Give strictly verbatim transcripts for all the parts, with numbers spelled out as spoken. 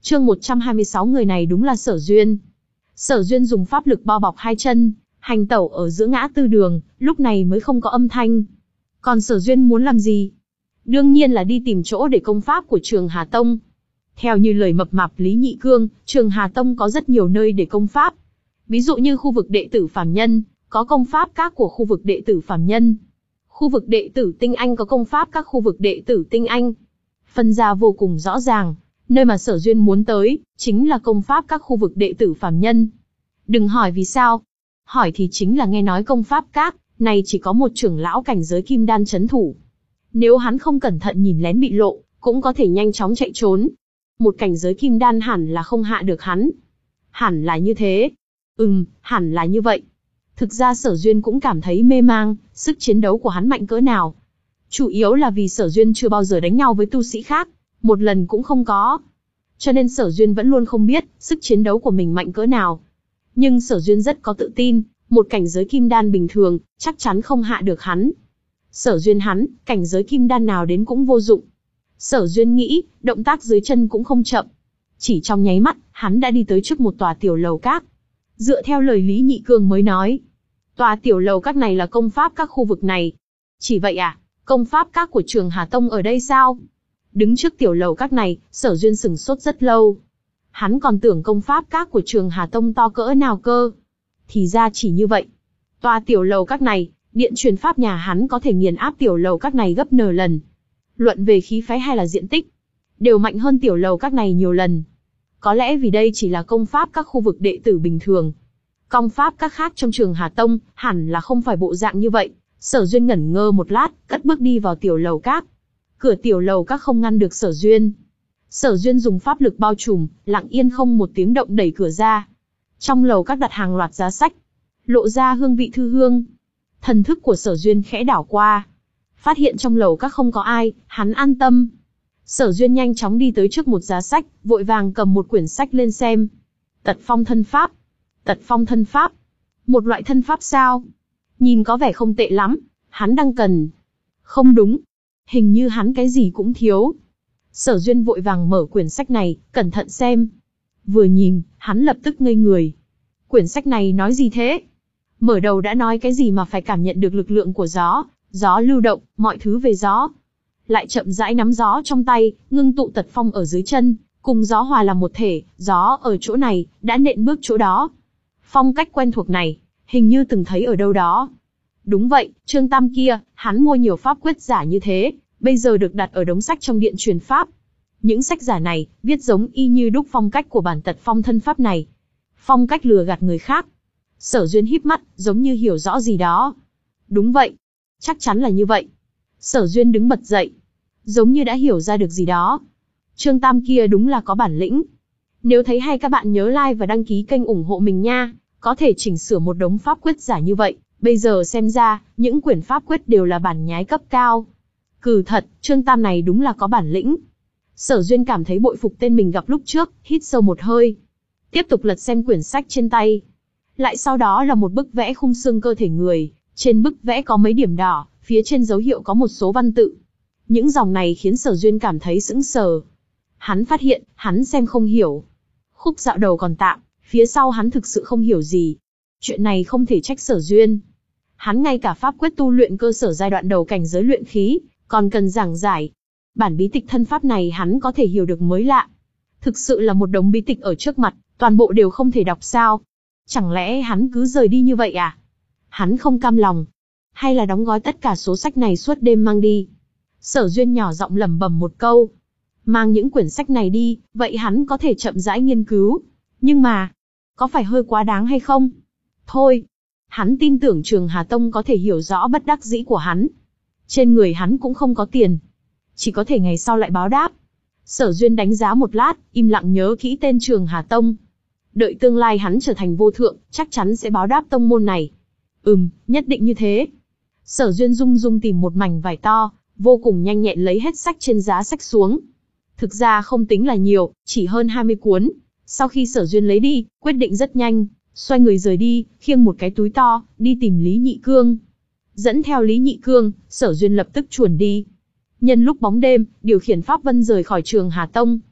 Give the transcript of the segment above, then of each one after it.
Chương một trăm hai mươi sáu người này đúng là Sở Duyên. Sở Duyên dùng pháp lực bao bọc hai chân, hành tẩu ở giữa ngã tư đường, lúc này mới không có âm thanh. Còn Sở Duyên muốn làm gì? Đương nhiên là đi tìm chỗ để công pháp của Trường Hà Tông. Theo như lời mập mạp Lý Nhị Cương, Trường Hà Tông có rất nhiều nơi để công pháp. Ví dụ như khu vực đệ tử phàm nhân, có công pháp các của khu vực đệ tử phàm nhân. Khu vực đệ tử tinh anh có công pháp các khu vực đệ tử tinh anh. Phân ra vô cùng rõ ràng, nơi mà Sở Duyên muốn tới, chính là công pháp các khu vực đệ tử phàm nhân. Đừng hỏi vì sao. Hỏi thì chính là nghe nói công pháp các này chỉ có một trưởng lão cảnh giới kim đan chấn thủ. Nếu hắn không cẩn thận nhìn lén bị lộ, cũng có thể nhanh chóng chạy trốn. Một cảnh giới kim đan hẳn là không hạ được hắn. Hẳn là như thế. Ừm, hẳn là như vậy. Thực ra Sở Duyên cũng cảm thấy mê mang, sức chiến đấu của hắn mạnh cỡ nào. Chủ yếu là vì Sở Duyên chưa bao giờ đánh nhau với tu sĩ khác, một lần cũng không có. Cho nên Sở Duyên vẫn luôn không biết sức chiến đấu của mình mạnh cỡ nào. Nhưng Sở Duyên rất có tự tin, một cảnh giới kim đan bình thường, chắc chắn không hạ được hắn. Sở Duyên hắn, cảnh giới kim đan nào đến cũng vô dụng. Sở Duyên nghĩ, động tác dưới chân cũng không chậm. Chỉ trong nháy mắt, hắn đã đi tới trước một tòa tiểu lầu các. Dựa theo lời Lý Nhị Cương mới nói, tòa tiểu lầu các này là công pháp các khu vực này. Chỉ vậy à, công pháp các của Trường Hà Tông ở đây sao? Đứng trước tiểu lầu các này, Sở Duyên sửng sốt rất lâu. Hắn còn tưởng công pháp các của Trường Hà Tông to cỡ nào cơ. Thì ra chỉ như vậy. Tòa tiểu lầu các này, điện truyền pháp nhà hắn có thể nghiền áp tiểu lầu các này gấp n lần. Luận về khí phái hay là diện tích, đều mạnh hơn tiểu lầu các này nhiều lần. Có lẽ vì đây chỉ là công pháp các khu vực đệ tử bình thường. Công pháp các khác trong Trường Hà Tông, hẳn là không phải bộ dạng như vậy. Sở Duyên ngẩn ngơ một lát, cất bước đi vào tiểu lầu các. Cửa tiểu lầu các không ngăn được Sở Duyên. Sở Duyên dùng pháp lực bao trùm, lặng yên không một tiếng động đẩy cửa ra. Trong lầu các đặt hàng loạt giá sách, lộ ra hương vị thư hương. Thần thức của Sở Duyên khẽ đảo qua, phát hiện trong lầu các không có ai, hắn an tâm. Sở Duyên nhanh chóng đi tới trước một giá sách, vội vàng cầm một quyển sách lên xem. Tật phong thân pháp. Tật phong thân pháp. Một loại thân pháp sao? Nhìn có vẻ không tệ lắm, hắn đang cần. Không đúng, hình như hắn cái gì cũng thiếu. Sở Duyên vội vàng mở quyển sách này, cẩn thận xem. Vừa nhìn, hắn lập tức ngây người. Quyển sách này nói gì thế? Mở đầu đã nói cái gì mà phải cảm nhận được lực lượng của gió, gió lưu động, mọi thứ về gió. Lại chậm rãi nắm gió trong tay, ngưng tụ tật phong ở dưới chân, cùng gió hòa làm một thể, gió ở chỗ này, đã nện bước chỗ đó. Phong cách quen thuộc này, hình như từng thấy ở đâu đó. Đúng vậy, Trương Tam kia, hắn mua nhiều pháp quyết giả như thế, bây giờ được đặt ở đống sách trong điện truyền pháp. Những sách giả này, viết giống y như đúc phong cách của bản tật phong thân pháp này. Phong cách lừa gạt người khác. Sở Duyên híp mắt, giống như hiểu rõ gì đó. Đúng vậy, chắc chắn là như vậy. Sở Duyên đứng bật dậy, giống như đã hiểu ra được gì đó. Trương Tam kia đúng là có bản lĩnh. Nếu thấy hay các bạn nhớ like và đăng ký kênh ủng hộ mình nha. Có thể chỉnh sửa một đống pháp quyết giả như vậy, bây giờ xem ra, những quyển pháp quyết đều là bản nhái cấp cao. Cừ thật, Trương Tam này đúng là có bản lĩnh. Sở Duyên cảm thấy bội phục tên mình gặp lúc trước, hít sâu một hơi. Tiếp tục lật xem quyển sách trên tay. Lại sau đó là một bức vẽ khung xương cơ thể người, trên bức vẽ có mấy điểm đỏ, phía trên dấu hiệu có một số văn tự. Những dòng này khiến Sở Duyên cảm thấy sững sờ. Hắn phát hiện, hắn xem không hiểu. Khúc dạo đầu còn tạm, phía sau hắn thực sự không hiểu gì. Chuyện này không thể trách Sở Duyên. Hắn ngay cả pháp quyết tu luyện cơ sở giai đoạn đầu cảnh giới luyện khí, còn cần giảng giải. Bản bí tịch thân pháp này hắn có thể hiểu được mới lạ. Thực sự là một đống bí tịch ở trước mặt, toàn bộ đều không thể đọc sao. Chẳng lẽ hắn cứ rời đi như vậy à? Hắn không cam lòng. Hay là đóng gói tất cả số sách này suốt đêm mang đi? Sở Duyên nhỏ giọng lẩm bẩm một câu. Mang những quyển sách này đi, vậy hắn có thể chậm rãi nghiên cứu. Nhưng mà, có phải hơi quá đáng hay không? Thôi, hắn tin tưởng Trường Hà Tông có thể hiểu rõ bất đắc dĩ của hắn. Trên người hắn cũng không có tiền. Chỉ có thể ngày sau lại báo đáp. Sở Duyên đánh giá một lát, im lặng nhớ kỹ tên Trường Hà Tông. Đợi tương lai hắn trở thành vô thượng, chắc chắn sẽ báo đáp tông môn này. Ừm, nhất định như thế. Sở Duyên rung rung tìm một mảnh vải to, vô cùng nhanh nhẹn lấy hết sách trên giá sách xuống. Thực ra không tính là nhiều, chỉ hơn hai mươi cuốn. Sau khi Sở Duyên lấy đi, quyết định rất nhanh, xoay người rời đi, khiêng một cái túi to, đi tìm Lý Nhị Cương. Dẫn theo Lý Nhị Cương, Sở Duyên lập tức chuồn đi. Nhân lúc bóng đêm, điều khiển pháp vân rời khỏi Trường Hà Tông.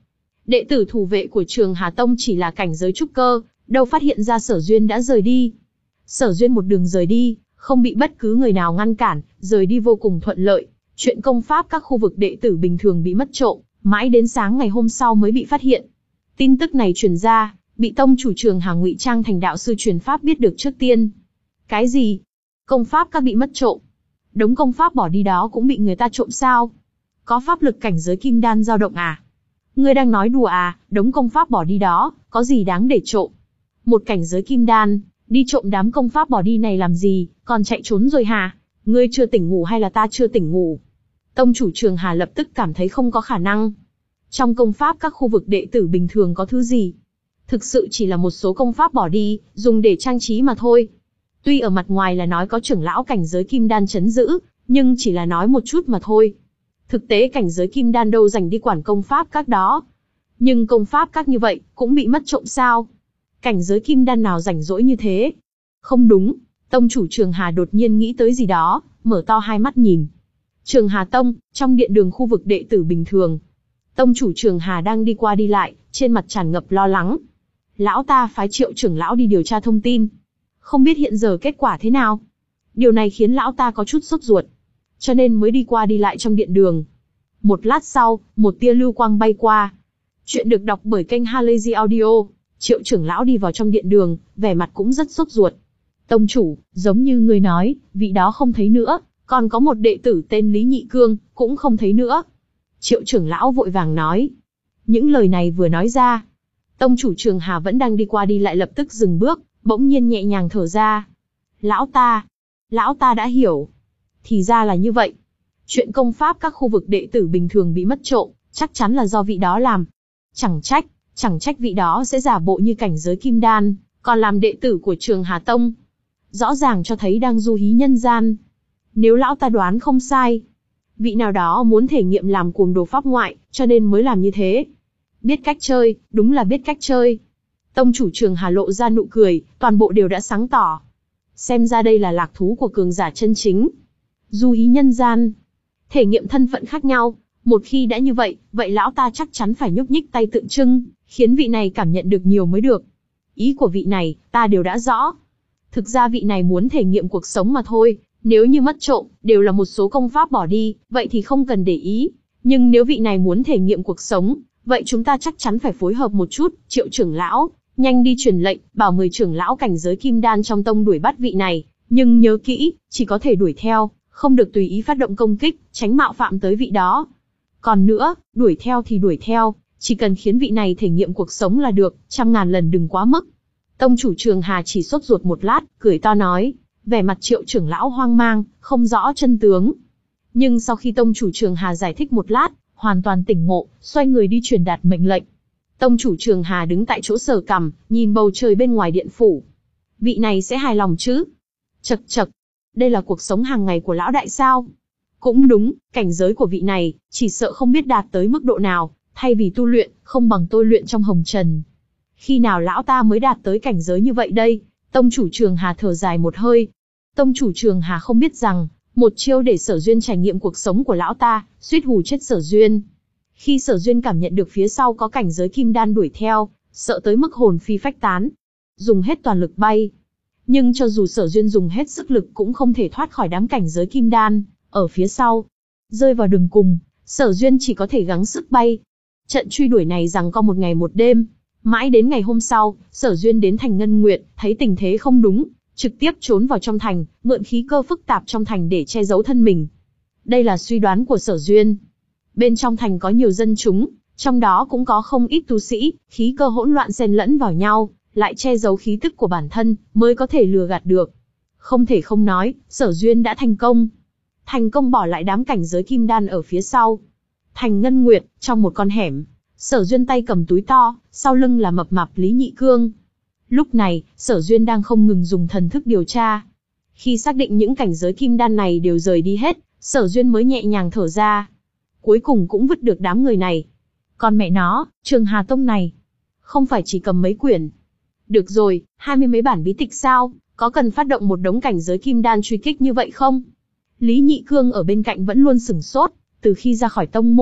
Đệ tử thủ vệ của Trường Hà Tông chỉ là cảnh giới trúc cơ, đâu phát hiện ra Sở Duyên đã rời đi. Sở Duyên một đường rời đi, không bị bất cứ người nào ngăn cản, rời đi vô cùng thuận lợi. Chuyện công pháp các khu vực đệ tử bình thường bị mất trộm, mãi đến sáng ngày hôm sau mới bị phát hiện. Tin tức này truyền ra, bị tông chủ Trường Hà ngụy trang thành đạo sư truyền pháp biết được trước tiên. Cái gì? Công pháp các bị mất trộm? Đống công pháp bỏ đi đó cũng bị người ta trộm sao? Có pháp lực cảnh giới kim đan dao động à? Ngươi đang nói đùa à? Đống công pháp bỏ đi đó, có gì đáng để trộm? Một cảnh giới kim đan, đi trộm đám công pháp bỏ đi này làm gì, còn chạy trốn rồi hả? Ngươi chưa tỉnh ngủ hay là ta chưa tỉnh ngủ? Tông chủ Trường Hà lập tức cảm thấy không có khả năng. Trong công pháp các khu vực đệ tử bình thường có thứ gì? Thực sự chỉ là một số công pháp bỏ đi, dùng để trang trí mà thôi. Tuy ở mặt ngoài là nói có trưởng lão cảnh giới kim đan trấn giữ, nhưng chỉ là nói một chút mà thôi. Thực tế cảnh giới kim đan đâu dành đi quản công pháp các đó. Nhưng công pháp các như vậy, cũng bị mất trộm sao? Cảnh giới kim đan nào rảnh rỗi như thế? Không đúng, tông chủ Trường Hà đột nhiên nghĩ tới gì đó, mở to hai mắt nhìn. Trường Hà Tông, trong điện đường khu vực đệ tử bình thường. Tông chủ Trường Hà đang đi qua đi lại, trên mặt tràn ngập lo lắng. Lão ta phái Triệu trưởng lão đi điều tra thông tin. Không biết hiện giờ kết quả thế nào? Điều này khiến lão ta có chút sốt ruột, cho nên mới đi qua đi lại trong điện đường. Một lát sau, một tia lưu quang bay qua. Chuyện được đọc bởi kênh Halazy Audio. Triệu trưởng lão đi vào trong điện đường, vẻ mặt cũng rất sốt ruột. Tông chủ, giống như người nói, vị đó không thấy nữa, còn có một đệ tử tên Lý Nhị Cương, cũng không thấy nữa. Triệu trưởng lão vội vàng nói. Những lời này vừa nói ra, tông chủ Trường Hà vẫn đang đi qua đi lại lập tức dừng bước, bỗng nhiên nhẹ nhàng thở ra. Lão ta, lão ta đã hiểu. Thì ra là như vậy. Chuyện công pháp các khu vực đệ tử bình thường bị mất trộm, chắc chắn là do vị đó làm. Chẳng trách, chẳng trách vị đó sẽ giả bộ như cảnh giới kim đan, còn làm đệ tử của Trường Hà Tông. Rõ ràng cho thấy đang du hí nhân gian. Nếu lão ta đoán không sai, vị nào đó muốn thể nghiệm làm cuồng đồ pháp ngoại, cho nên mới làm như thế. Biết cách chơi, đúng là biết cách chơi. Tông chủ Trường Hà lộ ra nụ cười, toàn bộ đều đã sáng tỏ. Xem ra đây là lạc thú của cường giả chân chính. Du hí nhân gian, thể nghiệm thân phận khác nhau. Một khi đã như vậy, vậy lão ta chắc chắn phải nhúc nhích tay tượng trưng, khiến vị này cảm nhận được nhiều mới được. Ý của vị này, ta đều đã rõ. Thực ra vị này muốn thể nghiệm cuộc sống mà thôi. Nếu như mất trộm, đều là một số công pháp bỏ đi, vậy thì không cần để ý. Nhưng nếu vị này muốn thể nghiệm cuộc sống, vậy chúng ta chắc chắn phải phối hợp một chút. Triệu trưởng lão, nhanh đi truyền lệnh, bảo mười trưởng lão cảnh giới kim đan trong tông đuổi bắt vị này. Nhưng nhớ kỹ, chỉ có thể đuổi theo, không được tùy ý phát động công kích, tránh mạo phạm tới vị đó. Còn nữa, đuổi theo thì đuổi theo, chỉ cần khiến vị này thể nghiệm cuộc sống là được, trăm ngàn lần đừng quá mức. Tông chủ Trường Hà chỉ sốt ruột một lát, cười to nói, vẻ mặt Triệu trưởng lão hoang mang, không rõ chân tướng. Nhưng sau khi tông chủ Trường Hà giải thích một lát, hoàn toàn tỉnh ngộ, xoay người đi truyền đạt mệnh lệnh. Tông chủ Trường Hà đứng tại chỗ sờ cằm, nhìn bầu trời bên ngoài điện phủ. Vị này sẽ hài lòng chứ? Chậc chậc, đây là cuộc sống hàng ngày của lão đại sao? Cũng đúng, cảnh giới của vị này, chỉ sợ không biết đạt tới mức độ nào, thay vì tu luyện, không bằng tôi luyện trong hồng trần. Khi nào lão ta mới đạt tới cảnh giới như vậy đây? Tông chủ Trường Hà thở dài một hơi. Tông chủ Trường Hà không biết rằng, một chiêu để Sở Duyên trải nghiệm cuộc sống của lão ta, suýt hù chết Sở Duyên. Khi Sở Duyên cảm nhận được phía sau có cảnh giới kim đan đuổi theo, sợ tới mức hồn phi phách tán, dùng hết toàn lực bay. Nhưng cho dù Sở Duyên dùng hết sức lực cũng không thể thoát khỏi đám cảnh giới kim đan ở phía sau. Rơi vào đường cùng, Sở Duyên chỉ có thể gắng sức bay. Trận truy đuổi này giằng co một ngày một đêm. Mãi đến ngày hôm sau, Sở Duyên đến thành Ngân Nguyệt, thấy tình thế không đúng, trực tiếp trốn vào trong thành, mượn khí cơ phức tạp trong thành để che giấu thân mình. Đây là suy đoán của Sở Duyên. Bên trong thành có nhiều dân chúng, trong đó cũng có không ít tu sĩ, khí cơ hỗn loạn xen lẫn vào nhau, lại che giấu khí tức của bản thân, mới có thể lừa gạt được. Không thể không nói, Sở Duyên đã thành công. Thành công bỏ lại đám cảnh giới kim đan ở phía sau. Thành Ngân Nguyệt, trong một con hẻm, Sở Duyên tay cầm túi to, sau lưng là mập mạp Lý Nhị Cương. Lúc này, Sở Duyên đang không ngừng dùng thần thức điều tra. Khi xác định những cảnh giới kim đan này đều rời đi hết, Sở Duyên mới nhẹ nhàng thở ra. Cuối cùng cũng vứt được đám người này. Còn mẹ nó, Trường Hà Tông này, không phải chỉ cầm mấy quyển. Được rồi, hai mươi mấy bản bí tịch sao, có cần phát động một đống cảnh giới kim đan truy kích như vậy không? Lý Nhị Cương ở bên cạnh vẫn luôn sửng sốt, từ khi ra khỏi tông môn,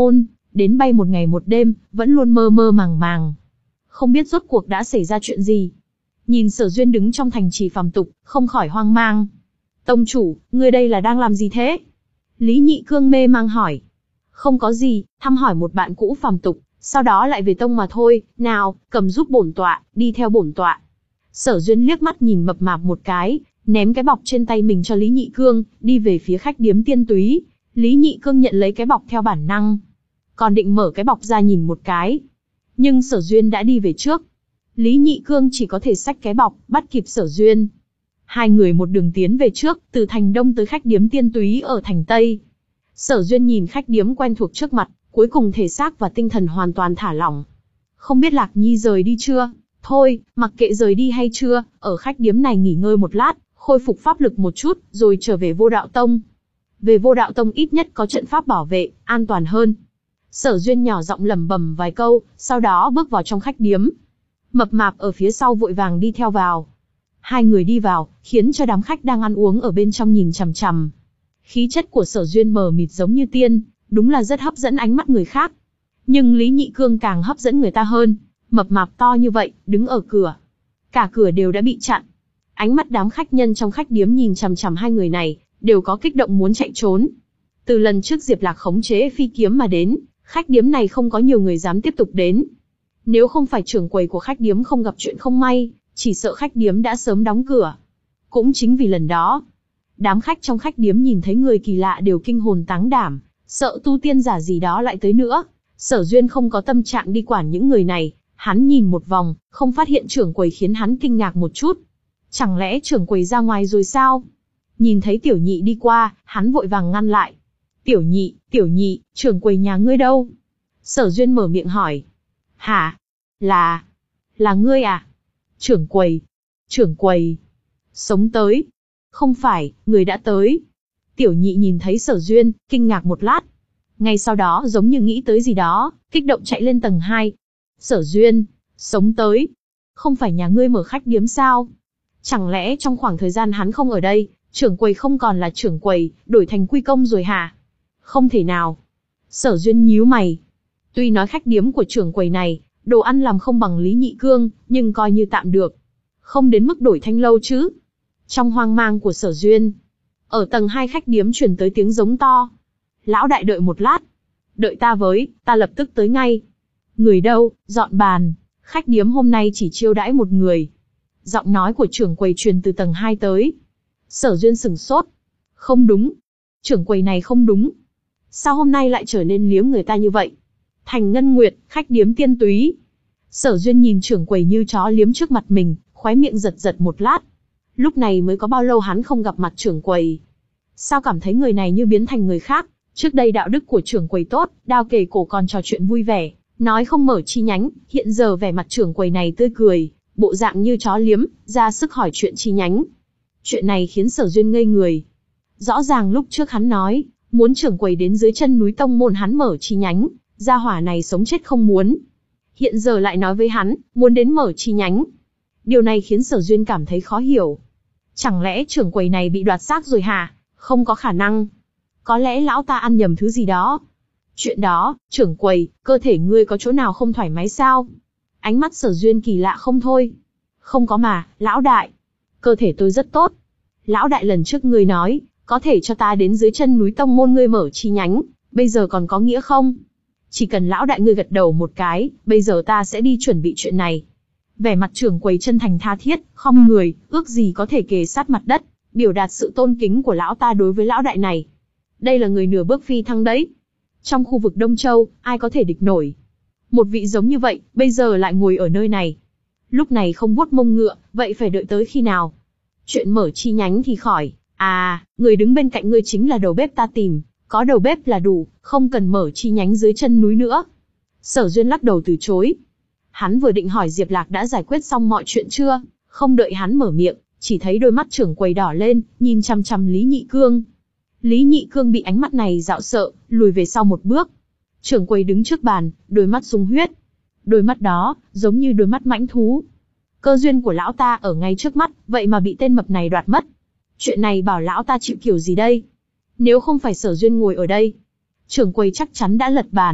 đến bay một ngày một đêm, vẫn luôn mơ mơ màng màng. Không biết rốt cuộc đã xảy ra chuyện gì. Nhìn Sở Duyên đứng trong thành trì phàm tục, không khỏi hoang mang. Tông chủ, ngươi đây là đang làm gì thế? Lý Nhị Cương mê mang hỏi. Không có gì, thăm hỏi một bạn cũ phàm tục, sau đó lại về tông mà thôi, nào, cầm giúp bổn tọa, đi theo bổn tọa. Sở Duyên liếc mắt nhìn mập mạp một cái, ném cái bọc trên tay mình cho Lý Nhị Cương, đi về phía khách điếm Tiên Túy. Lý Nhị Cương nhận lấy cái bọc theo bản năng, còn định mở cái bọc ra nhìn một cái, nhưng Sở Duyên đã đi về trước. Lý Nhị Cương chỉ có thể xách cái bọc, bắt kịp Sở Duyên. Hai người một đường tiến về trước, từ thành Đông tới khách điếm Tiên Túy ở thành Tây. Sở Duyên nhìn khách điếm quen thuộc trước mặt, cuối cùng thể xác và tinh thần hoàn toàn thả lỏng. Không biết Lạc Nhi rời đi chưa? Thôi, mặc kệ rời đi hay chưa, ở khách điếm này nghỉ ngơi một lát, khôi phục pháp lực một chút, rồi trở về Vô Đạo Tông. Về Vô Đạo Tông ít nhất có trận pháp bảo vệ, an toàn hơn. Sở Duyên nhỏ giọng lẩm bẩm vài câu, sau đó bước vào trong khách điếm. Mập mạp ở phía sau vội vàng đi theo vào. Hai người đi vào, khiến cho đám khách đang ăn uống ở bên trong nhìn chằm chằm. Khí chất của Sở Duyên mờ mịt giống như tiên, đúng là rất hấp dẫn ánh mắt người khác. Nhưng Lý Nhị Cương càng hấp dẫn người ta hơn. Mập mạp to như vậy, đứng ở cửa. Cả cửa đều đã bị chặn. Ánh mắt đám khách nhân trong khách điếm nhìn chằm chằm hai người này, đều có kích động muốn chạy trốn. Từ lần trước Diệp Lạc khống chế phi kiếm mà đến, khách điếm này không có nhiều người dám tiếp tục đến. Nếu không phải trưởng quầy của khách điếm không gặp chuyện không may, chỉ sợ khách điếm đã sớm đóng cửa. Cũng chính vì lần đó, đám khách trong khách điếm nhìn thấy người kỳ lạ đều kinh hồn táng đảm, sợ tu tiên giả gì đó lại tới nữa. Sở Duyên không có tâm trạng đi quản những người này, hắn nhìn một vòng, không phát hiện trưởng quầy khiến hắn kinh ngạc một chút. Chẳng lẽ trưởng quầy ra ngoài rồi sao? Nhìn thấy Tiểu Nhị đi qua, hắn vội vàng ngăn lại. Tiểu Nhị, Tiểu Nhị, trưởng quầy nhà ngươi đâu? Sở Duyên mở miệng hỏi. Hả? Là... là ngươi à? Trưởng quầy. Trưởng quầy. Sống tới. Không phải, người đã tới. Tiểu Nhị nhìn thấy Sở Duyên, kinh ngạc một lát. Ngay sau đó giống như nghĩ tới gì đó, kích động chạy lên tầng hai. Sở Duyên, sống tới. Không phải nhà ngươi mở khách điếm sao? Chẳng lẽ trong khoảng thời gian hắn không ở đây, trưởng quầy không còn là trưởng quầy, đổi thành quy công rồi hả? Không thể nào. Sở Duyên nhíu mày. Tuy nói khách điếm của trưởng quầy này, đồ ăn làm không bằng Lý Nhị Cương, nhưng coi như tạm được. Không đến mức đổi thanh lâu chứ. Trong hoang mang của Sở Duyên, ở tầng hai khách điếm truyền tới tiếng giống to. Lão đại đợi một lát. Đợi ta với, ta lập tức tới ngay. Người đâu, dọn bàn. Khách điếm hôm nay chỉ chiêu đãi một người. Giọng nói của trưởng quầy truyền từ tầng hai tới. Sở Duyên sửng sốt. Không đúng. Trưởng quầy này không đúng. Sao hôm nay lại trở nên liếm người ta như vậy? Thành Ngân Nguyệt, khách điếm Tiên Túy. Sở Duyên nhìn trưởng quầy như chó liếm trước mặt mình, khóe miệng giật giật một lát. Lúc này mới có bao lâu hắn không gặp mặt trưởng quầy. Sao cảm thấy người này như biến thành người khác? Trước đây đạo đức của trưởng quầy tốt, đao kề cổ còn trò chuyện vui vẻ, nói không mở chi nhánh, hiện giờ vẻ mặt trưởng quầy này tươi cười, bộ dạng như chó liếm, ra sức hỏi chuyện chi nhánh. Chuyện này khiến Sở Duyên ngây người. Rõ ràng lúc trước hắn nói, muốn trưởng quầy đến dưới chân núi tông môn hắn mở chi nhánh, gia hỏa này sống chết không muốn. Hiện giờ lại nói với hắn, muốn đến mở chi nhánh. Điều này khiến Sở Duyên cảm thấy khó hiểu. Chẳng lẽ trưởng quầy này bị đoạt xác rồi hả? Không có khả năng. Có lẽ lão ta ăn nhầm thứ gì đó. Chuyện đó, trưởng quầy, cơ thể ngươi có chỗ nào không thoải mái sao? Ánh mắt Sở Duyên kỳ lạ không thôi. Không có mà, lão đại. Cơ thể tôi rất tốt. Lão đại lần trước ngươi nói, có thể cho ta đến dưới chân núi tông môn ngươi mở chi nhánh, bây giờ còn có nghĩa không? Chỉ cần lão đại ngươi gật đầu một cái, bây giờ ta sẽ đi chuẩn bị chuyện này. Vẻ mặt trưởng quầy chân thành tha thiết, khom người, ước gì có thể kề sát mặt đất, biểu đạt sự tôn kính của lão ta đối với lão đại này. Đây là người nửa bước phi thăng đấy. Trong khu vực Đông Châu, ai có thể địch nổi? Một vị giống như vậy, bây giờ lại ngồi ở nơi này. Lúc này không vuốt mông ngựa, vậy phải đợi tới khi nào? Chuyện mở chi nhánh thì khỏi. À, người đứng bên cạnh ngươi chính là đầu bếp ta tìm. Có đầu bếp là đủ, không cần mở chi nhánh dưới chân núi nữa. Sở Duyên lắc đầu từ chối. Hắn vừa định hỏi Diệp Lạc đã giải quyết xong mọi chuyện chưa, không đợi hắn mở miệng, chỉ thấy đôi mắt trưởng quầy đỏ lên, nhìn chằm chằm Lý Nhị Cương. Lý Nhị Cương bị ánh mắt này dọa sợ, lùi về sau một bước. Trưởng quầy đứng trước bàn, đôi mắt sung huyết. Đôi mắt đó, giống như đôi mắt mãnh thú. Cơ duyên của lão ta ở ngay trước mắt, vậy mà bị tên mập này đoạt mất. Chuyện này bảo lão ta chịu kiểu gì đây? Nếu không phải Sở Duyên ngồi ở đây, trưởng quầy chắc chắn đã lật bàn,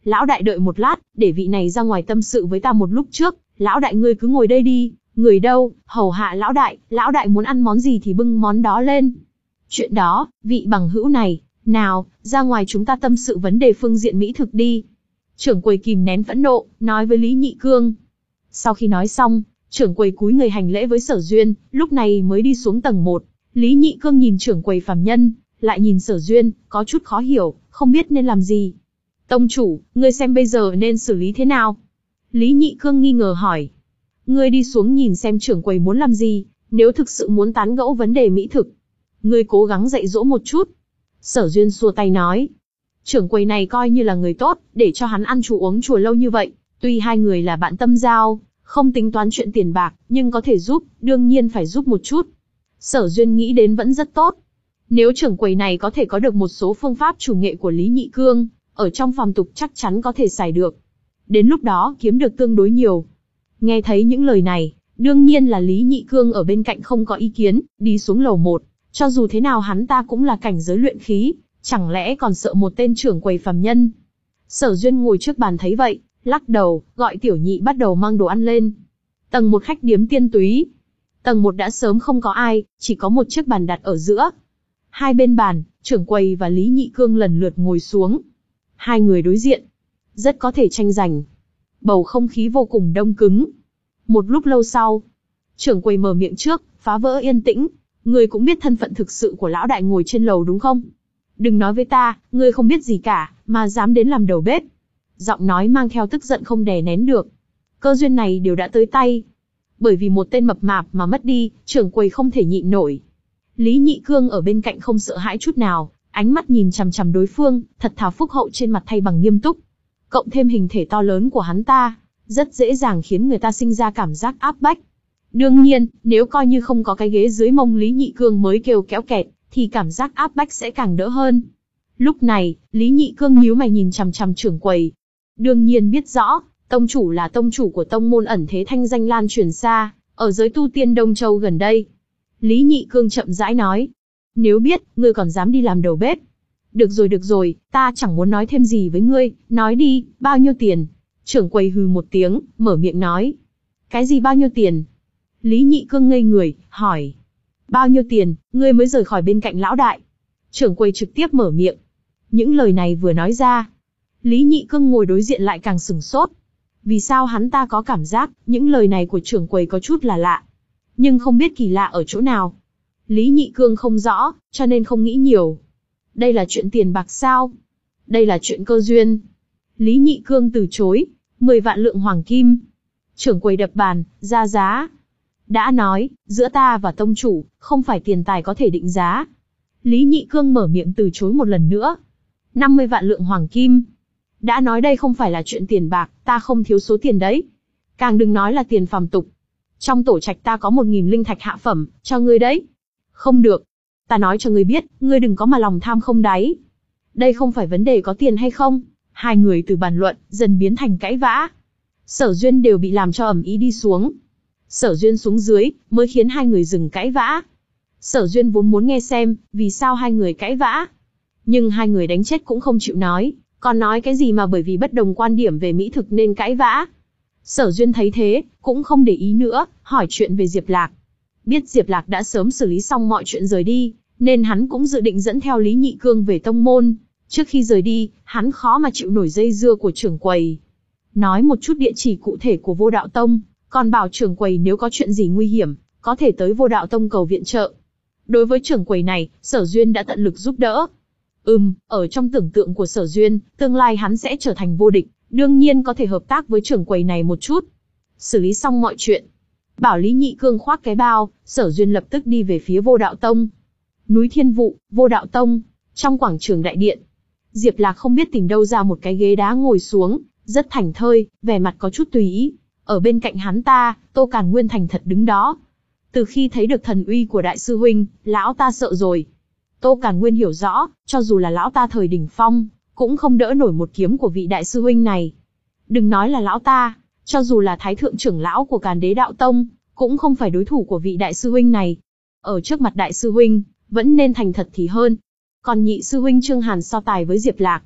Lão đại đợi một lát, để vị này ra ngoài tâm sự với ta một lúc trước, lão đại ngươi cứ ngồi đây đi, người đâu, hầu hạ lão đại, lão đại muốn ăn món gì thì bưng món đó lên. Chuyện đó, vị bằng hữu này, nào, ra ngoài chúng ta tâm sự vấn đề phương diện mỹ thực đi. Trưởng quầy kìm nén phẫn nộ, nói với Lý Nhị Cương. Sau khi nói xong, trưởng quầy cúi người hành lễ với Sở Duyên, lúc này mới đi xuống tầng một. Lý Nhị Cương nhìn trưởng quầy phàm nhân, lại nhìn Sở Duyên, có chút khó hiểu, không biết nên làm gì. Tông chủ, ngươi xem bây giờ nên xử lý thế nào? Lý Nhị Cương nghi ngờ hỏi. Ngươi đi xuống nhìn xem trưởng quầy muốn làm gì, nếu thực sự muốn tán gẫu vấn đề mỹ thực, ngươi cố gắng dạy dỗ một chút. Sở Duyên xua tay nói. Trưởng quầy này coi như là người tốt, để cho hắn ăn chùa uống chùa lâu như vậy, tuy hai người là bạn tâm giao, không tính toán chuyện tiền bạc, nhưng có thể giúp, đương nhiên phải giúp một chút. Sở Duyên nghĩ đến vẫn rất tốt. Nếu trưởng quầy này có thể có được một số phương pháp chủ nghệ của Lý Nhị Cương, ở trong phàm tục chắc chắn có thể xài được. Đến lúc đó kiếm được tương đối nhiều. Nghe thấy những lời này, đương nhiên là Lý Nhị Cương ở bên cạnh không có ý kiến, đi xuống lầu một. Cho dù thế nào hắn ta cũng là cảnh giới luyện khí, chẳng lẽ còn sợ một tên trưởng quầy phàm nhân. Sở Duyên ngồi trước bàn thấy vậy, lắc đầu, gọi tiểu nhị bắt đầu mang đồ ăn lên. Tầng một khách điếm tiên túy. Tầng một đã sớm không có ai, chỉ có một chiếc bàn đặt ở giữa. Hai bên bàn, trưởng quầy và Lý Nhị Cương lần lượt ngồi xuống. Hai người đối diện, rất có thể tranh giành. Bầu không khí vô cùng đông cứng. Một lúc lâu sau, trưởng quầy mở miệng trước, phá vỡ yên tĩnh. Ngươi cũng biết thân phận thực sự của lão đại ngồi trên lầu đúng không? Đừng nói với ta, ngươi không biết gì cả, mà dám đến làm đầu bếp. Giọng nói mang theo tức giận không đè nén được. Cơ duyên này đều đã tới tay. Bởi vì một tên mập mạp mà mất đi, trưởng quầy không thể nhịn nổi. Lý Nhị Cương ở bên cạnh không sợ hãi chút nào, ánh mắt nhìn chằm chằm đối phương, thật thà phúc hậu trên mặt thay bằng nghiêm túc. Cộng thêm hình thể to lớn của hắn ta, rất dễ dàng khiến người ta sinh ra cảm giác áp bách. Đương nhiên, nếu coi như không có cái ghế dưới mông Lý Nhị Cương mới kêu kéo kẹt, thì cảm giác áp bách sẽ càng đỡ hơn. Lúc này, Lý Nhị Cương nhíu mày nhìn chằm chằm trưởng quầy. Đương nhiên biết rõ, tông chủ là tông chủ của tông môn ẩn thế thanh danh lan truyền xa, ở giới tu tiên Đông Châu gần đây. Lý Nhị Cương chậm rãi nói. Nếu biết, ngươi còn dám đi làm đầu bếp. Được rồi được rồi, ta chẳng muốn nói thêm gì với ngươi, nói đi, bao nhiêu tiền? Trưởng quầy hừ một tiếng, mở miệng nói. Cái gì bao nhiêu tiền? Lý Nhị Cương ngây người, hỏi. Bao nhiêu tiền, ngươi mới rời khỏi bên cạnh lão đại? Trưởng quầy trực tiếp mở miệng. Những lời này vừa nói ra, Lý Nhị Cương ngồi đối diện lại càng sửng sốt. Vì sao hắn ta có cảm giác, những lời này của trưởng quầy có chút là lạ. Nhưng không biết kỳ lạ ở chỗ nào. Lý Nhị Cương không rõ, cho nên không nghĩ nhiều. Đây là chuyện tiền bạc sao? Đây là chuyện cơ duyên. Lý Nhị Cương từ chối, mười vạn lượng hoàng kim. Trưởng quầy đập bàn, ra giá. Đã nói, giữa ta và tông chủ, không phải tiền tài có thể định giá. Lý Nhị Cương mở miệng từ chối một lần nữa. năm mươi vạn lượng hoàng kim. Đã nói đây không phải là chuyện tiền bạc, ta không thiếu số tiền đấy. Càng đừng nói là tiền phàm tục. Trong tổ trạch ta có một nghìn linh thạch hạ phẩm, cho ngươi đấy. Không được. Ta nói cho ngươi biết, ngươi đừng có mà lòng tham không đáy. Đây không phải vấn đề có tiền hay không. Hai người từ bàn luận, dần biến thành cãi vã. Sở Duyên đều bị làm cho ầm ĩ đi xuống. Sở Duyên xuống dưới, mới khiến hai người dừng cãi vã. Sở Duyên vốn muốn nghe xem, vì sao hai người cãi vã. Nhưng hai người đánh chết cũng không chịu nói, còn nói cái gì mà bởi vì bất đồng quan điểm về mỹ thực nên cãi vã. Sở Duyên thấy thế, cũng không để ý nữa, hỏi chuyện về Diệp Lạc. Biết Diệp Lạc đã sớm xử lý xong mọi chuyện rời đi, nên hắn cũng dự định dẫn theo Lý Nhị Cương về tông môn. Trước khi rời đi, hắn khó mà chịu nổi dây dưa của trưởng quầy. Nói một chút địa chỉ cụ thể của Vô Đạo Tông, còn bảo trưởng quầy nếu có chuyện gì nguy hiểm, có thể tới Vô Đạo Tông cầu viện trợ. Đối với trưởng quầy này, Sở Duyên đã tận lực giúp đỡ. Ừm, ở trong tưởng tượng của Sở Duyên, tương lai hắn sẽ trở thành vô địch, đương nhiên có thể hợp tác với trưởng quầy này một chút. Xử lý xong mọi chuyện, bảo Lý Nhị Cương khoác cái bao, Sở Duyên lập tức đi về phía Vô Đạo Tông. Núi Thiên Vụ, Vô Đạo Tông, trong quảng trường đại điện. Diệp Lạc không biết tìm đâu ra một cái ghế đá ngồi xuống, rất thảnh thơi, vẻ mặt có chút tùy ý. Ở bên cạnh hắn ta, Tô Càn Nguyên thành thật đứng đó. Từ khi thấy được thần uy của đại sư huynh, lão ta sợ rồi. Tô Càn Nguyên hiểu rõ, cho dù là lão ta thời đỉnh phong, cũng không đỡ nổi một kiếm của vị đại sư huynh này. Đừng nói là lão ta, cho dù là thái thượng trưởng lão của Càn Đế Đạo Tông, cũng không phải đối thủ của vị đại sư huynh này. Ở trước mặt đại sư huynh, vẫn nên thành thật thì hơn. Còn nhị sư huynh Trương Hàn so tài với Diệp Lạc.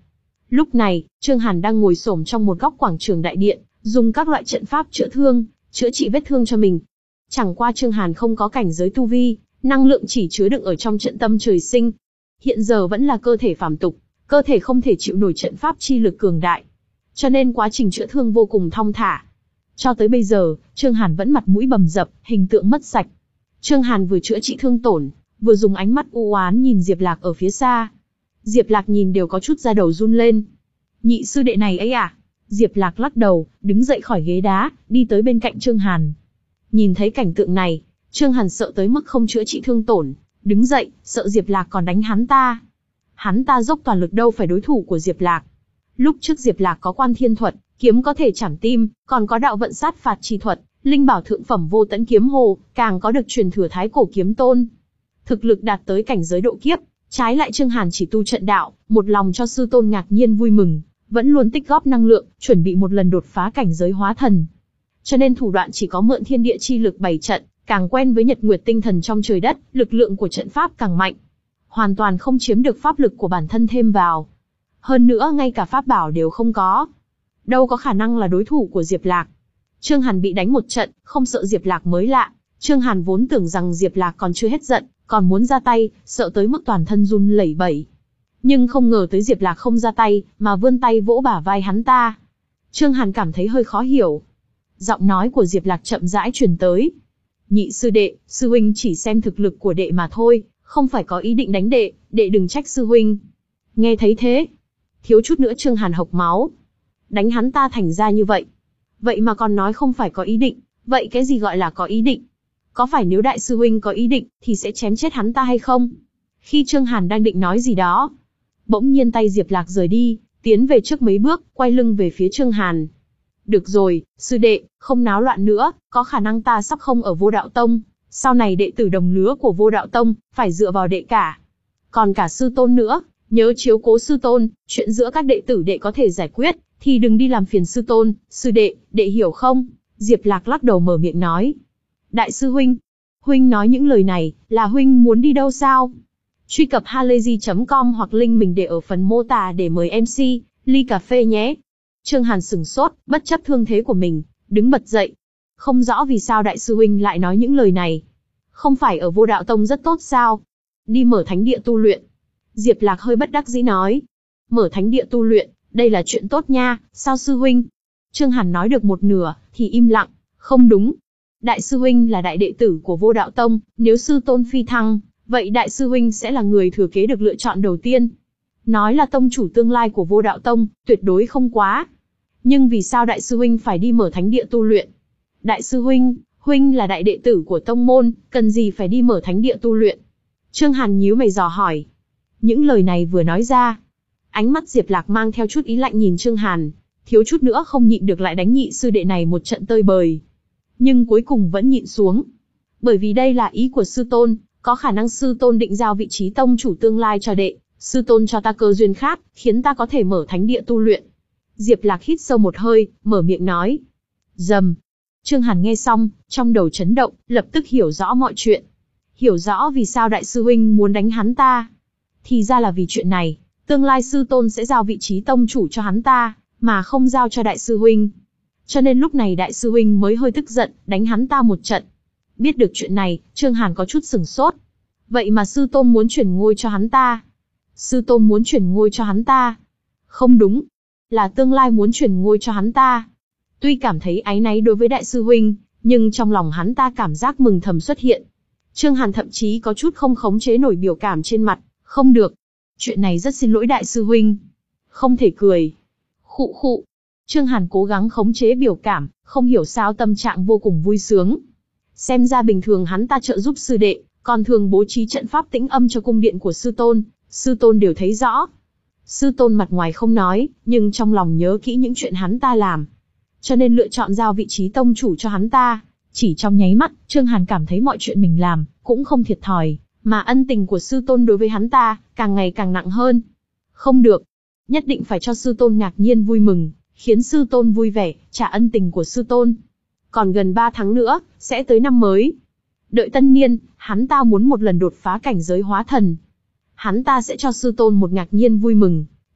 Lúc này, Trương Hàn đang ngồi xổm trong một góc quảng trường đại điện, dùng các loại trận pháp chữa thương, chữa trị vết thương cho mình. Chẳng qua Trương Hàn không có cảnh giới tu vi, năng lượng chỉ chứa đựng ở trong trận tâm trời sinh. Hiện giờ vẫn là cơ thể phàm tục, cơ thể không thể chịu nổi trận pháp chi lực cường đại. Cho nên quá trình chữa thương vô cùng thong thả. Cho tới bây giờ, Trương Hàn vẫn mặt mũi bầm dập, hình tượng mất sạch. Trương Hàn vừa chữa trị thương tổn, vừa dùng ánh mắt u oán nhìn Diệp Lạc ở phía xa. Diệp Lạc nhìn đều có chút da đầu run lên. Nhị sư đệ này ấy à? Diệp Lạc lắc đầu, đứng dậy khỏi ghế đá, đi tới bên cạnh Trương Hàn. Nhìn thấy cảnh tượng này, Trương Hàn sợ tới mức không chữa trị thương tổn, đứng dậy, sợ Diệp Lạc còn đánh hắn ta. Hắn ta dốc toàn lực đâu phải đối thủ của Diệp Lạc. Lúc trước Diệp Lạc có quan thiên thuật, kiếm có thể chảm tim, còn có đạo vận sát phạt chi thuật, linh bảo thượng phẩm vô tận kiếm hồ, càng có được truyền thừa thái cổ kiếm tôn. Thực lực đạt tới cảnh giới độ kiếp, trái lại Trương Hàn chỉ tu trận đạo, một lòng cho sư tôn ngạc nhiên vui mừng, vẫn luôn tích góp năng lượng, chuẩn bị một lần đột phá cảnh giới hóa thần. Cho nên thủ đoạn chỉ có mượn thiên địa chi lực bày trận, càng quen với nhật nguyệt tinh thần trong trời đất, lực lượng của trận pháp càng mạnh. Hoàn toàn không chiếm được pháp lực của bản thân thêm vào. Hơn nữa ngay cả pháp bảo đều không có. Đâu có khả năng là đối thủ của Diệp Lạc. Trương Hàn bị đánh một trận, không sợ Diệp Lạc mới lạ. Trương Hàn vốn tưởng rằng Diệp Lạc còn chưa hết giận, còn muốn ra tay, sợ tới mức toàn thân run lẩy bẩy. Nhưng không ngờ tới Diệp Lạc không ra tay, mà vươn tay vỗ bả vai hắn ta. Trương Hàn cảm thấy hơi khó hiểu. Giọng nói của Diệp Lạc chậm rãi truyền tới. Nhị sư đệ, sư huynh chỉ xem thực lực của đệ mà thôi, không phải có ý định đánh đệ, đệ đừng trách sư huynh. Nghe thấy thế, thiếu chút nữa Trương Hàn hộc máu. Đánh hắn ta thành ra như vậy. Vậy mà còn nói không phải có ý định, vậy cái gì gọi là có ý định? Có phải nếu đại sư huynh có ý định, thì sẽ chém chết hắn ta hay không? Khi Trương Hàn đang định nói gì đó, bỗng nhiên tay Diệp Lạc rời đi, tiến về trước mấy bước, quay lưng về phía Trương Hàn. Được rồi, sư đệ, không náo loạn nữa, có khả năng ta sắp không ở Vô Đạo Tông. Sau này đệ tử đồng lứa của Vô Đạo Tông, phải dựa vào đệ cả. Còn cả sư tôn nữa, nhớ chiếu cố sư tôn, chuyện giữa các đệ tử đệ có thể giải quyết, thì đừng đi làm phiền sư tôn, sư đệ, đệ hiểu không? Diệp Lạc lắc đầu mở miệng nói. Đại sư huynh, huynh nói những lời này, là huynh muốn đi đâu sao? Truy cập halayzi chấm com hoặc link mình để ở phần mô tả để mời em xê, ly cà phê nhé. Trương Hàn sửng sốt, bất chấp thương thế của mình, đứng bật dậy. Không rõ vì sao đại sư huynh lại nói những lời này. Không phải ở Vô Đạo Tông rất tốt sao? Đi mở thánh địa tu luyện. Diệp Lạc hơi bất đắc dĩ nói. Mở thánh địa tu luyện, đây là chuyện tốt nha, sao sư huynh? Trương Hàn nói được một nửa, thì im lặng. Không đúng. Đại sư huynh là đại đệ tử của Vô Đạo Tông, nếu sư tôn phi thăng, vậy đại sư huynh sẽ là người thừa kế được lựa chọn đầu tiên. Nói là tông chủ tương lai của Vô Đạo Tông, tuyệt đối không quá. Nhưng vì sao đại sư huynh phải đi mở thánh địa tu luyện? Đại sư huynh, huynh là đại đệ tử của tông môn, cần gì phải đi mở thánh địa tu luyện? Trương Hàn nhíu mày dò hỏi. Những lời này vừa nói ra, ánh mắt Diệp Lạc mang theo chút ý lạnh nhìn Trương Hàn, thiếu chút nữa không nhịn được lại đánh nhị sư đệ này một trận tơi bời. Nhưng cuối cùng vẫn nhịn xuống. Bởi vì đây là ý của sư tôn, có khả năng sư tôn định giao vị trí tông chủ tương lai cho đệ, sư tôn cho ta cơ duyên khác, khiến ta có thể mở thánh địa tu luyện. Diệp Lạc hít sâu một hơi, mở miệng nói. Rầm. Trương Hàn nghe xong, trong đầu chấn động, lập tức hiểu rõ mọi chuyện. Hiểu rõ vì sao đại sư huynh muốn đánh hắn ta. Thì ra là vì chuyện này, tương lai sư tôn sẽ giao vị trí tông chủ cho hắn ta, mà không giao cho đại sư huynh. Cho nên lúc này đại sư huynh mới hơi tức giận, đánh hắn ta một trận. Biết được chuyện này, Trương Hàn có chút sửng sốt. Vậy mà sư tôn muốn chuyển ngôi cho hắn ta. Sư tôn muốn chuyển ngôi cho hắn ta. Không đúng. Là tương lai muốn chuyển ngôi cho hắn ta. Tuy cảm thấy áy náy đối với đại sư huynh, nhưng trong lòng hắn ta cảm giác mừng thầm xuất hiện. Trương Hàn thậm chí có chút không khống chế nổi biểu cảm trên mặt. Không được. Chuyện này rất xin lỗi đại sư huynh. Không thể cười. Khụ khụ. Trương Hàn cố gắng khống chế biểu cảm, không hiểu sao tâm trạng vô cùng vui sướng. Xem ra bình thường hắn ta trợ giúp sư đệ, còn thường bố trí trận pháp tĩnh âm cho cung điện của sư tôn, sư tôn đều thấy rõ. Sư tôn mặt ngoài không nói, nhưng trong lòng nhớ kỹ những chuyện hắn ta làm. Cho nên lựa chọn giao vị trí tông chủ cho hắn ta. Chỉ trong nháy mắt, Trương Hàn cảm thấy mọi chuyện mình làm, cũng không thiệt thòi, mà ân tình của sư tôn đối với hắn ta, càng ngày càng nặng hơn. Không được. Nhất định phải cho sư tôn ngạc nhiên vui mừng, khiến sư tôn vui vẻ, trả ân tình của sư tôn. Còn gần ba tháng nữa, sẽ tới năm mới. Đợi tân niên, hắn ta muốn một lần đột phá cảnh giới hóa thần. Hắn ta sẽ cho sư tôn một ngạc nhiên vui mừng.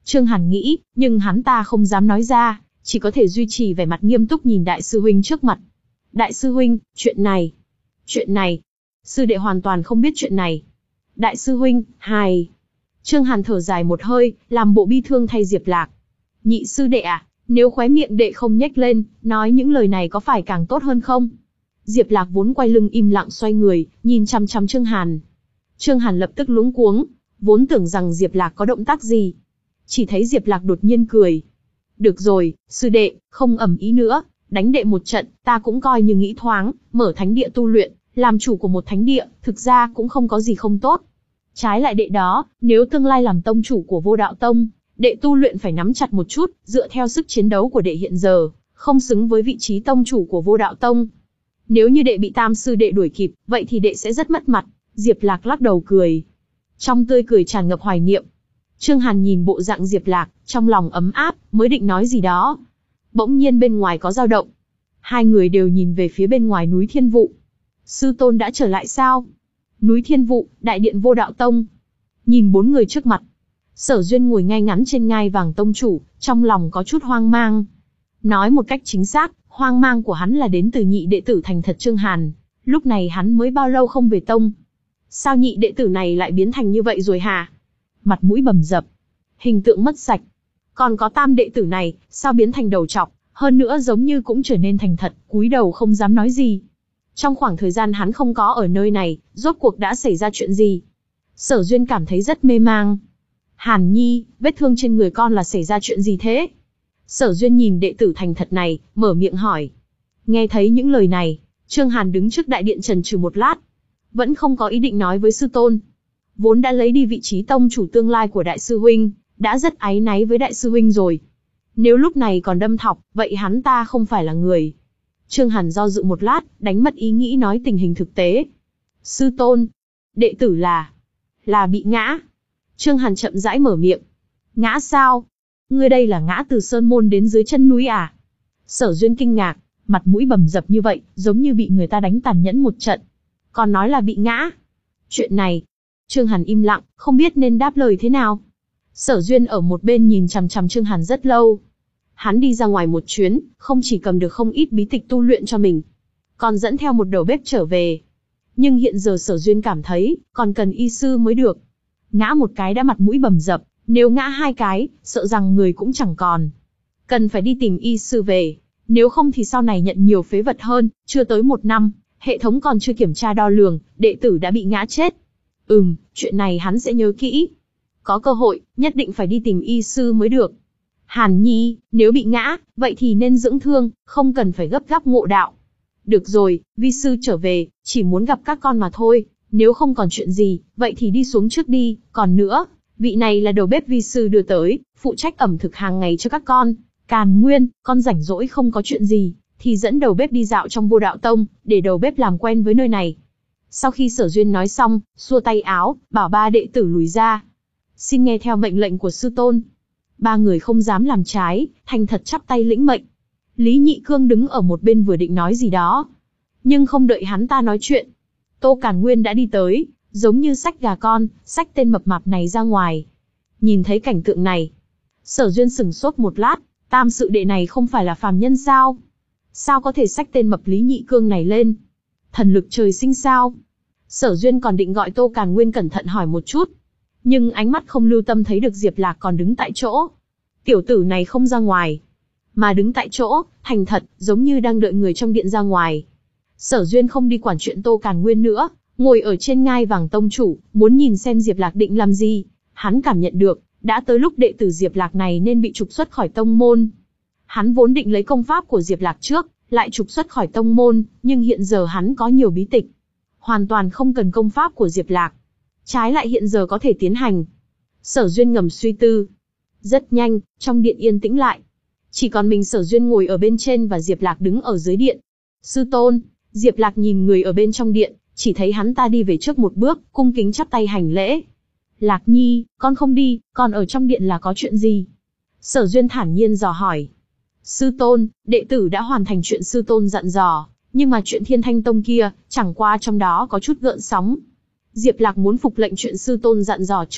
Trương Hàn nghĩ, nhưng hắn ta không dám nói ra, chỉ có thể duy trì vẻ mặt nghiêm túc nhìn đại sư huynh trước mặt. Đại sư huynh, chuyện này, chuyện này, sư đệ hoàn toàn không biết chuyện này. Đại sư huynh, hài. Trương Hàn thở dài một hơi, làm bộ bi thương thay Diệp Lạc. Nhị sư đệ à, nếu khóe miệng đệ không nhếch lên, nói những lời này có phải càng tốt hơn không? Diệp Lạc vốn quay lưng im lặng xoay người, nhìn chăm chăm Trương Hàn. Trương Hàn lập tức luống cuống, vốn tưởng rằng Diệp Lạc có động tác gì. Chỉ thấy Diệp Lạc đột nhiên cười. Được rồi, sư đệ, không ầm ĩ nữa, đánh đệ một trận, ta cũng coi như nghĩ thoáng, mở thánh địa tu luyện, làm chủ của một thánh địa, thực ra cũng không có gì không tốt. Trái lại đệ đó, nếu tương lai làm tông chủ của Vô Đạo Tông, đệ tu luyện phải nắm chặt một chút, dựa theo sức chiến đấu của đệ hiện giờ, không xứng với vị trí tông chủ của Vô Đạo Tông. Nếu như đệ bị tam sư đệ đuổi kịp, vậy thì đệ sẽ rất mất mặt. Diệp Lạc lắc đầu cười. Trong tươi cười tràn ngập hoài niệm. Trương Hàn nhìn bộ dạng Diệp Lạc, trong lòng ấm áp, mới định nói gì đó. Bỗng nhiên bên ngoài có dao động. Hai người đều nhìn về phía bên ngoài núi Thiên Vụ. Sư tôn đã trở lại sao? Núi Thiên Vụ, đại điện Vô Đạo Tông. Nhìn bốn người trước mặt. Sở Duyên ngồi ngay ngắn trên ngai vàng tông chủ, trong lòng có chút hoang mang. Nói một cách chính xác, hoang mang của hắn là đến từ nhị đệ tử thành thật Trương Hàn. Lúc này hắn mới bao lâu không về tông. Sao nhị đệ tử này lại biến thành như vậy rồi hả? Mặt mũi bầm dập, hình tượng mất sạch. Còn có tam đệ tử này, sao biến thành đầu trọc, hơn nữa giống như cũng trở nên thành thật, cúi đầu không dám nói gì. Trong khoảng thời gian hắn không có ở nơi này, rốt cuộc đã xảy ra chuyện gì? Sở Duyên cảm thấy rất mê mang. Hàn Nhi, vết thương trên người con là xảy ra chuyện gì thế? Sở Duyên nhìn đệ tử thành thật này, mở miệng hỏi. Nghe thấy những lời này, Trương Hàn đứng trước đại điện chần chừ một lát. Vẫn không có ý định nói với sư tôn. Vốn đã lấy đi vị trí tông chủ tương lai của đại sư huynh, đã rất áy náy với đại sư huynh rồi. Nếu lúc này còn đâm thọc, vậy hắn ta không phải là người. Trương Hàn do dự một lát, đánh mất ý nghĩ nói tình hình thực tế. Sư tôn, đệ tử là, là bị ngã. Trương Hàn chậm rãi mở miệng. Ngã sao? Ngươi đây là ngã từ sơn môn đến dưới chân núi à? Sở Duyên kinh ngạc, mặt mũi bầm dập như vậy, giống như bị người ta đánh tàn nhẫn một trận. Còn nói là bị ngã. Chuyện này, Trương Hàn im lặng, không biết nên đáp lời thế nào. Sở Duyên ở một bên nhìn chằm chằm Trương Hàn rất lâu. Hắn đi ra ngoài một chuyến, không chỉ cầm được không ít bí tịch tu luyện cho mình, còn dẫn theo một đầu bếp trở về. Nhưng hiện giờ Sở Duyên cảm thấy, còn cần y sư mới được. Ngã một cái đã mặt mũi bầm dập, nếu ngã hai cái, sợ rằng người cũng chẳng còn. Cần phải đi tìm y sư về, nếu không thì sau này nhận nhiều phế vật hơn, chưa tới một năm, hệ thống còn chưa kiểm tra đo lường, đệ tử đã bị ngã chết. Ừm, chuyện này hắn sẽ nhớ kỹ. Có cơ hội, nhất định phải đi tìm y sư mới được. Hàn Nhi, nếu bị ngã, vậy thì nên dưỡng thương, không cần phải gấp gáp ngộ đạo. Được rồi, vi sư trở về, chỉ muốn gặp các con mà thôi, nếu không còn chuyện gì, vậy thì đi xuống trước đi, còn nữa, vị này là đầu bếp vi sư đưa tới, phụ trách ẩm thực hàng ngày cho các con. Càn Nguyên, con rảnh rỗi không có chuyện gì, thì dẫn đầu bếp đi dạo trong Vô Đạo Tông, để đầu bếp làm quen với nơi này. Sau khi Sở Duyên nói xong, xua tay áo, bảo ba đệ tử lùi ra. Xin nghe theo mệnh lệnh của sư tôn. Ba người không dám làm trái, thành thật chắp tay lĩnh mệnh. Lý Nhị Cương đứng ở một bên vừa định nói gì đó. Nhưng không đợi hắn ta nói chuyện. Tô Càn Nguyên đã đi tới, giống như xách gà con, xách tên mập mạp này ra ngoài. Nhìn thấy cảnh tượng này, Sở Duyên sửng sốt một lát, tam sự đệ này không phải là phàm nhân sao? Sao có thể xách tên mập Lý Nhị Cương này lên? Thần lực trời sinh sao? Sở Duyên còn định gọi Tô Càn Nguyên cẩn thận hỏi một chút. Nhưng ánh mắt không lưu tâm thấy được Diệp Lạc còn đứng tại chỗ. Tiểu tử này không ra ngoài, mà đứng tại chỗ, thành thật, giống như đang đợi người trong điện ra ngoài. Sở Duyên không đi quản chuyện Tô Càn Nguyên nữa, ngồi ở trên ngai vàng tông chủ, muốn nhìn xem Diệp Lạc định làm gì. Hắn cảm nhận được, đã tới lúc đệ tử Diệp Lạc này nên bị trục xuất khỏi tông môn. Hắn vốn định lấy công pháp của Diệp Lạc trước, lại trục xuất khỏi tông môn, nhưng hiện giờ hắn có nhiều bí tịch, hoàn toàn không cần công pháp của Diệp Lạc. Trái lại hiện giờ có thể tiến hành. Sở Duyên ngầm suy tư. Rất nhanh, trong điện yên tĩnh lại. Chỉ còn mình Sở Duyên ngồi ở bên trên và Diệp Lạc đứng ở dưới điện. Sư tôn, Diệp Lạc nhìn người ở bên trong điện, chỉ thấy hắn ta đi về trước một bước, cung kính chắp tay hành lễ. Lạc Nhi, con không đi, con ở trong điện là có chuyện gì? Sở Duyên thản nhiên dò hỏi. Sư tôn, đệ tử đã hoàn thành chuyện sư tôn dặn dò, nhưng mà chuyện Thiên Thanh Tông kia, chẳng qua trong đó có chút gợn sóng. Diệp Lạc muốn phục lệnh chuyện sư tôn dặn dò trước,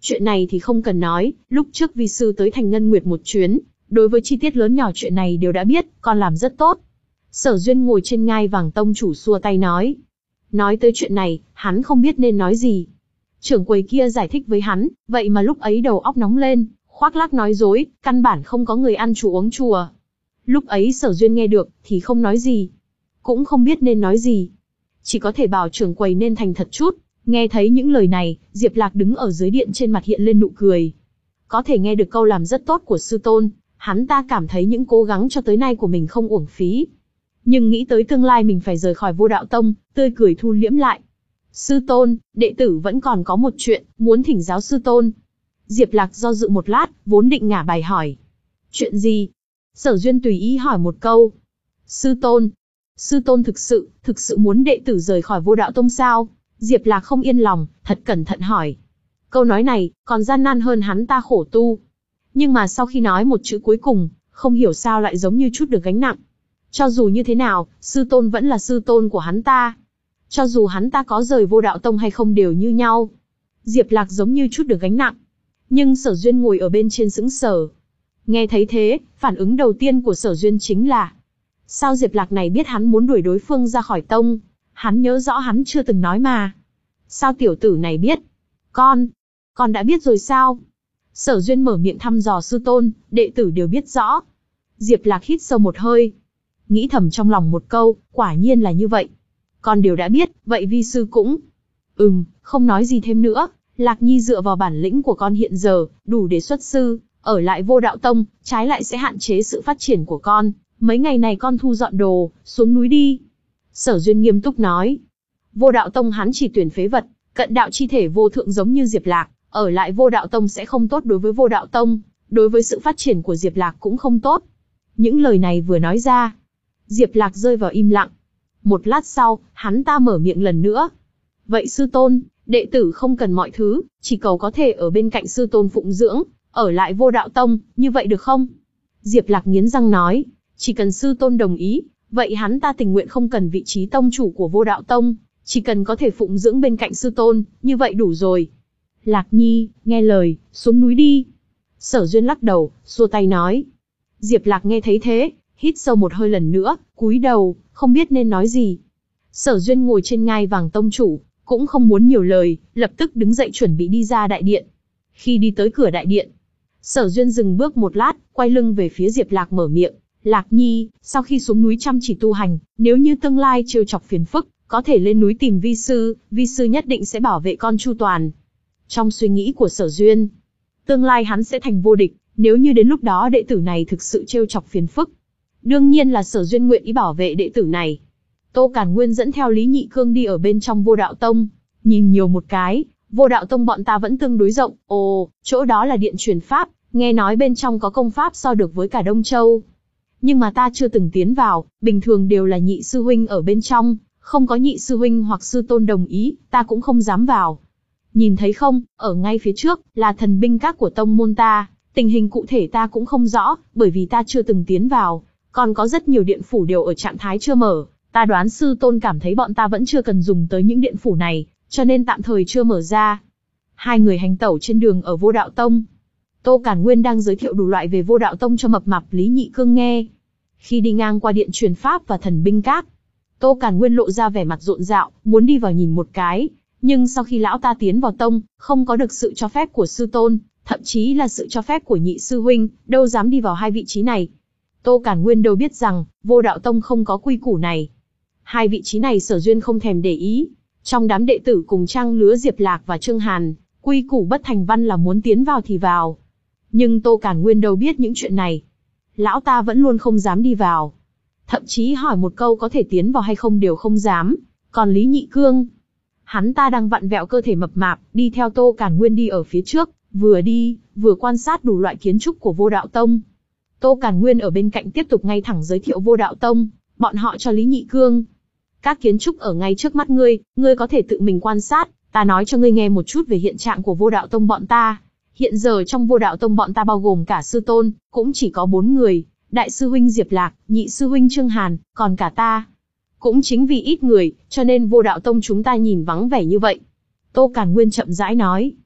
Chuyện này thì không cần nói, lúc trước vi sư tới thành Ngân Nguyệt một chuyến, đối với chi tiết lớn nhỏ chuyện này đều đã biết, con làm rất tốt. Sở Duyên ngồi trên ngai vàng tông chủ xua tay nói. Nói tới chuyện này, hắn không biết nên nói gì. Trưởng quầy kia giải thích với hắn, vậy mà lúc ấy đầu óc nóng lên, khoác lác nói dối, căn bản không có người ăn chùa uống chùa. Lúc ấy Sở Duyên nghe được, thì không nói gì. Cũng không biết nên nói gì. Chỉ có thể bảo trưởng quầy nên thành thật chút. Nghe thấy những lời này, Diệp Lạc đứng ở dưới điện trên mặt hiện lên nụ cười. Có thể nghe được câu làm rất tốt của sư tôn, hắn ta cảm thấy những cố gắng cho tới nay của mình không uổng phí. Nhưng nghĩ tới tương lai mình phải rời khỏi Vô Đạo Tông, tươi cười thu liễm lại. Sư tôn, đệ tử vẫn còn có một chuyện, muốn thỉnh giáo sư tôn. Diệp Lạc do dự một lát, vốn định ngả bài hỏi. Chuyện gì? Sở Duyên tùy ý hỏi một câu. Sư tôn. Sư tôn thực sự, thực sự muốn đệ tử rời khỏi Vô Đạo Tông sao? Diệp Lạc không yên lòng, thật cẩn thận hỏi. Câu nói này, còn gian nan hơn hắn ta khổ tu. Nhưng mà sau khi nói một chữ cuối cùng, không hiểu sao lại giống như chút được gánh nặng. Cho dù như thế nào, sư tôn vẫn là sư tôn của hắn ta. Cho dù hắn ta có rời Vô Đạo Tông hay không đều như nhau. Diệp Lạc giống như chút được gánh nặng. Nhưng Sở Duyên ngồi ở bên trên sững sờ. Nghe thấy thế, phản ứng đầu tiên của Sở Duyên chính là sao Diệp Lạc này biết hắn muốn đuổi đối phương ra khỏi tông? Hắn nhớ rõ hắn chưa từng nói mà. Sao tiểu tử này biết? Con, con đã biết rồi sao? Sở Duyên mở miệng thăm dò sư tôn, đệ tử đều biết rõ. Diệp Lạc hít sâu một hơi. Nghĩ thầm trong lòng một câu, quả nhiên là như vậy. Con đều đã biết, vậy vi sư cũng. Ừm, không nói gì thêm nữa. Lạc Nhi dựa vào bản lĩnh của con hiện giờ, đủ để xuất sư, ở lại Vô Đạo Tông, trái lại sẽ hạn chế sự phát triển của con. Mấy ngày này con thu dọn đồ, xuống núi đi. Sở Duyên nghiêm túc nói. Vô Đạo Tông hắn chỉ tuyển phế vật, cận đạo chi thể vô thượng giống như Diệp Lạc, ở lại Vô Đạo Tông sẽ không tốt đối với Vô Đạo Tông, đối với sự phát triển của Diệp Lạc cũng không tốt. Những lời này vừa nói ra, Diệp Lạc rơi vào im lặng. Một lát sau, hắn ta mở miệng lần nữa. Vậy sư tôn, đệ tử không cần mọi thứ, chỉ cầu có thể ở bên cạnh sư tôn phụng dưỡng, ở lại Vô Đạo Tông, như vậy được không? Diệp Lạc nghiến răng nói, chỉ cần sư tôn đồng ý, vậy hắn ta tình nguyện không cần vị trí tông chủ của Vô Đạo Tông, chỉ cần có thể phụng dưỡng bên cạnh sư tôn, như vậy đủ rồi. Lạc Nhi, nghe lời, xuống núi đi. Sở Duyên lắc đầu, xua tay nói. Diệp Lạc nghe thấy thế, hít sâu một hơi lần nữa, cúi đầu, không biết nên nói gì. Sở Duyên ngồi trên ngai vàng tông chủ, cũng không muốn nhiều lời, lập tức đứng dậy chuẩn bị đi ra đại điện. Khi đi tới cửa đại điện, Sở Duyên dừng bước một lát, quay lưng về phía Diệp Lạc mở miệng. Lạc Nhi, sau khi xuống núi chăm chỉ tu hành, nếu như tương lai trêu chọc phiền phức, có thể lên núi tìm vi sư, vi sư nhất định sẽ bảo vệ con chu toàn. Trong suy nghĩ của Sở Duyên, tương lai hắn sẽ thành vô địch, nếu như đến lúc đó đệ tử này thực sự trêu chọc phiền phức. Đương nhiên là Sở Duyên nguyện ý bảo vệ đệ tử này. Tô Càn Nguyên dẫn theo Lý Nhị Cương đi ở bên trong Vô Đạo Tông, nhìn nhiều một cái, Vô Đạo Tông bọn ta vẫn tương đối rộng, ồ, chỗ đó là điện truyền pháp, nghe nói bên trong có công pháp so được với cả Đông Châu. Nhưng mà ta chưa từng tiến vào, bình thường đều là nhị sư huynh ở bên trong, không có nhị sư huynh hoặc sư tôn đồng ý, ta cũng không dám vào. Nhìn thấy không, ở ngay phía trước, là thần binh các của tông môn ta, tình hình cụ thể ta cũng không rõ, bởi vì ta chưa từng tiến vào, còn có rất nhiều điện phủ đều ở trạng thái chưa mở, ta đoán sư tôn cảm thấy bọn ta vẫn chưa cần dùng tới những điện phủ này, cho nên tạm thời chưa mở ra. Hai người hành tẩu trên đường ở Vô Đạo Tông. Tô Càn Nguyên đang giới thiệu đủ loại về Vô Đạo Tông cho mập mạp Lý Nhị Cương nghe. Khi đi ngang qua điện truyền pháp và thần binh các, Tô Càn Nguyên lộ ra vẻ mặt rộn rạo, muốn đi vào nhìn một cái, nhưng sau khi lão ta tiến vào tông, không có được sự cho phép của sư tôn, thậm chí là sự cho phép của nhị sư huynh, đâu dám đi vào hai vị trí này. Tô Càn Nguyên đâu biết rằng, Vô Đạo Tông không có quy củ này. Hai vị trí này Sở Duyên không thèm để ý. Trong đám đệ tử cùng trang lứa Diệp Lạc và Trương Hàn, quy củ bất thành văn là muốn tiến vào thì vào. Nhưng Tô Càn Nguyên đâu biết những chuyện này. Lão ta vẫn luôn không dám đi vào. Thậm chí hỏi một câu có thể tiến vào hay không đều không dám. Còn Lý Nhị Cương, hắn ta đang vặn vẹo cơ thể mập mạp, đi theo Tô Càn Nguyên đi ở phía trước, vừa đi, vừa quan sát đủ loại kiến trúc của Vô Đạo Tông. Tô Càn Nguyên ở bên cạnh tiếp tục ngay thẳng giới thiệu Vô Đạo Tông, bọn họ cho Lý Nhị Cương. Các kiến trúc ở ngay trước mắt ngươi, ngươi có thể tự mình quan sát, ta nói cho ngươi nghe một chút về hiện trạng của Vô Đạo Tông bọn ta. Hiện giờ trong Vô Đạo Tông bọn ta bao gồm cả sư tôn, cũng chỉ có bốn người, đại sư huynh Diệp Lạc, nhị sư huynh Trương Hàn, còn cả ta. Cũng chính vì ít người, cho nên Vô Đạo Tông chúng ta nhìn vắng vẻ như vậy. Tô Càn Nguyên chậm rãi nói.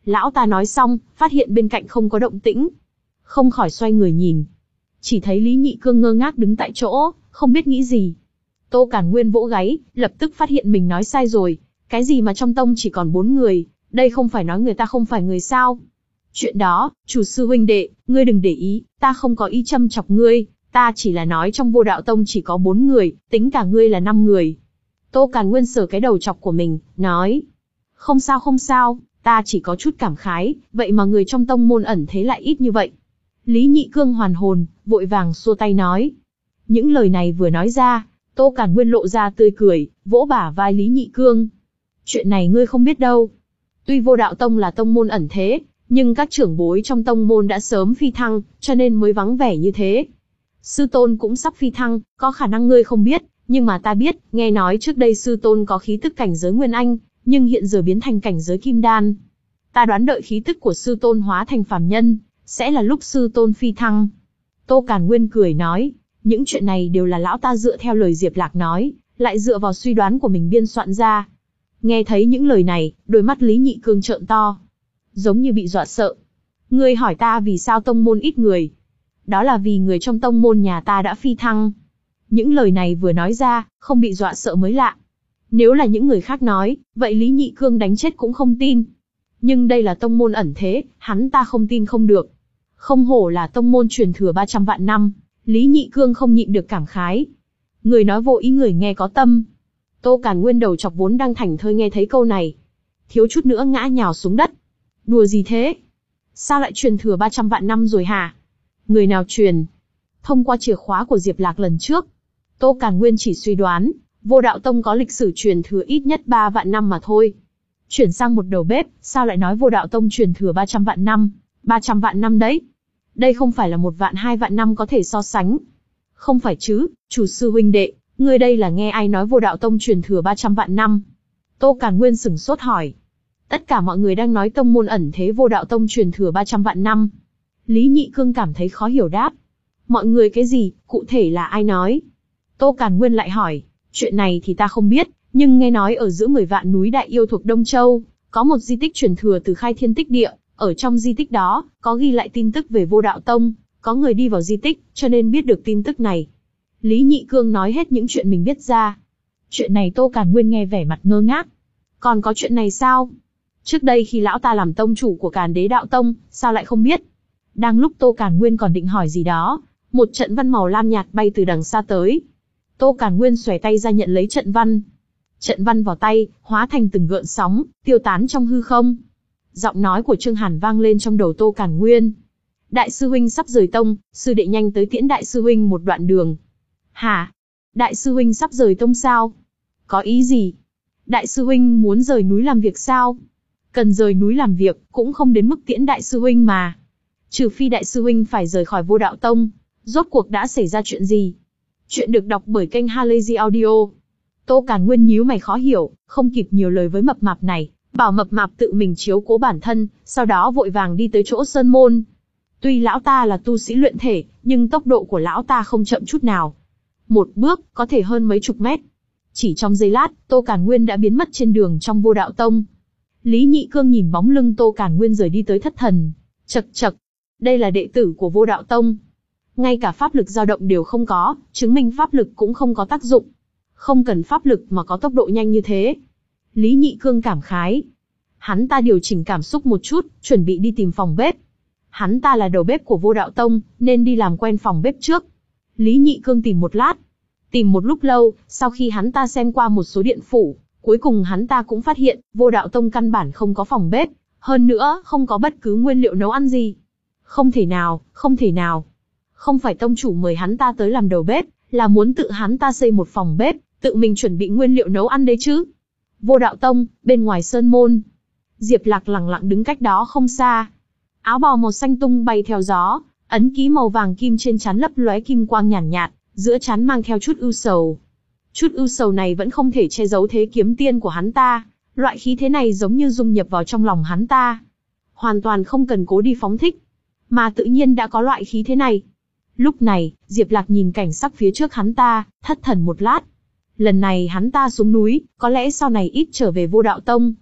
Lão ta nói xong, phát hiện bên cạnh không có động tĩnh. Không khỏi xoay người nhìn. Chỉ thấy Lý Nhị Cương ngơ ngác đứng tại chỗ, không biết nghĩ gì. Tô Càn Nguyên vỗ gáy, lập tức phát hiện mình nói sai rồi. Cái gì mà trong tông chỉ còn bốn người, đây không phải nói người ta không phải người sao? Chuyện đó, chủ sư huynh đệ, ngươi đừng để ý, ta không có ý châm chọc ngươi, ta chỉ là nói trong Vô Đạo Tông chỉ có bốn người, tính cả ngươi là năm người. Tô Càn Nguyên sờ cái đầu chọc của mình, nói. Không sao không sao, ta chỉ có chút cảm khái, vậy mà người trong tông môn ẩn thế lại ít như vậy. Lý Nhị Cương hoàn hồn, vội vàng xua tay nói. Những lời này vừa nói ra, Tô Càn Nguyên lộ ra tươi cười, vỗ bả vai Lý Nhị Cương. Chuyện này ngươi không biết đâu. Tuy Vô Đạo Tông là tông môn ẩn thế, nhưng các trưởng bối trong tông môn đã sớm phi thăng, cho nên mới vắng vẻ như thế. Sư tôn cũng sắp phi thăng, có khả năng ngươi không biết, nhưng mà ta biết, nghe nói trước đây sư tôn có khí tức cảnh giới Nguyên Anh, nhưng hiện giờ biến thành cảnh giới Kim Đan. Ta đoán đợi khí tức của sư tôn hóa thành phàm nhân, sẽ là lúc sư tôn phi thăng. Tô Càn Nguyên cười nói, những chuyện này đều là lão ta dựa theo lời Diệp Lạc nói, lại dựa vào suy đoán của mình biên soạn ra. Nghe thấy những lời này, đôi mắt Lý Nhị Cương trợn to, giống như bị dọa sợ. Ngươi hỏi ta vì sao tông môn ít người? Đó là vì người trong tông môn nhà ta đã phi thăng. Những lời này vừa nói ra, không bị dọa sợ mới lạ. Nếu là những người khác nói, vậy Lý Nhị Cương đánh chết cũng không tin. Nhưng đây là tông môn ẩn thế, hắn ta không tin không được. Không hổ là tông môn truyền thừa ba trăm vạn năm, Lý Nhị Cương không nhịn được cảm khái. Người nói vô ý người nghe có tâm. Tô Càn Nguyên đầu chọc vốn đang thảnh thơi nghe thấy câu này, thiếu chút nữa ngã nhào xuống đất. Đùa gì thế? Sao lại truyền thừa ba trăm vạn năm rồi hả? Người nào truyền? Thông qua chìa khóa của Diệp Lạc lần trước, Tô Càn Nguyên chỉ suy đoán, Vô Đạo Tông có lịch sử truyền thừa ít nhất ba vạn năm mà thôi. Chuyển sang một đầu bếp, sao lại nói Vô Đạo Tông truyền thừa ba trăm vạn năm? ba trăm vạn năm đấy. Đây không phải là một vạn hai vạn năm có thể so sánh. Không phải chứ, chủ sư huynh đệ, ngươi đây là nghe ai nói Vô Đạo Tông truyền thừa ba trăm vạn năm? Tô Càn Nguyên sửng sốt hỏi. Tất cả mọi người đang nói tông môn ẩn thế Vô Đạo Tông truyền thừa ba trăm vạn năm. Lý Nhị Cương cảm thấy khó hiểu đáp. Mọi người cái gì, cụ thể là ai nói? Tô Càn Nguyên lại hỏi, chuyện này thì ta không biết, nhưng nghe nói ở giữa mười vạn núi Đại Yêu thuộc Đông Châu, có một di tích truyền thừa từ Khai Thiên Tích Địa, ở trong di tích đó, có ghi lại tin tức về Vô Đạo Tông, có người đi vào di tích, cho nên biết được tin tức này. Lý Nhị Cương nói hết những chuyện mình biết ra. Chuyện này Tô Càn Nguyên nghe vẻ mặt ngơ ngác. Còn có chuyện này sao? Trước đây khi lão ta làm tông chủ của Càn Đế Đạo Tông, sao lại không biết? Đang lúc Tô Càn Nguyên còn định hỏi gì đó, một trận văn màu lam nhạt bay từ đằng xa tới. Tô Càn Nguyên xòe tay ra nhận lấy trận văn. Trận văn vào tay, hóa thành từng gợn sóng, tiêu tán trong hư không. Giọng nói của Trương Hàn vang lên trong đầu Tô Càn Nguyên. Đại sư huynh sắp rời tông, sư đệ nhanh tới tiễn đại sư huynh một đoạn đường. Hả? Đại sư huynh sắp rời tông sao? Có ý gì? Đại sư huynh muốn rời núi làm việc sao? Cần rời núi làm việc, cũng không đến mức tiễn đại sư huynh mà. Trừ phi đại sư huynh phải rời khỏi Vô Đạo Tông. Rốt cuộc đã xảy ra chuyện gì? Chuyện được đọc bởi kênh Halazy Audio. Tô Càn Nguyên nhíu mày khó hiểu, không kịp nhiều lời với mập mạp này, bảo mập mạp tự mình chiếu cố bản thân, sau đó vội vàng đi tới chỗ sơn môn. Tuy lão ta là tu sĩ luyện thể, nhưng tốc độ của lão ta không chậm chút nào. Một bước, có thể hơn mấy chục mét. Chỉ trong giây lát, Tô Càn Nguyên đã biến mất trên đường trong Vô Đạo Tông. Lý Nhị Cương nhìn bóng lưng Tô Càn Nguyên rời đi tới thất thần. Chậc chậc, đây là đệ tử của Vô Đạo Tông. Ngay cả pháp lực dao động đều không có, chứng minh pháp lực cũng không có tác dụng. Không cần pháp lực mà có tốc độ nhanh như thế. Lý Nhị Cương cảm khái. Hắn ta điều chỉnh cảm xúc một chút, chuẩn bị đi tìm phòng bếp. Hắn ta là đầu bếp của Vô Đạo Tông, nên đi làm quen phòng bếp trước. Lý Nhị Cương tìm một lát. Tìm một lúc lâu, sau khi hắn ta xem qua một số điện phủ, cuối cùng hắn ta cũng phát hiện, Vô Đạo Tông căn bản không có phòng bếp. Hơn nữa, không có bất cứ nguyên liệu nấu ăn gì. Không thể nào, không thể nào. Không phải tông chủ mời hắn ta tới làm đầu bếp, là muốn tự hắn ta xây một phòng bếp, tự mình chuẩn bị nguyên liệu nấu ăn đấy chứ. Vô Đạo Tông, bên ngoài sơn môn. Diệp Lạc lặng lặng đứng cách đó không xa. Áo bào màu xanh tung bay theo gió, ấn ký màu vàng kim trên trán lấp lóe kim quang nhàn nhạt, nhạt, giữa trán mang theo chút ưu sầu. Chút ưu sầu này vẫn không thể che giấu thế kiếm tiên của hắn ta, loại khí thế này giống như dung nhập vào trong lòng hắn ta. Hoàn toàn không cần cố đi phóng thích, mà tự nhiên đã có loại khí thế này. Lúc này, Diệp Lạc nhìn cảnh sắc phía trước hắn ta, thất thần một lát. Lần này hắn ta xuống núi, có lẽ sau này ít trở về Vô Đạo Tông.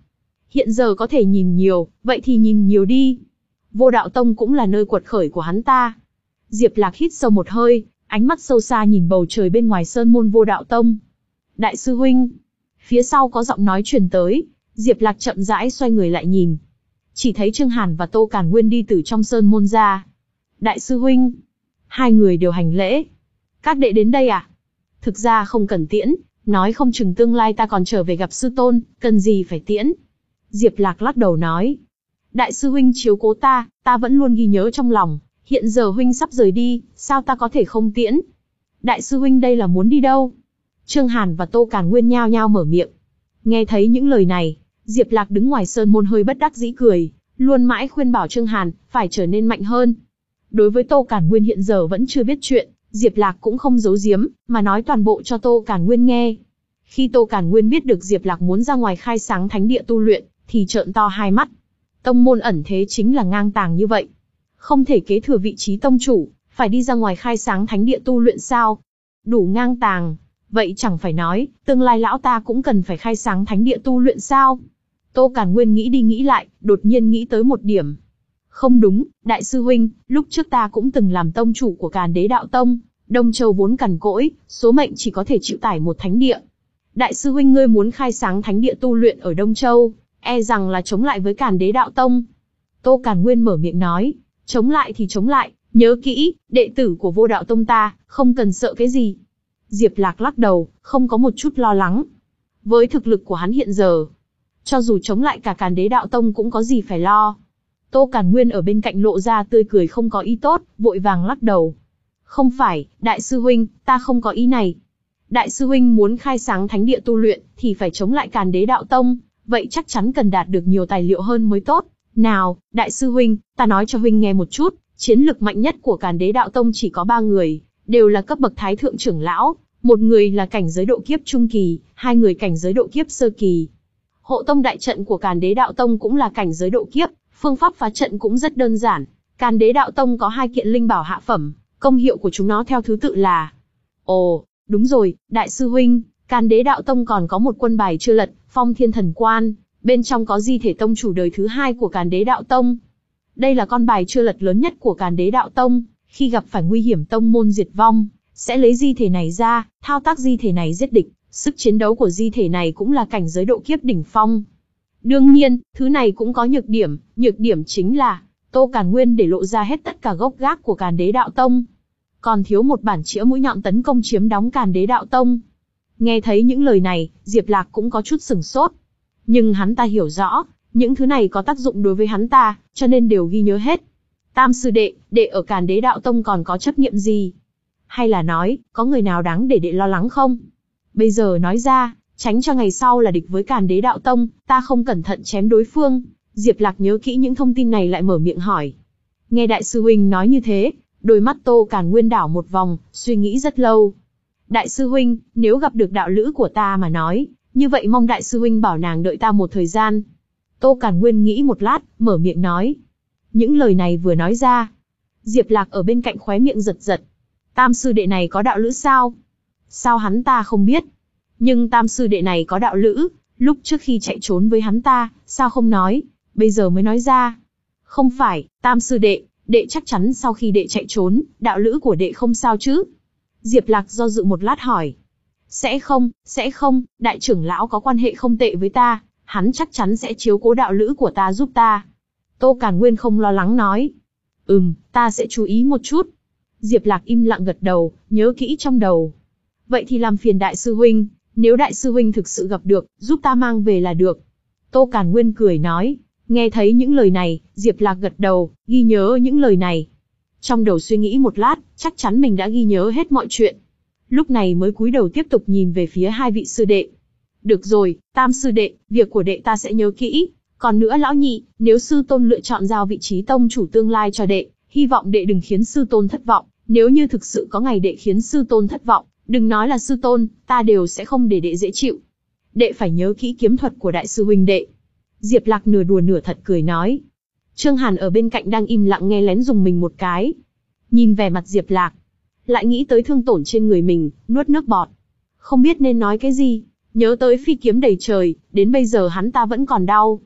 Hiện giờ có thể nhìn nhiều, vậy thì nhìn nhiều đi. Vô Đạo Tông cũng là nơi quật khởi của hắn ta. Diệp Lạc hít sâu một hơi, ánh mắt sâu xa nhìn bầu trời bên ngoài sơn môn Vô Đạo Tông. Đại sư huynh. Phía sau có giọng nói truyền tới, Diệp Lạc chậm rãi xoay người lại nhìn. Chỉ thấy Trương Hàn và Tô Càn Nguyên đi từ trong sơn môn ra. Đại sư huynh. Hai người đều hành lễ. Các đệ đến đây à? Thực ra không cần tiễn, nói không chừng tương lai ta còn trở về gặp sư tôn, cần gì phải tiễn. Diệp Lạc lắc đầu nói. Đại sư huynh chiếu cố ta, ta vẫn luôn ghi nhớ trong lòng, hiện giờ huynh sắp rời đi, sao ta có thể không tiễn? Đại sư huynh đây là muốn đi đâu? Trương Hàn và Tô Càn Nguyên nhao nhao mở miệng. Nghe thấy những lời này, Diệp Lạc đứng ngoài sơn môn hơi bất đắc dĩ cười, luôn mãi khuyên bảo Trương Hàn phải trở nên mạnh hơn. Đối với Tô Càn Nguyên hiện giờ vẫn chưa biết chuyện, Diệp Lạc cũng không giấu giếm, mà nói toàn bộ cho Tô Càn Nguyên nghe. Khi Tô Càn Nguyên biết được Diệp Lạc muốn ra ngoài khai sáng thánh địa tu luyện, thì trợn to hai mắt. Tông môn ẩn thế chính là ngang tàng như vậy. Không thể kế thừa vị trí tông chủ, phải đi ra ngoài khai sáng thánh địa tu luyện sao? Đủ ngang tàng. Vậy chẳng phải nói, tương lai lão ta cũng cần phải khai sáng thánh địa tu luyện sao? Tô Càn Nguyên nghĩ đi nghĩ lại, đột nhiên nghĩ tới một điểm. Không đúng, đại sư huynh, lúc trước ta cũng từng làm tông chủ của Càn Đế Đạo Tông, Đông Châu vốn cằn cỗi, số mệnh chỉ có thể chịu tải một thánh địa. Đại sư huynh ngươi muốn khai sáng thánh địa tu luyện ở Đông Châu, e rằng là chống lại với Càn Đế Đạo Tông. Tô Càn Nguyên mở miệng nói, chống lại thì chống lại, nhớ kỹ, đệ tử của Vô Đạo Tông ta, không cần sợ cái gì. Diệp Lạc lắc đầu, không có một chút lo lắng. Với thực lực của hắn hiện giờ, cho dù chống lại cả Càn Đế Đạo Tông cũng có gì phải lo. Tô Càn Nguyên ở bên cạnh lộ ra tươi cười không có ý tốt, vội vàng lắc đầu. Không phải, đại sư huynh, ta không có ý này. Đại sư huynh muốn khai sáng thánh địa tu luyện, thì phải chống lại Càn Đế Đạo Tông, vậy chắc chắn cần đạt được nhiều tài liệu hơn mới tốt. Nào, đại sư huynh, ta nói cho huynh nghe một chút, chiến lực mạnh nhất của Càn Đế Đạo Tông chỉ có ba người, đều là cấp bậc thái thượng trưởng lão, một người là cảnh giới độ kiếp trung kỳ, hai người cảnh giới độ kiếp sơ kỳ. Hộ tông đại trận của Càn Đế Đạo Tông cũng là cảnh giới độ kiếp, phương pháp phá trận cũng rất đơn giản. Càn Đế Đạo Tông có hai kiện linh bảo hạ phẩm, công hiệu của chúng nó theo thứ tự là... Ồ, đúng rồi, đại sư huynh, Càn Đế Đạo Tông còn có một quân bài chưa lật, Phong Thiên Thần Quan, bên trong có di thể tông chủ đời thứ hai của Càn Đế Đạo Tông. Đây là con bài chưa lật lớn nhất của Càn Đế Đạo Tông, khi gặp phải nguy hiểm tông môn diệt vong, sẽ lấy di thể này ra, thao tác di thể này giết địch, sức chiến đấu của di thể này cũng là cảnh giới độ kiếp đỉnh phong. Đương nhiên, thứ này cũng có nhược điểm, nhược điểm chính là, Tô Càn Nguyên để lộ ra hết tất cả gốc gác của Càn Đế Đạo Tông. Còn thiếu một bản chĩa mũi nhọn tấn công chiếm đóng Càn Đế Đạo Tông. Nghe thấy những lời này, Diệp Lạc cũng có chút sửng sốt. Nhưng hắn ta hiểu rõ, những thứ này có tác dụng đối với hắn ta, cho nên đều ghi nhớ hết. Tam sư đệ, đệ ở Càn Đế Đạo Tông còn có chấp niệm gì? Hay là nói, có người nào đáng để đệ lo lắng không? Bây giờ nói ra, tránh cho ngày sau là địch với Càn Đế Đạo Tông, ta không cẩn thận chém đối phương. Diệp Lạc nhớ kỹ những thông tin này lại mở miệng hỏi. Nghe đại sư huynh nói như thế, đôi mắt Tô Càn Nguyên đảo một vòng, suy nghĩ rất lâu. Đại sư huynh, nếu gặp được đạo lữ của ta mà nói, như vậy mong đại sư huynh bảo nàng đợi ta một thời gian. Tô Càn Nguyên nghĩ một lát, mở miệng nói. Những lời này vừa nói ra, Diệp Lạc ở bên cạnh khóe miệng giật giật. Tam sư đệ này có đạo lữ sao? Sao hắn ta không biết? Nhưng tam sư đệ này có đạo lữ, lúc trước khi chạy trốn với hắn ta, sao không nói, bây giờ mới nói ra. Không phải, tam sư đệ, đệ chắc chắn sau khi đệ chạy trốn, đạo lữ của đệ không sao chứ? Diệp Lạc do dự một lát hỏi. Sẽ không, sẽ không, đại trưởng lão có quan hệ không tệ với ta, hắn chắc chắn sẽ chiếu cố đạo lữ của ta giúp ta. Tô Càn Nguyên không lo lắng nói. Ừm, ta sẽ chú ý một chút. Diệp Lạc im lặng gật đầu, nhớ kỹ trong đầu. Vậy thì làm phiền đại sư huynh, nếu đại sư huynh thực sự gặp được, giúp ta mang về là được. Tô Càn Nguyên cười nói. Nghe thấy những lời này, Diệp Lạc gật đầu, ghi nhớ những lời này. Trong đầu suy nghĩ một lát, chắc chắn mình đã ghi nhớ hết mọi chuyện. Lúc này mới cúi đầu tiếp tục nhìn về phía hai vị sư đệ. Được rồi, tam sư đệ, việc của đệ ta sẽ nhớ kỹ. Còn nữa lão nhị, nếu sư tôn lựa chọn giao vị trí tông chủ tương lai cho đệ, hy vọng đệ đừng khiến sư tôn thất vọng. Nếu như thực sự có ngày đệ khiến sư tôn thất vọng, đừng nói là sư tôn, ta đều sẽ không để đệ dễ chịu. Đệ phải nhớ kỹ kiếm thuật của đại sư huynh đệ. Diệp Lạc nửa đùa nửa thật cười nói. Trương Hàn ở bên cạnh đang im lặng nghe lén dùng mình một cái. Nhìn vẻ mặt Diệp Lạc, lại nghĩ tới thương tổn trên người mình, nuốt nước bọt. Không biết nên nói cái gì, nhớ tới phi kiếm đầy trời, đến bây giờ hắn ta vẫn còn đau.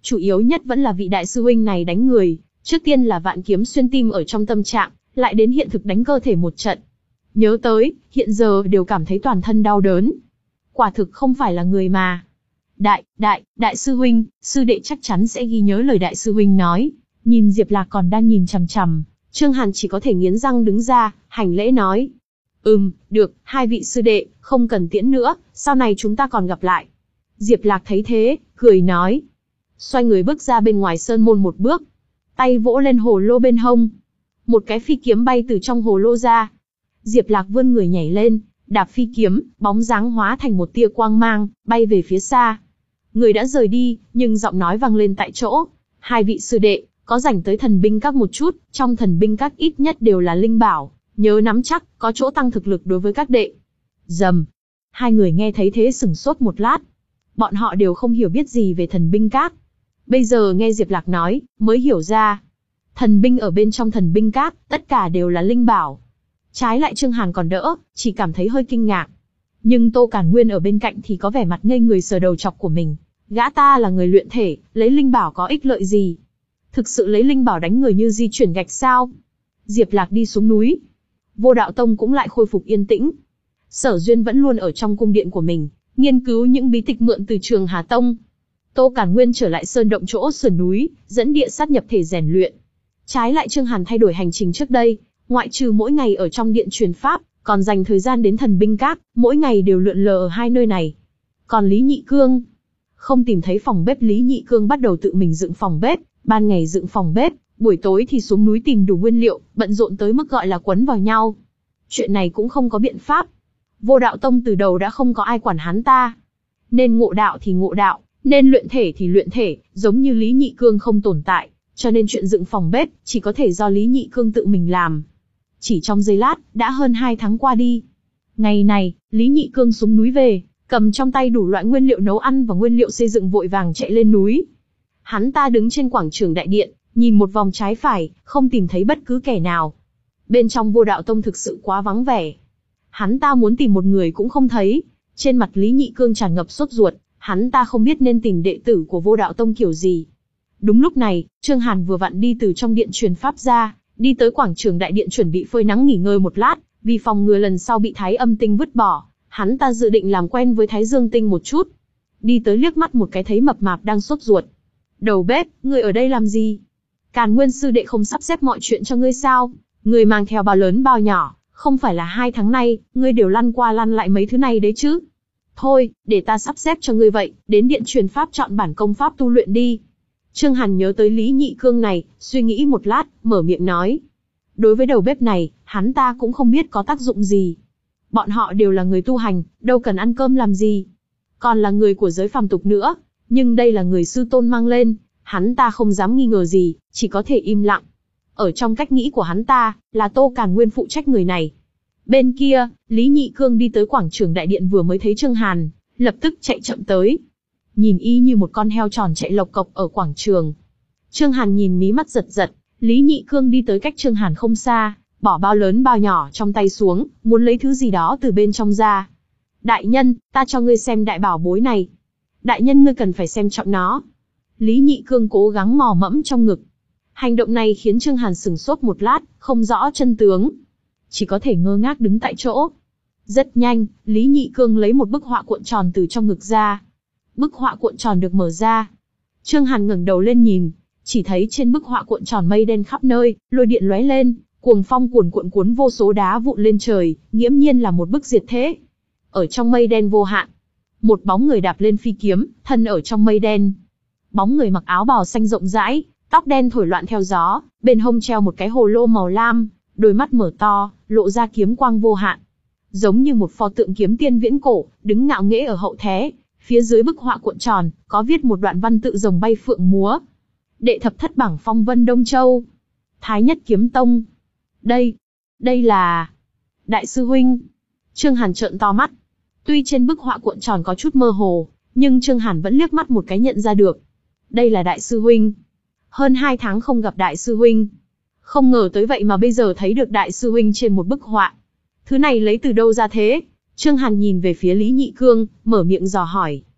chủ yếu nhất vẫn là vị đại sư huynh này đánh người, trước tiên là vạn kiếm xuyên tim ở trong tâm trạng, lại đến hiện thực đánh cơ thể một trận. Nhớ tới, hiện giờ đều cảm thấy toàn thân đau đớn. Quả thực không phải là người mà. Đại, đại, đại sư huynh, sư đệ chắc chắn sẽ ghi nhớ lời đại sư huynh nói. Nhìn Diệp Lạc còn đang nhìn chằm chằm, Trương Hàn chỉ có thể nghiến răng đứng ra, hành lễ nói. Ừm, được, hai vị sư đệ, không cần tiễn nữa, sau này chúng ta còn gặp lại. Diệp Lạc thấy thế, cười nói. Xoay người bước ra bên ngoài sơn môn một bước, tay vỗ lên hồ lô bên hông. Một cái phi kiếm bay từ trong hồ lô ra. Diệp Lạc vươn người nhảy lên, đạp phi kiếm, bóng dáng hóa thành một tia quang mang, bay về phía xa. Người đã rời đi, nhưng giọng nói vang lên tại chỗ. Hai vị sư đệ, có rảnh tới thần binh các một chút, trong thần binh các ít nhất đều là linh bảo, nhớ nắm chắc, có chỗ tăng thực lực đối với các đệ. Rầm. Hai người nghe thấy thế sửng sốt một lát. Bọn họ đều không hiểu biết gì về thần binh các. Bây giờ nghe Diệp Lạc nói, mới hiểu ra. Thần binh ở bên trong thần binh các, tất cả đều là linh bảo. Trái lại Trương Hàn còn đỡ, chỉ cảm thấy hơi kinh ngạc. Nhưng Tô Càn Nguyên ở bên cạnh thì có vẻ mặt ngây người sờ đầu chọc của mình. Gã ta là người luyện thể, lấy linh bảo có ích lợi gì? Thực sự lấy linh bảo đánh người như di chuyển gạch sao? Diệp Lạc đi xuống núi. Vô Đạo Tông cũng lại khôi phục yên tĩnh. Sở Duyên vẫn luôn ở trong cung điện của mình, nghiên cứu những bí tịch mượn từ Trường Hà Tông. Tô Càn Nguyên trở lại sơn động chỗ sườn núi, dẫn địa sát nhập thể rèn luyện. Trái lại Trương Hàn thay đổi hành trình trước đây, ngoại trừ mỗi ngày ở trong điện truyền pháp, còn dành thời gian đến thần binh các, mỗi ngày đều lượn lờ ở hai nơi này. Còn Lý Nhị Cương, không tìm thấy phòng bếp, Lý Nhị Cương bắt đầu tự mình dựng phòng bếp, ban ngày dựng phòng bếp, buổi tối thì xuống núi tìm đủ nguyên liệu, bận rộn tới mức gọi là quấn vào nhau. Chuyện này cũng không có biện pháp. Vô Đạo Tông từ đầu đã không có ai quản hắn ta. Nên ngộ đạo thì ngộ đạo, nên luyện thể thì luyện thể, giống như Lý Nhị Cương không tồn tại, cho nên chuyện dựng phòng bếp chỉ có thể do Lý Nhị Cương tự mình làm. Chỉ trong giây lát, đã hơn hai tháng qua đi. Ngày này, Lý Nhị Cương xuống núi về, cầm trong tay đủ loại nguyên liệu nấu ăn và nguyên liệu xây dựng vội vàng chạy lên núi. Hắn ta đứng trên quảng trường đại điện, nhìn một vòng trái phải, không tìm thấy bất cứ kẻ nào. Bên trong Vô Đạo Tông thực sự quá vắng vẻ. Hắn ta muốn tìm một người cũng không thấy. Trên mặt Lý Nhị Cương tràn ngập sốt ruột, hắn ta không biết nên tìm đệ tử của Vô Đạo Tông kiểu gì. Đúng lúc này, Trương Hàn vừa vặn đi từ trong điện truyền pháp ra, đi tới quảng trường đại điện chuẩn bị phơi nắng nghỉ ngơi một lát, vì phòng ngừa lần sau bị Thái Âm Tinh vứt bỏ, hắn ta dự định làm quen với Thái Dương Tinh một chút. Đi tới liếc mắt một cái thấy mập mạp đang sốt ruột. Đầu bếp, ngươi ở đây làm gì? Càn Nguyên sư đệ không sắp xếp mọi chuyện cho ngươi sao? Ngươi mang theo bao lớn bao nhỏ, không phải là hai tháng nay, ngươi đều lăn qua lăn lại mấy thứ này đấy chứ? Thôi, để ta sắp xếp cho ngươi vậy, đến điện truyền pháp chọn bản công pháp tu luyện đi. Trương Hàn nhớ tới Lý Nhị Cương này, suy nghĩ một lát, mở miệng nói. Đối với đầu bếp này, hắn ta cũng không biết có tác dụng gì. Bọn họ đều là người tu hành, đâu cần ăn cơm làm gì. Còn là người của giới phàm tục nữa, nhưng đây là người sư tôn mang lên, hắn ta không dám nghi ngờ gì, chỉ có thể im lặng. Ở trong cách nghĩ của hắn ta, là Tô Càn Nguyên phụ trách người này. Bên kia, Lý Nhị Cương đi tới quảng trường đại điện vừa mới thấy Trương Hàn, lập tức chạy chậm tới. Nhìn y như một con heo tròn chạy lộc cộc ở quảng trường. Trương Hàn nhìn mí mắt giật giật, Lý Nhị Cương đi tới cách Trương Hàn không xa, bỏ bao lớn bao nhỏ trong tay xuống, muốn lấy thứ gì đó từ bên trong ra. Đại nhân, ta cho ngươi xem đại bảo bối này. Đại nhân ngươi cần phải xem trọng nó. Lý Nhị Cương cố gắng mò mẫm trong ngực. Hành động này khiến Trương Hàn sửng sốt một lát, không rõ chân tướng. Chỉ có thể ngơ ngác đứng tại chỗ. Rất nhanh, Lý Nhị Cương lấy một bức họa cuộn tròn từ trong ngực ra. Bức họa cuộn tròn được mở ra. Trương Hàn ngẩng đầu lên nhìn, chỉ thấy trên bức họa cuộn tròn mây đen khắp nơi, lôi điện lóe lên, cuồng phong cuồn cuộn cuốn vô số đá vụn lên trời, nghiễm nhiên là một bức diệt thế. Ở trong mây đen vô hạn, một bóng người đạp lên phi kiếm, thân ở trong mây đen. Bóng người mặc áo bào xanh rộng rãi, tóc đen thổi loạn theo gió, bên hông treo một cái hồ lô màu lam, đôi mắt mở to, lộ ra kiếm quang vô hạn. Giống như một pho tượng kiếm tiên viễn cổ, đứng ngạo nghễ ở hậu thế. Phía dưới bức họa cuộn tròn, có viết một đoạn văn tự rồng bay phượng múa. Đệ thập thất bảng phong vân Đông Châu. Thái nhất kiếm tông. Đây, đây là... Đại sư huynh. Trương Hàn trợn to mắt. Tuy trên bức họa cuộn tròn có chút mơ hồ, nhưng Trương Hàn vẫn liếc mắt một cái nhận ra được. Đây là đại sư huynh. Hơn hai tháng không gặp đại sư huynh. Không ngờ tới vậy mà bây giờ thấy được đại sư huynh trên một bức họa. Thứ này lấy từ đâu ra thế? Trương Hàn nhìn về phía Lý Nhị Cương, mở miệng dò hỏi.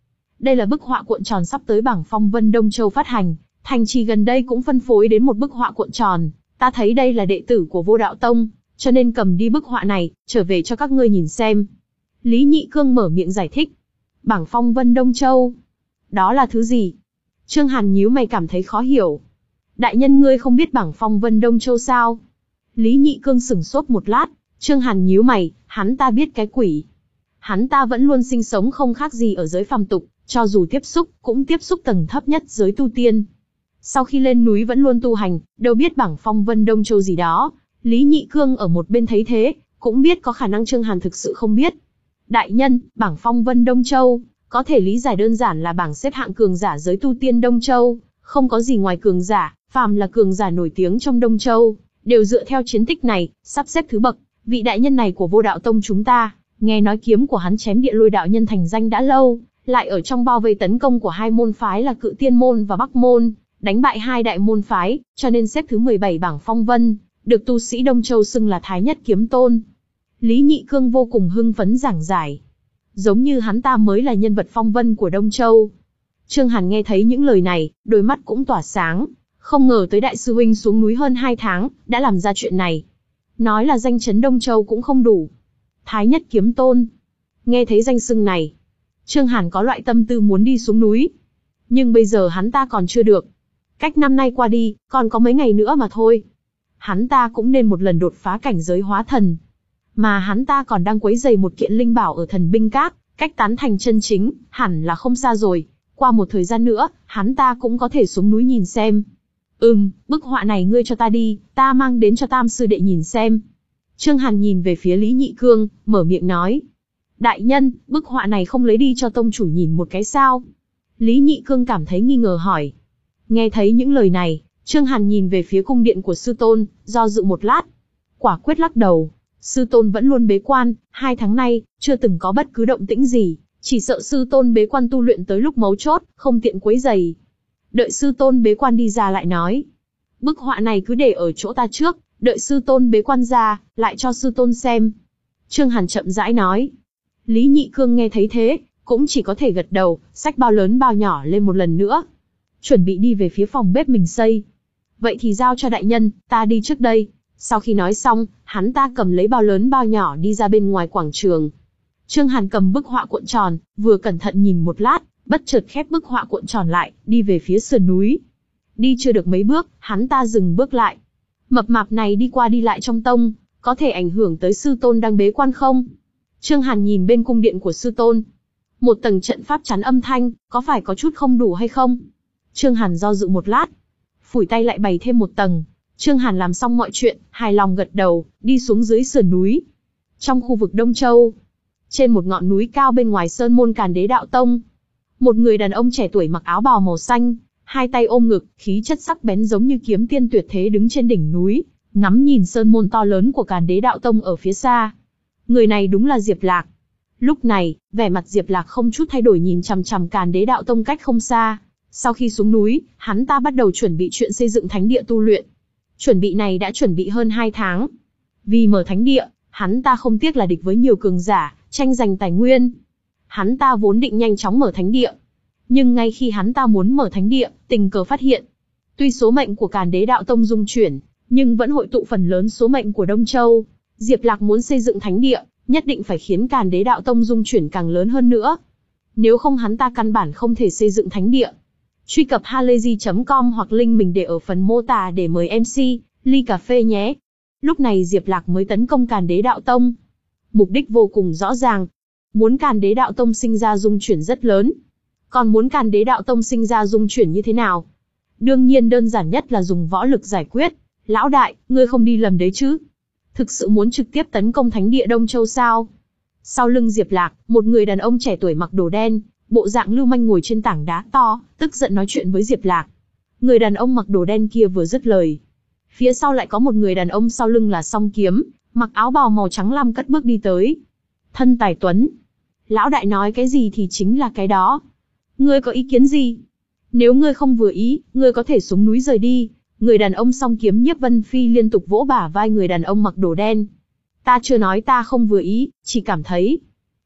đây là bức họa cuộn tròn sắp tới bảng phong vân Đông Châu phát hành, thành trì gần đây cũng phân phối đến một bức họa cuộn tròn, ta thấy đây là đệ tử của Vô Đạo Tông, cho nên cầm đi bức họa này, trở về cho các ngươi nhìn xem. Lý Nhị Cương mở miệng giải thích. Bảng phong vân Đông Châu? Đó là thứ gì? Trương Hàn nhíu mày cảm thấy khó hiểu. Đại nhân ngươi không biết bảng phong vân Đông Châu sao? Lý Nhị Cương sửng sốt một lát, Trương Hàn nhíu mày, hắn ta biết cái quỷ. Hắn ta vẫn luôn sinh sống không khác gì ở giới phàm tục, cho dù tiếp xúc, cũng tiếp xúc tầng thấp nhất giới tu tiên. Sau khi lên núi vẫn luôn tu hành, đâu biết bảng phong vân Đông Châu gì đó. Lý Nhị Cương ở một bên thấy thế, cũng biết có khả năng Trương Hàn thực sự không biết. Đại nhân, bảng phong vân Đông Châu, có thể lý giải đơn giản là bảng xếp hạng cường giả giới tu tiên Đông Châu, không có gì ngoài cường giả, phàm là cường giả nổi tiếng trong Đông Châu, đều dựa theo chiến tích này, sắp xếp thứ bậc. Vị đại nhân này của Vô Đạo Tông chúng ta, nghe nói kiếm của hắn chém địa lôi đạo nhân thành danh đã lâu, lại ở trong bao vây tấn công của hai môn phái là Cự Tiên môn và Bắc môn, đánh bại hai đại môn phái, cho nên xếp thứ mười bảy bảng phong vân, được tu sĩ Đông Châu xưng là Thái Nhất Kiếm Tôn. Lý Nhị Cương vô cùng hưng phấn giảng giải, giống như hắn ta mới là nhân vật phong vân của Đông Châu. Trương Hàn nghe thấy những lời này, đôi mắt cũng tỏa sáng, không ngờ tới đại sư huynh xuống núi hơn hai tháng, đã làm ra chuyện này. Nói là danh chấn Đông Châu cũng không đủ. Thái Nhất Kiếm Tôn. Nghe thấy danh xưng này, Trương Hàn có loại tâm tư muốn đi xuống núi. Nhưng bây giờ hắn ta còn chưa được. Cách năm nay qua đi, còn có mấy ngày nữa mà thôi. Hắn ta cũng nên một lần đột phá cảnh giới hóa thần. Mà hắn ta còn đang quấy rầy một kiện linh bảo ở thần binh các, cách tán thành chân chính, hẳn là không xa rồi. Qua một thời gian nữa, hắn ta cũng có thể xuống núi nhìn xem. Ừm, bức họa này ngươi cho ta đi, ta mang đến cho Tam sư đệ nhìn xem. Trương Hàn nhìn về phía Lý Nhị Cương, mở miệng nói. Đại nhân, bức họa này không lấy đi cho tông chủ nhìn một cái sao? Lý Nhị Cương cảm thấy nghi ngờ hỏi. Nghe thấy những lời này, Trương Hàn nhìn về phía cung điện của sư tôn, do dự một lát. Quả quyết lắc đầu, sư tôn vẫn luôn bế quan, hai tháng nay, chưa từng có bất cứ động tĩnh gì, chỉ sợ sư tôn bế quan tu luyện tới lúc mấu chốt, không tiện quấy rầy. Đợi sư tôn bế quan đi ra lại nói. Bức họa này cứ để ở chỗ ta trước, đợi sư tôn bế quan ra, lại cho sư tôn xem. Trương Hàn chậm rãi nói. Lý Nhị Cương nghe thấy thế, cũng chỉ có thể gật đầu, xách bao lớn bao nhỏ lên một lần nữa. Chuẩn bị đi về phía phòng bếp mình xây. Vậy thì giao cho đại nhân, ta đi trước đây. Sau khi nói xong, hắn ta cầm lấy bao lớn bao nhỏ đi ra bên ngoài quảng trường. Trương Hàn cầm bức họa cuộn tròn, vừa cẩn thận nhìn một lát, bất chợt khép bức họa cuộn tròn lại, đi về phía sườn núi. Đi chưa được mấy bước, hắn ta dừng bước lại. Mập mạp này đi qua đi lại trong tông, có thể ảnh hưởng tới sư tôn đang bế quan không? Trương Hàn nhìn bên cung điện của sư tôn. Một tầng trận pháp chắn âm thanh, có phải có chút không đủ hay không? Trương Hàn do dự một lát, phủi tay lại bày thêm một tầng. Trương Hàn làm xong mọi chuyện, hài lòng gật đầu, đi xuống dưới sườn núi. Trong khu vực Đông Châu, trên một ngọn núi cao bên ngoài sơn môn Càn Đế Đạo Tông, một người đàn ông trẻ tuổi mặc áo bào màu xanh, hai tay ôm ngực, khí chất sắc bén giống như kiếm tiên tuyệt thế đứng trên đỉnh núi, ngắm nhìn sơn môn to lớn của Càn Đế Đạo Tông ở phía xa. Người này đúng là Diệp Lạc. Lúc này, vẻ mặt Diệp Lạc không chút thay đổi nhìn chằm chằm Càn Đế Đạo Tông cách không xa. Sau khi xuống núi, hắn ta bắt đầu chuẩn bị chuyện xây dựng thánh địa tu luyện. Chuẩn bị này đã chuẩn bị hơn hai tháng. Vì mở thánh địa, hắn ta không tiếc là địch với nhiều cường giả, tranh giành tài nguyên. Hắn ta vốn định nhanh chóng mở thánh địa. Nhưng ngay khi hắn ta muốn mở thánh địa, tình cờ phát hiện. Tuy số mệnh của Càn Đế Đạo Tông dung chuyển, nhưng vẫn hội tụ phần lớn số mệnh của Đông Châu. Diệp Lạc muốn xây dựng thánh địa, nhất định phải khiến Càn Đế Đạo Tông dung chuyển càng lớn hơn nữa. Nếu không hắn ta căn bản không thể xây dựng thánh địa. Truy cập halayzi chấm com hoặc link mình để ở phần mô tả để mời em xê, ly cà phê nhé. Lúc này Diệp Lạc mới tấn công Càn Đế Đạo Tông. Mục đích vô cùng rõ ràng. Muốn Càn Đế Đạo Tông sinh ra dung chuyển rất lớn. Còn muốn Càn Đế Đạo Tông sinh ra dung chuyển như thế nào? Đương nhiên đơn giản nhất là dùng võ lực giải quyết. Lão đại, ngươi không đi lầm đấy chứ? Thực sự muốn trực tiếp tấn công thánh địa Đông Châu sao? Sau lưng Diệp Lạc, một người đàn ông trẻ tuổi mặc đồ đen, bộ dạng lưu manh ngồi trên tảng đá to, tức giận nói chuyện với Diệp Lạc. Người đàn ông mặc đồ đen kia vừa dứt lời, phía sau lại có một người đàn ông sau lưng là song kiếm, mặc áo bào màu trắng lam cất bước đi tới. Thân tài tuấn. Lão đại nói cái gì thì chính là cái đó. Ngươi có ý kiến gì? Nếu ngươi không vừa ý, ngươi có thể xuống núi rời đi. Người đàn ông song kiếm Nhiếp Vân Phi liên tục vỗ bả vai người đàn ông mặc đồ đen. Ta chưa nói ta không vừa ý, chỉ cảm thấy.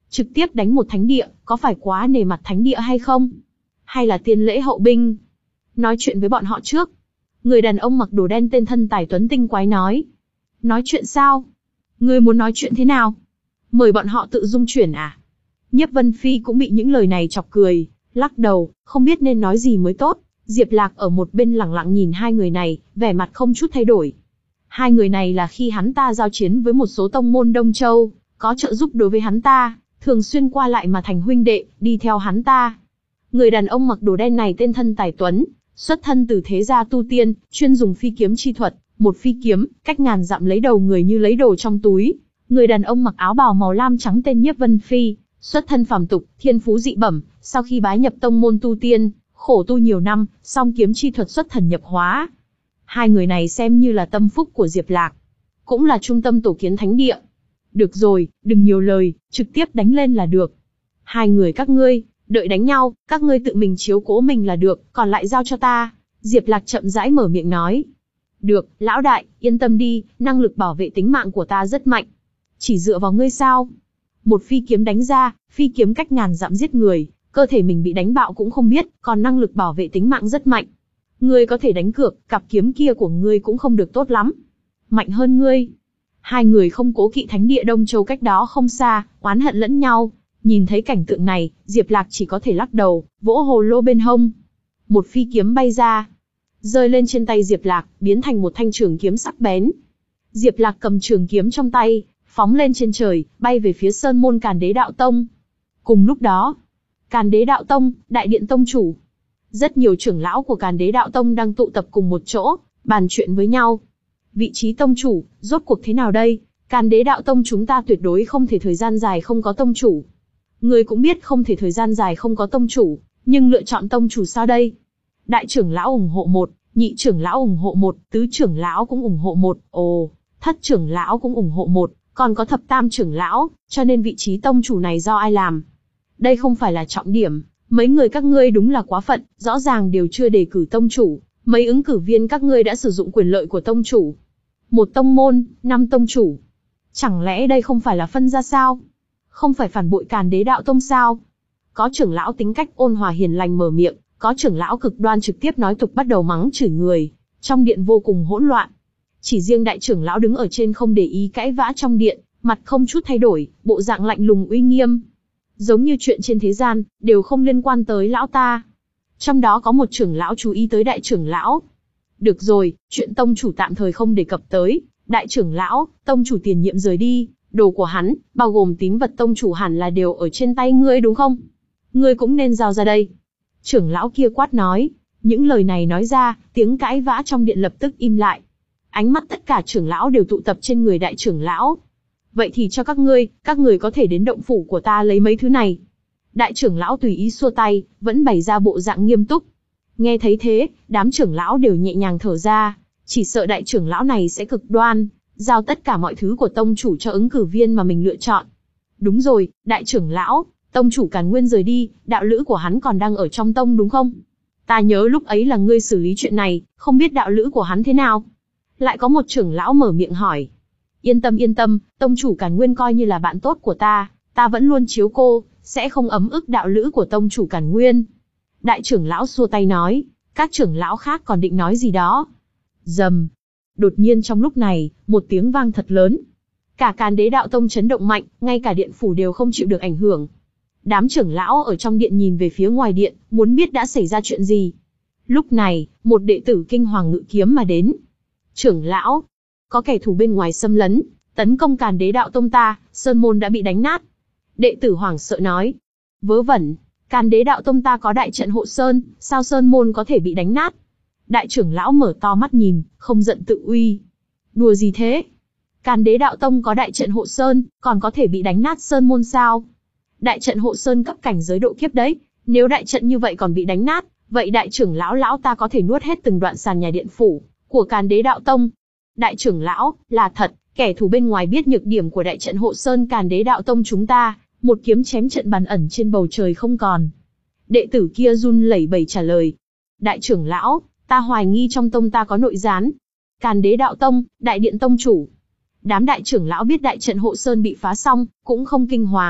Trực tiếp đánh một thánh địa, có phải quá nể mặt thánh địa hay không? Hay là tiên lễ hậu binh? Nói chuyện với bọn họ trước. Người đàn ông mặc đồ đen tên thân tài tuấn tinh quái nói. Nói chuyện sao? Ngươi muốn nói chuyện thế nào? Mời bọn họ tự dung chuyển à? Nhiếp Vân Phi cũng bị những lời này chọc cười, lắc đầu, không biết nên nói gì mới tốt. Diệp Lạc ở một bên lặng lặng nhìn hai người này, vẻ mặt không chút thay đổi. Hai người này là khi hắn ta giao chiến với một số tông môn Đông Châu, có trợ giúp đối với hắn ta, thường xuyên qua lại mà thành huynh đệ, đi theo hắn ta. Người đàn ông mặc đồ đen này tên thân tài tuấn, xuất thân từ thế gia tu tiên, chuyên dùng phi kiếm chi thuật, một phi kiếm, cách ngàn dặm lấy đầu người như lấy đồ trong túi. Người đàn ông mặc áo bào màu lam trắng tên Nhiếp Vân Phi, xuất thân phàm tục, thiên phú dị bẩm, sau khi bái nhập tông môn tu tiên, khổ tu nhiều năm, song kiếm chi thuật xuất thần nhập hóa. Hai người này xem như là tâm phúc của Diệp Lạc, cũng là trung tâm tổ kiến thánh địa. Được rồi, đừng nhiều lời, trực tiếp đánh lên là được. Hai người các ngươi, đợi đánh nhau, các ngươi tự mình chiếu cố mình là được, còn lại giao cho ta. Diệp Lạc chậm rãi mở miệng nói. Được, lão đại, yên tâm đi, năng lực bảo vệ tính mạng của ta rất mạnh. Chỉ dựa vào ngươi sao? Một phi kiếm đánh ra, phi kiếm cách ngàn dặm giết người, cơ thể mình bị đánh bạo cũng không biết, còn năng lực bảo vệ tính mạng rất mạnh. Ngươi có thể đánh cược, cặp kiếm kia của ngươi cũng không được tốt lắm. Mạnh hơn ngươi. Hai người không cố kỵ thánh địa Đông Châu cách đó không xa, oán hận lẫn nhau. Nhìn thấy cảnh tượng này, Diệp Lạc chỉ có thể lắc đầu, vỗ hồ lô bên hông. Một phi kiếm bay ra, rơi lên trên tay Diệp Lạc, biến thành một thanh trường kiếm sắc bén. Diệp Lạc cầm trường kiếm trong tay, phóng lên trên trời, bay về phía sơn môn Càn Đế Đạo Tông. Cùng lúc đó, Càn Đế Đạo Tông, đại điện tông chủ. Rất nhiều trưởng lão của Càn Đế Đạo Tông đang tụ tập cùng một chỗ, bàn chuyện với nhau. Vị trí tông chủ, rốt cuộc thế nào đây? Càn Đế Đạo Tông chúng ta tuyệt đối không thể thời gian dài không có tông chủ. Người cũng biết không thể thời gian dài không có tông chủ, nhưng lựa chọn tông chủ sao đây? Đại trưởng lão ủng hộ một, nhị trưởng lão ủng hộ một, tứ trưởng lão cũng ủng hộ một, ồ, thất trưởng lão cũng ủng hộ một, còn có thập tam trưởng lão, cho nên vị trí tông chủ này do ai làm? Đây không phải là trọng điểm, mấy người các ngươi đúng là quá phận, rõ ràng đều chưa đề cử tông chủ, mấy ứng cử viên các ngươi đã sử dụng quyền lợi của tông chủ. Một tông môn, năm tông chủ. Chẳng lẽ đây không phải là phân ra sao? Không phải phản bội Càn Đế Đạo Tông sao? Có trưởng lão tính cách ôn hòa hiền lành mở miệng, có trưởng lão cực đoan trực tiếp nói tục bắt đầu mắng chửi người. Trong điện vô cùng hỗn loạn. Chỉ riêng đại trưởng lão đứng ở trên không để ý cãi vã trong điện, mặt không chút thay đổi, bộ dạng lạnh lùng uy nghiêm. Giống như chuyện trên thế gian, đều không liên quan tới lão ta. Trong đó có một trưởng lão chú ý tới đại trưởng lão. Được rồi, chuyện tông chủ tạm thời không đề cập tới. Đại trưởng lão, tông chủ tiền nhiệm rời đi, đồ của hắn, bao gồm tín vật tông chủ hẳn là đều ở trên tay ngươi đúng không? Ngươi cũng nên giao ra đây. Trưởng lão kia quát nói. Những lời này nói ra, tiếng cãi vã trong điện lập tức im lại. Ánh mắt tất cả trưởng lão đều tụ tập trên người đại trưởng lão. Vậy thì cho các ngươi, các người có thể đến động phủ của ta lấy mấy thứ này. Đại trưởng lão tùy ý xua tay, vẫn bày ra bộ dạng nghiêm túc. Nghe thấy thế, đám trưởng lão đều nhẹ nhàng thở ra, chỉ sợ đại trưởng lão này sẽ cực đoan, giao tất cả mọi thứ của tông chủ cho ứng cử viên mà mình lựa chọn. Đúng rồi, đại trưởng lão, tông chủ Càn Nguyên rời đi, đạo lữ của hắn còn đang ở trong tông đúng không? Ta nhớ lúc ấy là ngươi xử lý chuyện này, không biết đạo lữ của hắn thế nào? Lại có một trưởng lão mở miệng hỏi. Yên tâm yên tâm, tông chủ Càn Nguyên coi như là bạn tốt của ta, ta vẫn luôn chiếu cô, sẽ không ấm ức đạo lữ của tông chủ Càn Nguyên. Đại trưởng lão xua tay nói, các trưởng lão khác còn định nói gì đó. Rầm. Đột nhiên trong lúc này, một tiếng vang thật lớn. Cả Càn Đế Đạo Tông chấn động mạnh, ngay cả điện phủ đều không chịu được ảnh hưởng. Đám trưởng lão ở trong điện nhìn về phía ngoài điện, muốn biết đã xảy ra chuyện gì. Lúc này, một đệ tử kinh hoàng ngự kiếm mà đến. Trưởng lão, có kẻ thù bên ngoài xâm lấn, tấn công Càn Đế Đạo Tông ta, sơn môn đã bị đánh nát. Đệ tử hoảng sợ nói. Vớ vẩn, Càn Đế Đạo Tông ta có đại trận hộ sơn, sao sơn môn có thể bị đánh nát? Đại trưởng lão mở to mắt nhìn, không giận tự uy. Đùa gì thế? Càn Đế Đạo Tông có đại trận hộ sơn, còn có thể bị đánh nát sơn môn sao? Đại trận hộ sơn cấp cảnh giới độ kiếp đấy, nếu đại trận như vậy còn bị đánh nát, vậy đại trưởng lão lão ta có thể nuốt hết từng đoạn sàn nhà điện phủ của Càn Đế Đạo Tông. Đại trưởng lão, là thật, kẻ thù bên ngoài biết nhược điểm của đại trận hộ sơn Càn Đế Đạo Tông chúng ta, một kiếm chém trận bàn ẩn trên bầu trời không còn. Đệ tử kia run lẩy bẩy trả lời. Đại trưởng lão, ta hoài nghi trong tông ta có nội gián. Càn Đế Đạo Tông, đại điện tông chủ. Đám đại trưởng lão biết đại trận hộ sơn bị phá xong, cũng không kinh hoàng.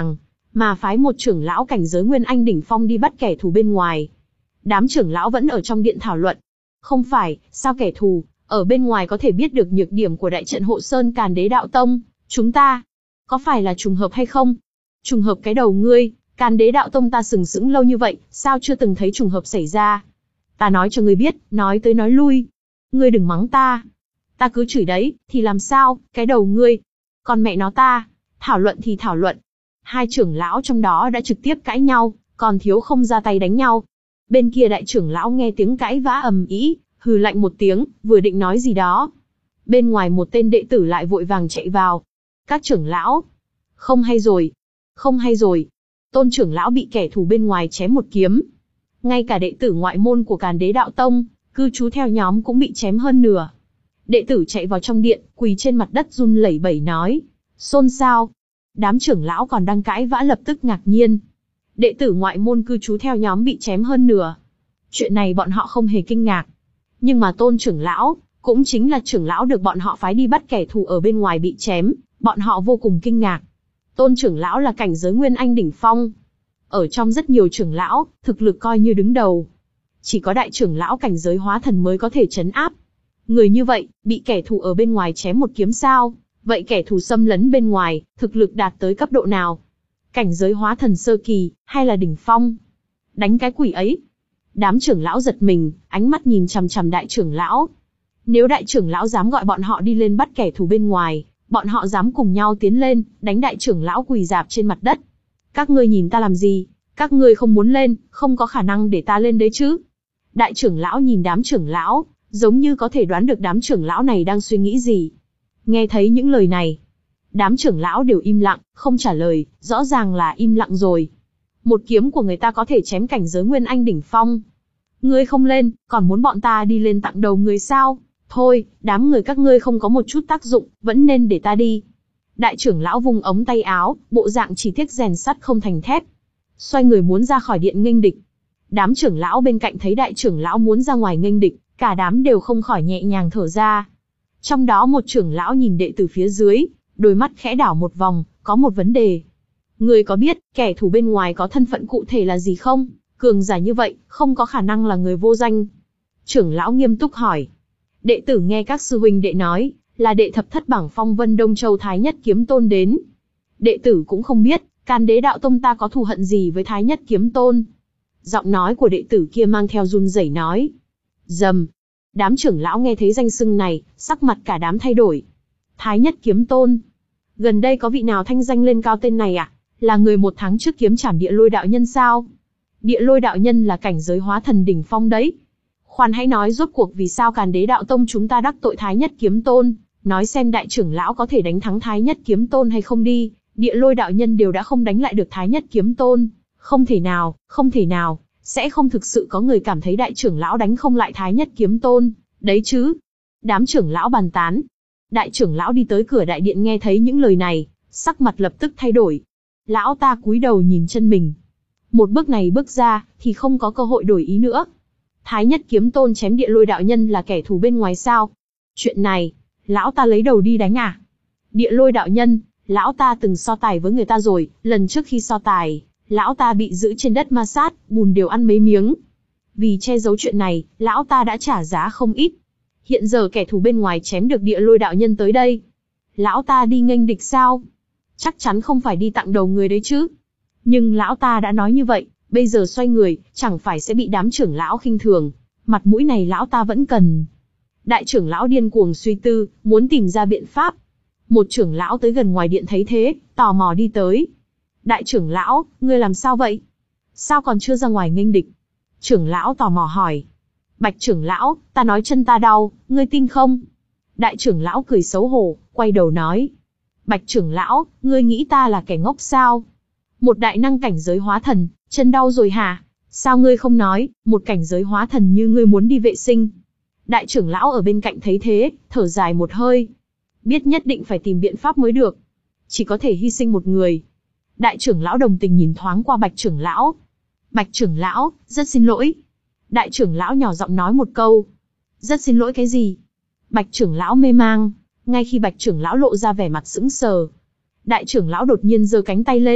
mà phái một trưởng lão cảnh giới Nguyên Anh đỉnh phong đi bắt kẻ thù bên ngoài. Đám trưởng lão vẫn ở trong điện thảo luận. Không phải, sao kẻ thù ở bên ngoài có thể biết được nhược điểm của đại trận hộ sơn Càn Đế Đạo Tông, chúng ta, có phải là trùng hợp hay không? Trùng hợp cái đầu ngươi, Càn Đế Đạo Tông ta sừng sững lâu như vậy, sao chưa từng thấy trùng hợp xảy ra? Ta nói cho ngươi biết, nói tới nói lui. Ngươi đừng mắng ta. Ta cứ chửi đấy, thì làm sao, cái đầu ngươi. Còn mẹ nó ta, thảo luận thì thảo luận. Hai trưởng lão trong đó đã trực tiếp cãi nhau, còn thiếu không ra tay đánh nhau. Bên kia đại trưởng lão nghe tiếng cãi vã ầm ĩ, hừ lạnh một tiếng, vừa định nói gì đó. Bên ngoài một tên đệ tử lại vội vàng chạy vào. Các trưởng lão, không hay rồi, không hay rồi. Tôn trưởng lão bị kẻ thù bên ngoài chém một kiếm. Ngay cả đệ tử ngoại môn của Càn Đế Đạo Tông, cư trú theo nhóm cũng bị chém hơn nửa. Đệ tử chạy vào trong điện, quỳ trên mặt đất run lẩy bẩy nói. Xôn xao. Đám trưởng lão còn đang cãi vã lập tức ngạc nhiên. Đệ tử ngoại môn cư trú theo nhóm bị chém hơn nửa. Chuyện này bọn họ không hề kinh ngạc. Nhưng mà tôn trưởng lão, cũng chính là trưởng lão được bọn họ phái đi bắt kẻ thù ở bên ngoài bị chém, bọn họ vô cùng kinh ngạc. Tôn trưởng lão là cảnh giới Nguyên Anh đỉnh phong. Ở trong rất nhiều trưởng lão, thực lực coi như đứng đầu. Chỉ có đại trưởng lão cảnh giới hóa thần mới có thể trấn áp. Người như vậy, bị kẻ thù ở bên ngoài chém một kiếm sao? Vậy kẻ thù xâm lấn bên ngoài, thực lực đạt tới cấp độ nào? Cảnh giới hóa thần sơ kỳ, hay là đỉnh phong? Đánh cái quỷ ấy. Đám trưởng lão giật mình, ánh mắt nhìn chằm chằm đại trưởng lão. Nếu đại trưởng lão dám gọi bọn họ đi lên bắt kẻ thù bên ngoài, bọn họ dám cùng nhau tiến lên, đánh đại trưởng lão quỳ rạp trên mặt đất. Các ngươi nhìn ta làm gì? Các ngươi không muốn lên, không có khả năng để ta lên đấy chứ? Đại trưởng lão nhìn đám trưởng lão, giống như có thể đoán được đám trưởng lão này đang suy nghĩ gì. Nghe thấy những lời này, đám trưởng lão đều im lặng, không trả lời, rõ ràng là im lặng rồi. Một kiếm của người ta có thể chém cảnh giới Nguyên Anh đỉnh phong. Ngươi không lên, còn muốn bọn ta đi lên tặng đầu người sao? Thôi, đám người các ngươi không có một chút tác dụng, vẫn nên để ta đi. Đại trưởng lão vung ống tay áo, bộ dạng chỉ tiếc rèn sắt không thành thép. Xoay người muốn ra khỏi điện nghênh địch. Đám trưởng lão bên cạnh thấy đại trưởng lão muốn ra ngoài nghênh địch, cả đám đều không khỏi nhẹ nhàng thở ra. Trong đó một trưởng lão nhìn đệ tử phía dưới, đôi mắt khẽ đảo một vòng, có một vấn đề. Ngươi có biết, kẻ thù bên ngoài có thân phận cụ thể là gì không? Cường giả như vậy, không có khả năng là người vô danh. Trưởng lão nghiêm túc hỏi. Đệ tử nghe các sư huynh đệ nói, là đệ thập thất bảng phong vân Đông Châu Thái Nhất Kiếm Tôn đến. Đệ tử cũng không biết, Càn Đế Đạo Tông ta có thù hận gì với Thái Nhất Kiếm Tôn. Giọng nói của đệ tử kia mang theo run rẩy nói. Dầm. Đám trưởng lão nghe thấy danh xưng này, sắc mặt cả đám thay đổi. Thái Nhất Kiếm Tôn. Gần đây có vị nào thanh danh lên cao tên này à? Là người một tháng trước kiếm trảm Địa Lôi đạo nhân sao? Địa Lôi đạo nhân là cảnh giới hóa thần đỉnh phong đấy. Khoan hãy nói rốt cuộc vì sao Càn Đế Đạo Tông chúng ta đắc tội Thái Nhất Kiếm Tôn, nói xem đại trưởng lão có thể đánh thắng Thái Nhất Kiếm Tôn hay không đi. Địa Lôi đạo nhân đều đã không đánh lại được Thái Nhất Kiếm Tôn, không thể nào, không thể nào, sẽ không thực sự có người cảm thấy đại trưởng lão đánh không lại Thái Nhất Kiếm Tôn, đấy chứ. Đám trưởng lão bàn tán. Đại trưởng lão đi tới cửa đại điện nghe thấy những lời này, sắc mặt lập tức thay đổi. Lão ta cúi đầu nhìn chân mình. Một bước này bước ra, thì không có cơ hội đổi ý nữa. Thái Nhất Kiếm Tôn chém Địa Lôi đạo nhân là kẻ thù bên ngoài sao? Chuyện này, lão ta lấy đầu đi đánh à? Địa Lôi đạo nhân, lão ta từng so tài với người ta rồi, lần trước khi so tài, lão ta bị giữ trên đất ma sát, bùn đều ăn mấy miếng. Vì che giấu chuyện này, lão ta đã trả giá không ít. Hiện giờ kẻ thù bên ngoài chém được Địa Lôi đạo nhân tới đây. Lão ta đi nghênh địch sao? Chắc chắn không phải đi tặng đầu người đấy chứ. Nhưng lão ta đã nói như vậy, bây giờ xoay người, chẳng phải sẽ bị đám trưởng lão khinh thường. Mặt mũi này lão ta vẫn cần. Đại trưởng lão điên cuồng suy tư, muốn tìm ra biện pháp. Một trưởng lão tới gần ngoài điện thấy thế, tò mò đi tới. Đại trưởng lão, ngươi làm sao vậy? Sao còn chưa ra ngoài nghênh địch? Trưởng lão tò mò hỏi. Bạch trưởng lão, ta nói chân ta đau, ngươi tin không? Đại trưởng lão cười xấu hổ, quay đầu nói. Bạch trưởng lão, ngươi nghĩ ta là kẻ ngốc sao? Một đại năng cảnh giới hóa thần, chân đau rồi hả? Sao ngươi không nói, một cảnh giới hóa thần như ngươi muốn đi vệ sinh? Đại trưởng lão ở bên cạnh thấy thế, thở dài một hơi. Biết nhất định phải tìm biện pháp mới được. Chỉ có thể hy sinh một người. Đại trưởng lão đồng tình nhìn thoáng qua Bạch trưởng lão. Bạch trưởng lão, rất xin lỗi. Đại trưởng lão nhỏ giọng nói một câu. Rất xin lỗi cái gì? Bạch trưởng lão mê mang. Ngay khi Bạch trưởng lão lộ ra vẻ mặt sững sờ, đại trưởng lão đột nhiên giơ cánh tay lên,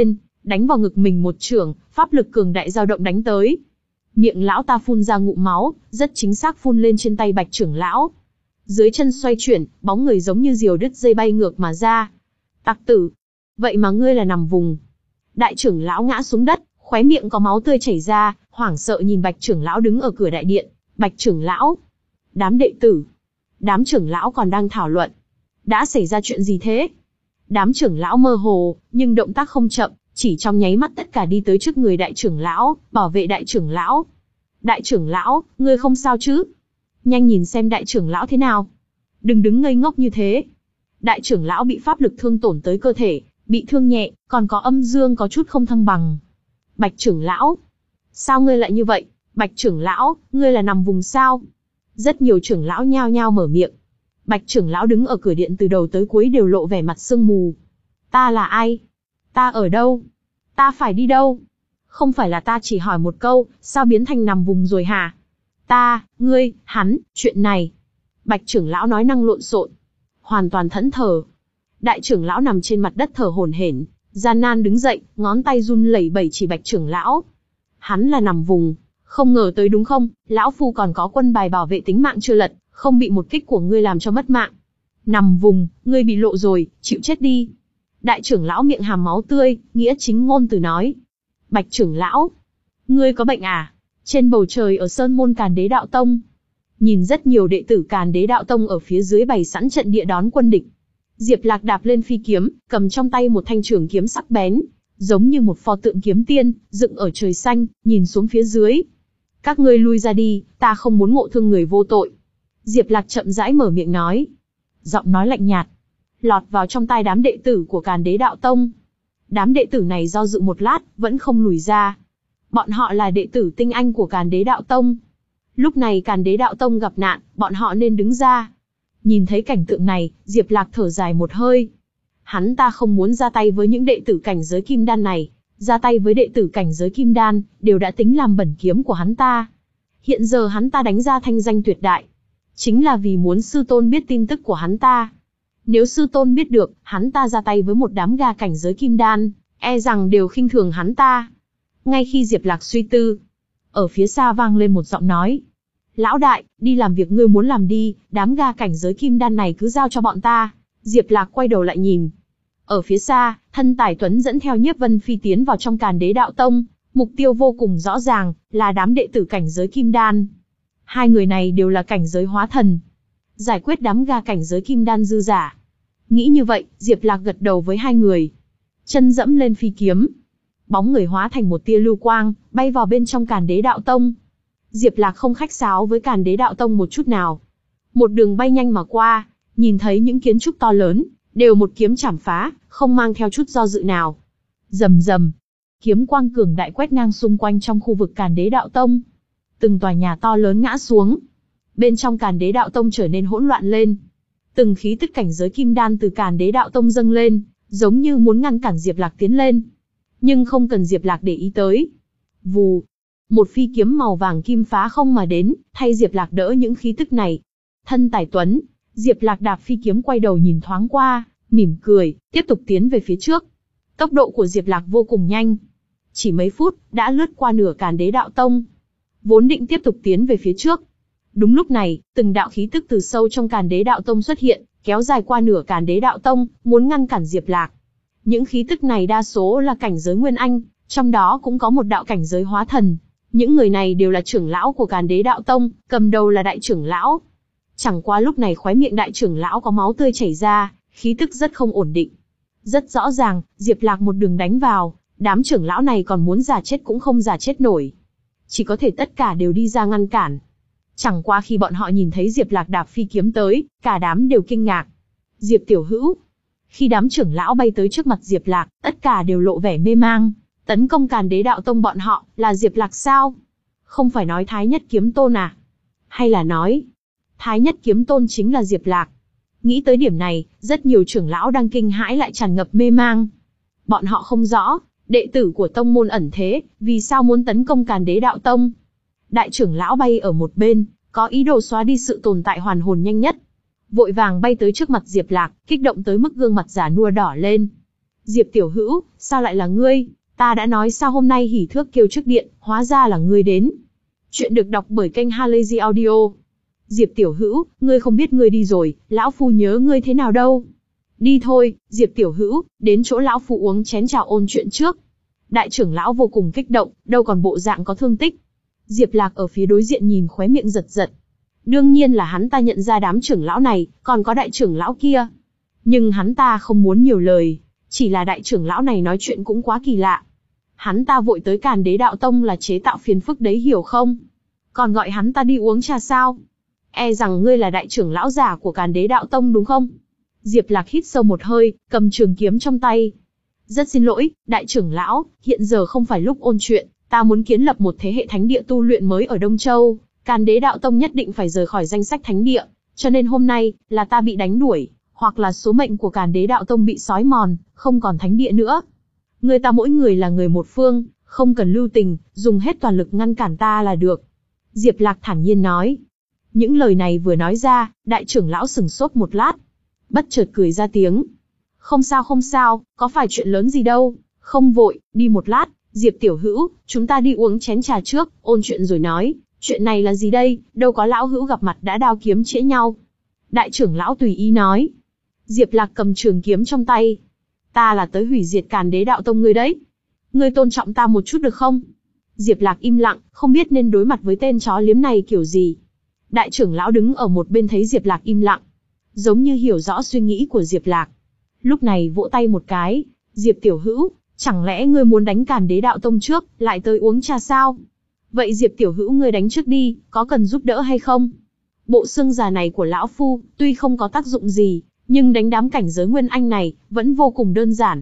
đánh vào ngực mình một chưởng, pháp lực cường đại dao động đánh tới. Miệng lão ta phun ra ngụm máu, rất chính xác phun lên trên tay Bạch trưởng lão. Dưới chân xoay chuyển, bóng người giống như diều đứt dây bay ngược mà ra. Tặc tử, vậy mà ngươi là nằm vùng. Đại trưởng lão ngã xuống đất, khóe miệng có máu tươi chảy ra, hoảng sợ nhìn Bạch trưởng lão đứng ở cửa đại điện. Bạch trưởng lão, đám đệ tử, đám trưởng lão còn đang thảo luận. Đã xảy ra chuyện gì thế? Đám trưởng lão mơ hồ, nhưng động tác không chậm, chỉ trong nháy mắt tất cả đi tới trước người đại trưởng lão, bảo vệ đại trưởng lão. Đại trưởng lão, ngươi không sao chứ? Nhanh nhìn xem đại trưởng lão thế nào. Đừng đứng ngây ngốc như thế. Đại trưởng lão bị pháp lực thương tổn tới cơ thể, bị thương nhẹ, còn có âm dương có chút không thăng bằng. Bạch trưởng lão, sao ngươi lại như vậy? Bạch trưởng lão, ngươi là nằm vùng sao? Rất nhiều trưởng lão nhao nhao mở miệng. Bạch trưởng lão đứng ở cửa điện từ đầu tới cuối đều lộ vẻ mặt sương mù. Ta là ai? Ta ở đâu? Ta phải đi đâu? Không phải là ta chỉ hỏi một câu, sao biến thành nằm vùng rồi hả? Ta, ngươi, hắn, chuyện này. Bạch trưởng lão nói năng lộn xộn, hoàn toàn thẫn thờ. Đại trưởng lão nằm trên mặt đất thở hổn hển, gian nan đứng dậy, ngón tay run lẩy bẩy chỉ Bạch trưởng lão. Hắn là nằm vùng, không ngờ tới đúng không? Lão phu còn có quân bài bảo vệ tính mạng chưa lật, không bị một kích của ngươi làm cho mất mạng. Nằm vùng, ngươi bị lộ rồi, chịu chết đi. Đại trưởng lão miệng hàm máu tươi, nghĩa chính ngôn từ nói. Bạch trưởng lão, ngươi có bệnh à? Trên bầu trời ở Sơn Môn Càn Đế Đạo Tông, nhìn rất nhiều đệ tử Càn Đế Đạo Tông ở phía dưới bày sẵn trận địa đón quân địch. Diệp Lạc đạp lên phi kiếm, cầm trong tay một thanh trường kiếm sắc bén, giống như một pho tượng kiếm tiên, dựng ở trời xanh, nhìn xuống phía dưới. Các ngươi lui ra đi, ta không muốn ngộ thương người vô tội. Diệp Lạc chậm rãi mở miệng nói. Giọng nói lạnh nhạt, lọt vào trong tai đám đệ tử của Càn Đế Đạo Tông. Đám đệ tử này do dự một lát, vẫn không lùi ra. Bọn họ là đệ tử tinh anh của Càn Đế Đạo Tông. Lúc này Càn Đế Đạo Tông gặp nạn, bọn họ nên đứng ra. Nhìn thấy cảnh tượng này, Diệp Lạc thở dài một hơi. Hắn ta không muốn ra tay với những đệ tử cảnh giới kim đan này, ra tay với đệ tử cảnh giới kim đan, đều đã tính làm bẩn kiếm của hắn ta. Hiện giờ hắn ta đánh ra thanh danh tuyệt đại, chính là vì muốn sư tôn biết tin tức của hắn ta. Nếu sư tôn biết được, hắn ta ra tay với một đám ga cảnh giới kim đan, e rằng đều khinh thường hắn ta. Ngay khi Diệp Lạc suy tư, ở phía xa vang lên một giọng nói. Lão đại, đi làm việc ngươi muốn làm đi, đám ga cảnh giới kim đan này cứ giao cho bọn ta. Diệp Lạc quay đầu lại nhìn. Ở phía xa, Thân Tài Tuấn dẫn theo Nhiếp Vân Phi tiến vào trong Càn Đế Đạo Tông, mục tiêu vô cùng rõ ràng, là đám đệ tử cảnh giới kim đan. Hai người này đều là cảnh giới hóa thần. Giải quyết đám ga cảnh giới kim đan dư giả. Nghĩ như vậy, Diệp Lạc gật đầu với hai người. Chân dẫm lên phi kiếm. Bóng người hóa thành một tia lưu quang, bay vào bên trong Càn Đế Đạo Tông. Diệp Lạc không khách sáo với Càn Đế Đạo Tông một chút nào. Một đường bay nhanh mà qua, nhìn thấy những kiến trúc to lớn, đều một kiếm chảm phá, không mang theo chút do dự nào. Rầm rầm, kiếm quang cường đại quét ngang xung quanh trong khu vực Càn Đế Đạo Tông. Từng tòa nhà to lớn ngã xuống. Bên trong Càn Đế Đạo Tông trở nên hỗn loạn lên. Từng khí tức cảnh giới kim đan từ Càn Đế Đạo Tông dâng lên, giống như muốn ngăn cản Diệp Lạc tiến lên. Nhưng không cần Diệp Lạc để ý tới. Vù, một phi kiếm màu vàng kim phá không mà đến, thay Diệp Lạc đỡ những khí tức này. Thân Tài Tuấn, Diệp Lạc đạp phi kiếm quay đầu nhìn thoáng qua, mỉm cười, tiếp tục tiến về phía trước. Tốc độ của Diệp Lạc vô cùng nhanh. Chỉ mấy phút, đã lướt qua nửa Càn Đế Đạo Tông. Vốn định tiếp tục tiến về phía trước. Đúng lúc này, từng đạo khí tức từ sâu trong Càn Đế Đạo Tông xuất hiện, kéo dài qua nửa Càn Đế Đạo Tông, muốn ngăn cản Diệp Lạc. Những khí tức này đa số là cảnh giới Nguyên Anh, trong đó cũng có một đạo cảnh giới hóa thần. Những người này đều là trưởng lão của Càn Đế Đạo Tông, cầm đầu là đại trưởng lão. Chẳng qua lúc này khóe miệng đại trưởng lão có máu tươi chảy ra, khí tức rất không ổn định. Rất rõ ràng, Diệp Lạc một đường đánh vào, đám trưởng lão này còn muốn giả chết cũng không giả chết nổi. Chỉ có thể tất cả đều đi ra ngăn cản. Chẳng qua khi bọn họ nhìn thấy Diệp Lạc đạp phi kiếm tới, cả đám đều kinh ngạc. Diệp tiểu hữu. Khi đám trưởng lão bay tới trước mặt Diệp Lạc, tất cả đều lộ vẻ mê mang. Tấn công Càn Đế Đạo Tông bọn họ, là Diệp Lạc sao? Không phải nói Thái Nhất Kiếm Tôn à? Hay là nói, Thái Nhất Kiếm Tôn chính là Diệp Lạc? Nghĩ tới điểm này, rất nhiều trưởng lão đang kinh hãi lại tràn ngập mê mang. Bọn họ không rõ, đệ tử của tông môn ẩn thế, vì sao muốn tấn công Càn Đế Đạo Tông? Đại trưởng lão bay ở một bên, có ý đồ xóa đi sự tồn tại hoàn hồn nhanh nhất. Vội vàng bay tới trước mặt Diệp Lạc, kích động tới mức gương mặt già nua đỏ lên. Diệp tiểu hữu, sao lại là ngươi? Ta đã nói sao hôm nay hỉ thước kêu trước điện, hóa ra là ngươi đến. Chuyện được đọc bởi kênh Halazy Audio. Diệp tiểu hữu, ngươi không biết ngươi đi rồi, lão phu nhớ ngươi thế nào đâu. Đi thôi, Diệp tiểu hữu, đến chỗ lão phu uống chén trà ôn chuyện trước. Đại trưởng lão vô cùng kích động, đâu còn bộ dạng có thương tích. Diệp Lạc ở phía đối diện nhìn khóe miệng giật giật. Đương nhiên là hắn ta nhận ra đám trưởng lão này, còn có đại trưởng lão kia. Nhưng hắn ta không muốn nhiều lời, chỉ là đại trưởng lão này nói chuyện cũng quá kỳ lạ. Hắn ta vội tới Càn Đế Đạo Tông là chế tạo phiền phức đấy hiểu không? Còn gọi hắn ta đi uống trà sao? E rằng ngươi là đại trưởng lão giả của Càn Đế Đạo Tông đúng không? Diệp Lạc hít sâu một hơi, cầm trường kiếm trong tay. Rất xin lỗi, đại trưởng lão, hiện giờ không phải lúc ôn chuyện, ta muốn kiến lập một thế hệ thánh địa tu luyện mới ở Đông Châu, Càn Đế Đạo Tông nhất định phải rời khỏi danh sách thánh địa, cho nên hôm nay, là ta bị đánh đuổi, hoặc là số mệnh của Càn Đế Đạo Tông bị xói mòn, không còn thánh địa nữa. Người ta mỗi người là người một phương, không cần lưu tình, dùng hết toàn lực ngăn cản ta là được. Diệp Lạc thản nhiên nói. Những lời này vừa nói ra, đại trưởng lão sừng sốt một lát, bất chợt cười ra tiếng. Không sao không sao, có phải chuyện lớn gì đâu, không vội, đi một lát, Diệp tiểu hữu, chúng ta đi uống chén trà trước, ôn chuyện rồi nói, chuyện này là gì đây, đâu có lão hữu gặp mặt đã đao kiếm chĩa nhau. Đại trưởng lão tùy ý nói. Diệp Lạc cầm trường kiếm trong tay. Ta là tới hủy diệt Càn Đế Đạo Tông ngươi đấy. Ngươi tôn trọng ta một chút được không? Diệp Lạc im lặng, không biết nên đối mặt với tên chó liếm này kiểu gì. Đại trưởng lão đứng ở một bên thấy Diệp Lạc im lặng, giống như hiểu rõ suy nghĩ của Diệp Lạc. Lúc này vỗ tay một cái, Diệp tiểu hữu, chẳng lẽ ngươi muốn đánh Càn Đế Đạo Tông trước, lại tới uống trà sao? Vậy Diệp tiểu hữu ngươi đánh trước đi, có cần giúp đỡ hay không? Bộ xương già này của lão phu, tuy không có tác dụng gì, nhưng đánh đám cảnh giới Nguyên Anh này, vẫn vô cùng đơn giản.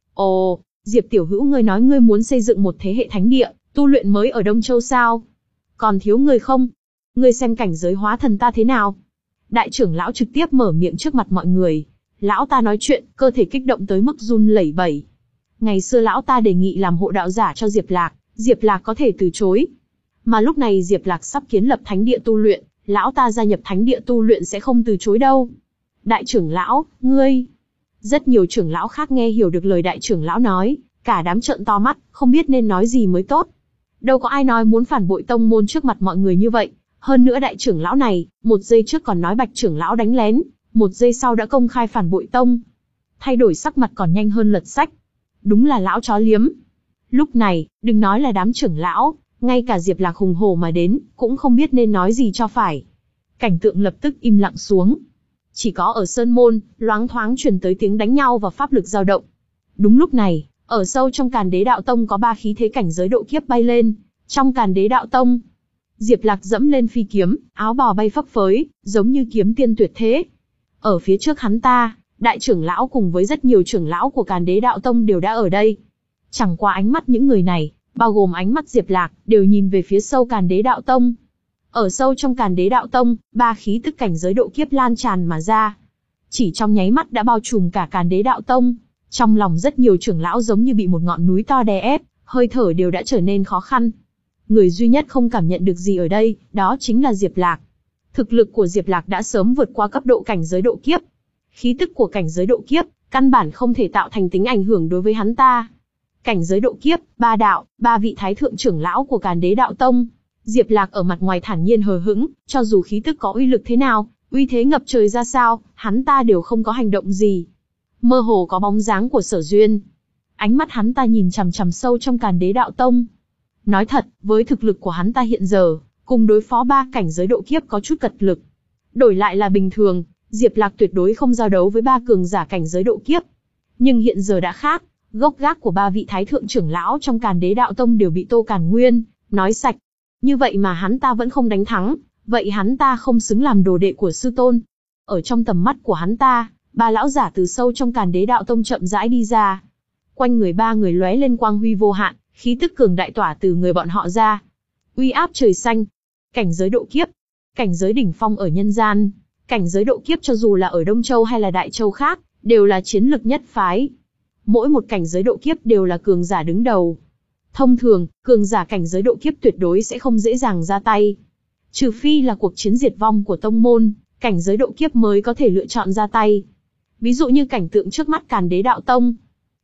Ồ, Diệp tiểu hữu ngươi nói ngươi muốn xây dựng một thế hệ thánh địa, tu luyện mới ở Đông Châu sao? Còn thiếu người không? Ngươi xem cảnh giới hóa thần ta thế nào? Đại trưởng lão trực tiếp mở miệng trước mặt mọi người. Lão ta nói chuyện, cơ thể kích động tới mức run lẩy bẩy. Ngày xưa lão ta đề nghị làm hộ đạo giả cho Diệp Lạc, Diệp Lạc có thể từ chối. Mà lúc này Diệp Lạc sắp kiến lập thánh địa tu luyện, lão ta gia nhập thánh địa tu luyện sẽ không từ chối đâu. Đại trưởng lão, ngươi... Rất nhiều trưởng lão khác nghe hiểu được lời đại trưởng lão nói, cả đám trợn to mắt, không biết nên nói gì mới tốt. Đâu có ai nói muốn phản bội tông môn trước mặt mọi người như vậy. Hơn nữa đại trưởng lão này, một giây trước còn nói bạch trưởng lão đánh lén, một giây sau đã công khai phản bội tông. Thay đổi sắc mặt còn nhanh hơn lật sách. Đúng là lão chó liếm. Lúc này, đừng nói là đám trưởng lão, ngay cả Diệp Lạc hùng hổ mà đến, cũng không biết nên nói gì cho phải. Cảnh tượng lập tức im lặng xuống. Chỉ có ở Sơn Môn, loáng thoáng truyền tới tiếng đánh nhau và pháp lực dao động. Đúng lúc này, ở sâu trong Càn Đế Đạo Tông có ba khí thế cảnh giới độ kiếp bay lên. Trong Càn Đế Đạo Tông, Diệp Lạc dẫm lên phi kiếm, áo bào bay phấp phới, giống như kiếm tiên tuyệt thế. Ở phía trước hắn ta, đại trưởng lão cùng với rất nhiều trưởng lão của Càn Đế Đạo Tông đều đã ở đây. Chẳng qua ánh mắt những người này, bao gồm ánh mắt Diệp Lạc, đều nhìn về phía sâu Càn Đế Đạo Tông. Ở sâu trong Càn Đế Đạo Tông, ba khí tức cảnh giới độ kiếp lan tràn mà ra. Chỉ trong nháy mắt đã bao trùm cả Càn Đế Đạo Tông. Trong lòng rất nhiều trưởng lão giống như bị một ngọn núi to đè ép, hơi thở đều đã trở nên khó khăn. Người duy nhất không cảm nhận được gì ở đây, đó chính là Diệp Lạc. Thực lực của Diệp Lạc đã sớm vượt qua cấp độ cảnh giới độ kiếp. Khí tức của cảnh giới độ kiếp, căn bản không thể tạo thành tính ảnh hưởng đối với hắn ta. Cảnh giới độ kiếp, ba đạo, ba vị thái thượng trưởng lão của Càn Đế Đạo Tông. Diệp Lạc ở mặt ngoài thản nhiên hờ hững, cho dù khí tức có uy lực thế nào, uy thế ngập trời ra sao, hắn ta đều không có hành động gì. Mơ hồ có bóng dáng của Sở Duyên. Ánh mắt hắn ta nhìn chằm chằm sâu trong Càn Đế Đạo Tông. Nói thật, với thực lực của hắn ta hiện giờ, cùng đối phó ba cảnh giới độ kiếp có chút cật lực. Đổi lại là bình thường, Diệp Lạc tuyệt đối không giao đấu với ba cường giả cảnh giới độ kiếp. Nhưng hiện giờ đã khác, gốc gác của ba vị thái thượng trưởng lão trong Càn Đế Đạo Tông đều bị Tô Càn Nguyên nói sạch. Như vậy mà hắn ta vẫn không đánh thắng, vậy hắn ta không xứng làm đồ đệ của sư tôn. Ở trong tầm mắt của hắn ta, ba lão giả từ sâu trong Càn Đế Đạo Tông chậm rãi đi ra. Quanh người ba người lóe lên quang huy vô hạn, khí tức cường đại tỏa từ người bọn họ ra. Uy áp trời xanh, cảnh giới độ kiếp, cảnh giới đỉnh phong ở nhân gian, cảnh giới độ kiếp cho dù là ở Đông Châu hay là Đại Châu khác, đều là chiến lực nhất phái. Mỗi một cảnh giới độ kiếp đều là cường giả đứng đầu. Thông thường, cường giả cảnh giới độ kiếp tuyệt đối sẽ không dễ dàng ra tay. Trừ phi là cuộc chiến diệt vong của tông môn, cảnh giới độ kiếp mới có thể lựa chọn ra tay. Ví dụ như cảnh tượng trước mắt Càn Đế Đạo Tông.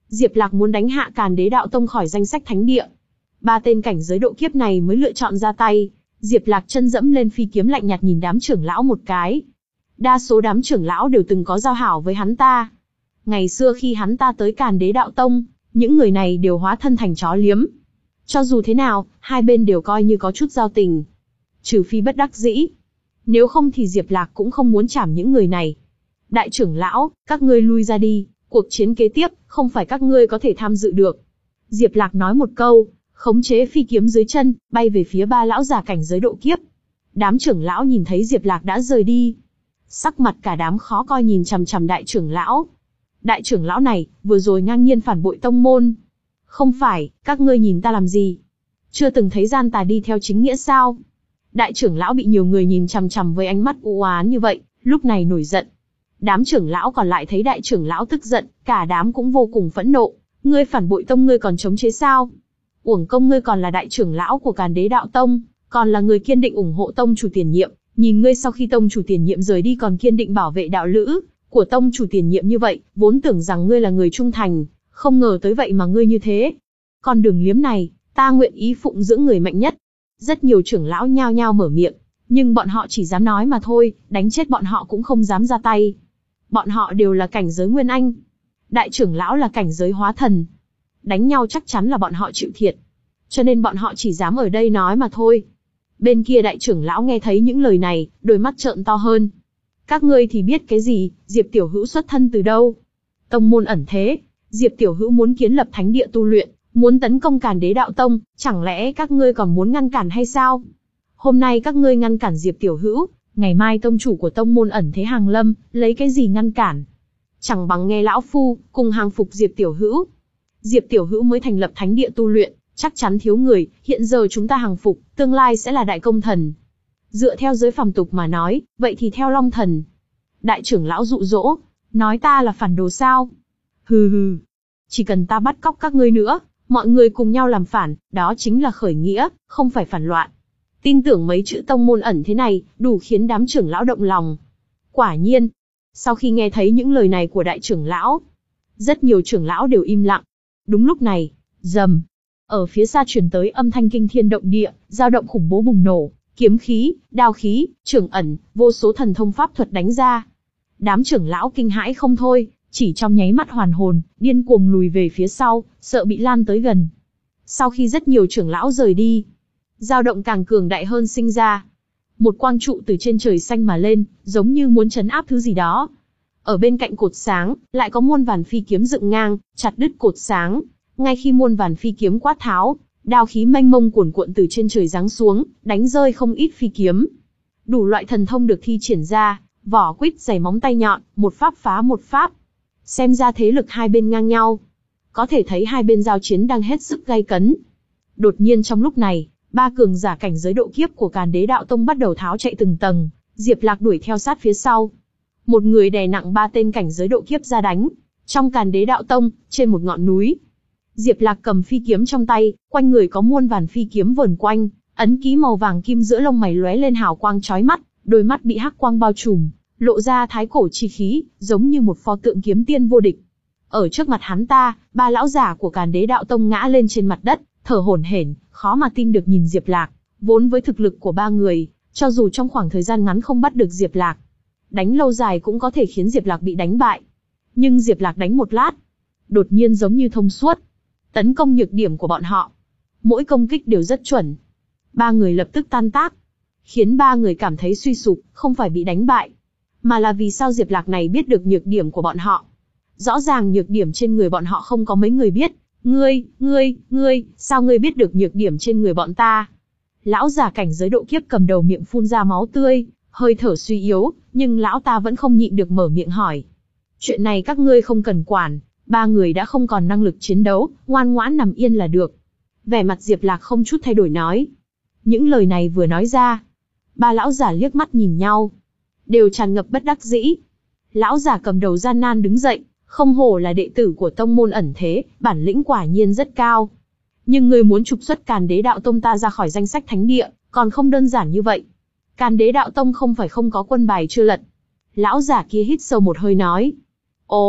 Diệp Lạc muốn đánh hạ Càn Đế Đạo Tông khỏi danh sách thánh địa. Ba tên cảnh giới độ kiếp này mới lựa chọn ra tay. Diệp Lạc chân dẫm lên phi kiếm lạnh nhạt nhìn đám trưởng lão một cái. Đa số đám trưởng lão đều từng có giao hảo với hắn ta. Ngày xưa khi hắn ta tới Càn Đế Đạo Tông, những người này đều hóa thân thành chó liếm. Cho dù thế nào, hai bên đều coi như có chút giao tình. Trừ phi bất đắc dĩ. Nếu không thì Diệp Lạc cũng không muốn chảm những người này. Đại trưởng lão, các ngươi lui ra đi, cuộc chiến kế tiếp, không phải các ngươi có thể tham dự được. Diệp Lạc nói một câu, khống chế phi kiếm dưới chân, bay về phía ba lão già cảnh giới độ kiếp. Đám trưởng lão nhìn thấy Diệp Lạc đã rời đi. Sắc mặt cả đám khó coi nhìn chằm chằm đại trưởng lão. Đại trưởng lão này, vừa rồi ngang nhiên phản bội tông môn. Không phải, các ngươi nhìn ta làm gì? Chưa từng thấy gian tà đi theo chính nghĩa sao? Đại trưởng lão bị nhiều người nhìn chằm chằm với ánh mắt u oán như vậy, lúc này nổi giận. Đám trưởng lão còn lại thấy đại trưởng lão tức giận, cả đám cũng vô cùng phẫn nộ. Ngươi phản bội tông ngươi còn chống chế sao? Uổng công ngươi còn là đại trưởng lão của Càn Đế Đạo Tông, còn là người kiên định ủng hộ tông chủ tiền nhiệm. Nhìn ngươi sau khi tông chủ tiền nhiệm rời đi còn kiên định bảo vệ đạo lữ của tông chủ tiền nhiệm như vậy, vốn tưởng rằng ngươi là người trung thành, không ngờ tới vậy mà ngươi như thế. Con đường liếm này, ta nguyện ý phụng dưỡng người mạnh nhất. Rất nhiều trưởng lão nhao nhao mở miệng, nhưng bọn họ chỉ dám nói mà thôi, đánh chết bọn họ cũng không dám ra tay. Bọn họ đều là cảnh giới Nguyên Anh. Đại trưởng lão là cảnh giới hóa thần. Đánh nhau chắc chắn là bọn họ chịu thiệt. Cho nên bọn họ chỉ dám ở đây nói mà thôi. Bên kia đại trưởng lão nghe thấy những lời này, đôi mắt trợn to hơn. Các ngươi thì biết cái gì, Diệp Tiểu Hữu xuất thân từ đâu? Tông môn ẩn thế, Diệp Tiểu Hữu muốn kiến lập thánh địa tu luyện, muốn tấn công Càn Đế Đạo Tông, chẳng lẽ các ngươi còn muốn ngăn cản hay sao? Hôm nay các ngươi ngăn cản Diệp Tiểu Hữu, ngày mai tông chủ của tông môn ẩn thế hàng lâm, lấy cái gì ngăn cản? Chẳng bằng nghe lão phu, cùng hàng phục Diệp Tiểu Hữu. Diệp Tiểu Hữu mới thành lập thánh địa tu luyện, chắc chắn thiếu người, hiện giờ chúng ta hàng phục, tương lai sẽ là đại công thần. Dựa theo giới phàm tục mà nói, vậy thì theo Long Thần. Đại trưởng lão dụ dỗ, nói ta là phản đồ sao? Hừ hừ, chỉ cần ta bắt cóc các ngươi nữa, mọi người cùng nhau làm phản, đó chính là khởi nghĩa, không phải phản loạn. Tin tưởng mấy chữ tông môn ẩn thế này, đủ khiến đám trưởng lão động lòng. Quả nhiên, sau khi nghe thấy những lời này của đại trưởng lão, rất nhiều trưởng lão đều im lặng. Đúng lúc này, rầm, ở phía xa truyền tới âm thanh kinh thiên động địa, dao động khủng bố bùng nổ, kiếm khí, đao khí, trưởng ẩn, vô số thần thông pháp thuật đánh ra. Đám trưởng lão kinh hãi không thôi, chỉ trong nháy mắt hoàn hồn, điên cuồng lùi về phía sau, sợ bị lan tới gần. Sau khi rất nhiều trưởng lão rời đi, dao động càng cường đại hơn sinh ra. Một quang trụ từ trên trời xanh mà lên, giống như muốn trấn áp thứ gì đó. Ở bên cạnh cột sáng, lại có muôn vàn phi kiếm dựng ngang, chặt đứt cột sáng. Ngay khi muôn vàn phi kiếm quát tháo, đao khí mênh mông cuồn cuộn từ trên trời giáng xuống, đánh rơi không ít phi kiếm. Đủ loại thần thông được thi triển ra, vỏ quýt dày móng tay nhọn, một pháp phá một pháp. Xem ra thế lực hai bên ngang nhau. Có thể thấy hai bên giao chiến đang hết sức gay cấn. Đột nhiên trong lúc này, ba cường giả cảnh giới độ kiếp của Càn Đế Đạo Tông bắt đầu tháo chạy từng tầng, Diệp Lạc đuổi theo sát phía sau. Một người đè nặng ba tên cảnh giới độ kiếp ra đánh. Trong Càn Đế Đạo Tông, trên một ngọn núi, Diệp Lạc cầm phi kiếm trong tay, quanh người có muôn vàn phi kiếm vờn quanh, ấn ký màu vàng kim giữa lông mày lóe lên hào quang chói mắt, đôi mắt bị hắc quang bao trùm, lộ ra thái cổ chi khí, giống như một pho tượng kiếm tiên vô địch. Ở trước mặt hắn ta, ba lão giả của Càn Đế Đạo Tông ngã lên trên mặt đất, thở hổn hển, khó mà tin được nhìn Diệp Lạc. Vốn với thực lực của ba người, cho dù trong khoảng thời gian ngắn không bắt được Diệp Lạc, đánh lâu dài cũng có thể khiến Diệp Lạc bị đánh bại. Nhưng Diệp Lạc đánh một lát, đột nhiên giống như thông suốt, tấn công nhược điểm của bọn họ. Mỗi công kích đều rất chuẩn. Ba người lập tức tan tác, khiến ba người cảm thấy suy sụp, không phải bị đánh bại, mà là vì sao Diệp Lạc này biết được nhược điểm của bọn họ. Rõ ràng nhược điểm trên người bọn họ không có mấy người biết. Ngươi, ngươi, ngươi, sao ngươi biết được nhược điểm trên người bọn ta? Lão giả cảnh giới độ kiếp cầm đầu miệng phun ra máu tươi, hơi thở suy yếu, nhưng lão ta vẫn không nhịn được mở miệng hỏi. Chuyện này các ngươi không cần quản, ba người đã không còn năng lực chiến đấu, ngoan ngoãn nằm yên là được. Vẻ mặt Diệp Lạc không chút thay đổi nói. Những lời này vừa nói ra, ba lão giả liếc mắt nhìn nhau, đều tràn ngập bất đắc dĩ. Lão giả cầm đầu gian nan đứng dậy, không hổ là đệ tử của tông môn ẩn thế, bản lĩnh quả nhiên rất cao. Nhưng ngươi muốn trục xuất Càn Đế Đạo Tông ta ra khỏi danh sách thánh địa, còn không đơn giản như vậy. Càn Đế Đạo Tông không phải không có quân bài chưa lật. Lão giả kia hít sâu một hơi nói. Ồ,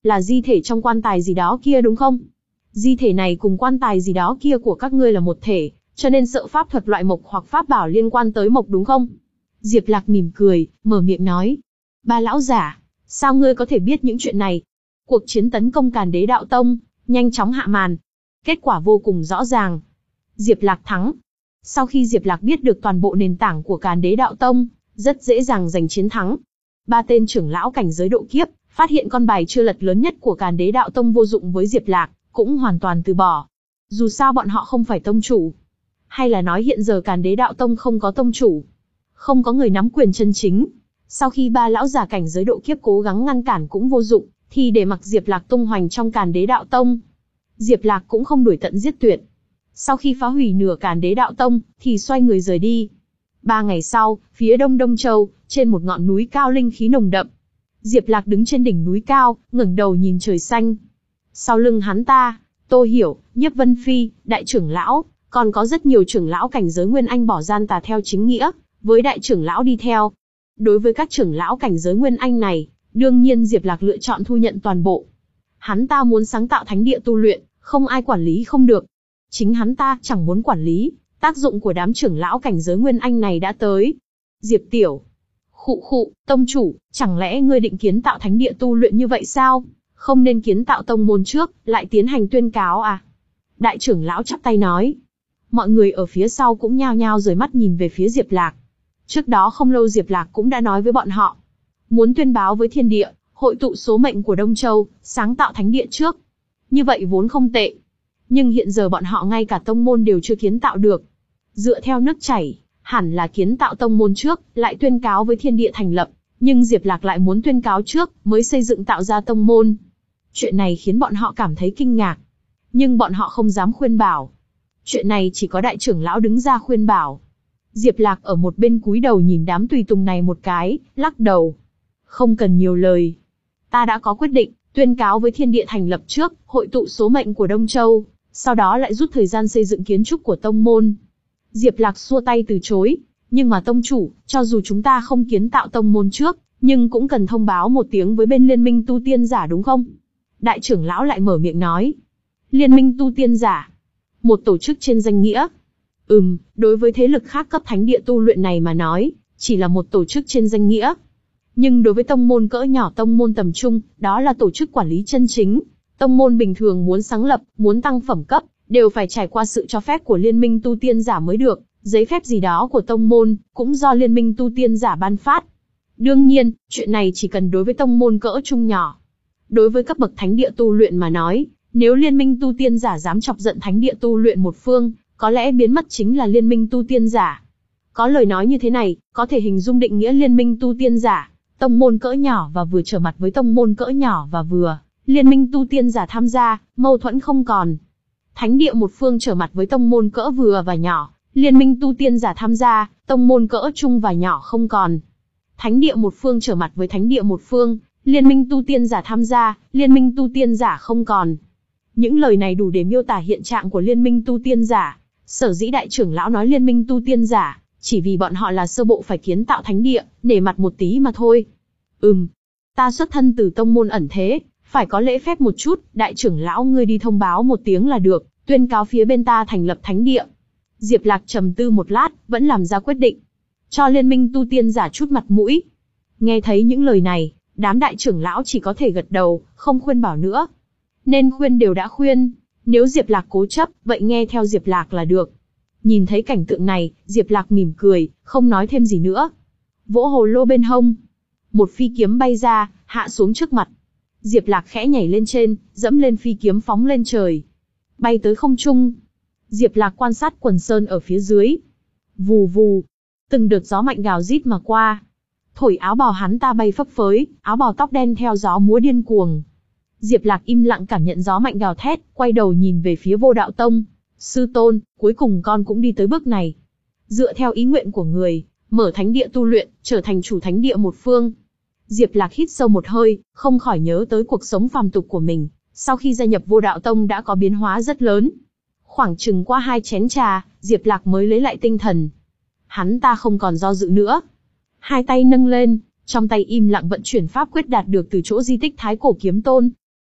Là di thể trong quan tài gì đó kia đúng không? Di thể này cùng quan tài gì đó kia của các ngươi là một thể, cho nên sợ pháp thuật loại mộc hoặc pháp bảo liên quan tới mộc đúng không? Diệp Lạc mỉm cười, mở miệng nói. Ba lão giả, sao ngươi có thể biết những chuyện này? Cuộc chiến tấn công Càn Đế Đạo Tông, nhanh chóng hạ màn. Kết quả vô cùng rõ ràng. Diệp Lạc thắng. Sau khi Diệp Lạc biết được toàn bộ nền tảng của Càn Đế Đạo Tông, rất dễ dàng giành chiến thắng. Ba tên trưởng lão cảnh giới độ kiếp, phát hiện con bài chưa lật lớn nhất của Càn Đế Đạo Tông vô dụng với Diệp Lạc, cũng hoàn toàn từ bỏ. Dù sao bọn họ không phải tông chủ. Hay là nói hiện giờ Càn Đế Đạo Tông không có tông chủ, không có người nắm quyền chân chính. Sau khi ba lão giả cảnh giới độ kiếp cố gắng ngăn cản cũng vô dụng, thì để mặc Diệp Lạc tung hoành trong Càn Đế Đạo Tông. Diệp Lạc cũng không đuổi tận giết tuyệt. Sau khi phá hủy nửa Càn Đế Đạo Tông, thì xoay người rời đi. Ba ngày sau, phía đông Đông Châu, trên một ngọn núi cao linh khí nồng đậm. Diệp Lạc đứng trên đỉnh núi cao, ngẩng đầu nhìn trời xanh. Sau lưng hắn ta, Tô Hiểu, Nhiếp Vân Phi, đại trưởng lão, còn có rất nhiều trưởng lão cảnh giới Nguyên Anh bỏ gian tà theo chính nghĩa, với đại trưởng lão đi theo. Đối với các trưởng lão cảnh giới Nguyên Anh này, đương nhiên Diệp Lạc lựa chọn thu nhận toàn bộ. Hắn ta muốn sáng tạo thánh địa tu luyện, không ai quản lý không được. Chính hắn ta chẳng muốn quản lý, tác dụng của đám trưởng lão cảnh giới Nguyên Anh này đã tới. Diệp Tiểu. Khụ khụ, tông chủ, chẳng lẽ ngươi định kiến tạo thánh địa tu luyện như vậy sao? Không nên kiến tạo tông môn trước, lại tiến hành tuyên cáo à? Đại trưởng lão chắp tay nói. Mọi người ở phía sau cũng nhao nhao rời mắt nhìn về phía Diệp Lạc. Trước đó không lâu Diệp Lạc cũng đã nói với bọn họ. Muốn tuyên báo với thiên địa, hội tụ số mệnh của Đông Châu, sáng tạo thánh địa trước. Như vậy vốn không tệ. Nhưng hiện giờ bọn họ ngay cả tông môn đều chưa kiến tạo được. Dựa theo nước chảy, hẳn là kiến tạo tông môn trước, lại tuyên cáo với thiên địa thành lập. Nhưng Diệp Lạc lại muốn tuyên cáo trước, mới xây dựng tạo ra tông môn. Chuyện này khiến bọn họ cảm thấy kinh ngạc. Nhưng bọn họ không dám khuyên bảo. Chuyện này chỉ có đại trưởng lão đứng ra khuyên bảo. Diệp Lạc ở một bên cúi đầu nhìn đám tùy tùng này một cái, lắc đầu. Không cần nhiều lời. Ta đã có quyết định, tuyên cáo với thiên địa thành lập trước, hội tụ số mệnh của Đông Châu, sau đó lại rút thời gian xây dựng kiến trúc của tông môn. Diệp Lạc xua tay từ chối. Nhưng mà tông chủ, cho dù chúng ta không kiến tạo tông môn trước, nhưng cũng cần thông báo một tiếng với bên liên minh tu tiên giả đúng không? Đại trưởng lão lại mở miệng nói. Liên minh tu tiên giả. Một tổ chức trên danh nghĩa. Ừm, đối với thế lực khác cấp thánh địa tu luyện này mà nói, chỉ là một tổ chức trên danh nghĩa. Nhưng đối với tông môn cỡ nhỏ tông môn tầm trung, đó là tổ chức quản lý chân chính. Tông môn bình thường muốn sáng lập, muốn tăng phẩm cấp, đều phải trải qua sự cho phép của liên minh tu tiên giả mới được. Giấy phép gì đó của tông môn, cũng do liên minh tu tiên giả ban phát. Đương nhiên, chuyện này chỉ cần đối với tông môn cỡ trung nhỏ. Đối với các bậc thánh địa tu luyện mà nói, nếu liên minh tu tiên giả dám chọc giận thánh địa tu luyện một phương, có lẽ biến mất chính là liên minh tu tiên giả. Có lời nói như thế này, có thể hình dung định nghĩa liên minh tu tiên giả. Tông môn cỡ nhỏ và vừa trở mặt với tông môn cỡ nhỏ và vừa, liên minh tu tiên giả tham gia, mâu thuẫn không còn. Thánh địa một phương trở mặt với tông môn cỡ vừa và nhỏ, liên minh tu tiên giả tham gia, tông môn cỡ trung và nhỏ không còn. Thánh địa một phương trở mặt với thánh địa một phương, liên minh tu tiên giả tham gia, liên minh tu tiên giả không còn. Những lời này đủ để miêu tả hiện trạng của liên minh tu tiên giả. Sở dĩ đại trưởng lão nói liên minh tu tiên giả, chỉ vì bọn họ là sơ bộ phải kiến tạo thánh địa, nể mặt một tí mà thôi. Ừm, ta xuất thân từ tông môn ẩn thế, phải có lễ phép một chút, đại trưởng lão ngươi đi thông báo một tiếng là được, tuyên cáo phía bên ta thành lập thánh địa. Diệp Lạc trầm tư một lát, vẫn làm ra quyết định. Cho liên minh tu tiên giả chút mặt mũi. Nghe thấy những lời này, đám đại trưởng lão chỉ có thể gật đầu, không khuyên bảo nữa. Nên khuyên đều đã khuyên, nếu Diệp Lạc cố chấp, vậy nghe theo Diệp Lạc là được. Nhìn thấy cảnh tượng này, Diệp Lạc mỉm cười, không nói thêm gì nữa. Vỗ hồ lô bên hông. Một phi kiếm bay ra, hạ xuống trước mặt. Diệp Lạc khẽ nhảy lên trên, dẫm lên phi kiếm phóng lên trời. Bay tới không trung. Diệp Lạc quan sát quần sơn ở phía dưới. Vù vù. Từng đợt gió mạnh gào rít mà qua. Thổi áo bào hắn ta bay phấp phới, áo bào tóc đen theo gió múa điên cuồng. Diệp Lạc im lặng cảm nhận gió mạnh gào thét, quay đầu nhìn về phía Vô Đạo Tông. Sư tôn, cuối cùng con cũng đi tới bước này. Dựa theo ý nguyện của người, mở thánh địa tu luyện, trở thành chủ thánh địa một phương. Diệp Lạc hít sâu một hơi, không khỏi nhớ tới cuộc sống phàm tục của mình. Sau khi gia nhập Vô Đạo Tông đã có biến hóa rất lớn. Khoảng chừng qua hai chén trà, Diệp Lạc mới lấy lại tinh thần. Hắn ta không còn do dự nữa. Hai tay nâng lên, trong tay im lặng vận chuyển pháp quyết đạt được từ chỗ di tích Thái Cổ Kiếm Tôn.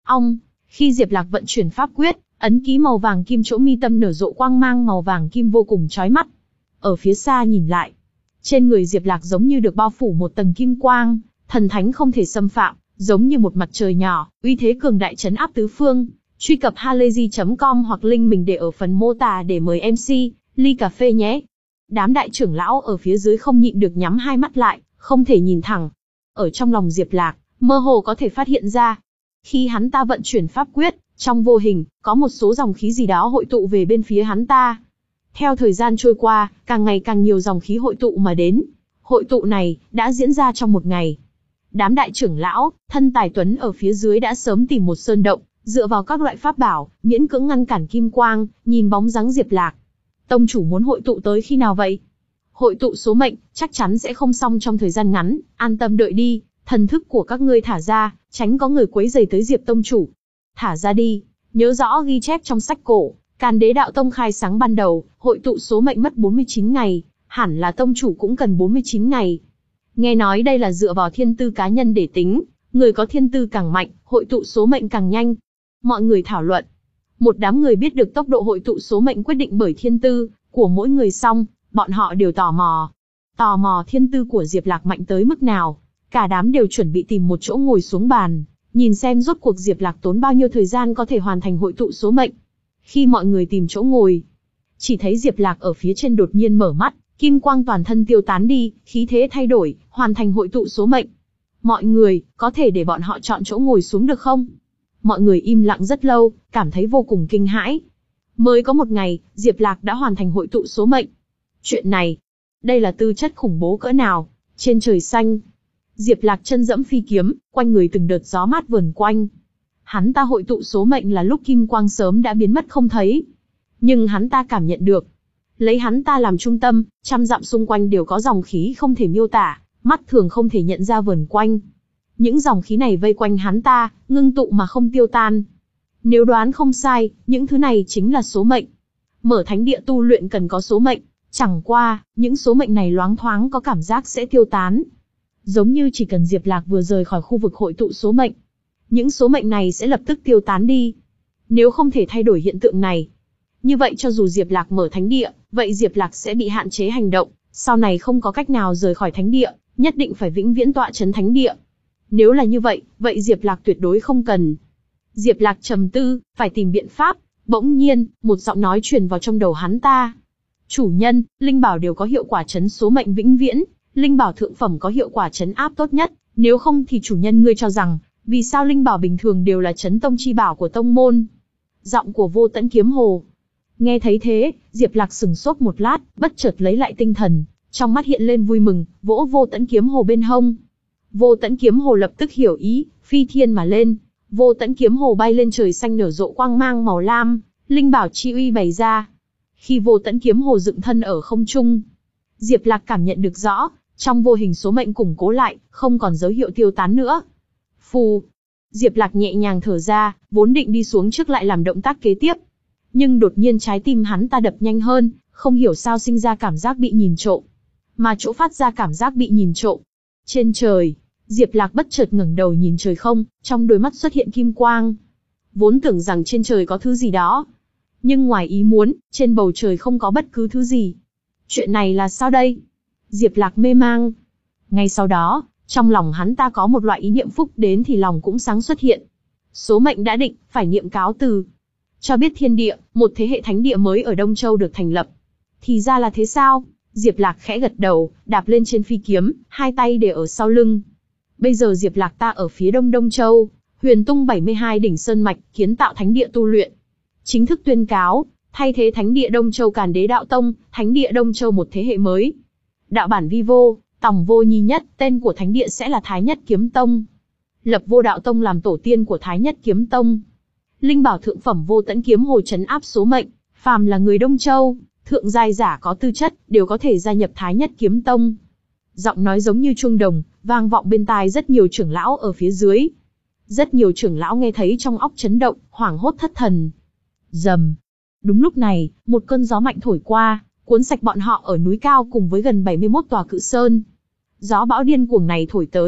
Ong, khi Diệp Lạc vận chuyển pháp quyết, ấn ký màu vàng kim chỗ mi tâm nở rộ quang mang màu vàng kim vô cùng chói mắt. Ở phía xa nhìn lại, trên người Diệp Lạc giống như được bao phủ một tầng kim quang, thần thánh không thể xâm phạm, giống như một mặt trời nhỏ, uy thế cường đại trấn áp tứ phương. Truy cập halayzi chấm com hoặc link mình để ở phần mô tả để mời em xê, ly cà phê nhé. Đám đại trưởng lão ở phía dưới không nhịn được nhắm hai mắt lại, không thể nhìn thẳng. Ở trong lòng Diệp Lạc, mơ hồ có thể phát hiện ra. Khi hắn ta vận chuyển pháp quyết, trong vô hình, có một số dòng khí gì đó hội tụ về bên phía hắn ta. Theo thời gian trôi qua, càng ngày càng nhiều dòng khí hội tụ mà đến. Hội tụ này, đã diễn ra trong một ngày. Đám đại trưởng lão, thân tài tuấn ở phía dưới đã sớm tìm một sơn động, dựa vào các loại pháp bảo, miễn cưỡng ngăn cản kim quang, nhìn bóng dáng Diệp Lạc. Tông chủ muốn hội tụ tới khi nào vậy? Hội tụ số mệnh, chắc chắn sẽ không xong trong thời gian ngắn, an tâm đợi đi, thần thức của các ngươi thả ra, tránh có người quấy rầy tới Diệp tông chủ. Thả ra đi, nhớ rõ ghi chép trong sách cổ, Càn Đế Đạo Tông khai sáng ban đầu, hội tụ số mệnh mất bốn mươi chín ngày, hẳn là tông chủ cũng cần bốn mươi chín ngày. Nghe nói đây là dựa vào thiên tư cá nhân để tính, người có thiên tư càng mạnh, hội tụ số mệnh càng nhanh. Mọi người thảo luận. Một đám người biết được tốc độ hội tụ số mệnh quyết định bởi thiên tư của mỗi người xong, bọn họ đều tò mò. Tò mò thiên tư của Diệp Lạc mạnh tới mức nào. Cả đám đều chuẩn bị tìm một chỗ ngồi xuống bàn, nhìn xem rốt cuộc Diệp Lạc tốn bao nhiêu thời gian có thể hoàn thành hội tụ số mệnh. Khi mọi người tìm chỗ ngồi, chỉ thấy Diệp Lạc ở phía trên đột nhiên mở mắt, kim quang toàn thân tiêu tán đi, khí thế thay đổi, hoàn thành hội tụ số mệnh. Mọi người, có thể để bọn họ chọn chỗ ngồi xuống được không? Mọi người im lặng rất lâu, cảm thấy vô cùng kinh hãi. Mới có một ngày, Diệp Lạc đã hoàn thành hội tụ số mệnh. Chuyện này, đây là tư chất khủng bố cỡ nào? Trên trời xanh, Diệp Lạc chân dẫm phi kiếm, quanh người từng đợt gió mát vờn quanh. Hắn ta hội tụ số mệnh là lúc kim quang sớm đã biến mất không thấy. Nhưng hắn ta cảm nhận được, lấy hắn ta làm trung tâm, trăm dặm xung quanh đều có dòng khí không thể miêu tả, mắt thường không thể nhận ra vờn quanh. Những dòng khí này vây quanh hắn ta, ngưng tụ mà không tiêu tan. Nếu đoán không sai, những thứ này chính là số mệnh. Mở thánh địa tu luyện cần có số mệnh, chẳng qua, những số mệnh này loáng thoáng có cảm giác sẽ tiêu tán. Giống như chỉ cần Diệp Lạc vừa rời khỏi khu vực hội tụ số mệnh, những số mệnh này sẽ lập tức tiêu tán đi. Nếu không thể thay đổi hiện tượng này, như vậy cho dù Diệp Lạc mở thánh địa, vậy Diệp Lạc sẽ bị hạn chế hành động, sau này không có cách nào rời khỏi thánh địa, nhất định phải vĩnh viễn tọa trấn thánh địa. Nếu là như vậy, vậy Diệp Lạc tuyệt đối không cần. Diệp Lạc trầm tư, phải tìm biện pháp. Bỗng nhiên, một giọng nói truyền vào trong đầu hắn ta. Chủ nhân, linh bảo đều có hiệu quả trấn số mệnh vĩnh viễn, linh bảo thượng phẩm có hiệu quả trấn áp tốt nhất, nếu không thì chủ nhân ngươi cho rằng, vì sao linh bảo bình thường đều là trấn tông chi bảo của tông môn? Giọng của Vô Tẫn Kiếm Hồ. Nghe thấy thế, Diệp Lạc sừng sốt một lát, bất chợt lấy lại tinh thần, trong mắt hiện lên vui mừng, vỗ Vô Tẫn Kiếm Hồ bên hông. Vô Tẫn Kiếm Hồ lập tức hiểu ý, phi thiên mà lên. Vô Tẫn Kiếm Hồ bay lên trời xanh nở rộ quang mang màu lam, linh bảo chi uy bày ra. Khi Vô Tẫn Kiếm Hồ dựng thân ở không trung, Diệp Lạc cảm nhận được rõ, trong vô hình số mệnh củng cố lại, không còn dấu hiệu tiêu tán nữa. Phù, Diệp Lạc nhẹ nhàng thở ra, vốn định đi xuống trước lại làm động tác kế tiếp, nhưng đột nhiên trái tim hắn ta đập nhanh hơn, không hiểu sao sinh ra cảm giác bị nhìn trộm, mà chỗ phát ra cảm giác bị nhìn trộm. Trên trời, Diệp Lạc bất chợt ngẩng đầu nhìn trời không, trong đôi mắt xuất hiện kim quang. Vốn tưởng rằng trên trời có thứ gì đó, nhưng ngoài ý muốn, trên bầu trời không có bất cứ thứ gì. Chuyện này là sao đây? Diệp Lạc mê mang. Ngay sau đó, trong lòng hắn ta có một loại ý niệm phúc đến thì lòng cũng sáng xuất hiện. Số mệnh đã định, phải niệm cáo từ. Cho biết thiên địa, một thế hệ thánh địa mới ở Đông Châu được thành lập. Thì ra là thế sao? Diệp Lạc khẽ gật đầu, đạp lên trên phi kiếm, hai tay để ở sau lưng. Bây giờ Diệp Lạc ta ở phía đông Đông Châu, huyền tung bảy mươi hai đỉnh sơn mạch, kiến tạo thánh địa tu luyện. Chính thức tuyên cáo, thay thế thánh địa Đông Châu Càn Đế Đạo Tông, thánh địa Đông Châu một thế hệ mới. Đạo bản vi vô, tòng vô nhi nhất, tên của thánh địa sẽ là Thái Nhất Kiếm Tông. Lập Vô Đạo Tông làm tổ tiên của Thái Nhất Kiếm Tông. Linh bảo thượng phẩm Vô Tẫn Kiếm Hồ trấn áp số mệnh, phàm là người Đông Châu, thượng giai giả có tư chất, đều có thể gia nhập Thái Nhất Kiếm Tông. Giọng nói giống như chuông đồng, vang vọng bên tai rất nhiều trưởng lão ở phía dưới. Rất nhiều trưởng lão nghe thấy trong óc chấn động, hoảng hốt thất thần. Rầm. Đúng lúc này, một cơn gió mạnh thổi qua, cuốn sạch bọn họ ở núi cao cùng với gần bảy mươi mốt tòa cự sơn. Gió bão điên cuồng này thổi tới,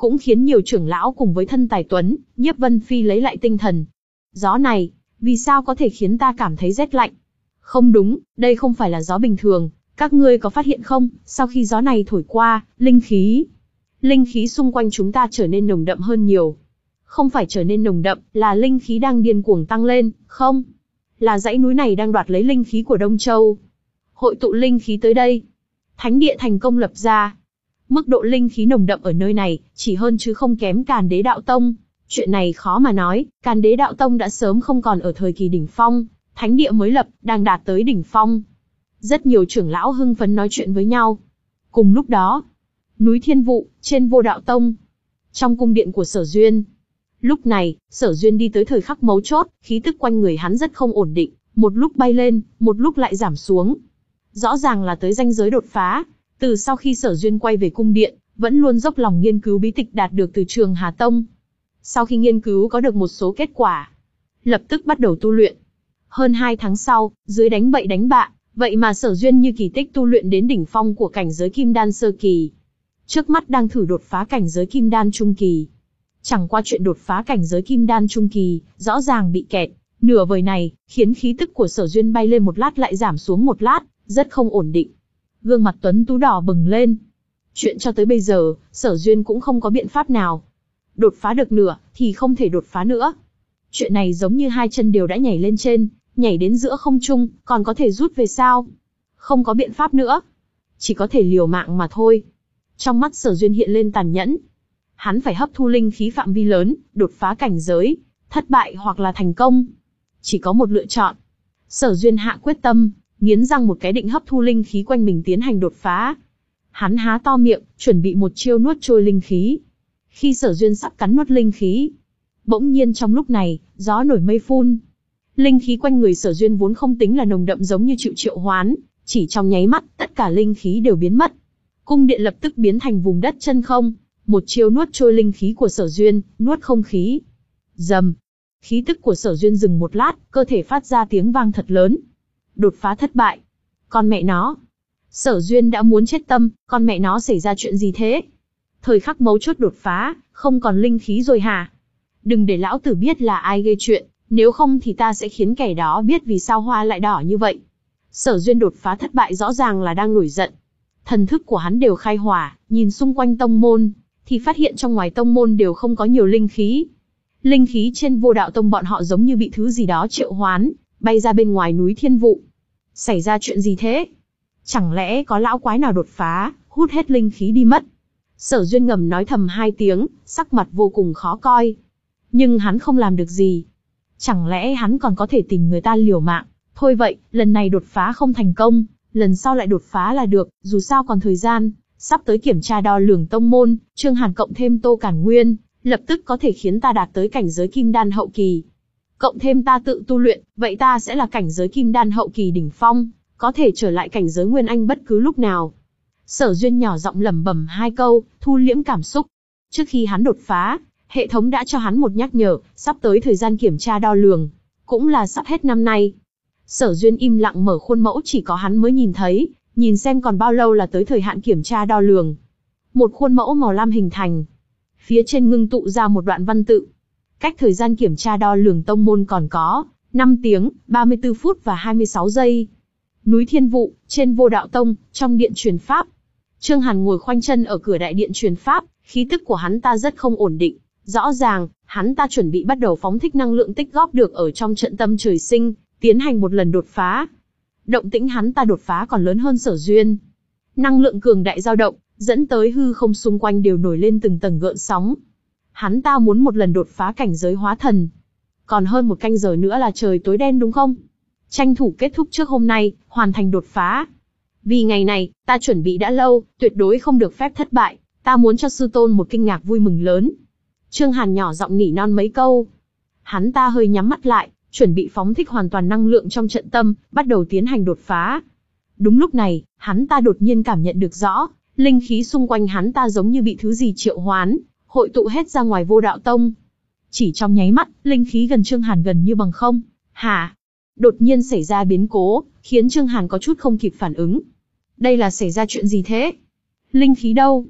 cũng khiến nhiều trưởng lão cùng với thân tài tuấn, Nhiếp Vân Phi lấy lại tinh thần. Gió này, vì sao có thể khiến ta cảm thấy rét lạnh? Không đúng, đây không phải là gió bình thường, các ngươi có phát hiện không, sau khi gió này thổi qua, linh khí, linh khí xung quanh chúng ta trở nên nồng đậm hơn nhiều. Không phải trở nên nồng đậm, là linh khí đang điên cuồng tăng lên, không? Là dãy núi này đang đoạt lấy linh khí của Đông Châu. Hội tụ linh khí tới đây. Thánh địa thành công lập ra. Mức độ linh khí nồng đậm ở nơi này, chỉ hơn chứ không kém Càn Đế Đạo Tông. Chuyện này khó mà nói, Càn Đế Đạo Tông đã sớm không còn ở thời kỳ đỉnh phong, thánh địa mới lập, đang đạt tới đỉnh phong. Rất nhiều trưởng lão hưng phấn nói chuyện với nhau. Cùng lúc đó, núi Thiên Vụ, trên Vô Đạo Tông, trong cung điện của Sở Duyên. Lúc này, Sở Duyên đi tới thời khắc mấu chốt, khí tức quanh người hắn rất không ổn định, một lúc bay lên, một lúc lại giảm xuống. Rõ ràng là tới ranh giới đột phá. Từ sau khi Sở Duyên quay về cung điện, vẫn luôn dốc lòng nghiên cứu bí tịch đạt được từ Trường Hà Tông. Sau khi nghiên cứu có được một số kết quả, lập tức bắt đầu tu luyện. Hơn hai tháng sau, dưới đánh bậy đánh bạ, vậy mà Sở Duyên như kỳ tích tu luyện đến đỉnh phong của cảnh giới Kim Đan sơ kỳ. Trước mắt đang thử đột phá cảnh giới Kim Đan trung kỳ. Chẳng qua chuyện đột phá cảnh giới Kim Đan trung kỳ, rõ ràng bị kẹt. Nửa vời này, khiến khí tức của Sở Duyên bay lên một lát lại giảm xuống một lát, rất không ổn định. Gương mặt tuấn tú đỏ bừng lên. Chuyện cho tới bây giờ, Sở Duyên cũng không có biện pháp nào. Đột phá được nửa, thì không thể đột phá nữa. Chuyện này giống như hai chân đều đã nhảy lên trên, nhảy đến giữa không trung, còn có thể rút về sao? Không có biện pháp nữa. Chỉ có thể liều mạng mà thôi. Trong mắt Sở Duyên hiện lên tàn nhẫn. Hắn phải hấp thu linh khí phạm vi lớn, đột phá cảnh giới, thất bại hoặc là thành công. Chỉ có một lựa chọn. Sở Duyên hạ quyết tâm, nghiến răng một cái định hấp thu linh khí quanh mình tiến hành đột phá. Hắn há to miệng, chuẩn bị một chiêu nuốt trôi linh khí. Khi Sở Duyên sắp cắn nuốt linh khí, bỗng nhiên trong lúc này, gió nổi mây phun. Linh khí quanh người Sở Duyên vốn không tính là nồng đậm giống như chịu triệu hoán, chỉ trong nháy mắt, tất cả linh khí đều biến mất. Cung điện lập tức biến thành vùng đất chân không, một chiêu nuốt trôi linh khí của Sở Duyên, nuốt không khí. Rầm. Khí tức của Sở Duyên dừng một lát, cơ thể phát ra tiếng vang thật lớn. Đột phá thất bại. Con mẹ nó. Sở Duyên đã muốn chết tâm, con mẹ nó xảy ra chuyện gì thế? Thời khắc mấu chốt đột phá, không còn linh khí rồi hả? Đừng để lão tử biết là ai gây chuyện, nếu không thì ta sẽ khiến kẻ đó biết vì sao hoa lại đỏ như vậy. Sở Duyên đột phá thất bại rõ ràng là đang nổi giận. Thần thức của hắn đều khai hỏa, nhìn xung quanh tông môn, thì phát hiện trong ngoài tông môn đều không có nhiều linh khí. Linh khí trên Vô Đạo Tông bọn họ giống như bị thứ gì đó triệu hoán, bay ra bên ngoài núi Thiên Vụ. Xảy ra chuyện gì thế? Chẳng lẽ có lão quái nào đột phá, hút hết linh khí đi mất? Sở Duyên ngầm nói thầm hai tiếng, sắc mặt vô cùng khó coi. Nhưng hắn không làm được gì. Chẳng lẽ hắn còn có thể tìm người ta liều mạng? Thôi vậy, lần này đột phá không thành công, lần sau lại đột phá là được, dù sao còn thời gian. Sắp tới kiểm tra đo lường tông môn, Trương Hàn cộng thêm Tô Cản Nguyên, lập tức có thể khiến ta đạt tới cảnh giới Kim Đan hậu kỳ. Cộng thêm ta tự tu luyện, vậy ta sẽ là cảnh giới Kim Đan hậu kỳ đỉnh phong, có thể trở lại cảnh giới Nguyên Anh bất cứ lúc nào. Sở Duyên nhỏ giọng lẩm bẩm hai câu, thu liễm cảm xúc. Trước khi hắn đột phá, hệ thống đã cho hắn một nhắc nhở, sắp tới thời gian kiểm tra đo lường, cũng là sắp hết năm nay. Sở Duyên im lặng mở khuôn mẫu chỉ có hắn mới nhìn thấy, nhìn xem còn bao lâu là tới thời hạn kiểm tra đo lường. Một khuôn mẫu màu lam hình thành. Phía trên ngưng tụ ra một đoạn văn tự. Cách thời gian kiểm tra đo lường tông môn còn có năm tiếng, ba mươi tư phút và hai mươi sáu giây. Núi Thiên Vụ, trên Vô Đạo Tông, trong điện truyền pháp. Trương Hàn ngồi khoanh chân ở cửa đại điện truyền pháp, khí tức của hắn ta rất không ổn định. Rõ ràng, hắn ta chuẩn bị bắt đầu phóng thích năng lượng tích góp được ở trong trận tâm trời sinh, tiến hành một lần đột phá. Động tĩnh hắn ta đột phá còn lớn hơn Sở Duyên. Năng lượng cường đại dao động, dẫn tới hư không xung quanh đều nổi lên từng tầng gợn sóng. Hắn ta muốn một lần đột phá cảnh giới hóa thần. Còn hơn một canh giờ nữa là trời tối đen đúng không? Tranh thủ kết thúc trước hôm nay, hoàn thành đột phá. Vì ngày này, ta chuẩn bị đã lâu, tuyệt đối không được phép thất bại. Ta muốn cho sư tôn một kinh ngạc vui mừng lớn. Trương Hàn nhỏ giọng nỉ non mấy câu. Hắn ta hơi nhắm mắt lại, chuẩn bị phóng thích hoàn toàn năng lượng trong trận tâm, bắt đầu tiến hành đột phá. Đúng lúc này, hắn ta đột nhiên cảm nhận được rõ, linh khí xung quanh hắn ta giống như bị thứ gì triệu hoán, hội tụ hết ra ngoài Vô Đạo Tông. Chỉ trong nháy mắt, linh khí gần Trương Hàn gần như bằng không. Hả? Đột nhiên xảy ra biến cố, khiến Trương Hàn có chút không kịp phản ứng. Đây là xảy ra chuyện gì thế? Linh khí đâu?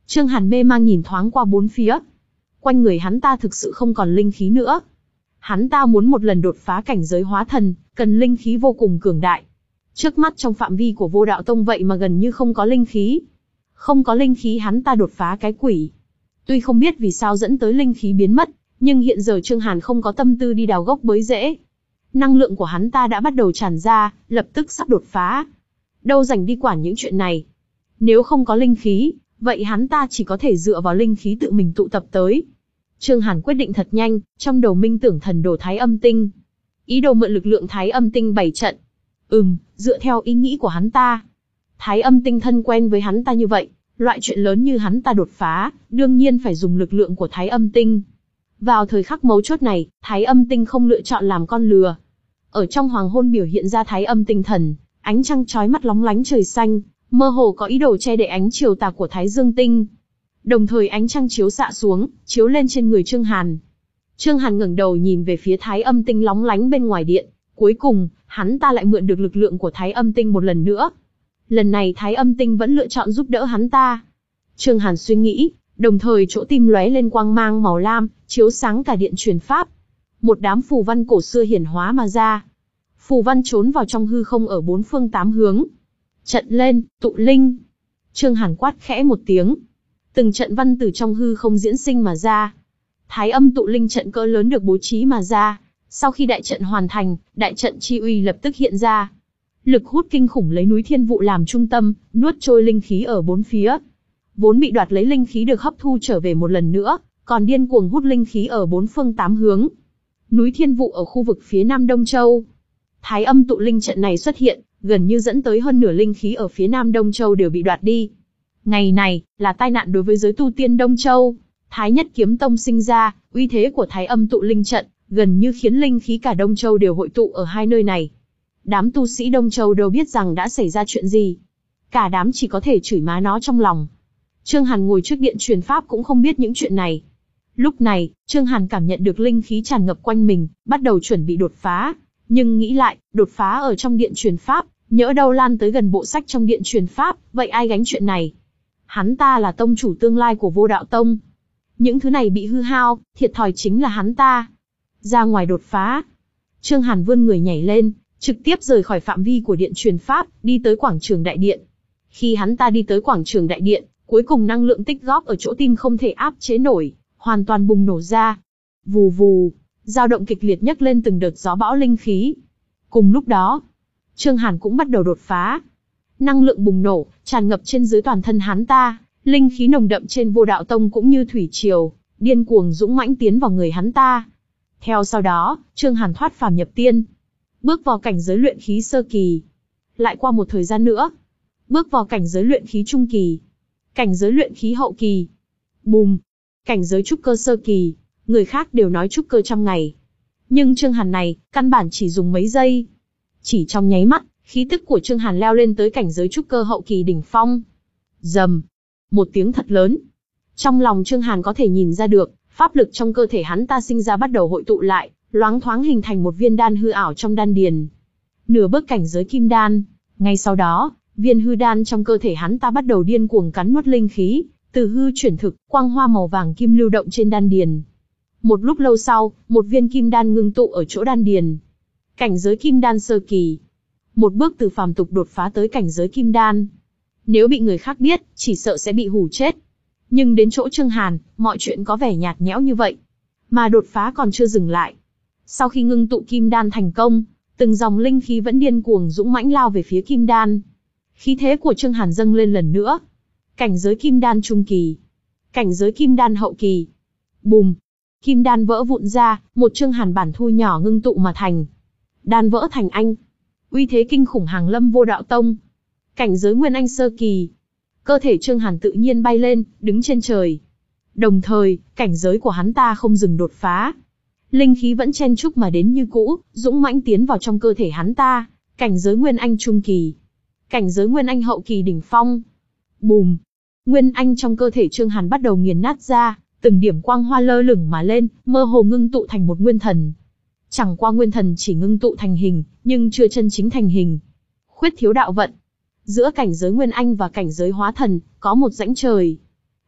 Trương Hàn mê mang nhìn thoáng qua bốn phía. Quanh người hắn ta thực sự không còn linh khí nữa. Hắn ta muốn một lần đột phá cảnh giới hóa thần, cần linh khí vô cùng cường đại. Trước mắt trong phạm vi của Vô Đạo Tông vậy mà gần như không có linh khí. Không có linh khí hắn ta đột phá cái quỷ. Tuy không biết vì sao dẫn tới linh khí biến mất, nhưng hiện giờ Trương Hàn không có tâm tư đi đào gốc bới rễ. Năng lượng của hắn ta đã bắt đầu tràn ra, lập tức sắp đột phá. Đâu rảnh đi quản những chuyện này. Nếu không có linh khí, vậy hắn ta chỉ có thể dựa vào linh khí tự mình tụ tập tới. Trương Hàn quyết định thật nhanh, trong đầu minh tưởng thần đồ Thái Âm Tinh. Ý đồ mượn lực lượng Thái Âm Tinh bày trận. Ừm, dựa theo ý nghĩ của hắn ta. Thái Âm Tinh thân quen với hắn ta như vậy, loại chuyện lớn như hắn ta đột phá, đương nhiên phải dùng lực lượng của Thái Âm Tinh. Vào thời khắc mấu chốt này, Thái Âm Tinh không lựa chọn làm con lừa. Ở trong hoàng hôn biểu hiện ra Thái Âm Tinh thần, ánh trăng chói mắt lóng lánh trời xanh, mơ hồ có ý đồ che đậy ánh chiều tà của Thái Dương Tinh. Đồng thời ánh trăng chiếu xạ xuống, chiếu lên trên người Trương Hàn. Trương Hàn ngẩng đầu nhìn về phía Thái Âm Tinh lóng lánh bên ngoài điện, cuối cùng, hắn ta lại mượn được lực lượng của Thái Âm Tinh một lần nữa. Lần này Thái Âm Tinh vẫn lựa chọn giúp đỡ hắn ta. Trương Hàn suy nghĩ, đồng thời chỗ tim lóe lên quang mang màu lam, chiếu sáng cả điện truyền pháp. Một đám phù văn cổ xưa hiển hóa mà ra. Phù văn trốn vào trong hư không ở bốn phương tám hướng. Trận lên, tụ linh. Trương Hàn quát khẽ một tiếng. Từng trận văn từ trong hư không diễn sinh mà ra. Thái Âm tụ linh trận cỡ lớn được bố trí mà ra. Sau khi đại trận hoàn thành, đại trận chi uy lập tức hiện ra. Lực hút kinh khủng lấy núi Thiên Vụ làm trung tâm, nuốt trôi linh khí ở bốn phía. Vốn bị đoạt lấy linh khí được hấp thu trở về một lần nữa, còn điên cuồng hút linh khí ở bốn phương tám hướng. Núi Thiên Vụ ở khu vực phía Nam Đông Châu. Thái Âm tụ linh trận này xuất hiện, gần như dẫn tới hơn nửa linh khí ở phía Nam Đông Châu đều bị đoạt đi. Ngày này, là tai nạn đối với giới tu tiên Đông Châu. Thái Nhất Kiếm Tông sinh ra, uy thế của Thái Âm tụ linh trận, gần như khiến linh khí cả Đông Châu đều hội tụ ở hai nơi này. Đám tu sĩ Đông Châu đâu biết rằng đã xảy ra chuyện gì. Cả đám chỉ có thể chửi má nó trong lòng. Trương Hàn ngồi trước điện truyền pháp cũng không biết những chuyện này. Lúc này, Trương Hàn cảm nhận được linh khí tràn ngập quanh mình, bắt đầu chuẩn bị đột phá. Nhưng nghĩ lại, đột phá ở trong điện truyền pháp, nhỡ đâu lan tới gần bộ sách trong điện truyền pháp, vậy ai gánh chuyện này? Hắn ta là tông chủ tương lai của Vô Đạo Tông. Những thứ này bị hư hao, thiệt thòi chính là hắn ta. Ra ngoài đột phá. Trương Hàn vươn người nhảy lên, trực tiếp rời khỏi phạm vi của điện truyền pháp, đi tới quảng trường đại điện. Khi hắn ta đi tới quảng trường đại điện, cuối cùng năng lượng tích góp ở chỗ tim không thể áp chế nổi, hoàn toàn bùng nổ ra. Vù vù, dao động kịch liệt nhấc lên từng đợt gió bão linh khí. Cùng lúc đó, Trương Hàn cũng bắt đầu đột phá. Năng lượng bùng nổ, tràn ngập trên dưới toàn thân hắn ta, linh khí nồng đậm trên Vô Đạo Tông cũng như thủy triều, điên cuồng dũng mãnh tiến vào người hắn ta. Theo sau đó, Trương Hàn thoát phàm nhập tiên, bước vào cảnh giới luyện khí sơ kỳ. Lại qua một thời gian nữa, bước vào cảnh giới luyện khí trung kỳ, cảnh giới luyện khí hậu kỳ. Bùm, cảnh giới trúc cơ sơ kỳ, người khác đều nói trúc cơ trăm ngày. Nhưng Trương Hàn này, căn bản chỉ dùng mấy giây. Chỉ trong nháy mắt, khí tức của Trương Hàn leo lên tới cảnh giới trúc cơ hậu kỳ đỉnh phong. Rầm, một tiếng thật lớn. Trong lòng Trương Hàn có thể nhìn ra được, pháp lực trong cơ thể hắn ta sinh ra bắt đầu hội tụ lại, loáng thoáng hình thành một viên đan hư ảo trong đan điền. Nửa bước cảnh giới kim đan, ngay sau đó, viên hư đan trong cơ thể hắn ta bắt đầu điên cuồng cắn nuốt linh khí, từ hư chuyển thực, quang hoa màu vàng kim lưu động trên đan điền. Một lúc lâu sau, một viên kim đan ngưng tụ ở chỗ đan điền. Cảnh giới kim đan sơ kỳ. Một bước từ phàm tục đột phá tới cảnh giới kim đan. Nếu bị người khác biết, chỉ sợ sẽ bị hù chết. Nhưng đến chỗ Trương Hàn, mọi chuyện có vẻ nhạt nhẽo như vậy. Mà đột phá còn chưa dừng lại. Sau khi ngưng tụ kim đan thành công, từng dòng linh khí vẫn điên cuồng dũng mãnh lao về phía kim đan. Khí thế của Trương Hàn dâng lên lần nữa. Cảnh giới kim đan trung kỳ. Cảnh giới kim đan hậu kỳ. Bùm. Kim đan vỡ vụn ra, một Trương Hàn bản thu nhỏ ngưng tụ mà thành. Đan vỡ thành anh. Uy thế kinh khủng hàng lâm Vô Đạo Tông. Cảnh giới nguyên anh sơ kỳ. Cơ thể Trương Hàn tự nhiên bay lên, đứng trên trời. Đồng thời, cảnh giới của hắn ta không dừng đột phá. Linh khí vẫn chen chúc mà đến như cũ, dũng mãnh tiến vào trong cơ thể hắn ta. Cảnh giới nguyên anh trung kỳ. Cảnh giới nguyên anh hậu kỳ đỉnh phong. Bùm. Nguyên anh trong cơ thể Trương Hàn bắt đầu nghiền nát ra, từng điểm quang hoa lơ lửng mà lên, mơ hồ ngưng tụ thành một nguyên thần. Chẳng qua nguyên thần chỉ ngưng tụ thành hình, nhưng chưa chân chính thành hình. Khuyết thiếu đạo vận. Giữa cảnh giới nguyên anh và cảnh giới hóa thần, có một rãnh trời.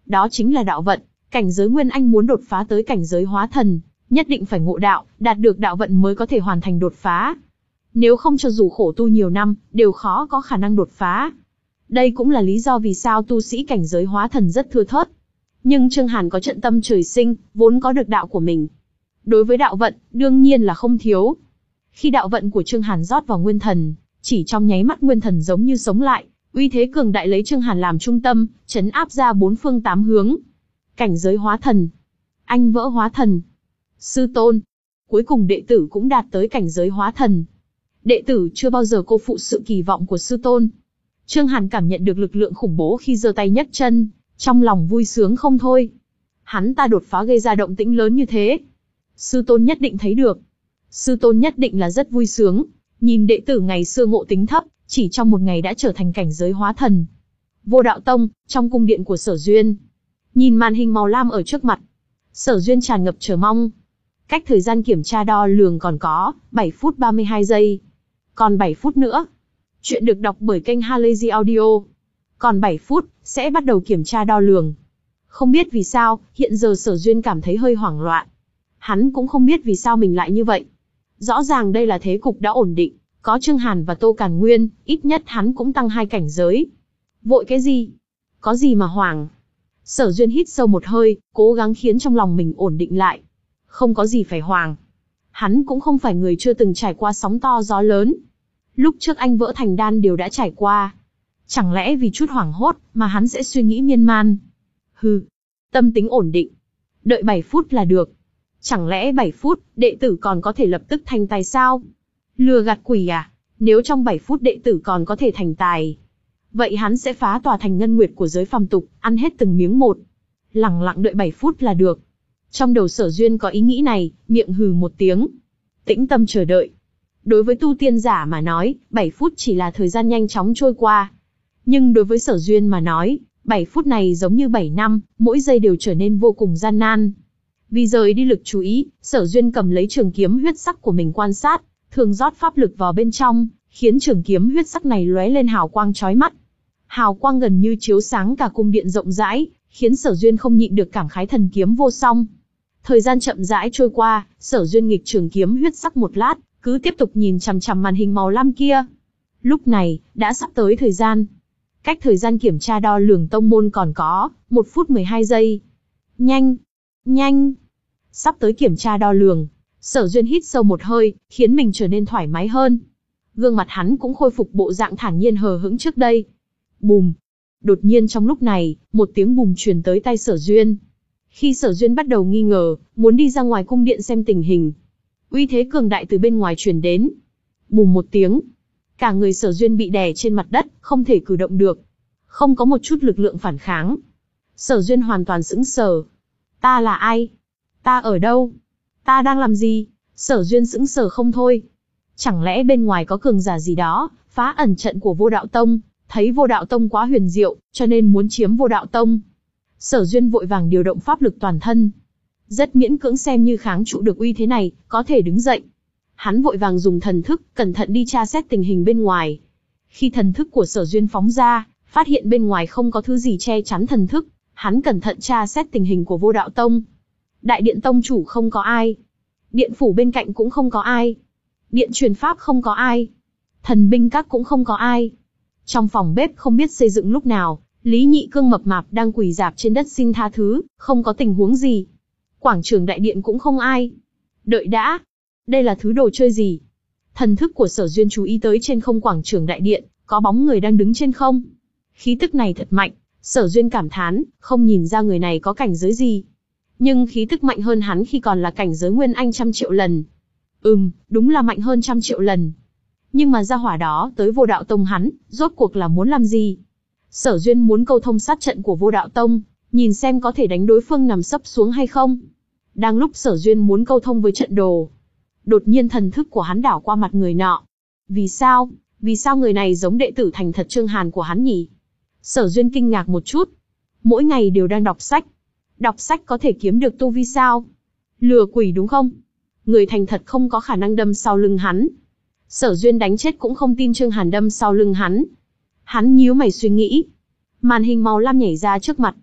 Đó chính là đạo vận, cảnh giới Nguyên Anh muốn đột phá tới cảnh giới hóa thần, nhất định phải ngộ đạo, đạt được đạo vận mới có thể hoàn thành đột phá. Nếu không cho dù khổ tu nhiều năm, đều khó có khả năng đột phá. Đây cũng là lý do vì sao tu sĩ cảnh giới hóa thần rất thưa thớt. Nhưng Trương Hàn có trận tâm trời sinh, vốn có được đạo của mình. Đối với đạo vận, đương nhiên là không thiếu. Khi đạo vận của Trương Hàn rót vào nguyên thần, chỉ trong nháy mắt nguyên thần giống như sống lại, uy thế cường đại lấy Trương Hàn làm trung tâm, chấn áp ra bốn phương tám hướng. Cảnh giới hóa thần, anh vỡ hóa thần, sư tôn. Cuối cùng đệ tử cũng đạt tới cảnh giới hóa thần. Đệ tử chưa bao giờ cô phụ sự kỳ vọng của sư tôn. Trương Hàn cảm nhận được lực lượng khủng bố khi giơ tay nhấc chân, trong lòng vui sướng không thôi. Hắn ta đột phá gây ra động tĩnh lớn như thế. Sư tôn nhất định thấy được. Sư tôn nhất định là rất vui sướng, nhìn đệ tử ngày xưa ngộ tính thấp, chỉ trong một ngày đã trở thành cảnh giới hóa thần. Vô Đạo Tông, trong cung điện của Sở Duyên. Nhìn màn hình màu lam ở trước mặt, Sở Duyên tràn ngập chờ mong. Cách thời gian kiểm tra đo lường còn có bảy phút ba mươi hai giây. Còn bảy phút nữa. Chuyện được đọc bởi kênh Halazy Audio. Còn bảy phút, sẽ bắt đầu kiểm tra đo lường. Không biết vì sao, hiện giờ Sở Duyên cảm thấy hơi hoảng loạn. Hắn cũng không biết vì sao mình lại như vậy. Rõ ràng đây là thế cục đã ổn định, có Trương Hàn và Tô Càn Nguyên, ít nhất hắn cũng tăng hai cảnh giới. Vội cái gì? Có gì mà hoảng? Sở Duyên hít sâu một hơi, cố gắng khiến trong lòng mình ổn định lại. Không có gì phải hoảng. Hắn cũng không phải người chưa từng trải qua sóng to gió lớn. Lúc trước anh vỡ thành đan đều đã trải qua. Chẳng lẽ vì chút hoảng hốt mà hắn sẽ suy nghĩ miên man? Hừ, tâm tính ổn định. Đợi bảy phút là được. Chẳng lẽ bảy phút, đệ tử còn có thể lập tức thành tài sao? Lừa gạt quỷ à? Nếu trong bảy phút đệ tử còn có thể thành tài, vậy hắn sẽ phá tòa thành ngân nguyệt của giới phàm tục, ăn hết từng miếng một. Lẳng lặng đợi bảy phút là được. Trong đầu Sở Duyên có ý nghĩ này, miệng hừ một tiếng. Tĩnh tâm chờ đợi. Đối với tu tiên giả mà nói, bảy phút chỉ là thời gian nhanh chóng trôi qua. Nhưng đối với Sở Duyên mà nói, bảy phút này giống như bảy năm, mỗi giây đều trở nên vô cùng gian nan. Vì rời đi lực chú ý, Sở Duyên cầm lấy trường kiếm huyết sắc của mình quan sát, thường rót pháp lực vào bên trong, khiến trường kiếm huyết sắc này lóe lên hào quang chói mắt. Hào quang gần như chiếu sáng cả cung điện rộng rãi, khiến Sở Duyên không nhịn được cảm khái thần kiếm vô song. Thời gian chậm rãi trôi qua, Sở Duyên nghịch trường kiếm huyết sắc một lát, cứ tiếp tục nhìn chằm chằm màn hình màu lam kia. Lúc này, đã sắp tới thời gian. Cách thời gian kiểm tra đo lường tông môn còn có một phút mười hai giây. Nhanh, nhanh. Sắp tới kiểm tra đo lường, Sở Duyên hít sâu một hơi, khiến mình trở nên thoải mái hơn. Gương mặt hắn cũng khôi phục bộ dạng thản nhiên hờ hững trước đây. Bùm. Đột nhiên trong lúc này, một tiếng bùm truyền tới tai Sở Duyên. Khi Sở Duyên bắt đầu nghi ngờ, muốn đi ra ngoài cung điện xem tình hình, uy thế cường đại từ bên ngoài truyền đến. Bùm một tiếng. Cả người Sở Duyên bị đè trên mặt đất, không thể cử động được. Không có một chút lực lượng phản kháng. Sở Duyên hoàn toàn sững sờ. Ta là ai? Ta ở đâu? Ta đang làm gì? Sở Duyên sững sờ không thôi. Chẳng lẽ bên ngoài có cường giả gì đó, phá ẩn trận của Vô Đạo Tông, thấy Vô Đạo Tông quá huyền diệu, cho nên muốn chiếm Vô Đạo Tông. Sở Duyên vội vàng điều động pháp lực toàn thân. Rất miễn cưỡng xem như kháng trụ được uy thế này, có thể đứng dậy. Hắn vội vàng dùng thần thức, cẩn thận đi tra xét tình hình bên ngoài. Khi thần thức của Sở Duyên phóng ra, phát hiện bên ngoài không có thứ gì che chắn thần thức, hắn cẩn thận tra xét tình hình của Vô Đạo Tông. Đại điện tông chủ không có ai. Điện phủ bên cạnh cũng không có ai. Điện truyền pháp không có ai. Thần binh các cũng không có ai. Trong phòng bếp không biết xây dựng lúc nào, Lý Nhị Cương mập mạp đang quỳ rạp trên đất xin tha thứ, không có tình huống gì. Quảng trường đại điện cũng không ai. Đợi đã. Đây là thứ đồ chơi gì? Thần thức của Sở Duyên chú ý tới trên không quảng trường đại điện, có bóng người đang đứng trên không. Khí tức này thật mạnh, Sở Duyên cảm thán, không nhìn ra người này có cảnh giới gì. Nhưng khí tức mạnh hơn hắn khi còn là cảnh giới Nguyên Anh trăm triệu lần. Ừm, đúng là mạnh hơn trăm triệu lần. Nhưng mà gia hỏa đó tới Vô Đạo Tông hắn, rốt cuộc là muốn làm gì? Sở Duyên muốn câu thông sát trận của Vô Đạo Tông, nhìn xem có thể đánh đối phương nằm sấp xuống hay không. Đang lúc Sở Duyên muốn câu thông với trận đồ, đột nhiên thần thức của hắn đảo qua mặt người nọ. Vì sao? Vì sao người này giống đệ tử thành thật Trương Hàn của hắn nhỉ? Sở Duyên kinh ngạc một chút. Mỗi ngày đều đang đọc sách. Đọc sách có thể kiếm được tu vi sao? Lừa quỷ đúng không? Người thành thật không có khả năng đâm sau lưng hắn. Sở Duyên đánh chết cũng không tin Trương Hàn đâm sau lưng hắn. Hắn nhíu mày suy nghĩ. Màn hình màu lam nhảy ra trước mặt.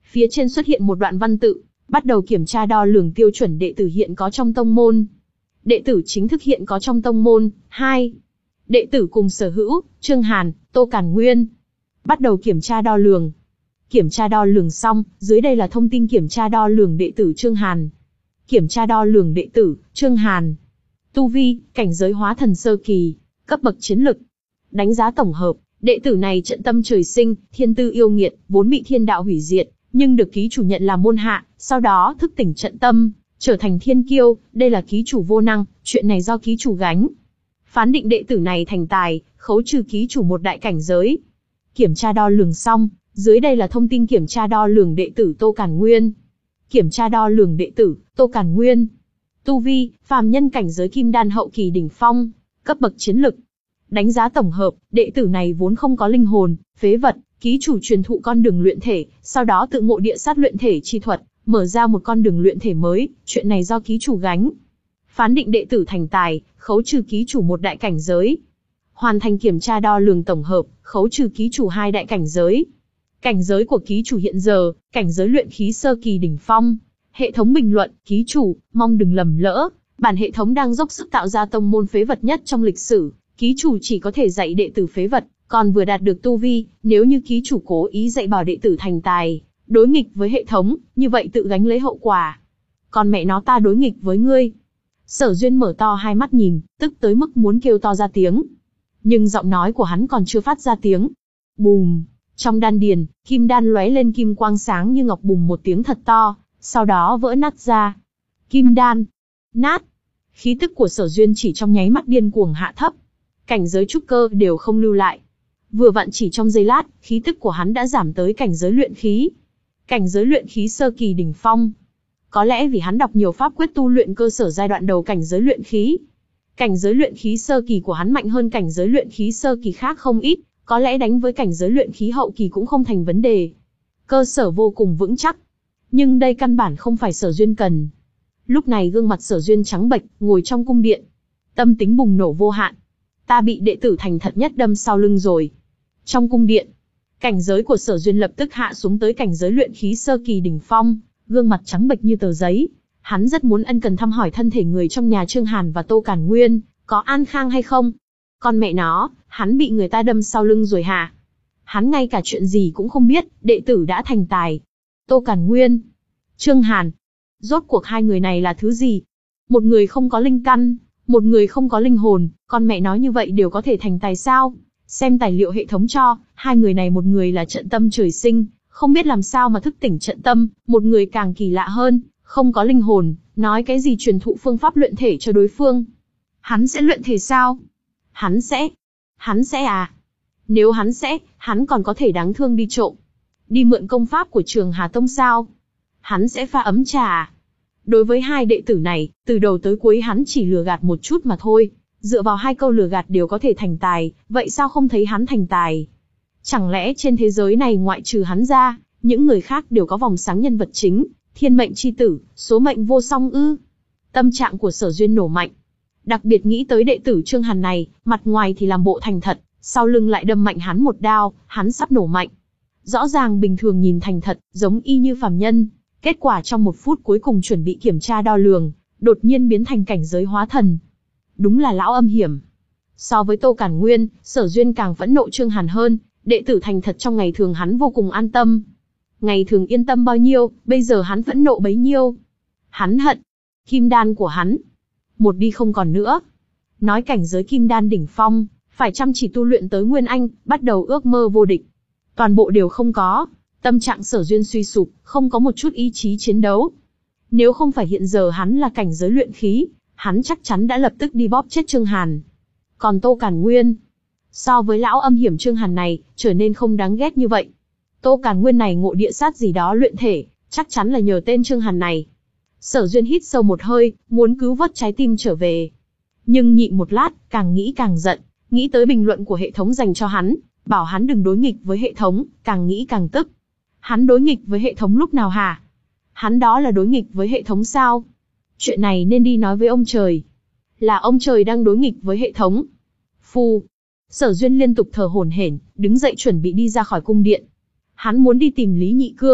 phía trên xuất hiện một đoạn văn tự, bắt đầu kiểm tra đo lường tiêu chuẩn đệ tử hiện có trong tông môn. Đệ tử chính thức hiện có trong tông môn, hai. Đệ tử cùng sở hữu, Trương Hàn, Tô Càn Nguyên. Bắt đầu kiểm tra đo lường. Kiểm tra đo lường xong, dưới đây là thông tin kiểm tra đo lường đệ tử Trương Hàn. Kiểm tra đo lường đệ tử, Trương Hàn. Tu vi, cảnh giới hóa thần sơ kỳ, cấp bậc chiến lực. Đánh giá tổng hợp, đệ tử này trận tâm trời sinh, thiên tư yêu nghiệt, vốn bị thiên đạo hủy diệt, nhưng được ký chủ nhận là môn hạ, sau đó thức tỉnh trận tâm, trở thành thiên kiêu, đây là ký chủ vô năng, chuyện này do ký chủ gánh. Phán định đệ tử này thành tài, khấu trừ ký chủ một đại cảnh giới. Kiểm tra đo lường xong, dưới đây là thông tin kiểm tra đo lường đệ tử Tô Càn Nguyên. Kiểm tra đo lường đệ tử, Tô Càn Nguyên. Tu vi, phàm nhân cảnh giới kim đan hậu kỳ đỉnh phong, cấp bậc chiến lực. Đánh giá tổng hợp, đệ tử này vốn không có linh hồn, phế vật, ký chủ truyền thụ con đường luyện thể, sau đó tự ngộ địa sát luyện thể chi thuật, mở ra một con đường luyện thể mới, chuyện này do ký chủ gánh. Phán định đệ tử thành tài, khấu trừ ký chủ một đại cảnh giới. Hoàn thành kiểm tra đo lường tổng hợp, khấu trừ ký chủ hai đại cảnh giới. Cảnh giới của ký chủ hiện giờ, cảnh giới luyện khí sơ kỳ đỉnh phong. Hệ thống bình luận, ký chủ, mong đừng lầm lỡ, bản hệ thống đang dốc sức tạo ra tông môn phế vật nhất trong lịch sử, ký chủ chỉ có thể dạy đệ tử phế vật, còn vừa đạt được tu vi, nếu như ký chủ cố ý dạy bảo đệ tử thành tài, đối nghịch với hệ thống, như vậy tự gánh lấy hậu quả. Còn mẹ nó ta đối nghịch với ngươi. Sở Duyên mở to hai mắt nhìn, tức tới mức muốn kêu to ra tiếng. Nhưng giọng nói của hắn còn chưa phát ra tiếng. Bùm, trong đan điền, kim đan lóe lên kim quang sáng như ngọc, bùm một tiếng thật to, sau đó vỡ nát ra. Kim đan, nát. Khí tức của Sở Duyên chỉ trong nháy mắt điên cuồng hạ thấp. Cảnh giới trúc cơ đều không lưu lại. Vừa vặn chỉ trong giây lát, khí tức của hắn đã giảm tới cảnh giới luyện khí. Cảnh giới luyện khí sơ kỳ đỉnh phong. Có lẽ vì hắn đọc nhiều pháp quyết tu luyện cơ sở giai đoạn đầu cảnh giới luyện khí. Cảnh giới luyện khí sơ kỳ của hắn mạnh hơn cảnh giới luyện khí sơ kỳ khác không ít, có lẽ đánh với cảnh giới luyện khí hậu kỳ cũng không thành vấn đề. Cơ sở vô cùng vững chắc. Nhưng đây căn bản không phải Sở Duyên cần. Lúc này gương mặt Sở Duyên trắng bệch, ngồi trong cung điện. Tâm tính bùng nổ vô hạn. Ta bị đệ tử thành thật nhất đâm sau lưng rồi. Trong cung điện, cảnh giới của Sở Duyên lập tức hạ xuống tới cảnh giới luyện khí sơ kỳ đỉnh phong, gương mặt trắng bệch như tờ giấy. Hắn rất muốn ân cần thăm hỏi thân thể người trong nhà Trương Hàn và Tô Càn Nguyên, có an khang hay không. Con mẹ nó, hắn bị người ta đâm sau lưng rồi hả? Hắn ngay cả chuyện gì cũng không biết, đệ tử đã thành tài. Tô Càn Nguyên, Trương Hàn, rốt cuộc hai người này là thứ gì? Một người không có linh căn, một người không có linh hồn, con mẹ nó như vậy đều có thể thành tài sao? Xem tài liệu hệ thống cho, hai người này một người là trận tâm trời sinh, không biết làm sao mà thức tỉnh trận tâm, một người càng kỳ lạ hơn, không có linh hồn, nói cái gì truyền thụ phương pháp luyện thể cho đối phương. Hắn sẽ luyện thể sao? Hắn sẽ... Hắn sẽ à? Nếu hắn sẽ, hắn còn có thể đáng thương đi trộm. Đi mượn công pháp của Trường Hà Tông sao? Hắn sẽ pha ấm trà à? Đối với hai đệ tử này, từ đầu tới cuối hắn chỉ lừa gạt một chút mà thôi. Dựa vào hai câu lừa gạt đều có thể thành tài, vậy sao không thấy hắn thành tài? Chẳng lẽ trên thế giới này ngoại trừ hắn ra, những người khác đều có vòng sáng nhân vật chính, thiên mệnh chi tử, số mệnh vô song ư? Tâm trạng của Sở Duyên nổ mạnh. Đặc biệt nghĩ tới đệ tử Trương Hàn này, mặt ngoài thì làm bộ thành thật, sau lưng lại đâm mạnh hắn một đao, hắn sắp nổ mạnh. Rõ ràng bình thường nhìn thành thật, giống y như phàm nhân, kết quả trong một phút cuối cùng chuẩn bị kiểm tra đo lường, đột nhiên biến thành cảnh giới hóa thần. Đúng là lão âm hiểm. So với Tô Càn Nguyên, Sở Duyên càng phẫn nộ Trương Hàn hơn, đệ tử thành thật trong ngày thường hắn vô cùng an tâm. Ngày thường yên tâm bao nhiêu, bây giờ hắn phẫn nộ bấy nhiêu. Hắn hận. Kim đan của hắn. Một đi không còn nữa. Nói cảnh giới kim đan đỉnh phong, phải chăm chỉ tu luyện tới Nguyên Anh, bắt đầu ước mơ vô địch. Toàn bộ đều không có. Tâm trạng Sở Duyên suy sụp, không có một chút ý chí chiến đấu. Nếu không phải hiện giờ hắn là cảnh giới luyện khí, hắn chắc chắn đã lập tức đi bóp chết Trương Hàn. Còn Tô Càn Nguyên, so với lão âm hiểm Trương Hàn này, trở nên không đáng ghét như vậy. Tô Càn Nguyên này ngộ địa sát gì đó luyện thể, chắc chắn là nhờ tên Trương Hàn này. Sở Duyên hít sâu một hơi, muốn cứu vớt trái tim trở về. Nhưng nhịn một lát, càng nghĩ càng giận, nghĩ tới bình luận của hệ thống dành cho hắn, bảo hắn đừng đối nghịch với hệ thống, càng nghĩ càng tức. Hắn đối nghịch với hệ thống lúc nào hả? Hắn đó là đối nghịch với hệ thống sao? Chuyện này nên đi nói với ông trời. Là ông trời đang đối nghịch với hệ thống. Phu. Sở Duyên liên tục thở hổn hển, đứng dậy chuẩn bị đi ra khỏi cung điện. Hắn muốn đi tìm Lý Nhị Cương,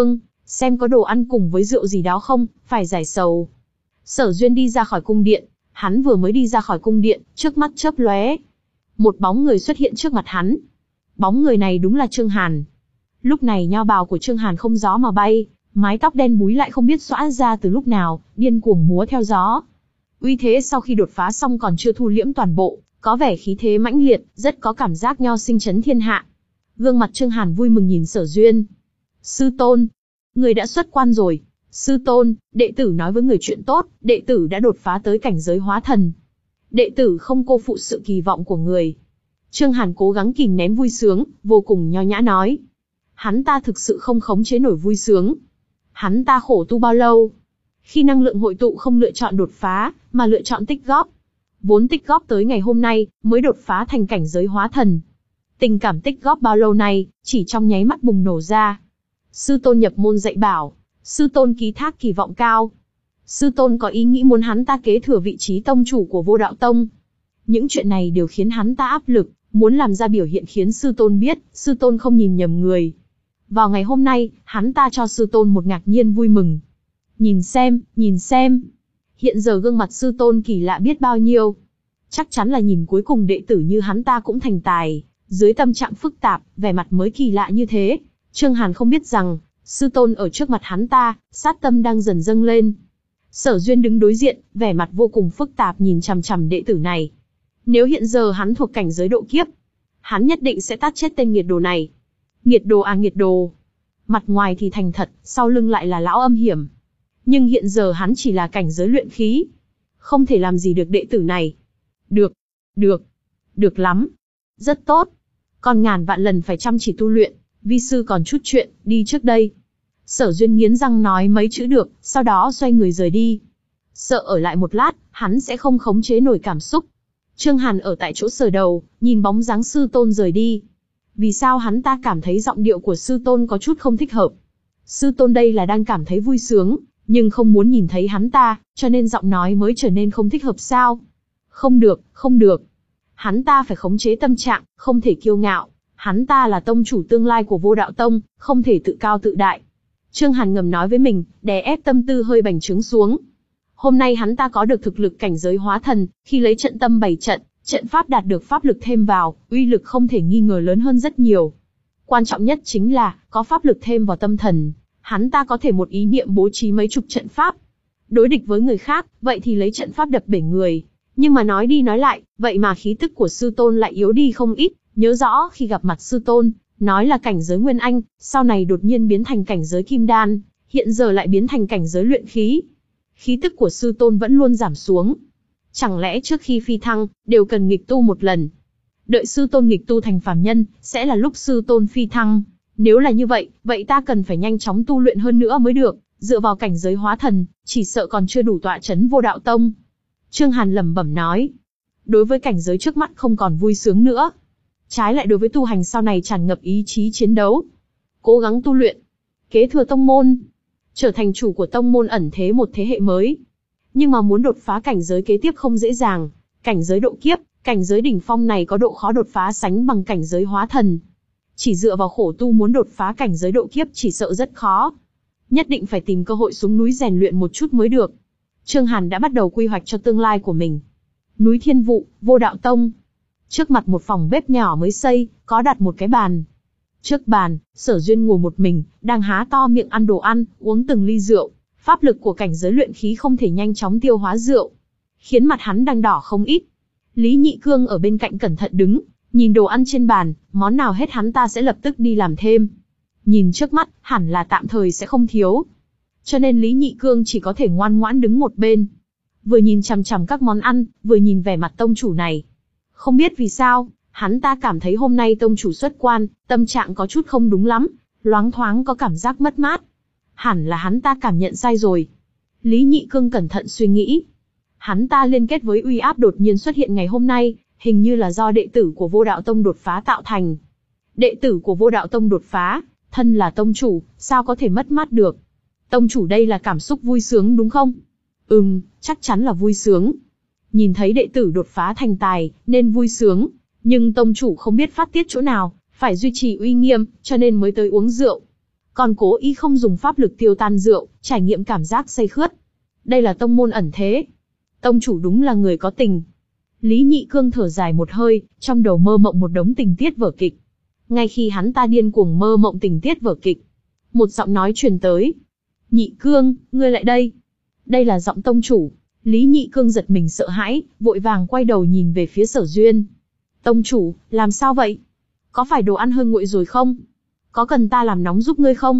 xem có đồ ăn cùng với rượu gì đó không, phải giải sầu. Sở Duyên đi ra khỏi cung điện, hắn vừa mới đi ra khỏi cung điện, trước mắt chớp lóe, một bóng người xuất hiện trước mặt hắn. Bóng người này đúng là Trương Hàn. Lúc này nho bào của Trương Hàn không gió mà bay, mái tóc đen búi lại không biết xõa ra từ lúc nào, điên cuồng múa theo gió. Uy thế sau khi đột phá xong còn chưa thu liễm toàn bộ, có vẻ khí thế mãnh liệt, rất có cảm giác nho sinh chấn thiên hạ. Gương mặt Trương Hàn vui mừng nhìn Sở Duyên. Sư tôn, người đã xuất quan rồi. Sư tôn, đệ tử nói với người chuyện tốt, đệ tử đã đột phá tới cảnh giới hóa thần. Đệ tử không cô phụ sự kỳ vọng của người. Trương Hàn cố gắng kìm nén vui sướng, vô cùng nho nhã nói. Hắn ta thực sự không khống chế nổi vui sướng. Hắn ta khổ tu bao lâu? Khi năng lượng hội tụ không lựa chọn đột phá, mà lựa chọn tích góp. Vốn tích góp tới ngày hôm nay, mới đột phá thành cảnh giới hóa thần. Tình cảm tích góp bao lâu nay, chỉ trong nháy mắt bùng nổ ra. Sư tôn nhập môn dạy bảo, sư tôn ký thác kỳ vọng cao. Sư tôn có ý nghĩ muốn hắn ta kế thừa vị trí tông chủ của Vô Đạo Tông. Những chuyện này đều khiến hắn ta áp lực, muốn làm ra biểu hiện khiến sư tôn biết, sư tôn không nhìn nhầm người. Vào ngày hôm nay, hắn ta cho sư tôn một ngạc nhiên vui mừng. Nhìn xem, nhìn xem. Hiện giờ gương mặt sư tôn kỳ lạ biết bao nhiêu. Chắc chắn là nhìn cuối cùng đệ tử như hắn ta cũng thành tài. Dưới tâm trạng phức tạp, vẻ mặt mới kỳ lạ như thế. Trương Hàn không biết rằng, sư tôn ở trước mặt hắn ta, sát tâm đang dần dâng lên. Sở Duyên đứng đối diện, vẻ mặt vô cùng phức tạp nhìn chằm chằm đệ tử này. Nếu hiện giờ hắn thuộc cảnh giới độ kiếp, hắn nhất định sẽ tát chết tên nghiệt đồ này. Nghiệt đồ à nghiệt đồ. Mặt ngoài thì thành thật, sau lưng lại là lão âm hiểm. Nhưng hiện giờ hắn chỉ là cảnh giới luyện khí. Không thể làm gì được đệ tử này. Được, được, được lắm. Rất tốt. Còn ngàn vạn lần phải chăm chỉ tu luyện, vi sư còn chút chuyện, đi trước đây. Sở Duyên nghiến răng nói mấy chữ được, sau đó xoay người rời đi. Sợ ở lại một lát, hắn sẽ không khống chế nổi cảm xúc. Trương Hàn ở tại chỗ sờ đầu, nhìn bóng dáng sư tôn rời đi. Vì sao hắn ta cảm thấy giọng điệu của sư tôn có chút không thích hợp? Sư tôn đây là đang cảm thấy vui sướng, nhưng không muốn nhìn thấy hắn ta, cho nên giọng nói mới trở nên không thích hợp sao? Không được, không được. Hắn ta phải khống chế tâm trạng, không thể kiêu ngạo. Hắn ta là tông chủ tương lai của Vô Đạo Tông, không thể tự cao tự đại. Trương Hàn ngầm nói với mình, đè ép tâm tư hơi bành trướng xuống. Hôm nay hắn ta có được thực lực cảnh giới hóa thần, khi lấy trận tâm bày trận, trận pháp đạt được pháp lực thêm vào, uy lực không thể nghi ngờ lớn hơn rất nhiều. Quan trọng nhất chính là, có pháp lực thêm vào tâm thần, hắn ta có thể một ý niệm bố trí mấy chục trận pháp. Đối địch với người khác, vậy thì lấy trận pháp đập bể người. Nhưng mà nói đi nói lại, vậy mà khí tức của sư tôn lại yếu đi không ít. Nhớ rõ khi gặp mặt sư tôn, nói là cảnh giới Nguyên Anh, sau này đột nhiên biến thành cảnh giới Kim Đan, hiện giờ lại biến thành cảnh giới luyện khí. Khí tức của sư tôn vẫn luôn giảm xuống. Chẳng lẽ trước khi phi thăng, đều cần nghịch tu một lần? Đợi sư tôn nghịch tu thành phàm nhân, sẽ là lúc sư tôn phi thăng. Nếu là như vậy, vậy ta cần phải nhanh chóng tu luyện hơn nữa mới được, dựa vào cảnh giới hóa thần, chỉ sợ còn chưa đủ tọa chấn Vô Đạo Tông. Trương Hàn lẩm bẩm nói. Đối với cảnh giới trước mắt không còn vui sướng nữa. Trái lại đối với tu hành sau này tràn ngập ý chí chiến đấu. Cố gắng tu luyện. Kế thừa tông môn. Trở thành chủ của tông môn ẩn thế một thế hệ mới. Nhưng mà muốn đột phá cảnh giới kế tiếp không dễ dàng. Cảnh giới độ kiếp, cảnh giới đỉnh phong này có độ khó đột phá sánh bằng cảnh giới hóa thần. Chỉ dựa vào khổ tu muốn đột phá cảnh giới độ kiếp chỉ sợ rất khó. Nhất định phải tìm cơ hội xuống núi rèn luyện một chút mới được. Trương Hàn đã bắt đầu quy hoạch cho tương lai của mình. Núi Thiên Vụ, Vô Đạo Tông. Trước mặt một phòng bếp nhỏ mới xây, có đặt một cái bàn. Trước bàn, Sở Duyên ngồi một mình, đang há to miệng ăn đồ ăn, uống từng ly rượu. Pháp lực của cảnh giới luyện khí không thể nhanh chóng tiêu hóa rượu, khiến mặt hắn đang đỏ không ít. Lý Nhị Cương ở bên cạnh cẩn thận đứng, nhìn đồ ăn trên bàn, món nào hết hắn ta sẽ lập tức đi làm thêm. Nhìn trước mắt, hẳn là tạm thời sẽ không thiếu. Cho nên Lý Nhị Cương chỉ có thể ngoan ngoãn đứng một bên. Vừa nhìn chằm chằm các món ăn, vừa nhìn vẻ mặt tông chủ này. Không biết vì sao, hắn ta cảm thấy hôm nay tông chủ xuất quan, tâm trạng có chút không đúng lắm, loáng thoáng có cảm giác mất mát. Hẳn là hắn ta cảm nhận sai rồi. Lý Nhị Cương cẩn thận suy nghĩ. Hắn ta liên kết với uy áp đột nhiên xuất hiện ngày hôm nay, hình như là do đệ tử của Vô Đạo Tông đột phá tạo thành. Đệ tử của Vô Đạo Tông đột phá, thân là tông chủ, sao có thể mất mát được? Tông chủ đây là cảm xúc vui sướng đúng không? Ừm, chắc chắn là vui sướng. Nhìn thấy đệ tử đột phá thành tài, nên vui sướng. Nhưng tông chủ không biết phát tiết chỗ nào, phải duy trì uy nghiêm, cho nên mới tới uống rượu. còn cố ý không dùng pháp lực tiêu tan rượu, trải nghiệm cảm giác say khướt. Đây là tông môn ẩn thế. Tông chủ đúng là người có tình. Lý Nhị Cương thở dài một hơi, trong đầu mơ mộng một đống tình tiết vở kịch. Ngay khi hắn ta điên cuồng mơ mộng tình tiết vở kịch, một giọng nói truyền tới. Nhị Cương, ngươi lại đây. Đây là giọng tông chủ. Lý Nhị Cương giật mình sợ hãi, vội vàng quay đầu nhìn về phía Sở Duyên. Tông chủ, làm sao vậy? Có phải đồ ăn hơi nguội rồi không? Có cần ta làm nóng giúp ngươi không?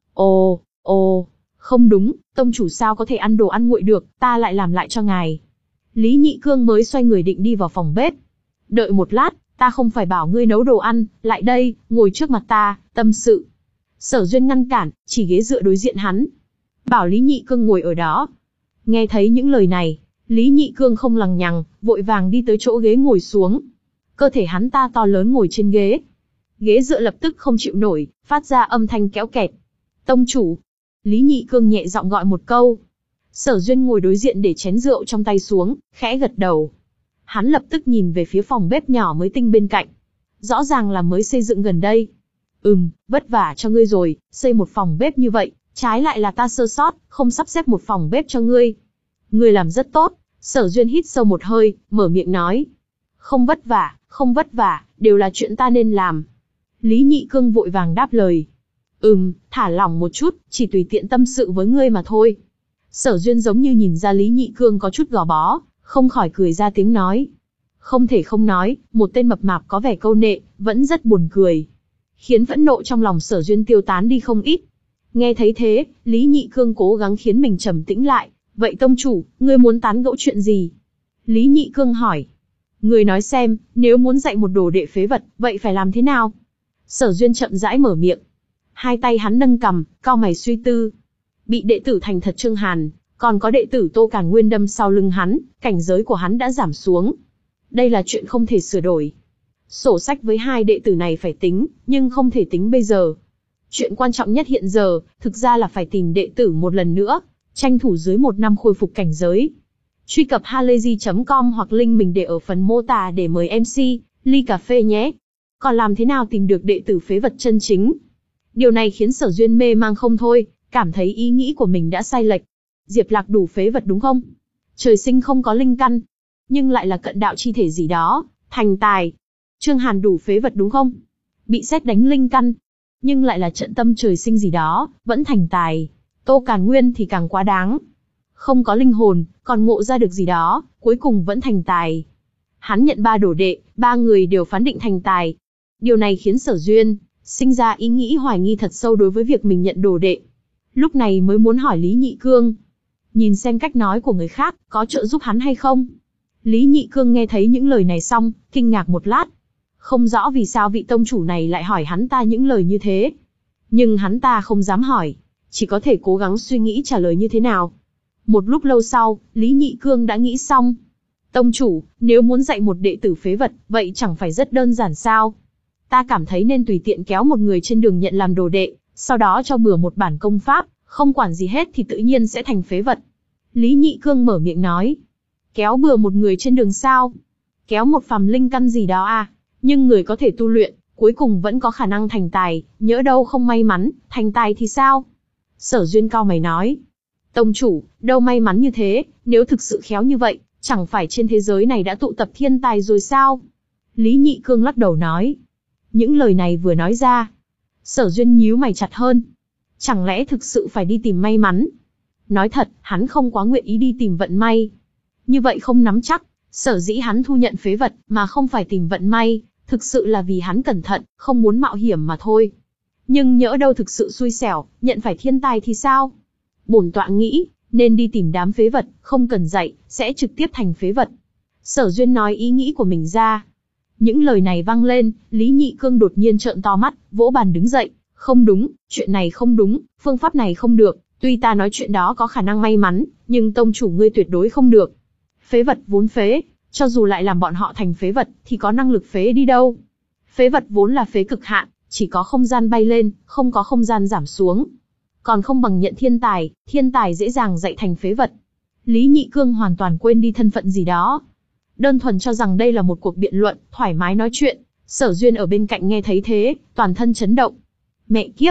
Ồ, ồ, không đúng, tông chủ sao có thể ăn đồ ăn nguội được, ta lại làm lại cho ngài. Lý Nhị Cương mới xoay người định đi vào phòng bếp. Đợi một lát, ta không phải bảo ngươi nấu đồ ăn, lại đây, ngồi trước mặt ta, tâm sự. Sở Duyên ngăn cản, chỉ ghế dựa đối diện hắn. Bảo Lý Nhị Cương ngồi ở đó. Nghe thấy những lời này, Lý Nhị Cương không lằng nhằng, vội vàng đi tới chỗ ghế ngồi xuống. Cơ thể hắn ta to lớn ngồi trên ghế. Ghế dựa lập tức không chịu nổi, phát ra âm thanh kéo kẹt. Tông chủ. Lý Nhị Cương nhẹ giọng gọi một câu. Sở Duyên ngồi đối diện để chén rượu trong tay xuống, khẽ gật đầu. Hắn lập tức nhìn về phía phòng bếp nhỏ mới tinh bên cạnh. Rõ ràng là mới xây dựng gần đây. Ừm, vất vả cho ngươi rồi, xây một phòng bếp như vậy, trái lại là ta sơ sót, không sắp xếp một phòng bếp cho ngươi. Ngươi làm rất tốt. Sở Duyên hít sâu một hơi, mở miệng nói. Không vất vả, không vất vả, đều là chuyện ta nên làm. Lý Nhị Cương vội vàng đáp lời. Ừm, thả lỏng một chút, chỉ tùy tiện tâm sự với ngươi mà thôi. Sở Duyên giống như nhìn ra Lý Nhị Cương có chút gò bó, không khỏi cười ra tiếng nói. Không thể không nói, một tên mập mạp có vẻ câu nệ, vẫn rất buồn cười. Khiến phẫn nộ trong lòng Sở Duyên tiêu tán đi không ít. Nghe thấy thế, Lý Nhị Cương cố gắng khiến mình trầm tĩnh lại. Vậy tông chủ, ngươi muốn tán gẫu chuyện gì? Lý Nhị Cương hỏi. Ngươi nói xem, nếu muốn dạy một đồ đệ phế vật, vậy phải làm thế nào? Sở Duyên chậm rãi mở miệng. Hai tay hắn nâng cằm, cau mày suy tư. Bị đệ tử thành thật Trương Hàn, còn có đệ tử Tô Càn Nguyên đâm sau lưng hắn, cảnh giới của hắn đã giảm xuống. Đây là chuyện không thể sửa đổi. Sổ sách với hai đệ tử này phải tính, nhưng không thể tính bây giờ. Chuyện quan trọng nhất hiện giờ, thực ra là phải tìm đệ tử một lần nữa, tranh thủ dưới một năm khôi phục cảnh giới. Truy cập halayzi chấm com hoặc link mình để ở phần mô tả để mời em xê, ly cà phê nhé. Còn làm thế nào tìm được đệ tử phế vật chân chính? Điều này khiến Sở Duyên mê mang không thôi, cảm thấy ý nghĩ của mình đã sai lệch. Diệp Lạc đủ phế vật đúng không? Trời sinh không có linh căn, nhưng lại là cận đạo chi thể gì đó, thành tài. Trương Hàn đủ phế vật đúng không? Bị sét đánh linh căn, nhưng lại là trận tâm trời sinh gì đó, vẫn thành tài. Tô Càn Nguyên thì càng quá đáng. Không có linh hồn, còn ngộ ra được gì đó, cuối cùng vẫn thành tài. Hắn nhận ba đồ đệ, ba người đều phán định thành tài. Điều này khiến Sở Duyên sinh ra ý nghĩ hoài nghi thật sâu đối với việc mình nhận đồ đệ. Lúc này mới muốn hỏi Lý Nhị Cương. Nhìn xem cách nói của người khác, có trợ giúp hắn hay không? Lý Nhị Cương nghe thấy những lời này xong, kinh ngạc một lát. Không rõ vì sao vị tông chủ này lại hỏi hắn ta những lời như thế. Nhưng hắn ta không dám hỏi, chỉ có thể cố gắng suy nghĩ trả lời như thế nào. Một lúc lâu sau, Lý Nhị Cương đã nghĩ xong. Tông chủ, nếu muốn dạy một đệ tử phế vật, vậy chẳng phải rất đơn giản sao? Ta cảm thấy nên tùy tiện kéo một người trên đường nhận làm đồ đệ, sau đó cho bừa một bản công pháp, không quản gì hết thì tự nhiên sẽ thành phế vật. Lý Nhị Cương mở miệng nói. Kéo bừa một người trên đường sao? Kéo một phàm linh căn gì đó à? Nhưng người có thể tu luyện, cuối cùng vẫn có khả năng thành tài, nhỡ đâu không may mắn, thành tài thì sao? Sở Duyên cau mày nói. Tông chủ, đâu may mắn như thế, nếu thực sự khéo như vậy, chẳng phải trên thế giới này đã tụ tập thiên tài rồi sao? Lý Nhị Cương lắc đầu nói. Những lời này vừa nói ra, Sở Duyên nhíu mày chặt hơn. Chẳng lẽ thực sự phải đi tìm may mắn? Nói thật, hắn không quá nguyện ý đi tìm vận may. Như vậy không nắm chắc, sở dĩ hắn thu nhận phế vật mà không phải tìm vận may, thực sự là vì hắn cẩn thận, không muốn mạo hiểm mà thôi. Nhưng nhỡ đâu thực sự xui xẻo, nhận phải thiên tài thì sao? Bổn tọa nghĩ, nên đi tìm đám phế vật, không cần dạy, sẽ trực tiếp thành phế vật. Sở Duyên nói ý nghĩ của mình ra. Những lời này vang lên, Lý Nhị Cương đột nhiên trợn to mắt, vỗ bàn đứng dậy. Không đúng, chuyện này không đúng, phương pháp này không được. Tuy ta nói chuyện đó có khả năng may mắn, nhưng tông chủ ngươi tuyệt đối không được. Phế vật vốn phế, cho dù lại làm bọn họ thành phế vật, thì có năng lực phế đi đâu. Phế vật vốn là phế cực hạn, chỉ có không gian bay lên, không có không gian giảm xuống. Còn không bằng nhận thiên tài, thiên tài dễ dàng dạy thành phế vật. Lý Nhị Cương hoàn toàn quên đi thân phận gì đó. Đơn thuần cho rằng đây là một cuộc biện luận, thoải mái nói chuyện. Sở Duyên ở bên cạnh nghe thấy thế, toàn thân chấn động. Mẹ kiếp!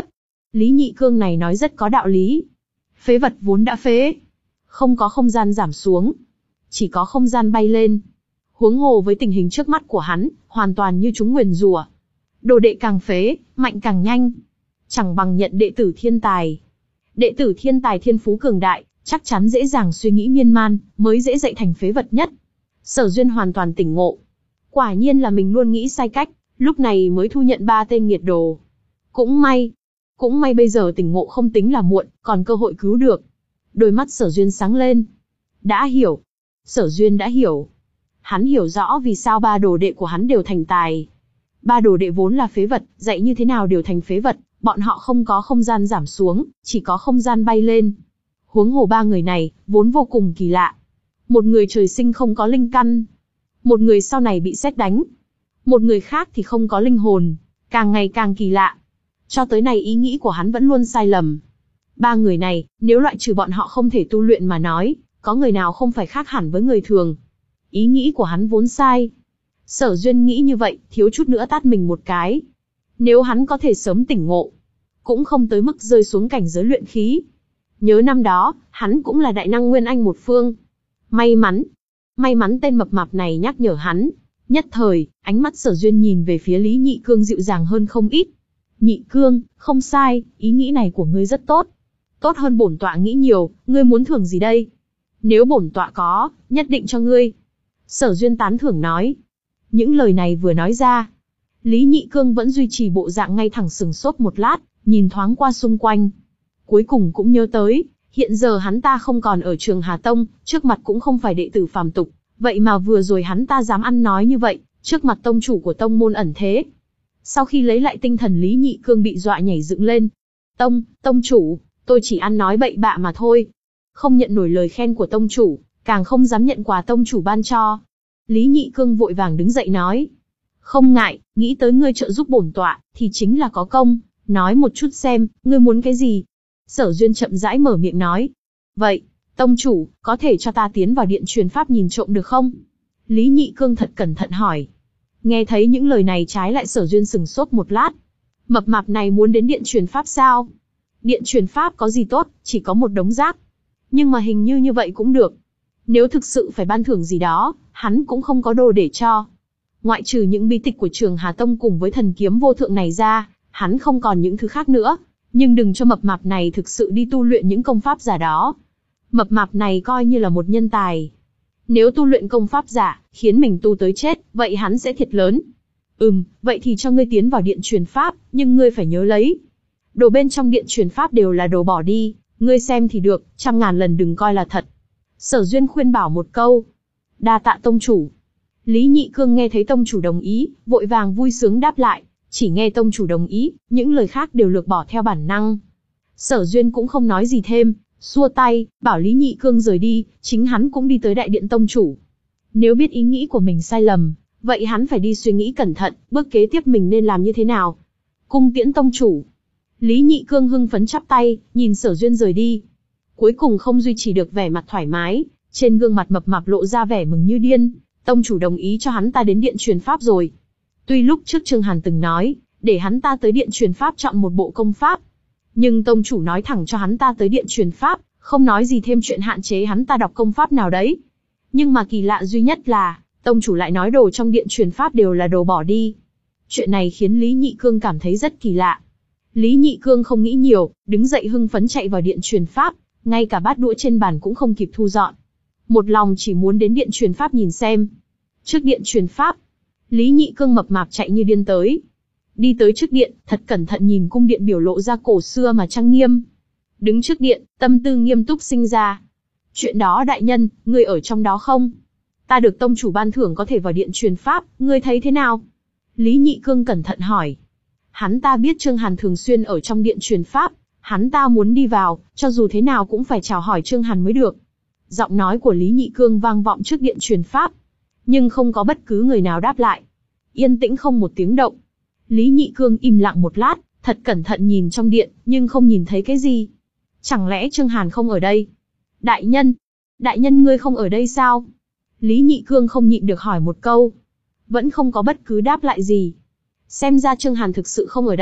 Lý Nhị Cương này nói rất có đạo lý. Phế vật vốn đã phế, không có không gian giảm xuống, chỉ có không gian bay lên. Huống hồ với tình hình trước mắt của hắn, hoàn toàn như chúng nguyền rủa. Đồ đệ càng phế, mạnh càng nhanh. Chẳng bằng nhận đệ tử thiên tài. Đệ tử thiên tài thiên phú cường đại, chắc chắn dễ dàng suy nghĩ miên man, mới dễ dạy thành phế vật nhất. Sở Duyên hoàn toàn tỉnh ngộ. Quả nhiên là mình luôn nghĩ sai cách, lúc này mới thu nhận ba tên nghiệt đồ. Cũng may, cũng may bây giờ tỉnh ngộ không tính là muộn, còn cơ hội cứu được. Đôi mắt Sở Duyên sáng lên. Đã hiểu. Sở Duyên đã hiểu. Hắn hiểu rõ vì sao ba đồ đệ của hắn đều thành tài. Ba đồ đệ vốn là phế vật, dạy như thế nào đều thành phế vật, bọn họ không có không gian giảm xuống, chỉ có không gian bay lên. Huống hồ ba người này, vốn vô cùng kỳ lạ. Một người trời sinh không có linh căn. Một người sau này bị sét đánh. Một người khác thì không có linh hồn, càng ngày càng kỳ lạ. Cho tới nay ý nghĩ của hắn vẫn luôn sai lầm. Ba người này, nếu loại trừ bọn họ không thể tu luyện mà nói, có người nào không phải khác hẳn với người thường. Ý nghĩ của hắn vốn sai. Sở Duyên nghĩ như vậy, thiếu chút nữa tát mình một cái. Nếu hắn có thể sớm tỉnh ngộ, cũng không tới mức rơi xuống cảnh giới luyện khí. Nhớ năm đó, hắn cũng là đại năng Nguyên Anh một phương. May mắn, may mắn tên mập mạp này nhắc nhở hắn. Nhất thời, ánh mắt Sở Duyên nhìn về phía Lý Nhị Cương dịu dàng hơn không ít. Nhị Cương, không sai, ý nghĩ này của ngươi rất tốt. Tốt hơn bổn tọa nghĩ nhiều, ngươi muốn thưởng gì đây? Nếu bổn tọa có, nhất định cho ngươi. Sở Duyên tán thưởng nói. Những lời này vừa nói ra, Lý Nhị Cương vẫn duy trì bộ dạng ngay thẳng sừng sốt một lát, nhìn thoáng qua xung quanh. Cuối cùng cũng nhớ tới, hiện giờ hắn ta không còn ở Trường Hà Tông, trước mặt cũng không phải đệ tử phàm tục, vậy mà vừa rồi hắn ta dám ăn nói như vậy, trước mặt tông chủ của tông môn ẩn thế. Sau khi lấy lại tinh thần, Lý Nhị Cương bị dọa nhảy dựng lên. Tông, tông chủ, tôi chỉ ăn nói bậy bạ mà thôi. Không nhận nổi lời khen của tông chủ, càng không dám nhận quà tông chủ ban cho. Lý Nhị Cương vội vàng đứng dậy nói. Không ngại, nghĩ tới ngươi trợ giúp bổn tọa, thì chính là có công, nói một chút xem, ngươi muốn cái gì? Sở Duyên chậm rãi mở miệng nói. Vậy, tông chủ, có thể cho ta tiến vào điện truyền pháp nhìn trộm được không? Lý Nhị Cương thật cẩn thận hỏi. Nghe thấy những lời này trái lại Sở Duyên sừng sốt một lát. Mập mạp này muốn đến điện truyền pháp sao? Điện truyền pháp có gì tốt, chỉ có một đống rác. Nhưng mà hình như như vậy cũng được. Nếu thực sự phải ban thưởng gì đó, hắn cũng không có đồ để cho. Ngoại trừ những bí tịch của Trường Hà Tông cùng với thần kiếm vô thượng này ra, hắn không còn những thứ khác nữa. Nhưng đừng cho mập mạp này thực sự đi tu luyện những công pháp giả đó. Mập mạp này coi như là một nhân tài. Nếu tu luyện công pháp giả, khiến mình tu tới chết, vậy hắn sẽ thiệt lớn. Ừm, vậy thì cho ngươi tiến vào điện truyền pháp, nhưng ngươi phải nhớ lấy. Đồ bên trong điện truyền pháp đều là đồ bỏ đi, ngươi xem thì được, trăm ngàn lần đừng coi là thật. Sở Duyên khuyên bảo một câu. Đa tạ tông chủ. Lý Nhị Cương nghe thấy tông chủ đồng ý, vội vàng vui sướng đáp lại. Chỉ nghe tông chủ đồng ý, những lời khác đều lược bỏ theo bản năng. Sở Duyên cũng không nói gì thêm, xua tay, bảo Lý Nhị Cương rời đi, chính hắn cũng đi tới đại điện tông chủ. Nếu biết ý nghĩ của mình sai lầm, vậy hắn phải đi suy nghĩ cẩn thận, bước kế tiếp mình nên làm như thế nào. Cung tiễn tông chủ. Lý Nhị Cương hưng phấn chắp tay, nhìn Sở Duyên rời đi. Cuối cùng không duy trì được vẻ mặt thoải mái, trên gương mặt mập mạp lộ ra vẻ mừng như điên. Tông chủ đồng ý cho hắn ta đến điện truyền pháp rồi. Tuy lúc trước Trương Hàn từng nói, để hắn ta tới điện truyền pháp chọn một bộ công pháp. Nhưng tông chủ nói thẳng cho hắn ta tới điện truyền pháp, không nói gì thêm chuyện hạn chế hắn ta đọc công pháp nào đấy. Nhưng mà kỳ lạ duy nhất là, tông chủ lại nói đồ trong điện truyền pháp đều là đồ bỏ đi. Chuyện này khiến Lý Nhị Cương cảm thấy rất kỳ lạ. Lý Nhị Cương không nghĩ nhiều, đứng dậy hưng phấn chạy vào điện truyền pháp, ngay cả bát đũa trên bàn cũng không kịp thu dọn. Một lòng chỉ muốn đến điện truyền pháp nhìn xem. Trước điện truyền pháp, Lý Nhị Cương mập mạp chạy như điên tới. Đi tới trước điện, thật cẩn thận nhìn cung điện biểu lộ ra cổ xưa mà trang nghiêm. Đứng trước điện, tâm tư nghiêm túc sinh ra. Chuyện đó đại nhân, ngươi ở trong đó không? Ta được tông chủ ban thưởng có thể vào điện truyền pháp, ngươi thấy thế nào? Lý Nhị Cương cẩn thận hỏi. Hắn ta biết Trương Hàn thường xuyên ở trong điện truyền pháp, hắn ta muốn đi vào, cho dù thế nào cũng phải chào hỏi Trương Hàn mới được. Giọng nói của Lý Nhị Cương vang vọng trước điện truyền pháp, nhưng không có bất cứ người nào đáp lại. Yên tĩnh không một tiếng động. Lý Nhị Cương im lặng một lát, thật cẩn thận nhìn trong điện, nhưng không nhìn thấy cái gì. Chẳng lẽ Trương Hàn không ở đây? Đại nhân, đại nhân ngươi không ở đây sao? Lý Nhị Cương không nhịn được hỏi một câu. Vẫn không có bất cứ đáp lại gì. Xem ra Trương Hàn thực sự không ở đây,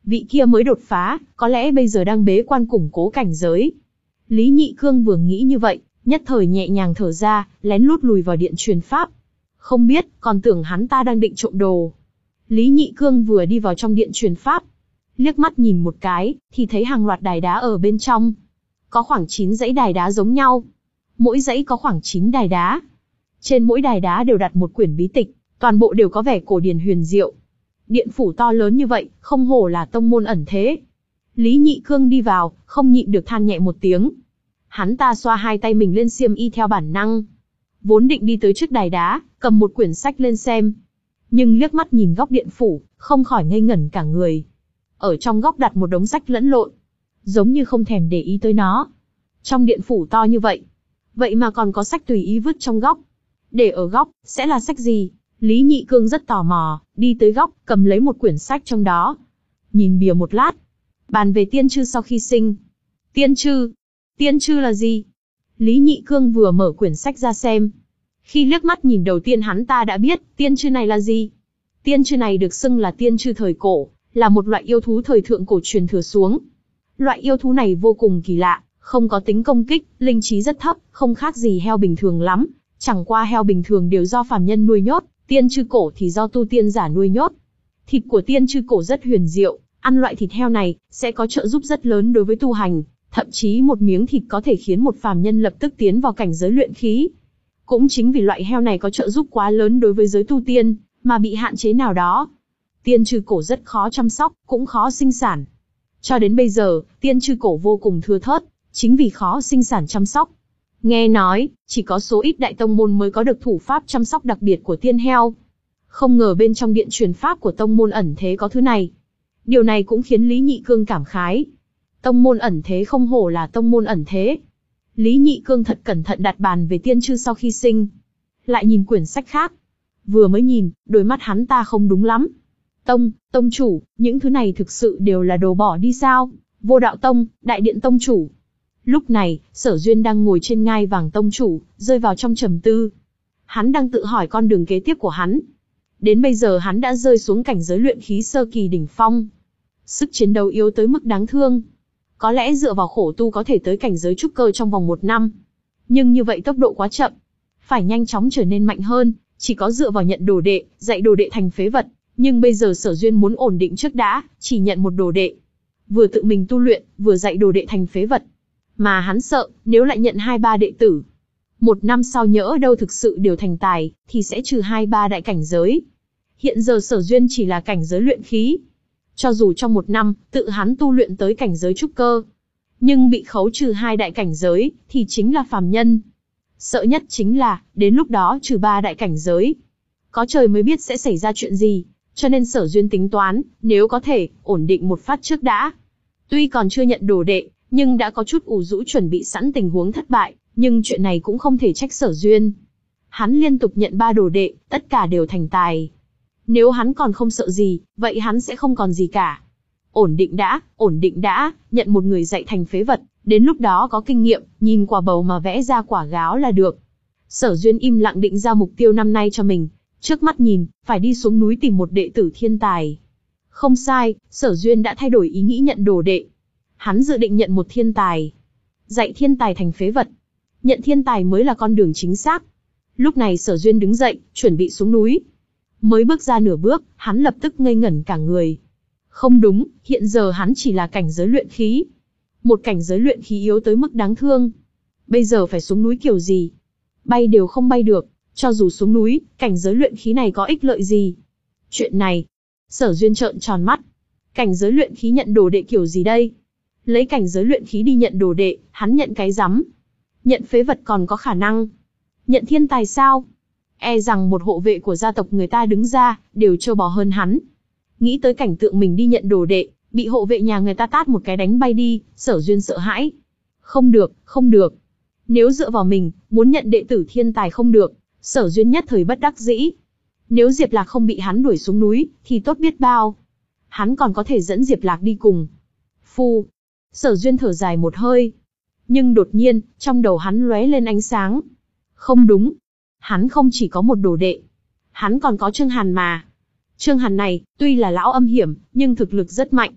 Vị kia mới đột phá, có lẽ bây giờ đang bế quan củng cố cảnh giới. Lý Nhị Cương vừa nghĩ như vậy, nhất thời nhẹ nhàng thở ra, lén lút lùi vào điện truyền pháp. Không biết, còn tưởng hắn ta đang định trộm đồ. Lý Nhị Cương vừa đi vào trong điện truyền pháp, liếc mắt nhìn một cái, thì thấy hàng loạt đài đá ở bên trong. Có khoảng chín dãy đài đá giống nhau. Mỗi dãy có khoảng chín đài đá. Trên mỗi đài đá đều đặt một quyển bí tịch, toàn bộ đều có vẻ cổ điển huyền diệu. Điện phủ to lớn như vậy, không hổ là tông môn ẩn thế. Lý Nhị Cương đi vào, không nhịn được than nhẹ một tiếng. Hắn ta xoa hai tay mình lên xiêm y theo bản năng. Vốn định đi tới trước đài đá, cầm một quyển sách lên xem. Nhưng liếc mắt nhìn góc điện phủ, không khỏi ngây ngẩn cả người. Ở trong góc đặt một đống sách lẫn lộn, giống như không thèm để ý tới nó. Trong điện phủ to như vậy, vậy mà còn có sách tùy ý vứt trong góc. Để ở góc, sẽ là sách gì? Lý Nhị Cương rất tò mò, đi tới góc, cầm lấy một quyển sách trong đó. Nhìn bìa một lát, bàn về tiên chư sau khi sinh. Tiên chư? Tiên chư là gì? Lý Nhị Cương vừa mở quyển sách ra xem. Khi liếc mắt nhìn đầu tiên hắn ta đã biết, tiên chư này là gì? Tiên chư này được xưng là tiên chư thời cổ, là một loại yêu thú thời thượng cổ truyền thừa xuống. Loại yêu thú này vô cùng kỳ lạ, không có tính công kích, linh trí rất thấp, không khác gì heo bình thường lắm. Chẳng qua heo bình thường đều do phàm nhân nuôi nhốt, tiên chư cổ thì do tu tiên giả nuôi nhốt. Thịt của tiên chư cổ rất huyền diệu, ăn loại thịt heo này sẽ có trợ giúp rất lớn đối với tu hành, thậm chí một miếng thịt có thể khiến một phàm nhân lập tức tiến vào cảnh giới luyện khí. Cũng chính vì loại heo này có trợ giúp quá lớn đối với giới tu tiên, mà bị hạn chế nào đó. Tiên chư cổ rất khó chăm sóc, cũng khó sinh sản. Cho đến bây giờ, tiên chư cổ vô cùng thưa thớt, chính vì khó sinh sản chăm sóc. Nghe nói, chỉ có số ít đại tông môn mới có được thủ pháp chăm sóc đặc biệt của tiên heo. Không ngờ bên trong điện truyền pháp của tông môn ẩn thế có thứ này. Điều này cũng khiến Lý Nhị Cương cảm khái. Tông môn ẩn thế không hổ là tông môn ẩn thế. Lý Nhị Cương thật cẩn thận đặt bàn về tiên chư sau khi sinh. Lại nhìn quyển sách khác. Vừa mới nhìn, đôi mắt hắn ta không đúng lắm. Tông, tông chủ, những thứ này thực sự đều là đồ bỏ đi sao? Vô Đạo Tông, Đại Điện Tông chủ. Lúc này, Sở Duyên đang ngồi trên ngai vàng tông chủ, rơi vào trong trầm tư. Hắn đang tự hỏi con đường kế tiếp của hắn. Đến bây giờ hắn đã rơi xuống cảnh giới luyện khí sơ kỳ đỉnh phong. Sức chiến đấu yếu tới mức đáng thương. Có lẽ dựa vào khổ tu có thể tới cảnh giới trúc cơ trong vòng một năm. Nhưng như vậy tốc độ quá chậm. Phải nhanh chóng trở nên mạnh hơn, chỉ có dựa vào nhận đồ đệ, dạy đồ đệ thành phế vật. Nhưng bây giờ Sở Duyên muốn ổn định trước đã, chỉ nhận một đồ đệ. Vừa tự mình tu luyện, vừa dạy đồ đệ thành phế vật. Mà hắn sợ, nếu lại nhận hai ba đệ tử, một năm sau nhỡ đâu thực sự đều thành tài, thì sẽ trừ hai ba đại cảnh giới. Hiện giờ Sở Duyên chỉ là cảnh giới luyện khí. Cho dù trong một năm, tự hắn tu luyện tới cảnh giới trúc cơ, nhưng bị khấu trừ hai đại cảnh giới, thì chính là phàm nhân. Sợ nhất chính là, đến lúc đó trừ ba đại cảnh giới. Có trời mới biết sẽ xảy ra chuyện gì, cho nên Sở Duyên tính toán, nếu có thể, ổn định một phát trước đã. Tuy còn chưa nhận đồ đệ, nhưng đã có chút ủ rũ chuẩn bị sẵn tình huống thất bại, nhưng chuyện này cũng không thể trách Sở Duyên. Hắn liên tục nhận ba đồ đệ, tất cả đều thành tài. Nếu hắn còn không sợ gì, vậy hắn sẽ không còn gì cả. Ổn định đã, ổn định đã, nhận một người dạy thành phế vật, đến lúc đó có kinh nghiệm, nhìn quả bầu mà vẽ ra quả gáo là được. Sở Duyên im lặng định ra mục tiêu năm nay cho mình, trước mắt nhìn, phải đi xuống núi tìm một đệ tử thiên tài. Không sai, Sở Duyên đã thay đổi ý nghĩ nhận đồ đệ. Hắn dự định nhận một thiên tài. Dạy thiên tài thành phế vật. Nhận thiên tài mới là con đường chính xác. Lúc này Sở Duyên đứng dậy, chuẩn bị xuống núi. Mới bước ra nửa bước, hắn lập tức ngây ngẩn cả người. Không đúng, hiện giờ hắn chỉ là cảnh giới luyện khí. Một cảnh giới luyện khí yếu tới mức đáng thương. Bây giờ phải xuống núi kiểu gì? Bay đều không bay được, cho dù xuống núi, cảnh giới luyện khí này có ích lợi gì? Chuyện này, Sở Duyên trợn tròn mắt. Cảnh giới luyện khí nhận đồ đệ kiểu gì đây? Lấy cảnh giới luyện khí đi nhận đồ đệ, hắn nhận cái rắm. Nhận phế vật còn có khả năng. Nhận thiên tài sao? E rằng một hộ vệ của gia tộc người ta đứng ra, đều trâu bò hơn hắn. Nghĩ tới cảnh tượng mình đi nhận đồ đệ, bị hộ vệ nhà người ta tát một cái đánh bay đi, Sở Duyên sợ hãi. Không được, không được. Nếu dựa vào mình, muốn nhận đệ tử thiên tài không được, Sở Duyên nhất thời bất đắc dĩ. Nếu Diệp Lạc không bị hắn đuổi xuống núi, thì tốt biết bao. Hắn còn có thể dẫn Diệp Lạc đi cùng. Phu. Sở Duyên thở dài một hơi. Nhưng đột nhiên, trong đầu hắn lóe lên ánh sáng. Không đúng. Hắn không chỉ có một đồ đệ. Hắn còn có Trương Hàn mà. Trương Hàn này, tuy là lão âm hiểm, nhưng thực lực rất mạnh.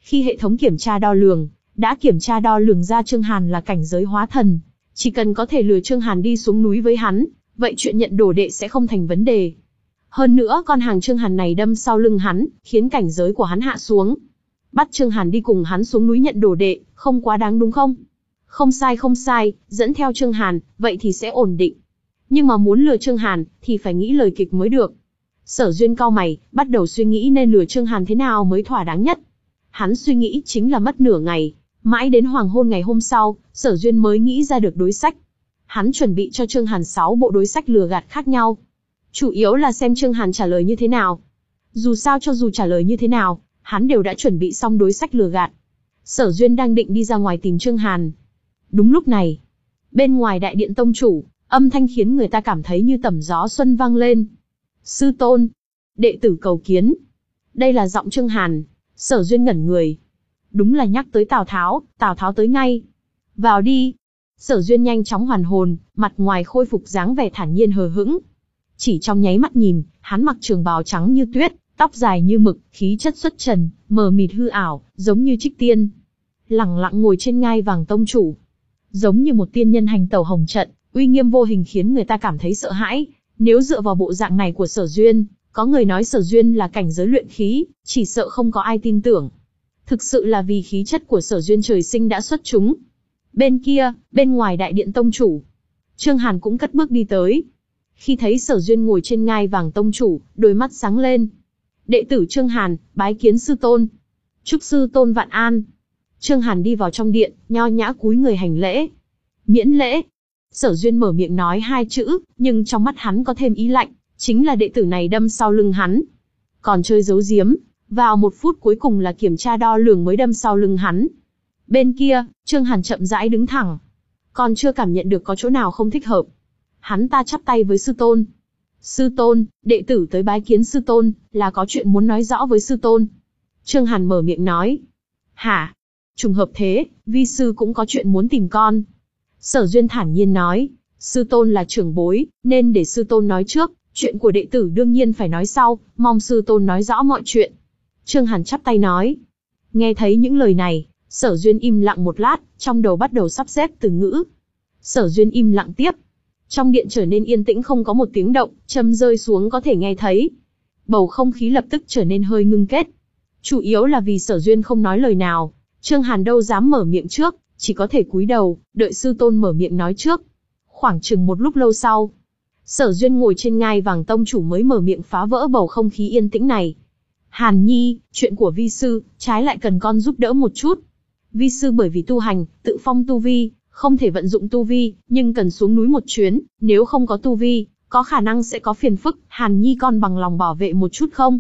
Khi hệ thống kiểm tra đo lường, đã kiểm tra đo lường ra Trương Hàn là cảnh giới hóa thần. Chỉ cần có thể lừa Trương Hàn đi xuống núi với hắn, vậy chuyện nhận đồ đệ sẽ không thành vấn đề. Hơn nữa con hàng Trương Hàn này đâm sau lưng hắn, khiến cảnh giới của hắn hạ xuống. Bắt Trương Hàn đi cùng hắn xuống núi nhận đồ đệ, không quá đáng đúng không? Không sai không sai, dẫn theo Trương Hàn, vậy thì sẽ ổn định. Nhưng mà muốn lừa Trương Hàn, thì phải nghĩ lời kịch mới được. Sở Duyên cau mày, bắt đầu suy nghĩ nên lừa Trương Hàn thế nào mới thỏa đáng nhất. Hắn suy nghĩ chính là mất nửa ngày. Mãi đến hoàng hôn ngày hôm sau, Sở Duyên mới nghĩ ra được đối sách. Hắn chuẩn bị cho Trương Hàn sáu bộ đối sách lừa gạt khác nhau. Chủ yếu là xem Trương Hàn trả lời như thế nào. Dù sao cho dù trả lời như thế nào, hắn đều đã chuẩn bị xong đối sách lừa gạt. Sở Duyên đang định đi ra ngoài tìm Trương Hàn. Đúng lúc này, bên ngoài đại điện tông chủ, âm thanh khiến người ta cảm thấy như tầm gió xuân vang lên. Sư tôn, đệ tử cầu kiến. Đây là giọng Trương Hàn. Sở Duyên ngẩn người. Đúng là nhắc tới Tào Tháo, Tào Tháo tới ngay. Vào đi. Sở Duyên nhanh chóng hoàn hồn, mặt ngoài khôi phục dáng vẻ thản nhiên hờ hững. Chỉ trong nháy mắt nhìn, hắn mặc trường bào trắng như tuyết, tóc dài như mực, khí chất xuất trần, mờ mịt hư ảo, giống như trích tiên. Lẳng lặng ngồi trên ngai vàng tông chủ. Giống như một tiên nhân hành tẩu hồng trận, uy nghiêm vô hình khiến người ta cảm thấy sợ hãi. Nếu dựa vào bộ dạng này của Sở Duyên, có người nói Sở Duyên là cảnh giới luyện khí, chỉ sợ không có ai tin tưởng. Thực sự là vì khí chất của Sở Duyên trời sinh đã xuất chúng. Bên kia, bên ngoài đại điện tông chủ, Trương Hàn cũng cất bước đi tới. Khi thấy Sở Duyên ngồi trên ngai vàng tông chủ, đôi mắt sáng lên. Đệ tử Trương Hàn, bái kiến sư tôn. Chúc sư tôn vạn an. Trương Hàn đi vào trong điện, nho nhã cúi người hành lễ. Miễn lễ. Sở Duyên mở miệng nói hai chữ, nhưng trong mắt hắn có thêm ý lạnh, chính là đệ tử này đâm sau lưng hắn. Còn chơi giấu giếm, vào một phút cuối cùng là kiểm tra đo lường mới đâm sau lưng hắn. Bên kia, Trương Hàn chậm rãi đứng thẳng. Còn chưa cảm nhận được có chỗ nào không thích hợp. Hắn ta chắp tay với sư tôn. Sư tôn, đệ tử tới bái kiến sư tôn, là có chuyện muốn nói rõ với sư tôn. Trương Hàn mở miệng nói. Hả? Trùng hợp thế, vi sư cũng có chuyện muốn tìm con. Sở Duyên thản nhiên nói. Sư tôn là trưởng bối, nên để sư tôn nói trước. Chuyện của đệ tử đương nhiên phải nói sau, mong sư tôn nói rõ mọi chuyện. Trương Hàn chắp tay nói. Nghe thấy những lời này, Sở Duyên im lặng một lát, trong đầu bắt đầu sắp xếp từ ngữ. Sở Duyên im lặng tiếp. Trong điện trở nên yên tĩnh không có một tiếng động, châm rơi xuống có thể nghe thấy. Bầu không khí lập tức trở nên hơi ngưng kết. Chủ yếu là vì Sở Duyên không nói lời nào, Trương Hàn đâu dám mở miệng trước, chỉ có thể cúi đầu, đợi sư tôn mở miệng nói trước. Khoảng chừng một lúc lâu sau, Sở Duyên ngồi trên ngai vàng tông chủ mới mở miệng phá vỡ bầu không khí yên tĩnh này. Hàn Nhi, chuyện của vi sư, trái lại cần con giúp đỡ một chút. Vi sư bởi vì tu hành, tự phong tu vi, không thể vận dụng tu vi, nhưng cần xuống núi một chuyến, nếu không có tu vi, có khả năng sẽ có phiền phức, Hàn Nhi con bằng lòng bảo vệ một chút không?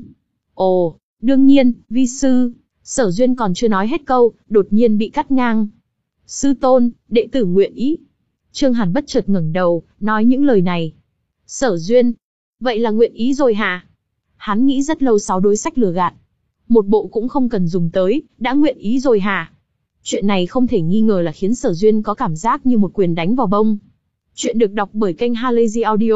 Ồ, đương nhiên, vi sư. Sở Duyên còn chưa nói hết câu, đột nhiên bị cắt ngang. Sư tôn, đệ tử nguyện ý. Trương Hàn bất chợt ngẩng đầu, nói những lời này. Sở Duyên, vậy là nguyện ý rồi hả? Hắn nghĩ rất lâu sáu đối sách lừa gạt. Một bộ cũng không cần dùng tới, đã nguyện ý rồi hả? Chuyện này không thể nghi ngờ là khiến Sở Duyên có cảm giác như một quyền đánh vào bông. Chuyện được đọc bởi kênh Halazy Audio.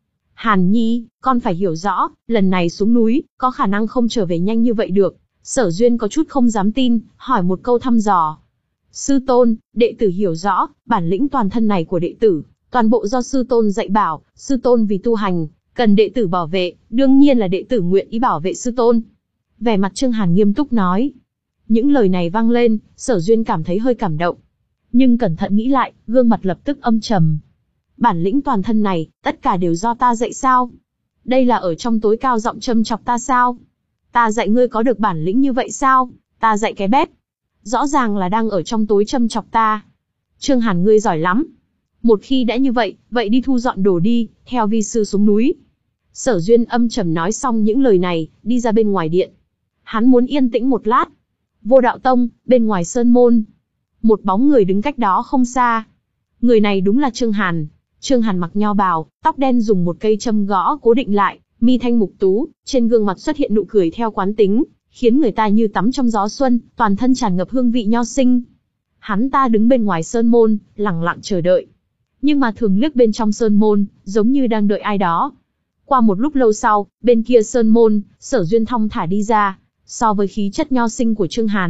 Hàn Nhi, con phải hiểu rõ, lần này xuống núi, có khả năng không trở về nhanh như vậy được. Sở Duyên có chút không dám tin, hỏi một câu thăm dò. Sư tôn, đệ tử hiểu rõ, bản lĩnh toàn thân này của đệ tử, toàn bộ do sư tôn dạy bảo, sư tôn vì tu hành, cần đệ tử bảo vệ, đương nhiên là đệ tử nguyện ý bảo vệ sư tôn. Vẻ mặt Trương Hàn nghiêm túc nói. Những lời này vang lên, Sở Duyên cảm thấy hơi cảm động. Nhưng cẩn thận nghĩ lại, gương mặt lập tức âm trầm. Bản lĩnh toàn thân này, tất cả đều do ta dạy sao? Đây là ở trong tối cao giọng châm chọc ta sao? Ta dạy ngươi có được bản lĩnh như vậy sao? Ta dạy cái bét. Rõ ràng là đang ở trong tối châm chọc ta. Trương Hàn ngươi giỏi lắm. Một khi đã như vậy, vậy đi thu dọn đồ đi, theo vi sư xuống núi. Sở Duyên âm trầm nói xong những lời này, đi ra bên ngoài điện. Hắn muốn yên tĩnh một lát. Vô Đạo Tông, bên ngoài sơn môn. Một bóng người đứng cách đó không xa. Người này đúng là Trương Hàn. Trương Hàn mặc nho bào, tóc đen dùng một cây châm gõ cố định lại, mi thanh mục tú, trên gương mặt xuất hiện nụ cười theo quán tính, khiến người ta như tắm trong gió xuân, toàn thân tràn ngập hương vị nho sinh. Hắn ta đứng bên ngoài sơn môn, lặng lặng chờ đợi. Nhưng mà thường liếc bên trong sơn môn, giống như đang đợi ai đó. Qua một lúc lâu sau, bên kia sơn môn, Sở Duyên thong thả đi ra. So với khí chất nho sinh của Trương Hàn,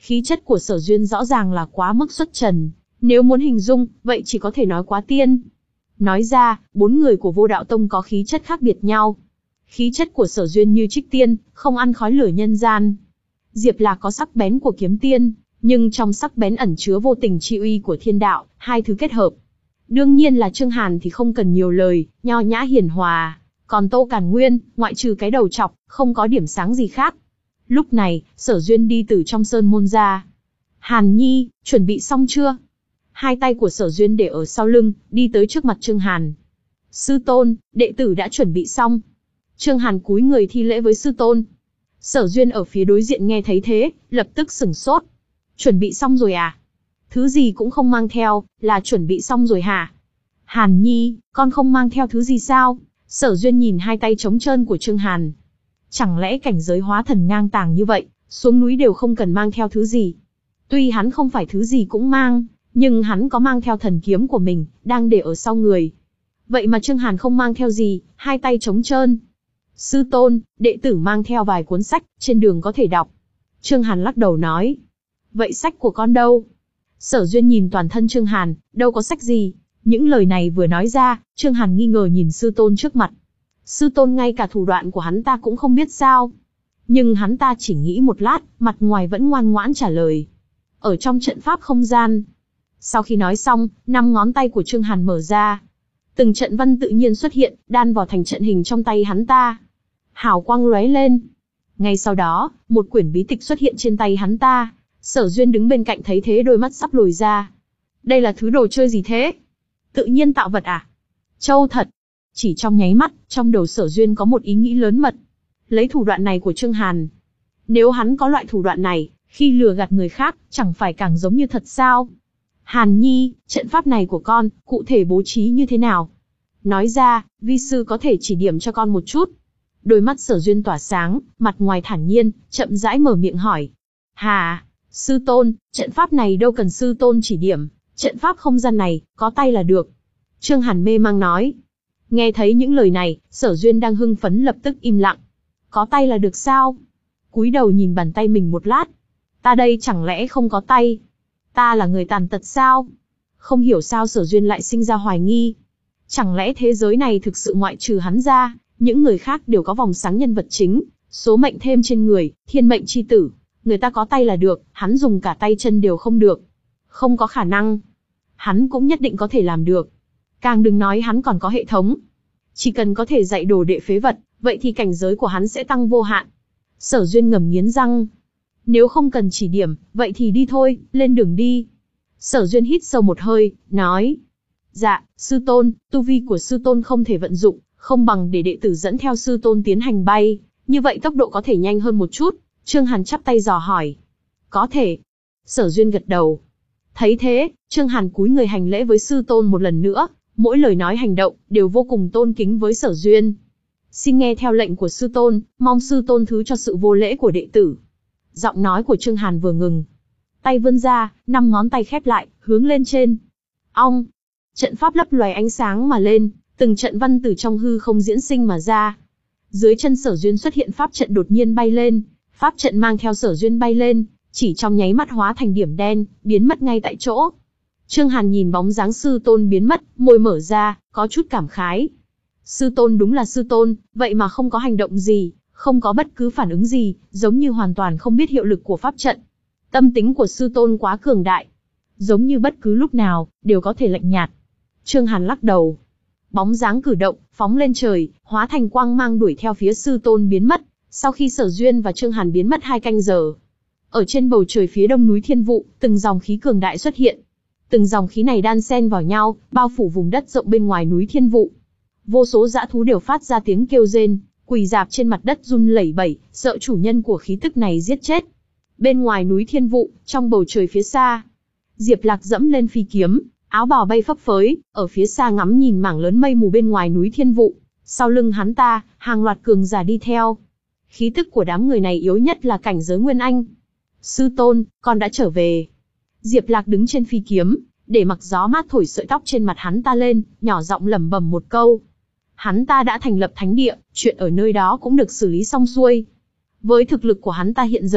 Khí chất của Sở Duyên rõ ràng là quá mức xuất trần, nếu muốn hình dung, vậy chỉ có thể nói quá tiên. Nói ra, bốn người của Vô Đạo Tông có khí chất khác biệt nhau. Khí chất của Sở Duyên như trích tiên, không ăn khói lửa nhân gian. Diệp Lạc có sắc bén của kiếm tiên, nhưng trong sắc bén ẩn chứa vô tình chi uy của thiên đạo, hai thứ kết hợp. Đương nhiên là Trương Hàn thì không cần nhiều lời, nho nhã hiền hòa. Còn Tô Càn Nguyên, ngoại trừ cái đầu trọc, không có điểm sáng gì khác. Lúc này, Sở Duyên đi từ trong sơn môn ra. Hàn Nhi, chuẩn bị xong chưa? Hai tay của Sở Duyên để ở sau lưng, đi tới trước mặt Trương Hàn. Sư tôn, đệ tử đã chuẩn bị xong. Trương Hàn cúi người thi lễ với sư tôn. Sở Duyên ở phía đối diện nghe thấy thế, lập tức sửng sốt. Chuẩn bị xong rồi à? Thứ gì cũng không mang theo, là chuẩn bị xong rồi hả? Hàn Nhi, con không mang theo thứ gì sao? Sở Duyên nhìn hai tay trống trơn của Trương Hàn. Chẳng lẽ cảnh giới hóa thần ngang tàng như vậy, xuống núi đều không cần mang theo thứ gì? Tuy hắn không phải thứ gì cũng mang, nhưng hắn có mang theo thần kiếm của mình, đang để ở sau người. Vậy mà Trương Hàn không mang theo gì, hai tay trống trơn. Sư tôn, đệ tử mang theo vài cuốn sách, trên đường có thể đọc. Trương Hàn lắc đầu nói. Vậy sách của con đâu? Sở Duyên nhìn toàn thân Trương Hàn, đâu có sách gì. Những lời này vừa nói ra, Trương Hàn nghi ngờ nhìn sư tôn trước mặt. Sư tôn ngay cả thủ đoạn của hắn ta cũng không biết sao. Nhưng hắn ta chỉ nghĩ một lát, mặt ngoài vẫn ngoan ngoãn trả lời. Ở trong trận pháp không gian. Sau khi nói xong, năm ngón tay của Trương Hàn mở ra. Từng trận văn tự nhiên xuất hiện, đan vào thành trận hình trong tay hắn ta. Hào quang lóe lên. Ngay sau đó, một quyển bí tịch xuất hiện trên tay hắn ta. Sở Duyên đứng bên cạnh thấy thế đôi mắt sắp lồi ra. Đây là thứ đồ chơi gì thế? Tự nhiên tạo vật à? Châu thật. Chỉ trong nháy mắt, trong đầu Sở Duyên có một ý nghĩ lớn mật. Lấy thủ đoạn này của Trương Hàn. Nếu hắn có loại thủ đoạn này, khi lừa gạt người khác, chẳng phải càng giống như thật sao? Hàn Nhi, trận pháp này của con, cụ thể bố trí như thế nào? Nói ra, vi sư có thể chỉ điểm cho con một chút. Đôi mắt Sở Duyên tỏa sáng, mặt ngoài thản nhiên, chậm rãi mở miệng hỏi. Hà, sư tôn, trận pháp này đâu cần sư tôn chỉ điểm, trận pháp không gian này, có tay là được. Trương Hàn mê mang nói. Nghe thấy những lời này, Sở Duyên đang hưng phấn lập tức im lặng. Có tay là được sao? Cúi đầu nhìn bàn tay mình một lát. Ta đây chẳng lẽ không có tay? Ta là người tàn tật sao? Không hiểu sao Sở Duyên lại sinh ra hoài nghi. Chẳng lẽ thế giới này thực sự ngoại trừ hắn ra, những người khác đều có vòng sáng nhân vật chính, số mệnh thêm trên người, thiên mệnh chi tử. Người ta có tay là được, hắn dùng cả tay chân đều không được. Không có khả năng. Hắn cũng nhất định có thể làm được. Càng đừng nói hắn còn có hệ thống. Chỉ cần có thể dạy đồ đệ phế vật, vậy thì cảnh giới của hắn sẽ tăng vô hạn. Sở Duyên ngầm nghiến răng. Nếu không cần chỉ điểm, vậy thì đi thôi, lên đường đi. Sở Duyên hít sâu một hơi, nói. Dạ, sư tôn, tu vi của sư tôn không thể vận dụng, không bằng để đệ tử dẫn theo sư tôn tiến hành bay, như vậy tốc độ có thể nhanh hơn một chút. Trương Hàn chắp tay dò hỏi. Có thể. Sở Duyên gật đầu. Thấy thế, Trương Hàn cúi người hành lễ với sư tôn một lần nữa, mỗi lời nói hành động, đều vô cùng tôn kính với Sở Duyên. Xin nghe theo lệnh của sư tôn, mong sư tôn thứ cho sự vô lễ của đệ tử. Giọng nói của Trương Hàn vừa ngừng. Tay vươn ra, năm ngón tay khép lại, hướng lên trên. Ong! Trận pháp lấp loài ánh sáng mà lên, từng trận văn từ trong hư không diễn sinh mà ra. Dưới chân Sở Duyên xuất hiện pháp trận đột nhiên bay lên, pháp trận mang theo Sở Duyên bay lên, chỉ trong nháy mắt hóa thành điểm đen, biến mất ngay tại chỗ. Trương Hàn nhìn bóng dáng sư tôn biến mất, môi mở ra, có chút cảm khái. Sư tôn đúng là sư tôn, vậy mà không có hành động gì, không có bất cứ phản ứng gì, giống như hoàn toàn không biết hiệu lực của pháp trận. Tâm tính của sư tôn quá cường đại, giống như bất cứ lúc nào, đều có thể lạnh nhạt. Trương Hàn lắc đầu. Bóng dáng cử động, phóng lên trời, hóa thành quang mang đuổi theo phía sư tôn biến mất. Sau khi Sở Duyên và Trương Hàn biến mất hai canh giờ, ở trên bầu trời phía đông núi Thiên Vụ, từng dòng khí cường đại xuất hiện. Từng dòng khí này đan xen vào nhau, bao phủ vùng đất rộng bên ngoài núi Thiên Vụ. Vô số dã thú đều phát ra tiếng kêu rên, quỳ rạp trên mặt đất run lẩy bẩy, sợ chủ nhân của khí tức này giết chết. Bên ngoài núi Thiên Vụ, trong bầu trời phía xa, Diệp Lạc dẫm lên phi kiếm, áo bào bay phấp phới, ở phía xa ngắm nhìn mảng lớn mây mù bên ngoài núi Thiên Vụ. Sau lưng hắn ta, hàng loạt cường giả đi theo. Khí tức của đám người này yếu nhất là cảnh giới Nguyên Anh. Sư tôn, con đã trở về. Diệp Lạc đứng trên phi kiếm, để mặc gió mát thổi sợi tóc trên mặt hắn ta lên, nhỏ giọng lẩm bẩm một câu. Hắn ta đã thành lập thánh địa, chuyện ở nơi đó cũng được xử lý xong xuôi. Với thực lực của hắn ta hiện giờ,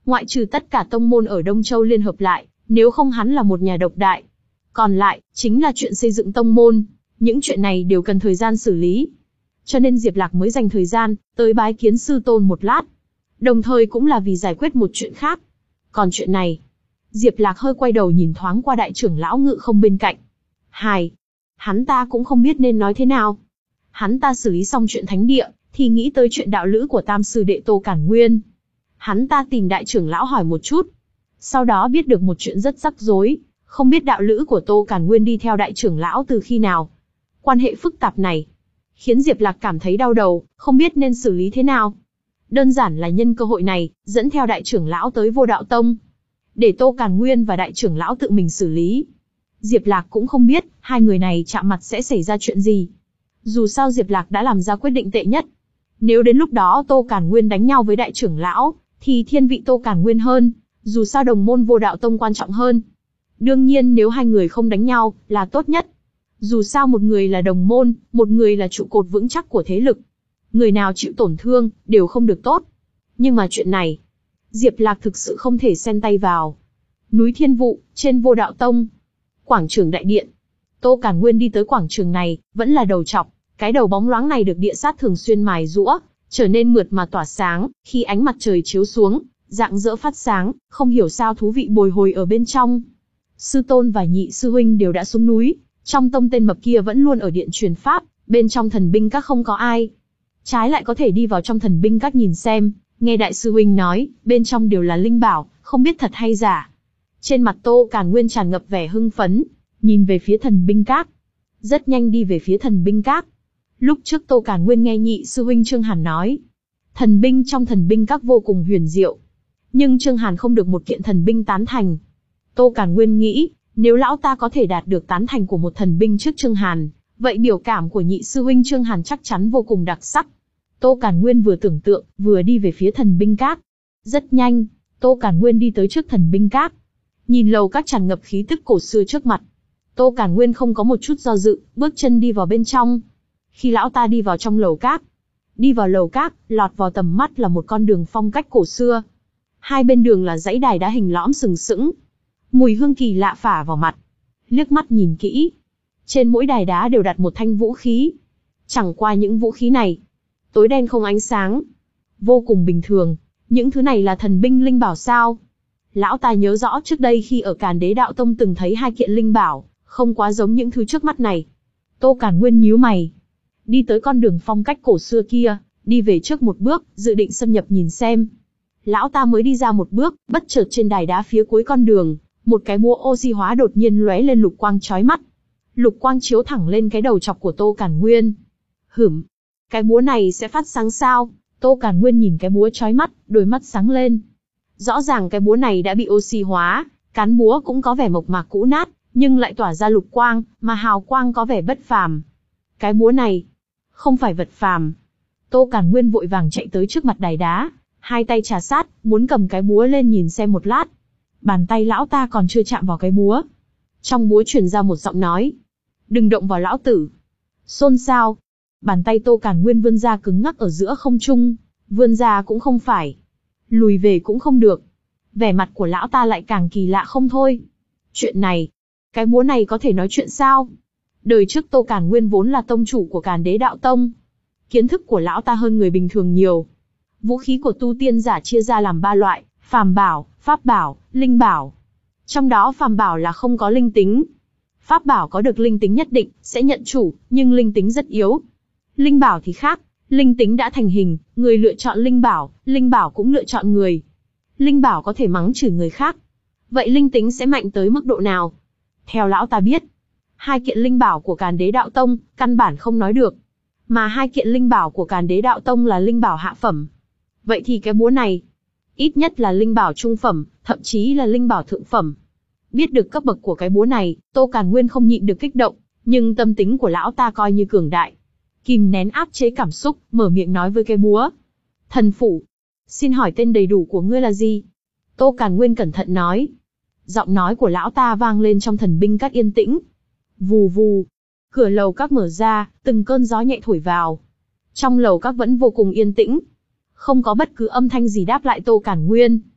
Ngoại trừ tất cả tông môn ở Đông Châu liên hợp lại, nếu không hắn là một nhà độc đại. Còn lại, chính là chuyện xây dựng tông môn. Những chuyện này đều cần thời gian xử lý. Cho nên Diệp Lạc mới dành thời gian, tới bái kiến sư tôn một lát. Đồng thời cũng là vì giải quyết một chuyện khác. Còn chuyện này, Diệp Lạc hơi quay đầu nhìn thoáng qua đại trưởng lão Ngự Không bên cạnh. Hài, hắn ta cũng không biết nên nói thế nào. Hắn ta xử lý xong chuyện thánh địa, thì nghĩ tới chuyện đạo lữ của tam sư đệ Tô Cản Nguyên. Hắn ta tìm đại trưởng lão hỏi một chút. Sau đó biết được một chuyện rất rắc rối, không biết đạo lữ của Tô Cản Nguyên đi theo đại trưởng lão từ khi nào. Quan hệ phức tạp này, khiến Diệp Lạc cảm thấy đau đầu, không biết nên xử lý thế nào. Đơn giản là nhân cơ hội này, dẫn theo đại trưởng lão tới Vô Đạo Tông. Để Tô Cản Nguyên và đại trưởng lão tự mình xử lý. Diệp Lạc cũng không biết, hai người này chạm mặt sẽ xảy ra chuyện gì. Dù sao Diệp Lạc đã làm ra quyết định tệ nhất. Nếu đến lúc đó Tô Cản Nguyên đánh nhau với đại trưởng lão, thì thiên vị Tô Cản Nguyên hơn, dù sao đồng môn Vô Đạo Tông quan trọng hơn. Đương nhiên nếu hai người không đánh nhau, là tốt nhất. Dù sao một người là đồng môn, một người là trụ cột vững chắc của thế lực. Người nào chịu tổn thương, đều không được tốt. Nhưng mà chuyện này, Diệp Lạc thực sự không thể xen tay vào. Núi Thiên Vụ, trên Vô Đạo Tông. Quảng trường đại điện. Tô Cản Nguyên đi tới quảng trường này, vẫn là đầu trọc. Cái đầu bóng loáng này được địa sát thường xuyên mài giũa, trở nên mượt mà tỏa sáng, khi ánh mặt trời chiếu xuống, rạng rỡ phát sáng, không hiểu sao thú vị bồi hồi ở bên trong. Sư tôn và nhị sư huynh đều đã xuống núi, trong tông tên mập kia vẫn luôn ở điện truyền pháp, bên trong thần binh các không có ai. Trái lại có thể đi vào trong thần binh các nhìn xem, nghe đại sư huynh nói, bên trong đều là linh bảo, không biết thật hay giả. Trên mặt Tô Cản Nguyên tràn ngập vẻ hưng phấn, nhìn về phía thần binh các. Rất nhanh đi về phía thần binh các. Lúc trước Tô Cản Nguyên nghe nhị sư huynh Trương Hàn nói, thần binh trong thần binh các vô cùng huyền diệu. Nhưng Trương Hàn không được một kiện thần binh tán thành. Tô Cản Nguyên nghĩ, nếu lão ta có thể đạt được tán thành của một thần binh trước Trương Hàn, vậy biểu cảm của nhị sư huynh Trương Hàn chắc chắn vô cùng đặc sắc. Tô Cản Nguyên vừa tưởng tượng, vừa đi về phía thần binh các. Rất nhanh, Tô Cản Nguyên đi tới trước thần binh các. Nhìn lầu các tràn ngập khí tức cổ xưa trước mặt. Tô Cản Nguyên không có một chút do dự, bước chân đi vào bên trong. Khi lão ta đi vào trong lầu các, đi vào lầu các, lọt vào tầm mắt là một con đường phong cách cổ xưa. Hai bên đường là dãy đài đá hình lõm sừng sững. Mùi hương kỳ lạ phả vào mặt. Liếc mắt nhìn kỹ, trên mỗi đài đá đều đặt một thanh vũ khí. Chẳng qua những vũ khí này, tối đen không ánh sáng, vô cùng bình thường. Những thứ này là thần binh linh bảo sao? Lão ta nhớ rõ trước đây khi ở Càn Đế Đạo Tông từng thấy hai kiện linh bảo, không quá giống những thứ trước mắt này. Tô Cản Nguyên nhíu mày, đi tới con đường phong cách cổ xưa kia, đi về trước một bước, dự định xâm nhập nhìn xem. Lão ta mới đi ra một bước, bất chợt trên đài đá phía cuối con đường, một cái búa oxy hóa đột nhiên lóe lên lục quang chói mắt. Lục quang chiếu thẳng lên cái đầu chọc của Tô Cản Nguyên. Hửm, cái búa này sẽ phát sáng sao? Tô Cản Nguyên nhìn cái búa chói mắt, đôi mắt sáng lên. Rõ ràng cái búa này đã bị oxy hóa, cán búa cũng có vẻ mộc mạc cũ nát, nhưng lại tỏa ra lục quang, mà hào quang có vẻ bất phàm. Cái búa này, không phải vật phàm. Tô Cản Nguyên vội vàng chạy tới trước mặt đài đá, hai tay trà sát, muốn cầm cái búa lên nhìn xem một lát. Bàn tay lão ta còn chưa chạm vào cái búa. Trong búa truyền ra một giọng nói. Đừng động vào lão tử. Xôn xao. Bàn tay Tô Cản Nguyên vươn ra cứng ngắc ở giữa không trung. Vươn ra cũng không phải. Lùi về cũng không được. Vẻ mặt của lão ta lại càng kỳ lạ không thôi. Chuyện này. Cái búa này có thể nói chuyện sao? Đời trước Tô Cản Nguyên vốn là tông chủ của Càn Đế Đạo Tông. Kiến thức của lão ta hơn người bình thường nhiều. Vũ khí của tu tiên giả chia ra làm ba loại, phàm bảo, pháp bảo, linh bảo. Trong đó phàm bảo là không có linh tính. Pháp bảo có được linh tính nhất định, sẽ nhận chủ, nhưng linh tính rất yếu. Linh bảo thì khác, linh tính đã thành hình, người lựa chọn linh bảo, linh bảo cũng lựa chọn người. Linh bảo có thể mắng chửi người khác. Vậy linh tính sẽ mạnh tới mức độ nào? Theo lão ta biết, hai kiện linh bảo của Càn Đế Đạo Tông, căn bản không nói được. Mà hai kiện linh bảo của Càn Đế Đạo Tông là linh bảo hạ phẩm. Vậy thì cái búa này, ít nhất là linh bảo trung phẩm, thậm chí là linh bảo thượng phẩm. Biết được cấp bậc của cái búa này, Tô Càn Nguyên không nhịn được kích động, nhưng tâm tính của lão ta coi như cường đại. Kìm nén áp chế cảm xúc, mở miệng nói với cái búa. Thần phủ, xin hỏi tên đầy đủ của ngươi là gì? Tô Càn Nguyên cẩn thận nói. Giọng nói của lão ta vang lên trong thần binh các yên tĩnh. Vù vù, cửa lầu các mở ra, từng cơn gió nhẹ thổi vào. Trong lầu các vẫn vô cùng yên tĩnh. Không có bất cứ âm thanh gì đáp lại Tô Càn Nguyên.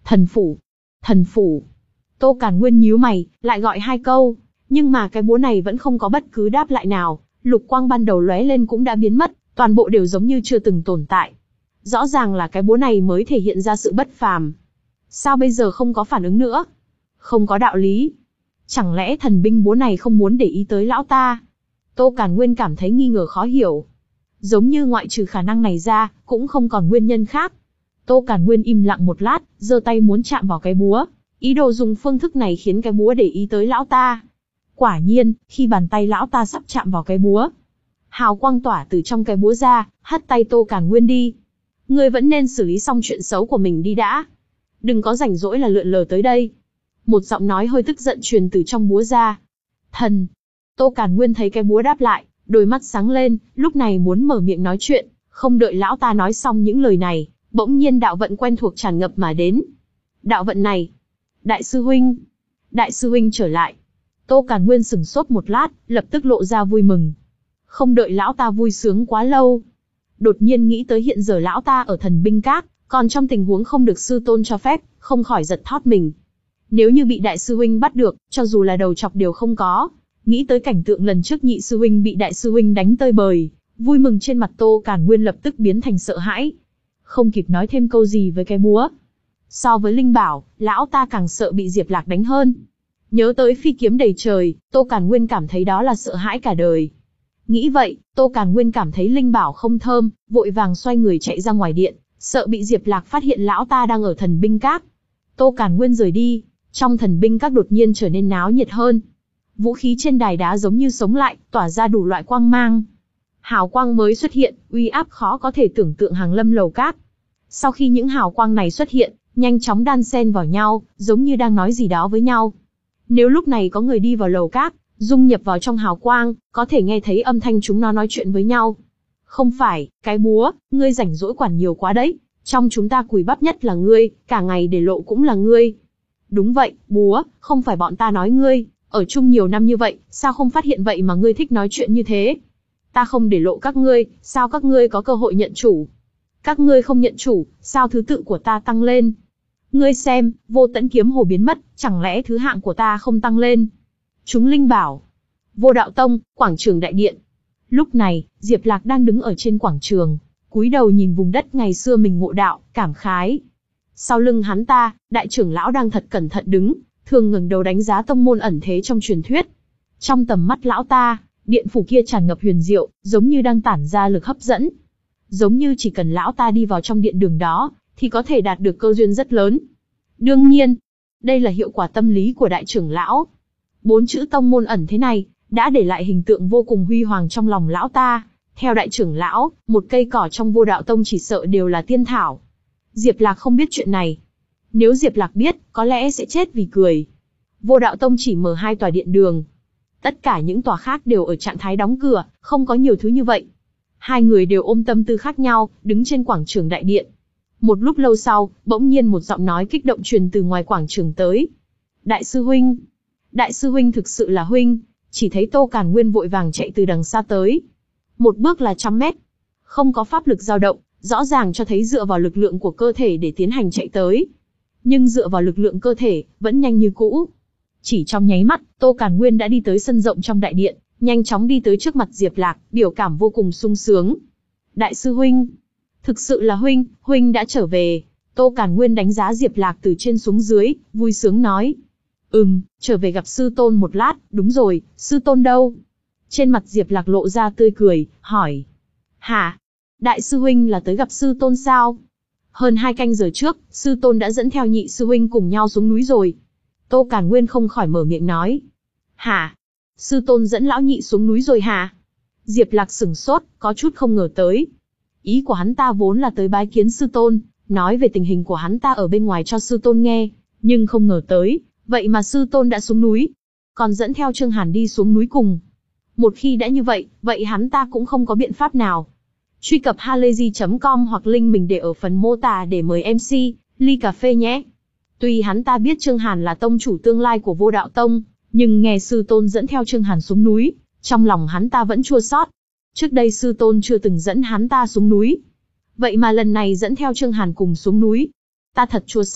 Thần phủ, thần phủ. Tô Càn Nguyên nhíu mày, lại gọi hai câu, nhưng mà cái búa này vẫn không có bất cứ đáp lại nào, lục quang ban đầu lóe lên cũng đã biến mất, toàn bộ đều giống như chưa từng tồn tại. Rõ ràng là cái búa này mới thể hiện ra sự bất phàm. Sao bây giờ không có phản ứng nữa? Không có đạo lý. Chẳng lẽ thần binh búa này không muốn để ý tới lão ta? Tô Càn Nguyên cảm thấy nghi ngờ khó hiểu. Giống như ngoại trừ khả năng này ra, cũng không còn nguyên nhân khác. Tô Càn Nguyên im lặng một lát, giơ tay muốn chạm vào cái búa, ý đồ dùng phương thức này khiến cái búa để ý tới lão ta. Quả nhiên, khi bàn tay lão ta sắp chạm vào cái búa, hào quang tỏa từ trong cái búa ra, hất tay Tô Càn Nguyên đi. Ngươi vẫn nên xử lý xong chuyện xấu của mình đi đã. Đừng có rảnh rỗi là lượn lờ tới đây. Một giọng nói hơi tức giận truyền từ trong búa ra. Thần. Tô Càn Nguyên thấy cái búa đáp lại, đôi mắt sáng lên, lúc này muốn mở miệng nói chuyện, không đợi lão ta nói xong những lời này, bỗng nhiên đạo vận quen thuộc tràn ngập mà đến. Đạo vận này. Đại sư huynh. Đại sư huynh trở lại. Tô Càn Nguyên sửng sốt một lát, lập tức lộ ra vui mừng. Không đợi lão ta vui sướng quá lâu, đột nhiên nghĩ tới hiện giờ lão ta ở thần binh các, còn trong tình huống không được sư tôn cho phép, không khỏi giật thót mình. Nếu như bị đại sư huynh bắt được, cho dù là đầu chọc đều không có. Nghĩ tới cảnh tượng lần trước nhị sư huynh bị đại sư huynh đánh tơi bời, vui mừng trên mặt Tô Càn Nguyên lập tức biến thành sợ hãi. Không kịp nói thêm câu gì với cái búa. So với linh bảo, lão ta càng sợ bị Diệp Lạc đánh hơn. Nhớ tới phi kiếm đầy trời, Tô Càn Nguyên cảm thấy đó là sợ hãi cả đời. Nghĩ vậy, Tô Càn Nguyên cảm thấy linh bảo không thơm, vội vàng xoay người chạy ra ngoài điện, sợ bị Diệp Lạc phát hiện lão ta đang ở thần binh các. Tô Càn Nguyên rời đi, trong thần binh các đột nhiên trở nên náo nhiệt hơn. Vũ khí trên đài đá giống như sống lại, tỏa ra đủ loại quang mang. Hào quang mới xuất hiện, uy áp khó có thể tưởng tượng hàng lâm lầu các. Sau khi những hào quang này xuất hiện, nhanh chóng đan xen vào nhau, giống như đang nói gì đó với nhau. Nếu lúc này có người đi vào lầu các, dung nhập vào trong hào quang, có thể nghe thấy âm thanh chúng nó nói chuyện với nhau. Không phải, cái búa, ngươi rảnh rỗi quản nhiều quá đấy. Trong chúng ta cùi bắp nhất là ngươi, cả ngày để lộ cũng là ngươi. Đúng vậy, búa, không phải bọn ta nói ngươi, ở chung nhiều năm như vậy, sao không phát hiện vậy mà ngươi thích nói chuyện như thế? Ta không để lộ các ngươi, sao các ngươi có cơ hội nhận chủ? Các ngươi không nhận chủ, sao thứ tự của ta tăng lên? Ngươi xem, Vô Tẫn kiếm hồ biến mất, chẳng lẽ thứ hạng của ta không tăng lên? Chúng linh bảo. Vô Đạo Tông, quảng trường đại điện. Lúc này, Diệp Lạc đang đứng ở trên quảng trường, cúi đầu nhìn vùng đất ngày xưa mình ngộ đạo, cảm khái. Sau lưng hắn ta, đại trưởng lão đang thật cẩn thận đứng, thường ngẩng đầu đánh giá tông môn ẩn thế trong truyền thuyết. Trong tầm mắt lão ta, điện phủ kia tràn ngập huyền diệu, giống như đang tản ra lực hấp dẫn. Giống như chỉ cần lão ta đi vào trong điện đường đó, thì có thể đạt được cơ duyên rất lớn. Đương nhiên, đây là hiệu quả tâm lý của đại trưởng lão. Bốn chữ tông môn ẩn thế này, đã để lại hình tượng vô cùng huy hoàng trong lòng lão ta. Theo đại trưởng lão, một cây cỏ trong Vô Đạo Tông chỉ sợ đều là tiên thảo. Diệp Lạc không biết chuyện này. Nếu Diệp Lạc biết, có lẽ sẽ chết vì cười. Vô Đạo Tông chỉ mở hai tòa điện đường. Tất cả những tòa khác đều ở trạng thái đóng cửa, không có nhiều thứ như vậy. Hai người đều ôm tâm tư khác nhau, đứng trên quảng trường đại điện. Một lúc lâu sau, bỗng nhiên một giọng nói kích động truyền từ ngoài quảng trường tới. Đại sư huynh! Đại sư huynh thực sự là huynh! Chỉ thấy Tô Càn Nguyên vội vàng chạy từ đằng xa tới. Một bước là trăm mét. Không có pháp lực dao động, rõ ràng cho thấy dựa vào lực lượng của cơ thể để tiến hành chạy tới. Nhưng dựa vào lực lượng cơ thể, vẫn nhanh như cũ. Chỉ trong nháy mắt, Tô Càn Nguyên đã đi tới sân rộng trong đại điện, nhanh chóng đi tới trước mặt Diệp Lạc, biểu cảm vô cùng sung sướng. Đại sư huynh! Thực sự là huynh, huynh đã trở về. Tô Càn Nguyên đánh giá Diệp Lạc từ trên xuống dưới, vui sướng nói. Ừm, trở về gặp sư tôn một lát, đúng rồi, sư tôn đâu? Trên mặt Diệp Lạc lộ ra tươi cười, hỏi. Hả? Đại sư huynh là tới gặp sư tôn sao? Hơn hai canh giờ trước, sư tôn đã dẫn theo nhị sư huynh cùng nhau xuống núi rồi. Tô Càn Nguyên không khỏi mở miệng nói. Hả? Sư tôn dẫn lão nhị xuống núi rồi hả? Diệp Lạc sửng sốt, có chút không ngờ tới. Ý của hắn ta vốn là tới bái kiến sư tôn, nói về tình hình của hắn ta ở bên ngoài cho sư tôn nghe, nhưng không ngờ tới, vậy mà sư tôn đã xuống núi, còn dẫn theo Trương Hàn đi xuống núi cùng. Một khi đã như vậy, vậy hắn ta cũng không có biện pháp nào. Truy cập halayzi chấm com hoặc link mình để ở phần mô tả để mời em xê, ly cà phê nhé. Tuy hắn ta biết Trương Hàn là tông chủ tương lai của Vô Đạo Tông, nhưng nghe sư tôn dẫn theo Trương Hàn xuống núi, trong lòng hắn ta vẫn chua xót. Trước đây sư tôn chưa từng dẫn hắn ta xuống núi. Vậy mà lần này dẫn theo Trương Hàn cùng xuống núi. Ta thật chua xót,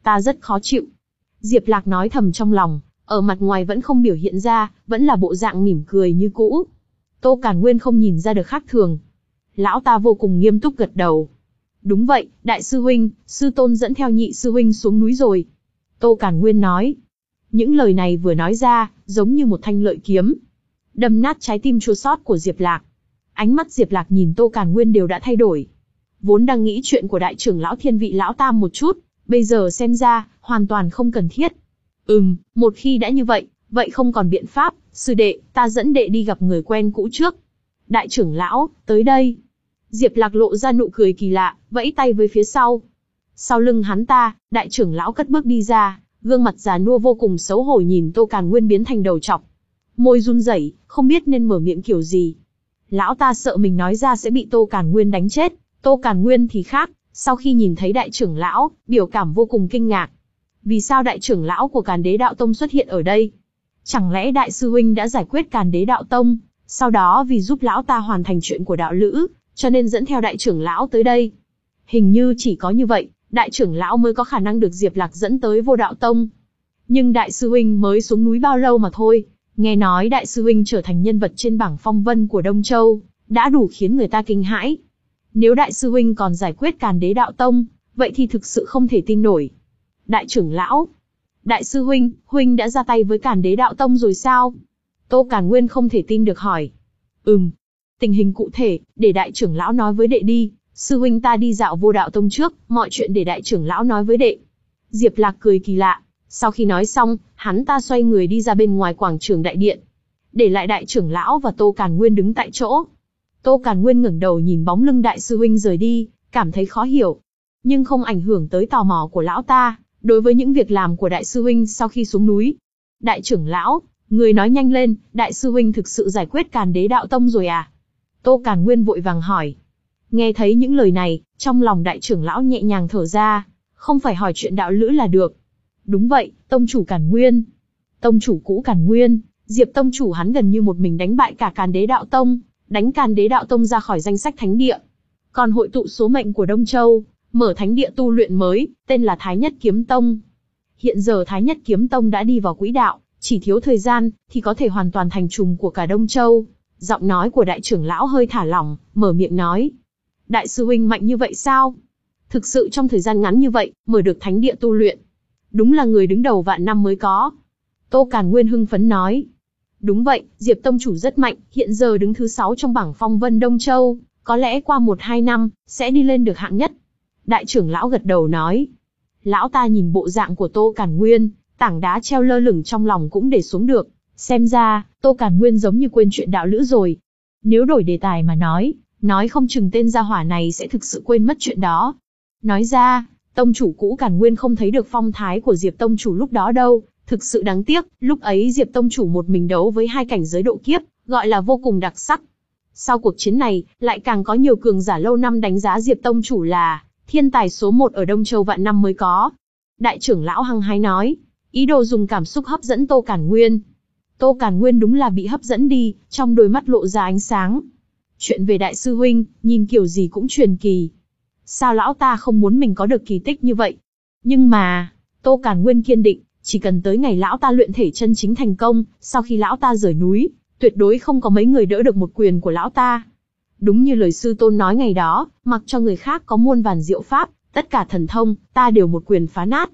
ta rất khó chịu. Diệp Lạc nói thầm trong lòng, ở mặt ngoài vẫn không biểu hiện ra, vẫn là bộ dạng mỉm cười như cũ. Tô Càn Nguyên không nhìn ra được khác thường. Lão ta vô cùng nghiêm túc gật đầu. Đúng vậy, đại sư huynh, sư tôn dẫn theo nhị sư huynh xuống núi rồi. Tô Càn Nguyên nói. Những lời này vừa nói ra, giống như một thanh lợi kiếm, đâm nát trái tim chua xót của Diệp Lạc. Ánh mắt Diệp Lạc nhìn Tô Càn Nguyên đều đã thay đổi. Vốn đang nghĩ chuyện của đại trưởng lão Thiên Vị lão tam một chút, bây giờ xem ra, hoàn toàn không cần thiết. Ừm, một khi đã như vậy, vậy không còn biện pháp, sư đệ, ta dẫn đệ đi gặp người quen cũ trước. Đại trưởng lão, tới đây. Diệp Lạc lộ ra nụ cười kỳ lạ, vẫy tay với phía sau. Sau lưng hắn ta, đại trưởng lão cất bước đi ra, gương mặt già nua vô cùng xấu hổ nhìn Tô Càn Nguyên biến thành đầu trọc. Môi run rẩy, không biết nên mở miệng kiểu gì. Lão ta sợ mình nói ra sẽ bị Tô Càn Nguyên đánh chết. Tô Càn Nguyên thì khác, sau khi nhìn thấy đại trưởng lão, biểu cảm vô cùng kinh ngạc. Vì sao đại trưởng lão của Càn Đế Đạo Tông xuất hiện ở đây? Chẳng lẽ đại sư huynh đã giải quyết Càn Đế Đạo Tông, sau đó vì giúp lão ta hoàn thành chuyện của đạo lữ, cho nên dẫn theo đại trưởng lão tới đây? Hình như chỉ có như vậy, đại trưởng lão mới có khả năng được Diệp Lạc dẫn tới Vô Đạo Tông. Nhưng đại sư huynh mới xuống núi bao lâu mà thôi, nghe nói đại sư huynh trở thành nhân vật trên bảng phong vân của Đông Châu, đã đủ khiến người ta kinh hãi. Nếu đại sư huynh còn giải quyết Càn Đế Đạo Tông, vậy thì thực sự không thể tin nổi. Đại trưởng lão, đại sư huynh, huynh đã ra tay với Càn Đế Đạo Tông rồi sao? Tô Càn Nguyên không thể tin được hỏi. Ừm, tình hình cụ thể, để đại trưởng lão nói với đệ đi, sư huynh ta đi dạo Vô Đạo Tông trước, mọi chuyện để đại trưởng lão nói với đệ. Diệp Lạc cười kỳ lạ, sau khi nói xong, hắn ta xoay người đi ra bên ngoài quảng trường đại điện, để lại đại trưởng lão và Tô Càn Nguyên đứng tại chỗ. Tô Càn Nguyên ngẩng đầu nhìn bóng lưng đại sư huynh rời đi, cảm thấy khó hiểu, nhưng không ảnh hưởng tới tò mò của lão ta đối với những việc làm của đại sư huynh sau khi xuống núi. Đại trưởng lão, người nói nhanh lên, đại sư huynh thực sự giải quyết Càn Đế Đạo Tông rồi à? Tô Càn Nguyên vội vàng hỏi. Nghe thấy những lời này, trong lòng đại trưởng lão nhẹ nhàng thở ra, không phải hỏi chuyện đạo lữ là được. Đúng vậy, tông chủ Càn Nguyên. Tông chủ cũ Càn Nguyên, Diệp tông chủ hắn gần như một mình đánh bại cả Càn Đế Đạo Tông, đánh Càn Đế Đạo Tông ra khỏi danh sách thánh địa. Còn hội tụ số mệnh của Đông Châu, mở thánh địa tu luyện mới, tên là Thái Nhất Kiếm Tông. Hiện giờ Thái Nhất Kiếm Tông đã đi vào quỹ đạo, chỉ thiếu thời gian, thì có thể hoàn toàn thành trùm của cả Đông Châu. Giọng nói của đại trưởng lão hơi thả lỏng, mở miệng nói. Đại sư huynh mạnh như vậy sao? Thực sự trong thời gian ngắn như vậy, mở được thánh địa tu luyện. Đúng là người đứng đầu vạn năm mới có. Tô Càn Nguyên hưng phấn nói. Đúng vậy, Diệp tông chủ rất mạnh, hiện giờ đứng thứ sáu trong bảng phong vân Đông Châu, có lẽ qua một hai năm, sẽ đi lên được hạng nhất. Đại trưởng lão gật đầu nói. Lão ta nhìn bộ dạng của Tô Càn Nguyên, tảng đá treo lơ lửng trong lòng cũng để xuống được. Xem ra, Tô Càn Nguyên giống như quên chuyện đạo lữ rồi. Nếu đổi đề tài mà nói, nói không chừng tên gia hỏa này sẽ thực sự quên mất chuyện đó. Nói ra, tông chủ cũ Càn Nguyên không thấy được phong thái của Diệp tông chủ lúc đó đâu. Thực sự đáng tiếc, lúc ấy Diệp tông chủ một mình đấu với hai cảnh giới độ kiếp, gọi là vô cùng đặc sắc. Sau cuộc chiến này, lại càng có nhiều cường giả lâu năm đánh giá Diệp tông chủ là thiên tài số một ở Đông Châu vạn năm mới có. Đại trưởng lão hăng hái nói, ý đồ dùng cảm xúc hấp dẫn Tô Càn Nguyên. Tô Càn Nguyên đúng là bị hấp dẫn đi, trong đôi mắt lộ ra ánh sáng. Chuyện về đại sư huynh, nhìn kiểu gì cũng truyền kỳ. Sao lão ta không muốn mình có được kỳ tích như vậy? Nhưng mà, Tô Càn Nguyên kiên định, chỉ cần tới ngày lão ta luyện thể chân chính thành công, sau khi lão ta rời núi, tuyệt đối không có mấy người đỡ được một quyền của lão ta. Đúng như lời sư tôn nói ngày đó, mặc cho người khác có muôn vàn diệu pháp, tất cả thần thông, ta đều một quyền phá nát.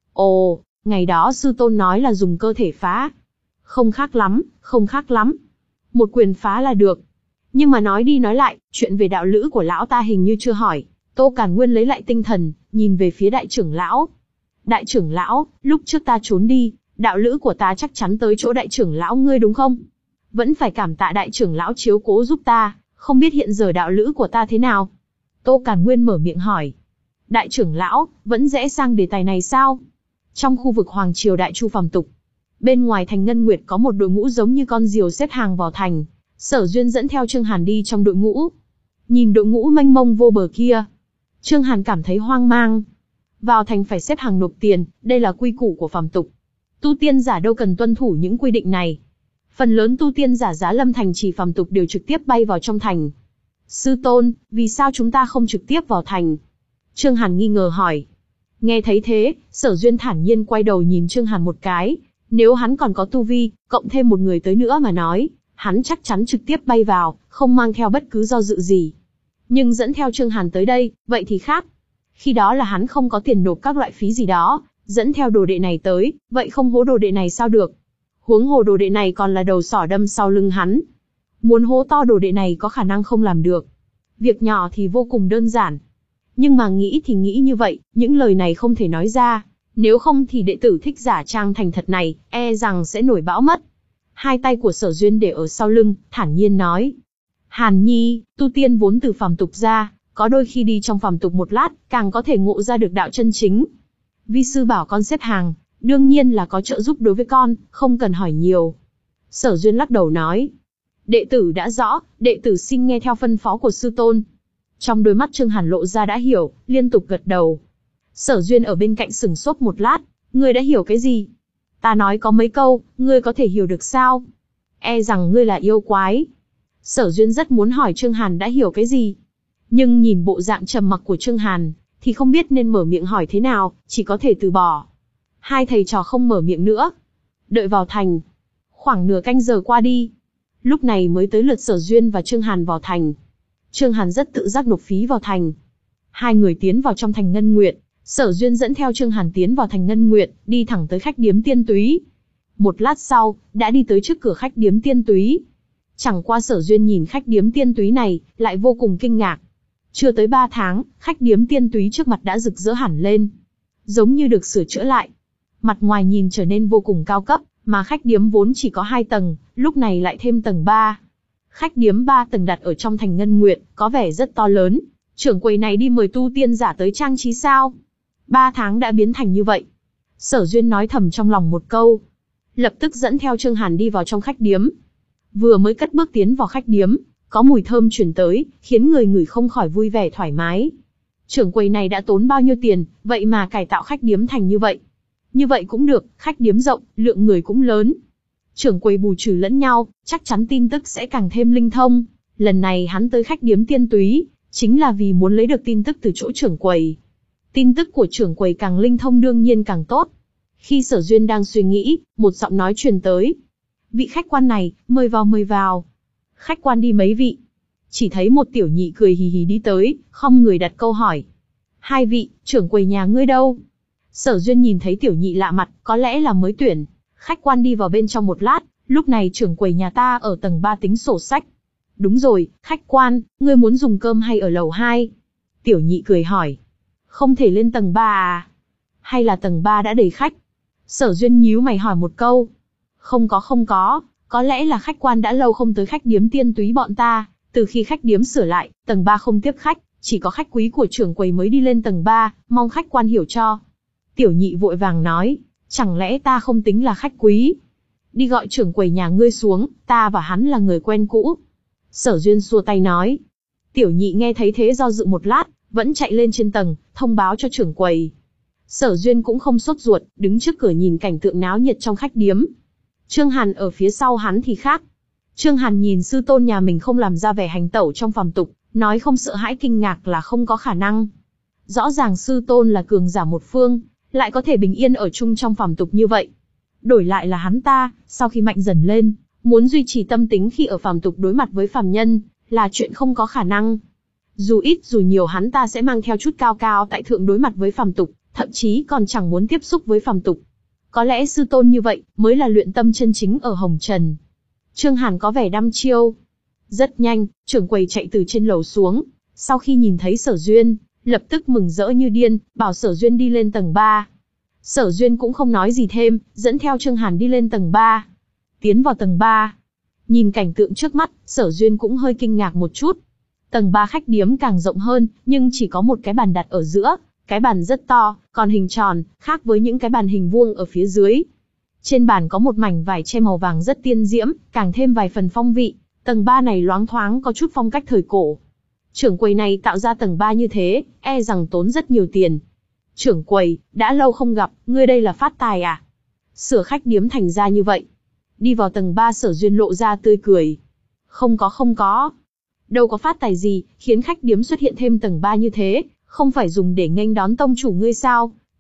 Ồ, ngày đó sư tôn nói là dùng cơ thể phá. Không khác lắm, không khác lắm. Một quyền phá là được. Nhưng mà nói đi nói lại, chuyện về đạo lữ của lão ta hình như chưa hỏi. Tô Càn Nguyên lấy lại tinh thần, nhìn về phía đại trưởng lão. Đại trưởng lão, lúc trước ta trốn đi, đạo lữ của ta chắc chắn tới chỗ đại trưởng lão ngươi đúng không? Vẫn phải cảm tạ đại trưởng lão chiếu cố giúp ta, không biết hiện giờ đạo lữ của ta thế nào? Tô Càn Nguyên mở miệng hỏi. Đại trưởng lão, vẫn rẽ sang đề tài này sao? Trong khu vực Hoàng Triều Đại Chu phàm tục, bên ngoài thành Ngân Nguyệt có một đội ngũ giống như con diều xếp hàng vào thành. Sở Duyên dẫn theo Trương Hàn đi trong đội ngũ. Nhìn đội ngũ mênh mông vô bờ kia, Trương Hàn cảm thấy hoang mang. Vào thành phải xếp hàng nộp tiền, đây là quy củ của phàm tục. Tu tiên giả đâu cần tuân thủ những quy định này. Phần lớn tu tiên giả Giá Lâm thành trì phàm tục đều trực tiếp bay vào trong thành. Sư tôn, vì sao chúng ta không trực tiếp vào thành? Trương Hàn nghi ngờ hỏi. Nghe thấy thế, Sở Duyên thản nhiên quay đầu nhìn Trương Hàn một cái, nếu hắn còn có tu vi, cộng thêm một người tới nữa mà nói, hắn chắc chắn trực tiếp bay vào, không mang theo bất cứ do dự gì. Nhưng dẫn theo Trương Hàn tới đây, vậy thì khác. Khi đó là hắn không có tiền nộp các loại phí gì đó, dẫn theo đồ đệ này tới, vậy không hố đồ đệ này sao được. Huống hồ đồ đệ này còn là đầu sỏ đâm sau lưng hắn. Muốn hố to đồ đệ này có khả năng không làm được. Việc nhỏ thì vô cùng đơn giản. Nhưng mà nghĩ thì nghĩ như vậy, những lời này không thể nói ra. Nếu không thì đệ tử thích giả trang thành thật này, e rằng sẽ nổi bão mất. Hai tay của Sở Duyên để ở sau lưng, thản nhiên nói. Hàn Nhi, tu tiên vốn từ phàm tục ra, có đôi khi đi trong phàm tục một lát, càng có thể ngộ ra được đạo chân chính. Vi sư bảo con xếp hàng, đương nhiên là có trợ giúp đối với con, không cần hỏi nhiều. Sở Duyên lắc đầu nói. Đệ tử đã rõ, đệ tử xin nghe theo phân phó của sư tôn. Trong đôi mắt Trương Hàn lộ ra đã hiểu, liên tục gật đầu. Sở Duyên ở bên cạnh sửng sốt một lát, ngươi đã hiểu cái gì? Ta nói có mấy câu, ngươi có thể hiểu được sao? E rằng ngươi là yêu quái. Sở Duyên rất muốn hỏi Trương Hàn đã hiểu cái gì. Nhưng nhìn bộ dạng trầm mặc của Trương Hàn, thì không biết nên mở miệng hỏi thế nào, chỉ có thể từ bỏ. Hai thầy trò không mở miệng nữa. Đợi vào thành. Khoảng nửa canh giờ qua đi. Lúc này mới tới lượt Sở Duyên và Trương Hàn vào thành. Trương Hàn rất tự giác nộp phí vào thành. Hai người tiến vào trong thành Ngân Nguyệt. Sở Duyên dẫn theo Trương Hàn tiến vào thành Ngân Nguyệt, đi thẳng tới khách điếm Tiên Túy. Một lát sau, đã đi tới trước cửa khách điếm Tiên Túy. Chẳng qua Sở Duyên nhìn khách điếm Tiên Túy này, lại vô cùng kinh ngạc. Chưa tới ba tháng, khách điếm Tiên Túy trước mặt đã rực rỡ hẳn lên. Giống như được sửa chữa lại. Mặt ngoài nhìn trở nên vô cùng cao cấp, mà khách điếm vốn chỉ có hai tầng, lúc này lại thêm tầng ba. Khách điếm ba tầng đặt ở trong thành Ngân Nguyệt, có vẻ rất to lớn. Trưởng quầy này đi mời tu tiên giả tới trang trí sao? Ba tháng đã biến thành như vậy. Sở Duyên nói thầm trong lòng một câu. Lập tức dẫn theo Trương Hàn đi vào trong khách điếm. Vừa mới cất bước tiến vào khách điếm, có mùi thơm truyền tới, khiến người ngửi không khỏi vui vẻ thoải mái. Trưởng quầy này đã tốn bao nhiêu tiền, vậy mà cải tạo khách điếm thành như vậy. Như vậy cũng được, khách điếm rộng, lượng người cũng lớn. Trưởng quầy bù trừ lẫn nhau, chắc chắn tin tức sẽ càng thêm linh thông. Lần này hắn tới khách điếm Tiên Túy, chính là vì muốn lấy được tin tức từ chỗ trưởng quầy. Tin tức của trưởng quầy càng linh thông đương nhiên càng tốt. Khi Sở Duyên đang suy nghĩ, một giọng nói truyền tới. Vị khách quan này, mời vào mời vào. Khách quan đi mấy vị? Chỉ thấy một tiểu nhị cười hì hì đi tới, không người đặt câu hỏi. Hai vị, trưởng quầy nhà ngươi đâu? Sở Duyên nhìn thấy tiểu nhị lạ mặt, có lẽ là mới tuyển. Khách quan đi vào bên trong một lát, lúc này trưởng quầy nhà ta ở tầng ba tính sổ sách. Đúng rồi, khách quan, ngươi muốn dùng cơm hay ở lầu hai? Tiểu nhị cười hỏi. Không thể lên tầng ba à? Hay là tầng ba đã đầy khách? Sở Duyên nhíu mày hỏi một câu. Không có không có, có lẽ là khách quan đã lâu không tới khách điếm Tiên Túy bọn ta. Từ khi khách điếm sửa lại, tầng ba không tiếp khách, chỉ có khách quý của trưởng quầy mới đi lên tầng ba, mong khách quan hiểu cho. Tiểu nhị vội vàng nói, chẳng lẽ ta không tính là khách quý? Đi gọi trưởng quầy nhà ngươi xuống, ta và hắn là người quen cũ. Sở Duyên xua tay nói. Tiểu nhị nghe thấy thế do dự một lát, vẫn chạy lên trên tầng, thông báo cho trưởng quầy. Sở Duyên cũng không sốt ruột, đứng trước cửa nhìn cảnh tượng náo nhiệt trong khách điếm. Trương Hàn ở phía sau hắn thì khác. Trương Hàn nhìn sư tôn nhà mình không làm ra vẻ hành tẩu trong phàm tục, nói không sợ hãi kinh ngạc là không có khả năng. Rõ ràng sư tôn là cường giả một phương, lại có thể bình yên ở chung trong phàm tục như vậy. Đổi lại là hắn ta, sau khi mạnh dần lên, muốn duy trì tâm tính khi ở phàm tục đối mặt với phàm nhân, là chuyện không có khả năng. Dù ít dù nhiều hắn ta sẽ mang theo chút cao cao tại thượng đối mặt với phàm tục, thậm chí còn chẳng muốn tiếp xúc với phàm tục. Có lẽ sư tôn như vậy mới là luyện tâm chân chính ở hồng trần. Trương Hàn có vẻ đăm chiêu. Rất nhanh, trưởng quầy chạy từ trên lầu xuống, sau khi nhìn thấy Sở Duyên, lập tức mừng rỡ như điên, bảo Sở Duyên đi lên tầng ba. Sở Duyên cũng không nói gì thêm, dẫn theo Trương Hàn đi lên tầng ba. Tiến vào tầng ba. Nhìn cảnh tượng trước mắt, Sở Duyên cũng hơi kinh ngạc một chút. Tầng ba khách điếm càng rộng hơn, nhưng chỉ có một cái bàn đặt ở giữa. Cái bàn rất to, còn hình tròn, khác với những cái bàn hình vuông ở phía dưới. Trên bàn có một mảnh vải che màu vàng rất tiên diễm, càng thêm vài phần phong vị. Tầng ba này loáng thoáng có chút phong cách thời cổ. Trưởng quầy này tạo ra tầng ba như thế, e rằng tốn rất nhiều tiền. Trưởng quầy, đã lâu không gặp, ngươi đây là phát tài à? Sửa khách điếm thành ra như vậy. Đi vào tầng ba Sở Duyên lộ ra tươi cười. Không có không có. Đâu có phát tài gì, khiến khách điếm xuất hiện thêm tầng ba như thế, không phải dùng để nghênh đón tông chủ ngươi sao?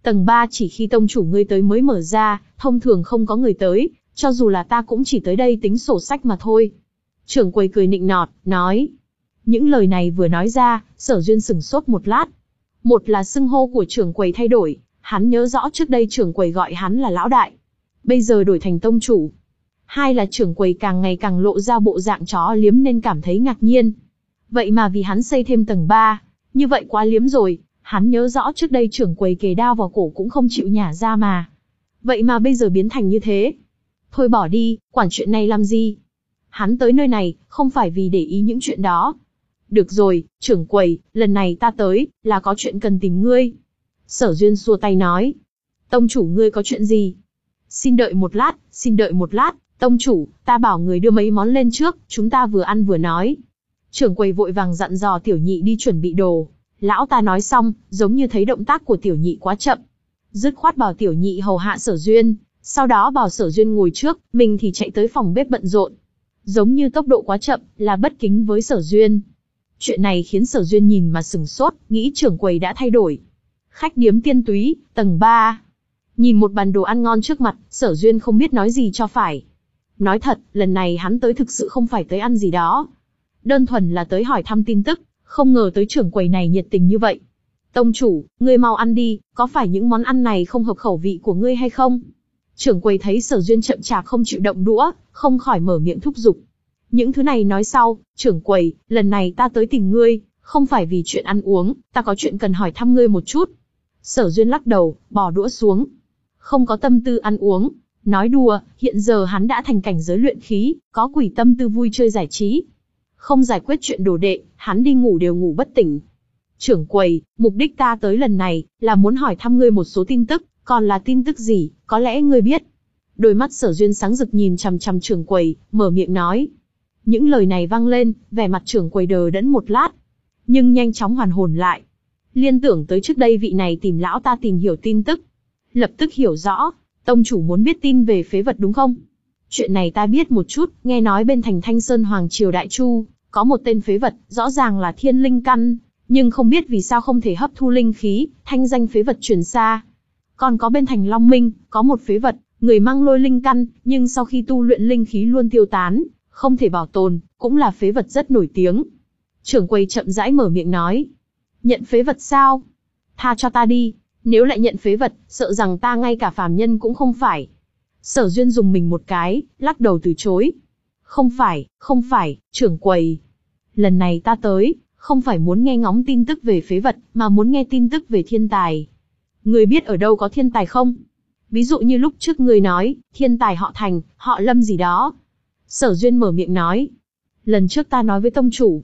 Tầng ba chỉ khi tông chủ ngươi tới mới mở ra, thông thường không có người tới, cho dù là ta cũng chỉ tới đây tính sổ sách mà thôi. Trưởng quầy cười nịnh nọt, nói. Những lời này vừa nói ra, Sở Duyên sửng sốt một lát. Một là xưng hô của trưởng quầy thay đổi, hắn nhớ rõ trước đây trưởng quầy gọi hắn là lão đại. Bây giờ đổi thành tông chủ. Hai là trưởng quầy càng ngày càng lộ ra bộ dạng chó liếm nên cảm thấy ngạc nhiên. Vậy mà vì hắn xây thêm tầng ba, như vậy quá liếm rồi, hắn nhớ rõ trước đây trưởng quầy kề đao vào cổ cũng không chịu nhả ra mà. Vậy mà bây giờ biến thành như thế. Thôi bỏ đi, quản chuyện này làm gì? Hắn tới nơi này, không phải vì để ý những chuyện đó. Được rồi, trưởng quầy, lần này ta tới, là có chuyện cần tìm ngươi. Sở Duyên xua tay nói. Tông chủ ngươi có chuyện gì? Xin đợi một lát, xin đợi một lát, tông chủ, ta bảo người đưa mấy món lên trước, chúng ta vừa ăn vừa nói. Trưởng quầy vội vàng dặn dò tiểu nhị đi chuẩn bị đồ. Lão ta nói xong, giống như thấy động tác của tiểu nhị quá chậm. Dứt khoát bảo tiểu nhị hầu hạ Sở Duyên, sau đó bảo Sở Duyên ngồi trước, mình thì chạy tới phòng bếp bận rộn. Giống như tốc độ quá chậm, là bất kính với Sở Duyên. Chuyện này khiến Sở Duyên nhìn mà sừng sốt, nghĩ trưởng quầy đã thay đổi. Khách điếm Tiên Túy, tầng ba. Nhìn một bàn đồ ăn ngon trước mặt, Sở Duyên không biết nói gì cho phải. Nói thật, lần này hắn tới thực sự không phải tới ăn gì đó. Đơn thuần là tới hỏi thăm tin tức, không ngờ tới trưởng quầy này nhiệt tình như vậy. Tông chủ, ngươi mau ăn đi, có phải những món ăn này không hợp khẩu vị của ngươi hay không? Trưởng quầy thấy Sở Duyên chậm chạp không chịu động đũa, không khỏi mở miệng thúc giục. Những thứ này nói sau, trưởng quầy, lần này ta tới tìm ngươi, không phải vì chuyện ăn uống, ta có chuyện cần hỏi thăm ngươi một chút. Sở Duyên lắc đầu, bỏ đũa xuống. Không có tâm tư ăn uống. Nói đùa, hiện giờ hắn đã thành cảnh giới luyện khí, có quỷ tâm tư vui chơi giải trí. Không giải quyết chuyện đồ đệ, hắn đi ngủ đều ngủ bất tỉnh. Trưởng quầy, mục đích ta tới lần này, là muốn hỏi thăm ngươi một số tin tức, còn là tin tức gì, có lẽ ngươi biết. Đôi mắt Sở Duyên sáng rực nhìn chằm chằm trưởng quầy, mở miệng nói. Những lời này vang lên, vẻ mặt trưởng quầy đờ đẫn một lát, nhưng nhanh chóng hoàn hồn lại. Liên tưởng tới trước đây vị này tìm lão ta tìm hiểu tin tức. Lập tức hiểu rõ, tông chủ muốn biết tin về phế vật đúng không? Chuyện này ta biết một chút, nghe nói bên thành Thanh Sơn Hoàng Triều Đại Chu, có một tên phế vật, rõ ràng là thiên linh căn, nhưng không biết vì sao không thể hấp thu linh khí, thanh danh phế vật truyền xa. Còn có bên thành Long Minh, có một phế vật, người mang lôi linh căn, nhưng sau khi tu luyện linh khí luôn tiêu tán, không thể bảo tồn, cũng là phế vật rất nổi tiếng. Trưởng quầy chậm rãi mở miệng nói. Nhận phế vật sao? Tha cho ta đi, nếu lại nhận phế vật, sợ rằng ta ngay cả phàm nhân cũng không phải. Sở Duyên dùng mình một cái, lắc đầu từ chối. Không phải, không phải, trưởng quầy. Lần này ta tới, không phải muốn nghe ngóng tin tức về phế vật, mà muốn nghe tin tức về thiên tài. Người biết ở đâu có thiên tài không? Ví dụ như lúc trước người nói, thiên tài họ Thành, họ Lâm gì đó. Sở Duyên mở miệng nói. Lần trước ta nói với tông chủ.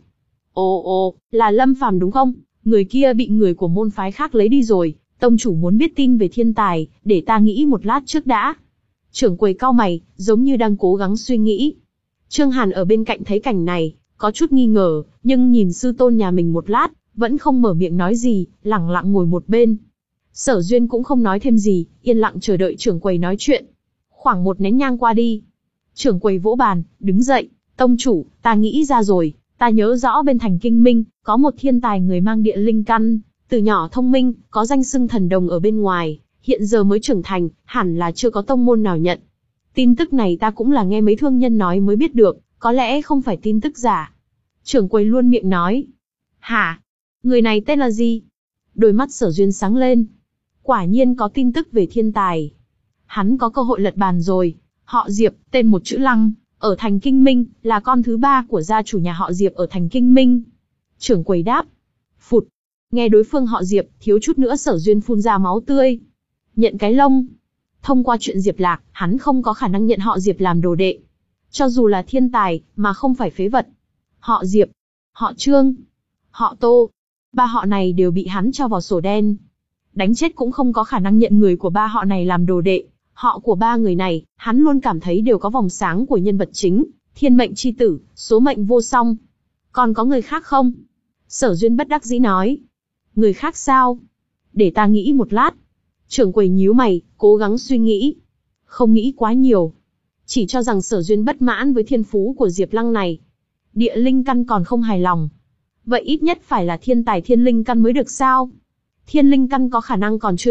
Ồ ồ, là Lâm Phàm đúng không? Người kia bị người của môn phái khác lấy đi rồi. Tông chủ muốn biết tin về thiên tài, để ta nghĩ một lát trước đã. Trưởng quầy cau mày, giống như đang cố gắng suy nghĩ. Trương Hàn ở bên cạnh thấy cảnh này, có chút nghi ngờ, nhưng nhìn sư tôn nhà mình một lát, vẫn không mở miệng nói gì, lẳng lặng ngồi một bên. Sở Duyên cũng không nói thêm gì, yên lặng chờ đợi trưởng quầy nói chuyện. Khoảng một nén nhang qua đi. Trưởng quầy vỗ bàn, đứng dậy, tông chủ, ta nghĩ ra rồi, ta nhớ rõ bên thành Kinh Minh, có một thiên tài người mang địa linh căn, từ nhỏ thông minh, có danh xưng thần đồng ở bên ngoài, hiện giờ mới trưởng thành, hẳn là chưa có tông môn nào nhận. Tin tức này ta cũng là nghe mấy thương nhân nói mới biết được, có lẽ không phải tin tức giả. Trưởng quầy luôn miệng nói. Hả? Người này tên là gì? Đôi mắt Sở Duyên sáng lên. Quả nhiên có tin tức về thiên tài. Hắn có cơ hội lật bàn rồi. Họ Diệp, tên một chữ Lăng, ở thành Kinh Minh, là con thứ ba của gia chủ nhà họ Diệp ở thành Kinh Minh. Trưởng quầy đáp. Phụt. Nghe đối phương họ Diệp, thiếu chút nữa Sở Duyên phun ra máu tươi. Nhận cái lông. Thông qua chuyện Diệp Lạc, hắn không có khả năng nhận họ Diệp làm đồ đệ. Cho dù là thiên tài, mà không phải phế vật. Họ Diệp, họ Trương, họ Tô, ba họ này đều bị hắn cho vào sổ đen. Đánh chết cũng không có khả năng nhận người của ba họ này làm đồ đệ. Họ của ba người này, hắn luôn cảm thấy đều có vòng sáng của nhân vật chính, thiên mệnh chi tử, số mệnh vô song. Còn có người khác không? Sở Duyên bất đắc dĩ nói. Người khác sao? Để ta nghĩ một lát. Trưởng quầy nhíu mày, cố gắng suy nghĩ. Không nghĩ quá nhiều. Chỉ cho rằng Sở Duyên bất mãn với thiên phú của Diệp Lăng này. Địa linh căn còn không hài lòng. Vậy ít nhất phải là thiên tài thiên linh căn mới được sao? Thiên linh căn có khả năng còn chưa được.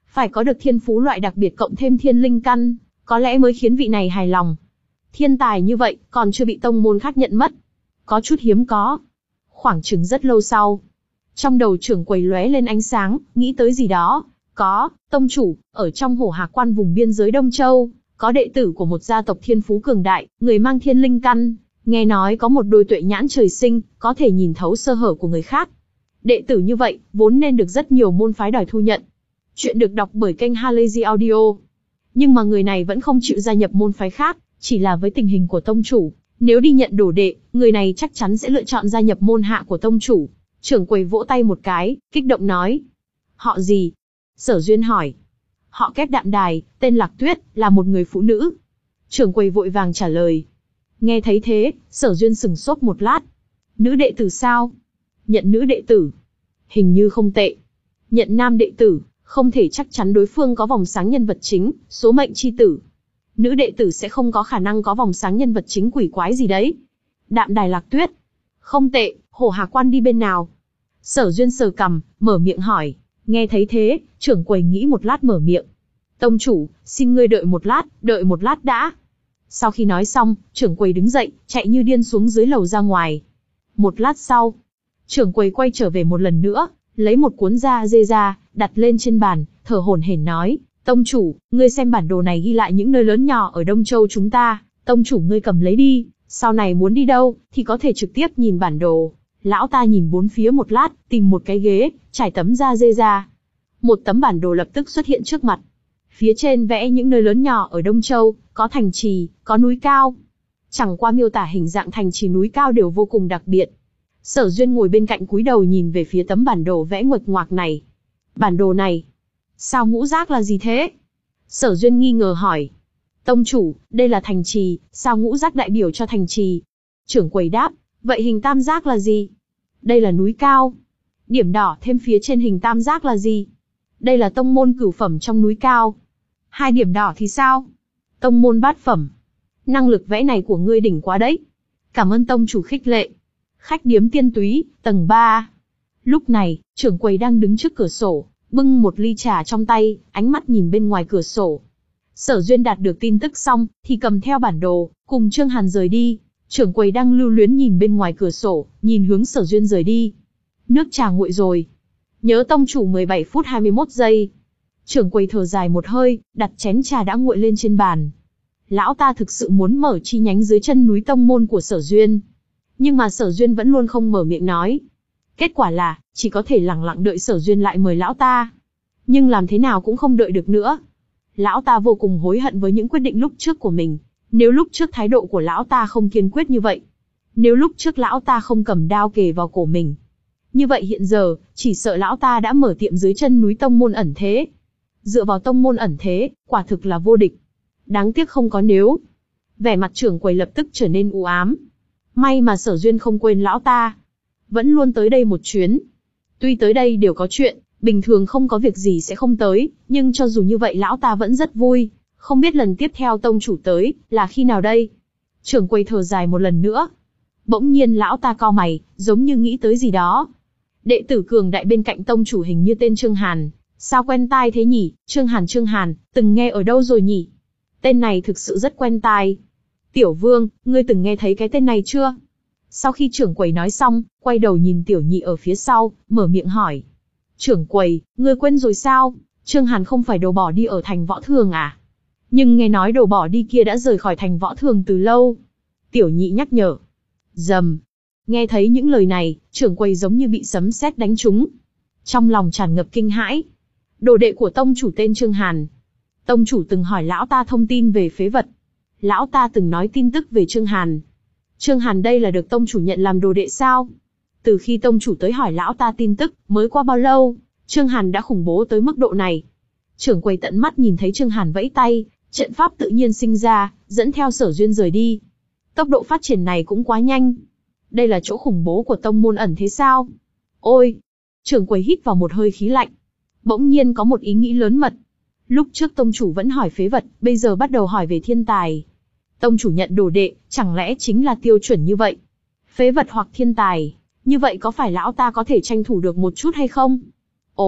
Phải có được thiên phú loại đặc biệt cộng thêm thiên linh căn, có lẽ mới khiến vị này hài lòng. Thiên tài như vậy, còn chưa bị tông môn khác nhận mất. Có chút hiếm có. Khoảng chừng rất lâu sau, trong đầu trưởng quầy lóe lên ánh sáng, nghĩ tới gì đó. Có, tông chủ, ở trong Hổ Hà Quan vùng biên giới Đông Châu, có đệ tử của một gia tộc thiên phú cường đại, người mang thiên linh căn, nghe nói có một đôi tuệ nhãn trời sinh, có thể nhìn thấu sơ hở của người khác. Đệ tử như vậy, vốn nên được rất nhiều môn phái đòi thu nhận. Chuyện được đọc bởi kênh Halazy Audio. Nhưng mà người này vẫn không chịu gia nhập môn phái khác, chỉ là với tình hình của tông chủ. Nếu đi nhận đồ đệ, người này chắc chắn sẽ lựa chọn gia nhập môn hạ của tông chủ. Trưởng quầy vỗ tay một cái, kích động nói. Họ gì? Sở Duyên hỏi. Họ Kép Đạm Đài, tên Lạc Tuyết, là một người phụ nữ. Trưởng quầy vội vàng trả lời. Nghe thấy thế, Sở Duyên sừng sốt một lát. Nữ đệ tử sao? Nhận nữ đệ tử. Hình như không tệ. Nhận nam đệ tử, không thể chắc chắn đối phương có vòng sáng nhân vật chính, số mệnh chi tử. Nữ đệ tử sẽ không có khả năng có vòng sáng nhân vật chính quỷ quái gì đấy. Đạm Đài Lạc Tuyết. Không tệ, Hổ Hà Quan đi bên nào? Sở Duyên sờ cằm, mở miệng hỏi. Nghe thấy thế, trưởng quầy nghĩ một lát mở miệng. Tông chủ, xin ngươi đợi một lát, đợi một lát đã. Sau khi nói xong, trưởng quầy đứng dậy, chạy như điên xuống dưới lầu ra ngoài. Một lát sau, trưởng quầy quay trở về một lần nữa, lấy một cuốn da dê ra, đặt lên trên bàn, thở hổn hển nói. Tông chủ, ngươi xem bản đồ này ghi lại những nơi lớn nhỏ ở Đông Châu chúng ta, tông chủ ngươi cầm lấy đi, sau này muốn đi đâu, thì có thể trực tiếp nhìn bản đồ. Lão ta nhìn bốn phía một lát, tìm một cái ghế, trải tấm da dê ra. Một tấm bản đồ lập tức xuất hiện trước mặt. Phía trên vẽ những nơi lớn nhỏ ở Đông Châu, có thành trì, có núi cao. Chẳng qua miêu tả hình dạng thành trì núi cao đều vô cùng đặc biệt. Sở Duyên ngồi bên cạnh cúi đầu nhìn về phía tấm bản đồ vẽ nguệch ngoạc này. Bản đồ này, sao ngũ giác là gì thế? Sở Duyên nghi ngờ hỏi. Tông chủ, đây là thành trì, sao ngũ giác đại biểu cho thành trì? Trưởng quầy đáp, vậy hình tam giác là gì? Đây là núi cao. Điểm đỏ thêm phía trên hình tam giác là gì? Đây là tông môn cửu phẩm trong núi cao. Hai điểm đỏ thì sao? Tông môn bát phẩm. Năng lực vẽ này của ngươi đỉnh quá đấy. Cảm ơn tông chủ khích lệ. Khách điếm Tiên Túy, tầng ba. Lúc này, trưởng quầy đang đứng trước cửa sổ, bưng một ly trà trong tay, ánh mắt nhìn bên ngoài cửa sổ. Sở Duyên đạt được tin tức xong, thì cầm theo bản đồ, cùng Trương Hàn rời đi. Trưởng quầy đang lưu luyến nhìn bên ngoài cửa sổ, nhìn hướng Sở Duyên rời đi. Nước trà nguội rồi. Nhớ tông chủ mười bảy phút hai mươi mốt giây. Trưởng quầy thở dài một hơi, đặt chén trà đã nguội lên trên bàn. Lão ta thực sự muốn mở chi nhánh dưới chân núi tông môn của Sở Duyên. Nhưng mà Sở Duyên vẫn luôn không mở miệng nói. Kết quả là, chỉ có thể lẳng lặng đợi Sở Duyên lại mời lão ta. Nhưng làm thế nào cũng không đợi được nữa. Lão ta vô cùng hối hận với những quyết định lúc trước của mình. Nếu lúc trước thái độ của lão ta không kiên quyết như vậy. Nếu lúc trước lão ta không cầm đao kề vào cổ mình. Như vậy hiện giờ, chỉ sợ lão ta đã mở tiệm dưới chân núi tông môn ẩn thế. Dựa vào tông môn ẩn thế, quả thực là vô địch. Đáng tiếc không có nếu. Vẻ mặt trưởng quầy lập tức trở nên u ám. May mà Sở Duyên không quên lão ta. Vẫn luôn tới đây một chuyến. Tuy tới đây đều có chuyện, bình thường không có việc gì sẽ không tới, nhưng cho dù như vậy lão ta vẫn rất vui. Không biết lần tiếp theo tông chủ tới, là khi nào đây? Trưởng quầy thở dài một lần nữa. Bỗng nhiên lão ta cau mày, giống như nghĩ tới gì đó. Đệ tử cường đại bên cạnh tông chủ hình như tên Trương Hàn. Sao quen tai thế nhỉ? Trương Hàn Trương Hàn, từng nghe ở đâu rồi nhỉ? Tên này thực sự rất quen tai. Tiểu Vương, ngươi từng nghe thấy cái tên này chưa? Sau khi trưởng quầy nói xong, quay đầu nhìn Tiểu Nhị ở phía sau, mở miệng hỏi. Trưởng quầy, ngươi quên rồi sao? Trương Hàn không phải đồ bỏ đi ở thành Võ Thường à? Nhưng nghe nói đồ bỏ đi kia đã rời khỏi thành Võ Thường từ lâu. Tiểu Nhị nhắc nhở. Rầm. Nghe thấy những lời này, trưởng quầy giống như bị sấm sét đánh trúng. Trong lòng tràn ngập kinh hãi. Đồ đệ của tông chủ tên Trương Hàn. Tông chủ từng hỏi lão ta thông tin về phế vật. Lão ta từng nói tin tức về Trương Hàn. Trương Hàn đây là được tông chủ nhận làm đồ đệ sao? Từ khi tông chủ tới hỏi lão ta tin tức, mới qua bao lâu, Trương Hàn đã khủng bố tới mức độ này. Trưởng quầy tận mắt nhìn thấy Trương Hàn vẫy tay, trận pháp tự nhiên sinh ra, dẫn theo Sở Duyên rời đi. Tốc độ phát triển này cũng quá nhanh. Đây là chỗ khủng bố của tông môn ẩn thế sao? Ôi! Trưởng quầy hít vào một hơi khí lạnh. Bỗng nhiên có một ý nghĩ lớn mật. Lúc trước tông chủ vẫn hỏi phế vật, bây giờ bắt đầu hỏi về thiên tài. Tông chủ nhận đồ đệ, chẳng lẽ chính là tiêu chuẩn như vậy? Phế vật hoặc thiên tài, như vậy có phải lão ta có thể tranh thủ được một chút hay không? Ồ,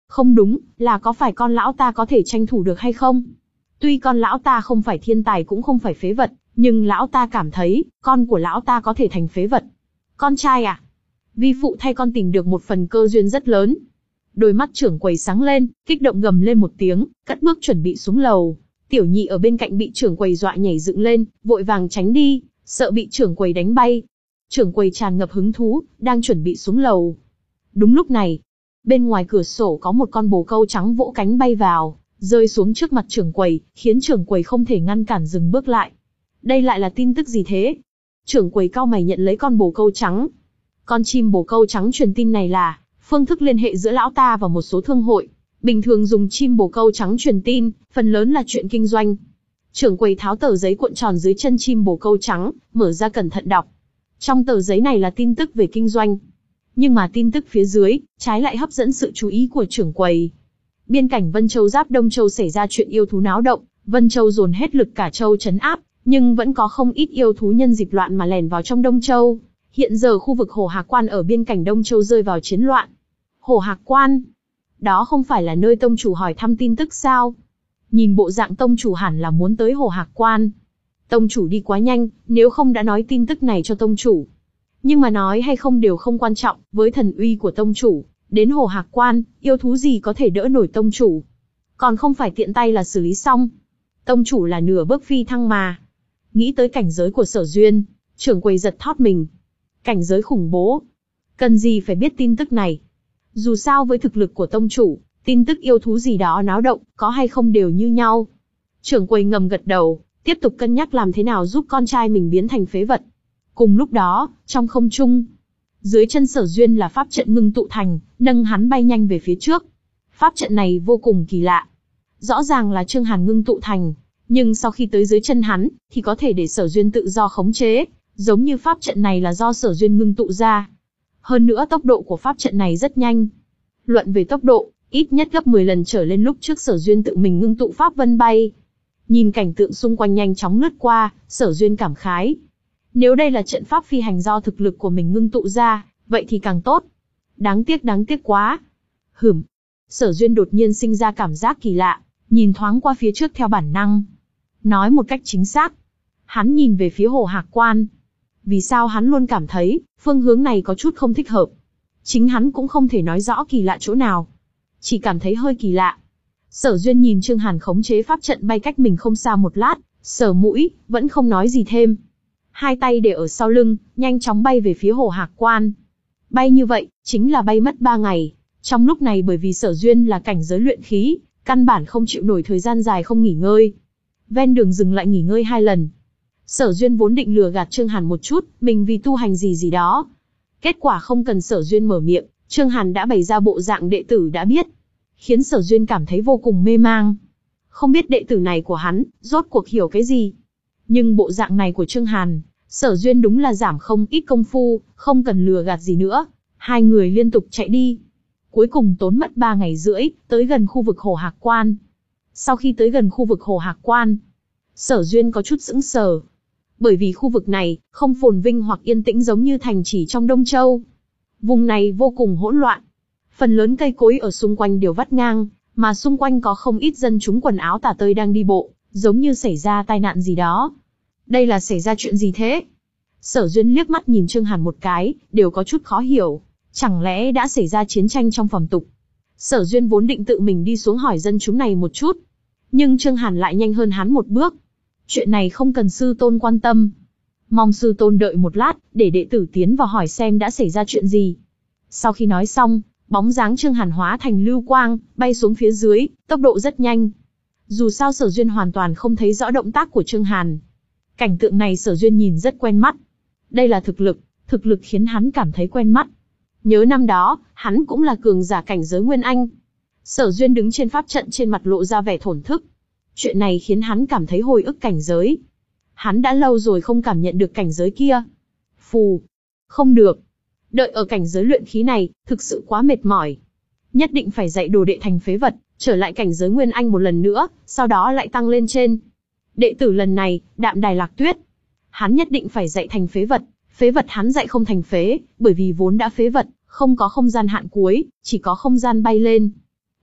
Không đúng, là có phải con lão ta có thể tranh thủ được hay không? Tuy con lão ta không phải thiên tài cũng không phải phế vật, nhưng lão ta cảm thấy, con của lão ta có thể thành phế vật. Con trai à? Vi phụ thay con tìm được một phần cơ duyên rất lớn. Đôi mắt trưởng quầy sáng lên, kích động gầm lên một tiếng, cất bước chuẩn bị xuống lầu. Tiểu nhị ở bên cạnh bị trưởng quầy dọa nhảy dựng lên, vội vàng tránh đi, sợ bị trưởng quầy đánh bay. Trưởng quầy tràn ngập hứng thú, đang chuẩn bị xuống lầu. Đúng lúc này, bên ngoài cửa sổ có một con bồ câu trắng vỗ cánh bay vào, rơi xuống trước mặt trưởng quầy, khiến trưởng quầy không thể ngăn cản dừng bước lại. Đây lại là tin tức gì thế? Trưởng quầy cau mày nhận lấy con bồ câu trắng. Con chim bồ câu trắng truyền tin này là phương thức liên hệ giữa lão ta và một số thương hội. Bình thường dùng chim bồ câu trắng truyền tin, phần lớn là chuyện kinh doanh. Trưởng quầy tháo tờ giấy cuộn tròn dưới chân chim bồ câu trắng, mở ra cẩn thận đọc. Trong tờ giấy này là tin tức về kinh doanh. Nhưng mà tin tức phía dưới, trái lại hấp dẫn sự chú ý của trưởng quầy. Biên cảnh Vân Châu giáp Đông Châu xảy ra chuyện yêu thú náo động, Vân Châu dồn hết lực cả châu trấn áp, nhưng vẫn có không ít yêu thú nhân dịp loạn mà lẻn vào trong Đông Châu. Hiện giờ khu vực Hồ Hạc Quan ở biên cảnh Đông Châu rơi vào chiến loạn. Hồ Hạc Quan? Đó không phải là nơi tông chủ hỏi thăm tin tức sao? Nhìn bộ dạng tông chủ hẳn là muốn tới Hồ Hạc Quan. Tông chủ đi quá nhanh, nếu không đã nói tin tức này cho tông chủ. Nhưng mà nói hay không đều không quan trọng, với thần uy của tông chủ, đến Hồ Hạc Quan, yêu thú gì có thể đỡ nổi tông chủ. Còn không phải tiện tay là xử lý xong. Tông chủ là nửa bước phi thăng mà. Nghĩ tới cảnh giới của Sở Duyên, trưởng quầy giật thót mình. Cảnh giới khủng bố. Cần gì phải biết tin tức này. Dù sao với thực lực của tông chủ, tin tức yêu thú gì đó náo động, có hay không đều như nhau. Trưởng quầy ngầm gật đầu, tiếp tục cân nhắc làm thế nào giúp con trai mình biến thành phế vật. Cùng lúc đó, trong không trung, dưới chân Sở Duyên là pháp trận ngưng tụ thành, nâng hắn bay nhanh về phía trước. Pháp trận này vô cùng kỳ lạ. Rõ ràng là Trương Hàn ngưng tụ thành, nhưng sau khi tới dưới chân hắn, thì có thể để Sở Duyên tự do khống chế, giống như pháp trận này là do Sở Duyên ngưng tụ ra. Hơn nữa tốc độ của pháp trận này rất nhanh. Luận về tốc độ, ít nhất gấp mười lần trở lên lúc trước Sở Duyên tự mình ngưng tụ pháp vân bay. Nhìn cảnh tượng xung quanh nhanh chóng lướt qua, Sở Duyên cảm khái. Nếu đây là trận pháp phi hành do thực lực của mình ngưng tụ ra, vậy thì càng tốt. Đáng tiếc đáng tiếc quá. Hửm. Sở Duyên đột nhiên sinh ra cảm giác kỳ lạ, nhìn thoáng qua phía trước theo bản năng. Nói một cách chính xác, hắn nhìn về phía Hồ Hạc Quan. Vì sao hắn luôn cảm thấy, phương hướng này có chút không thích hợp. Chính hắn cũng không thể nói rõ kỳ lạ chỗ nào. Chỉ cảm thấy hơi kỳ lạ. Sở Duyên nhìn Trương Hàn khống chế pháp trận bay cách mình không xa một lát, sờ mũi, vẫn không nói gì thêm. Hai tay để ở sau lưng, nhanh chóng bay về phía Hồ Hạc Quan. Bay như vậy, chính là bay mất ba ngày. Trong lúc này bởi vì Sở Duyên là cảnh giới luyện khí, căn bản không chịu nổi thời gian dài không nghỉ ngơi. Ven đường dừng lại nghỉ ngơi hai lần. Sở Duyên vốn định lừa gạt Trương Hàn một chút, mình vì tu hành gì gì đó. Kết quả không cần Sở Duyên mở miệng, Trương Hàn đã bày ra bộ dạng đệ tử đã biết. Khiến Sở Duyên cảm thấy vô cùng mê mang. Không biết đệ tử này của hắn, rốt cuộc hiểu cái gì. Nhưng bộ dạng này của Trương Hàn, Sở Duyên đúng là giảm không ít công phu, không cần lừa gạt gì nữa. Hai người liên tục chạy đi. Cuối cùng tốn mất ba ngày rưỡi, tới gần khu vực Hồ Hạc Quan. Sau khi tới gần khu vực Hồ Hạc Quan, Sở Duyên có chút sững sờ. Bởi vì khu vực này, không phồn vinh hoặc yên tĩnh giống như thành trì trong Đông Châu. Vùng này vô cùng hỗn loạn. Phần lớn cây cối ở xung quanh đều vắt ngang, mà xung quanh có không ít dân chúng quần áo tả tơi đang đi bộ, giống như xảy ra tai nạn gì đó. Đây là xảy ra chuyện gì thế? Sở Duyên liếc mắt nhìn Trương Hàn một cái, đều có chút khó hiểu. Chẳng lẽ đã xảy ra chiến tranh trong phòng tục? Sở Duyên vốn định tự mình đi xuống hỏi dân chúng này một chút. Nhưng Trương Hàn lại nhanh hơn hắn một bước. Chuyện này không cần sư tôn quan tâm. Mong sư tôn đợi một lát, để đệ tử tiến vào hỏi xem đã xảy ra chuyện gì. Sau khi nói xong, bóng dáng Trương Hàn hóa thành lưu quang, bay xuống phía dưới, tốc độ rất nhanh. Dù sao Sở Duyên hoàn toàn không thấy rõ động tác của Trương Hàn. Cảnh tượng này Sở Duyên nhìn rất quen mắt. Đây là thực lực, thực lực khiến hắn cảm thấy quen mắt. Nhớ năm đó, hắn cũng là cường giả cảnh giới Nguyên Anh. Sở Duyên đứng trên pháp trận trên mặt lộ ra vẻ thổn thức. Chuyện này khiến hắn cảm thấy hồi ức cảnh giới. Hắn đã lâu rồi không cảm nhận được cảnh giới kia. Phù. Không được. Đợi ở cảnh giới luyện khí này, thực sự quá mệt mỏi. Nhất định phải dạy đồ đệ thành phế vật, trở lại cảnh giới Nguyên Anh một lần nữa, sau đó lại tăng lên trên. Đệ tử lần này, Đạm Đài Lạc Tuyết. Hắn nhất định phải dạy thành phế vật. Phế vật hắn dạy không thành phế, bởi vì vốn đã phế vật, không có không gian hạn cuối, chỉ có không gian bay lên.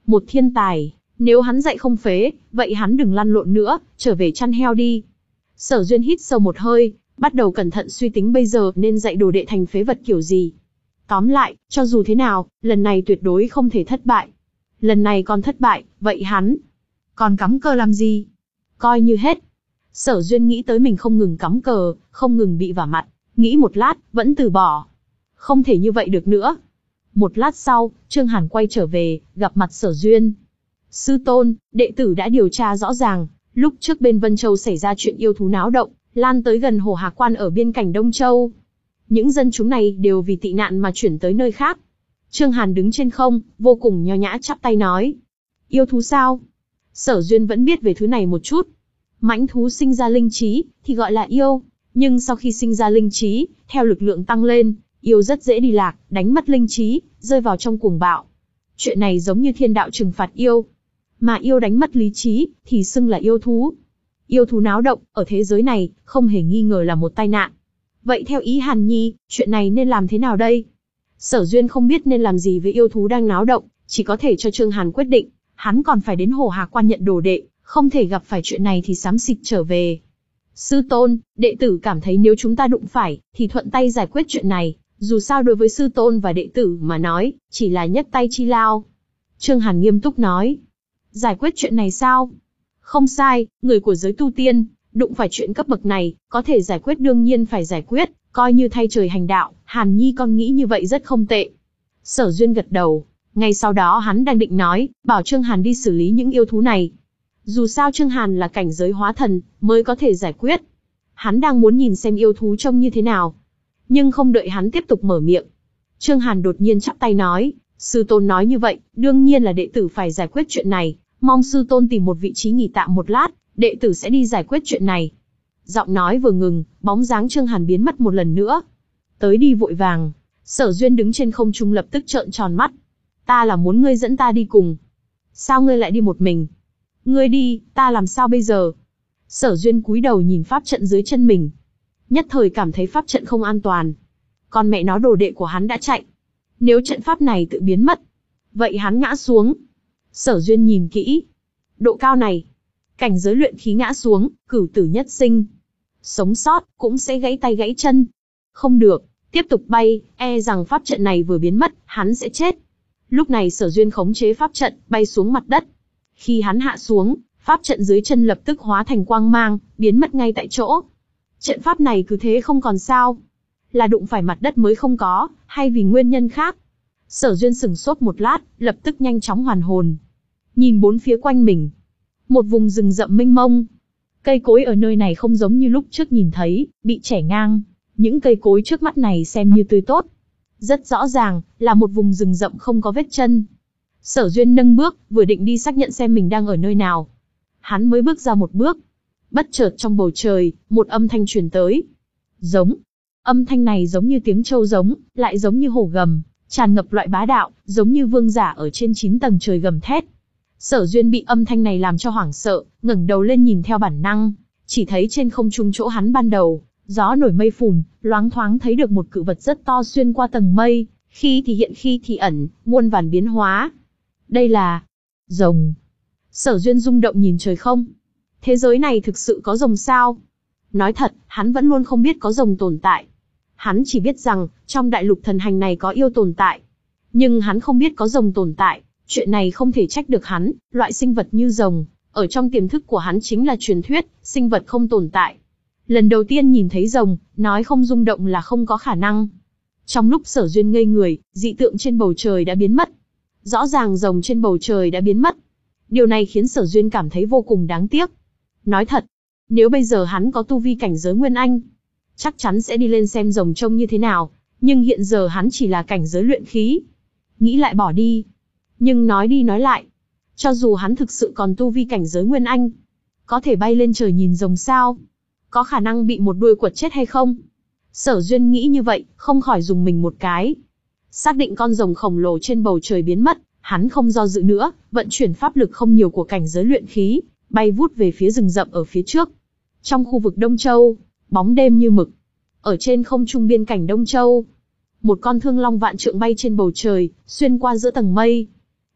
Một thiên tài, nếu hắn dạy không phế, vậy hắn đừng lăn lộn nữa, trở về chăn heo đi. Sở Duyên hít sâu một hơi, bắt đầu cẩn thận suy tính bây giờ nên dạy đồ đệ thành phế vật kiểu gì. Tóm lại, cho dù thế nào, lần này tuyệt đối không thể thất bại. Lần này còn thất bại, vậy hắn còn cắm cờ làm gì? Coi như hết. Sở Duyên nghĩ tới mình không ngừng cắm cờ, không ngừng bị vả mặt, nghĩ một lát, vẫn từ bỏ. Không thể như vậy được nữa. Một lát sau, Trương Hàn quay trở về, gặp mặt Sở Duyên. Sư tôn, đệ tử đã điều tra rõ ràng, lúc trước bên Vân Châu xảy ra chuyện yêu thú náo động, lan tới gần Hồ Hà Quan ở biên cảnh Đông Châu. Những dân chúng này đều vì tị nạn mà chuyển tới nơi khác. Trương Hàn đứng trên không, vô cùng nho nhã chắp tay nói. Yêu thú sao? Sở Duyên vẫn biết về thứ này một chút. Mãnh thú sinh ra linh trí, thì gọi là yêu. Nhưng sau khi sinh ra linh trí, theo lực lượng tăng lên, yêu rất dễ đi lạc, đánh mất linh trí, rơi vào trong cuồng bạo. Chuyện này giống như thiên đạo trừng phạt yêu. Mà yêu đánh mất lý trí, thì xưng là yêu thú. Yêu thú náo động, ở thế giới này, không hề nghi ngờ là một tai nạn. Vậy theo ý Hàn Nhi, chuyện này nên làm thế nào đây? Sở Duyên không biết nên làm gì với yêu thú đang náo động, chỉ có thể cho Trương Hàn quyết định. Hắn còn phải đến Hồ Hà Quan nhận đồ đệ, không thể gặp phải chuyện này thì xám xịt trở về. Sư tôn, đệ tử cảm thấy nếu chúng ta đụng phải, thì thuận tay giải quyết chuyện này. Dù sao đối với sư tôn và đệ tử mà nói, chỉ là nhấc tay chi lao. Trương Hàn nghiêm túc nói. Giải quyết chuyện này sao? Không sai, người của giới tu tiên, đụng phải chuyện cấp bậc này, có thể giải quyết đương nhiên phải giải quyết, coi như thay trời hành đạo, Hàn Nhi con nghĩ như vậy rất không tệ. Sở Duyên gật đầu, ngay sau đó hắn đang định nói, bảo Trương Hàn đi xử lý những yêu thú này. Dù sao Trương Hàn là cảnh giới hóa thần, mới có thể giải quyết. Hắn đang muốn nhìn xem yêu thú trông như thế nào. Nhưng không đợi hắn tiếp tục mở miệng. Trương Hàn đột nhiên chắp tay nói, sư tôn nói như vậy, đương nhiên là đệ tử phải giải quyết chuyện này. Mong sư tôn tìm một vị trí nghỉ tạm một lát, đệ tử sẽ đi giải quyết chuyện này. Giọng nói vừa ngừng, bóng dáng Trương Hàn biến mất một lần nữa. Tới đi vội vàng, Sở Duyên đứng trên không trung lập tức trợn tròn mắt. Ta là muốn ngươi dẫn ta đi cùng. Sao ngươi lại đi một mình? Ngươi đi, ta làm sao bây giờ? Sở Duyên cúi đầu nhìn pháp trận dưới chân mình. Nhất thời cảm thấy pháp trận không an toàn. Còn mẹ nó đồ đệ của hắn đã chạy. Nếu trận pháp này tự biến mất, vậy hắn ngã xuống. Sở Duyên nhìn kỹ. Độ cao này, cảnh giới luyện khí ngã xuống, cửu tử nhất sinh. Sống sót, cũng sẽ gãy tay gãy chân. Không được, tiếp tục bay, e rằng pháp trận này vừa biến mất, hắn sẽ chết. Lúc này Sở Duyên khống chế pháp trận, bay xuống mặt đất. Khi hắn hạ xuống, pháp trận dưới chân lập tức hóa thành quang mang, biến mất ngay tại chỗ. Trận pháp này cứ thế không còn sao? Là đụng phải mặt đất mới không có, hay vì nguyên nhân khác? Sở Duyên sửng sốt một lát, lập tức nhanh chóng hoàn hồn. Nhìn bốn phía quanh mình. Một vùng rừng rậm mênh mông. Cây cối ở nơi này không giống như lúc trước nhìn thấy, bị chẻ ngang. Những cây cối trước mắt này xem như tươi tốt. Rất rõ ràng, là một vùng rừng rậm không có vết chân. Sở Duyên nâng bước, vừa định đi xác nhận xem mình đang ở nơi nào. Hắn mới bước ra một bước. Bất chợt trong bầu trời, một âm thanh truyền tới. Giống. Âm thanh này giống như tiếng trâu giống, lại giống như hổ gầm, tràn ngập loại bá đạo, giống như vương giả ở trên chín tầng trời gầm thét. Sở Duyên bị âm thanh này làm cho hoảng sợ, ngẩng đầu lên nhìn theo bản năng, chỉ thấy trên không trung chỗ hắn ban đầu, gió nổi mây phùn, loáng thoáng thấy được một cự vật rất to xuyên qua tầng mây, khi thì hiện khi thì ẩn, muôn vàn biến hóa. Đây là rồng. Sở Duyên rung động nhìn trời không. Thế giới này thực sự có rồng sao? Nói thật, hắn vẫn luôn không biết có rồng tồn tại. Hắn chỉ biết rằng, trong đại lục thần hành này có yêu tồn tại. Nhưng hắn không biết có rồng tồn tại. Chuyện này không thể trách được hắn, loại sinh vật như rồng, ở trong tiềm thức của hắn chính là truyền thuyết, sinh vật không tồn tại. Lần đầu tiên nhìn thấy rồng, nói không rung động là không có khả năng. Trong lúc Sở Duyên ngây người, dị tượng trên bầu trời đã biến mất. Rõ ràng rồng trên bầu trời đã biến mất. Điều này khiến Sở Duyên cảm thấy vô cùng đáng tiếc. Nói thật, nếu bây giờ hắn có tu vi cảnh giới Nguyên Anh, chắc chắn sẽ đi lên xem rồng trông như thế nào, nhưng hiện giờ hắn chỉ là cảnh giới luyện khí. Nghĩ lại bỏ đi. Nhưng nói đi nói lại, cho dù hắn thực sự còn tu vi cảnh giới Nguyên Anh, có thể bay lên trời nhìn rồng sao? Có khả năng bị một đuôi quật chết hay không? Sở Duyên nghĩ như vậy, không khỏi dùng mình một cái. Xác định con rồng khổng lồ trên bầu trời biến mất, hắn không do dự nữa, vận chuyển pháp lực không nhiều của cảnh giới luyện khí, bay vút về phía rừng rậm ở phía trước. Trong khu vực Đông Châu, bóng đêm như mực. Ở trên không trung biên cảnh Đông Châu, một con thương long vạn trượng bay trên bầu trời, xuyên qua giữa tầng mây.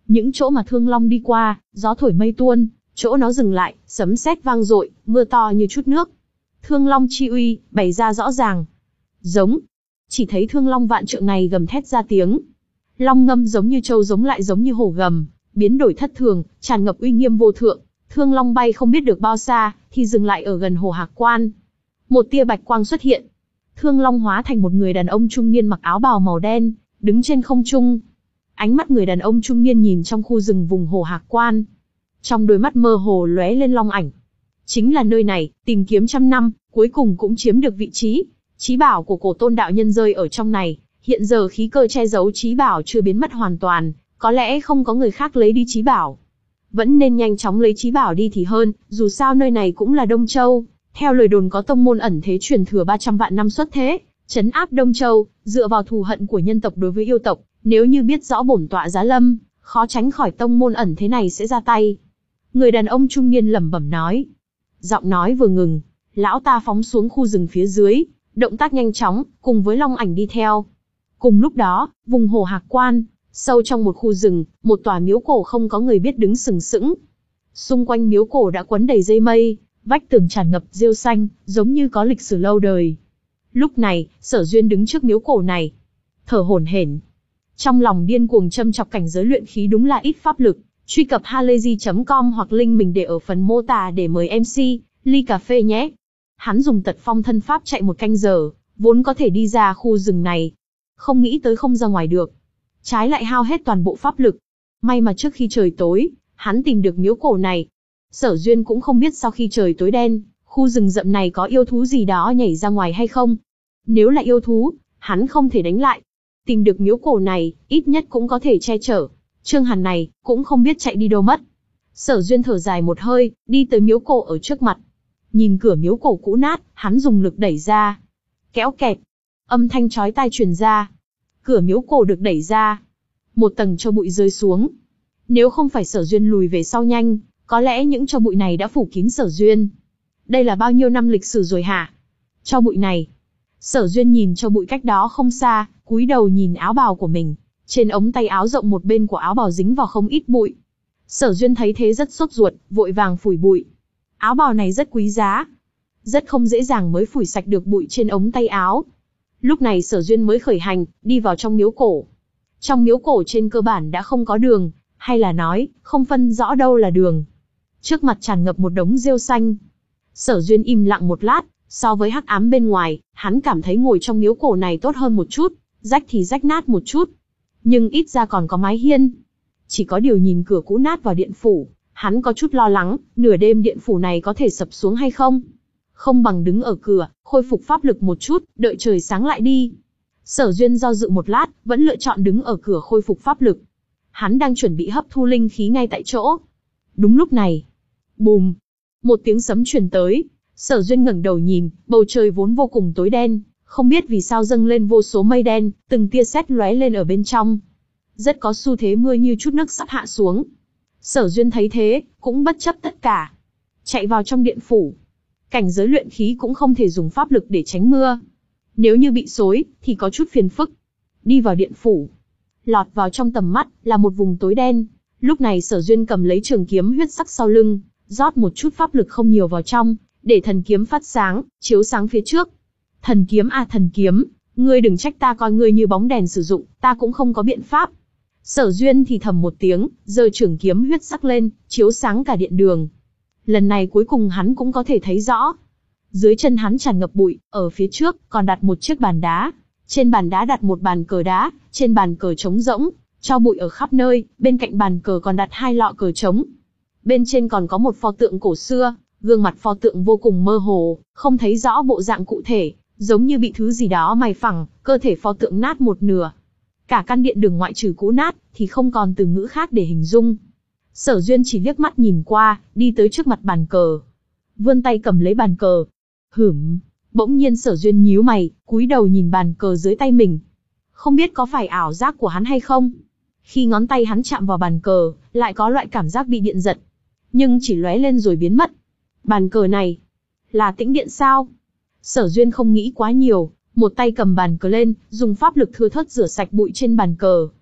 Những chỗ mà Thương Long đi qua, gió thổi mây tuôn, chỗ nó dừng lại, sấm sét vang dội, mưa to như chút nước. Thương Long chi uy, bày ra rõ ràng. Giống. Chỉ thấy Thương Long vạn trượng này gầm thét ra tiếng. Long ngâm giống như trâu giống lại giống như hổ gầm, biến đổi thất thường, tràn ngập uy nghiêm vô thượng. Thương Long bay không biết được bao xa, thì dừng lại ở gần Hồ Hạc Quan. Một tia bạch quang xuất hiện. Thương Long hóa thành một người đàn ông trung niên mặc áo bào màu đen, đứng trên không trung. Ánh mắt người đàn ông trung niên nhìn trong khu rừng vùng Hồ Hạc Quan. Trong đôi mắt mơ hồ lóe lên long ảnh. Chính là nơi này, tìm kiếm trăm năm, cuối cùng cũng chiếm được vị trí. Chí bảo của cổ tôn đạo nhân rơi ở trong này. Hiện giờ khí cơ che giấu chí bảo chưa biến mất hoàn toàn, có lẽ không có người khác lấy đi chí bảo. Vẫn nên nhanh chóng lấy chí bảo đi thì hơn, dù sao nơi này cũng là Đông Châu. Theo lời đồn có tông môn ẩn thế truyền thừa ba trăm vạn năm xuất thế, trấn áp Đông Châu, dựa vào thù hận của nhân tộc đối với yêu tộc, nếu như biết rõ bổn tọa giá lâm, khó tránh khỏi tông môn ẩn thế này sẽ ra tay. Người đàn ông trung niên lẩm bẩm nói. Giọng nói vừa ngừng, lão ta phóng xuống khu rừng phía dưới, động tác nhanh chóng, cùng với long ảnh đi theo. Cùng lúc đó, vùng Hồ Hạc Quan, sâu trong một khu rừng, một tòa miếu cổ không có người biết đứng sừng sững. Xung quanh miếu cổ đã quấn đầy dây mây, vách tường tràn ngập rêu xanh, giống như có lịch sử lâu đời. Lúc này, Sở Duyên đứng trước miếu cổ này, thở hổn hển. Trong lòng điên cuồng châm chọc cảnh giới luyện khí đúng là ít pháp lực. Truy cập halayzi chấm com hoặc link mình để ở phần mô tả để mời em xê, ly cà phê nhé. Hắn dùng tật phong thân pháp chạy một canh giờ, vốn có thể đi ra khu rừng này. Không nghĩ tới không ra ngoài được. Trái lại hao hết toàn bộ pháp lực. May mà trước khi trời tối, hắn tìm được miếu cổ này. Sở Duyên cũng không biết sau khi trời tối đen, khu rừng rậm này có yêu thú gì đó nhảy ra ngoài hay không. Nếu là yêu thú, hắn không thể đánh lại. Tìm được miếu cổ này, ít nhất cũng có thể che chở. Trương Hàn này, cũng không biết chạy đi đâu mất. Sở Duyên thở dài một hơi, đi tới miếu cổ ở trước mặt. Nhìn cửa miếu cổ cũ nát, hắn dùng lực đẩy ra. Kéo kẹt. Âm thanh chói tai truyền ra. Cửa miếu cổ được đẩy ra. Một tầng tro bụi rơi xuống. Nếu không phải Sở Duyên lùi về sau nhanh, có lẽ những tro bụi này đã phủ kín Sở Duyên. Đây là bao nhiêu năm lịch sử rồi hả? Tro bụi này. Sở Duyên nhìn tro bụi cách đó không xa, cúi đầu nhìn áo bào của mình. Trên ống tay áo rộng một bên của áo bào dính vào không ít bụi. Sở Duyên thấy thế rất sốt ruột, vội vàng phủi bụi. Áo bào này rất quý giá. Rất không dễ dàng mới phủi sạch được bụi trên ống tay áo. Lúc này Sở Duyên mới khởi hành, đi vào trong miếu cổ. Trong miếu cổ trên cơ bản đã không có đường, hay là nói, không phân rõ đâu là đường. Trước mặt tràn ngập một đống rêu xanh. Sở Duyên im lặng một lát, so với hắc ám bên ngoài, hắn cảm thấy ngồi trong miếu cổ này tốt hơn một chút, rách thì rách nát một chút. Nhưng ít ra còn có mái hiên. Chỉ có điều nhìn cửa cũ nát vào điện phủ, hắn có chút lo lắng, nửa đêm điện phủ này có thể sập xuống hay không. Không bằng đứng ở cửa, khôi phục pháp lực một chút, đợi trời sáng lại đi. Sở Duyên do dự một lát, vẫn lựa chọn đứng ở cửa khôi phục pháp lực. Hắn đang chuẩn bị hấp thu linh khí ngay tại chỗ. Đúng lúc này, bùm, một tiếng sấm truyền tới. Sở Duyên ngẩng đầu nhìn, bầu trời vốn vô cùng tối đen, không biết vì sao dâng lên vô số mây đen, từng tia sét lóe lên ở bên trong. Rất có xu thế mưa như chút nước sắp hạ xuống. Sở Duyên thấy thế, cũng bất chấp tất cả. Chạy vào trong điện phủ. Cảnh giới luyện khí cũng không thể dùng pháp lực để tránh mưa. Nếu như bị xối, thì có chút phiền phức. Đi vào điện phủ. Lọt vào trong tầm mắt, là một vùng tối đen. Lúc này Sở Duyên cầm lấy trường kiếm huyết sắc sau lưng, rót một chút pháp lực không nhiều vào trong, để thần kiếm phát sáng, chiếu sáng phía trước. Thần kiếm à thần kiếm, ngươi đừng trách ta coi ngươi như bóng đèn sử dụng, ta cũng không có biện pháp. Sở Duyên thì thầm một tiếng, giơ trường kiếm huyết sắc lên, chiếu sáng cả điện đường. Lần này cuối cùng hắn cũng có thể thấy rõ. Dưới chân hắn tràn ngập bụi, ở phía trước còn đặt một chiếc bàn đá. Trên bàn đá đặt một bàn cờ đá, trên bàn cờ trống rỗng, cho bụi ở khắp nơi, bên cạnh bàn cờ còn đặt hai lọ cờ trống. Bên trên còn có một pho tượng cổ xưa, gương mặt pho tượng vô cùng mơ hồ, không thấy rõ bộ dạng cụ thể, giống như bị thứ gì đó mài phẳng, cơ thể pho tượng nát một nửa. Cả căn điện đường ngoại trừ cũ nát, thì không còn từ ngữ khác để hình dung. Sở Duyên chỉ liếc mắt nhìn qua, đi tới trước mặt bàn cờ. Vươn tay cầm lấy bàn cờ. Hửm, bỗng nhiên Sở Duyên nhíu mày, cúi đầu nhìn bàn cờ dưới tay mình. Không biết có phải ảo giác của hắn hay không? Khi ngón tay hắn chạm vào bàn cờ, lại có loại cảm giác bị điện giật. Nhưng chỉ lóe lên rồi biến mất. Bàn cờ này, là tĩnh điện sao? Sở Duyên không nghĩ quá nhiều, một tay cầm bàn cờ lên, dùng pháp lực thưa thớt rửa sạch bụi trên bàn cờ.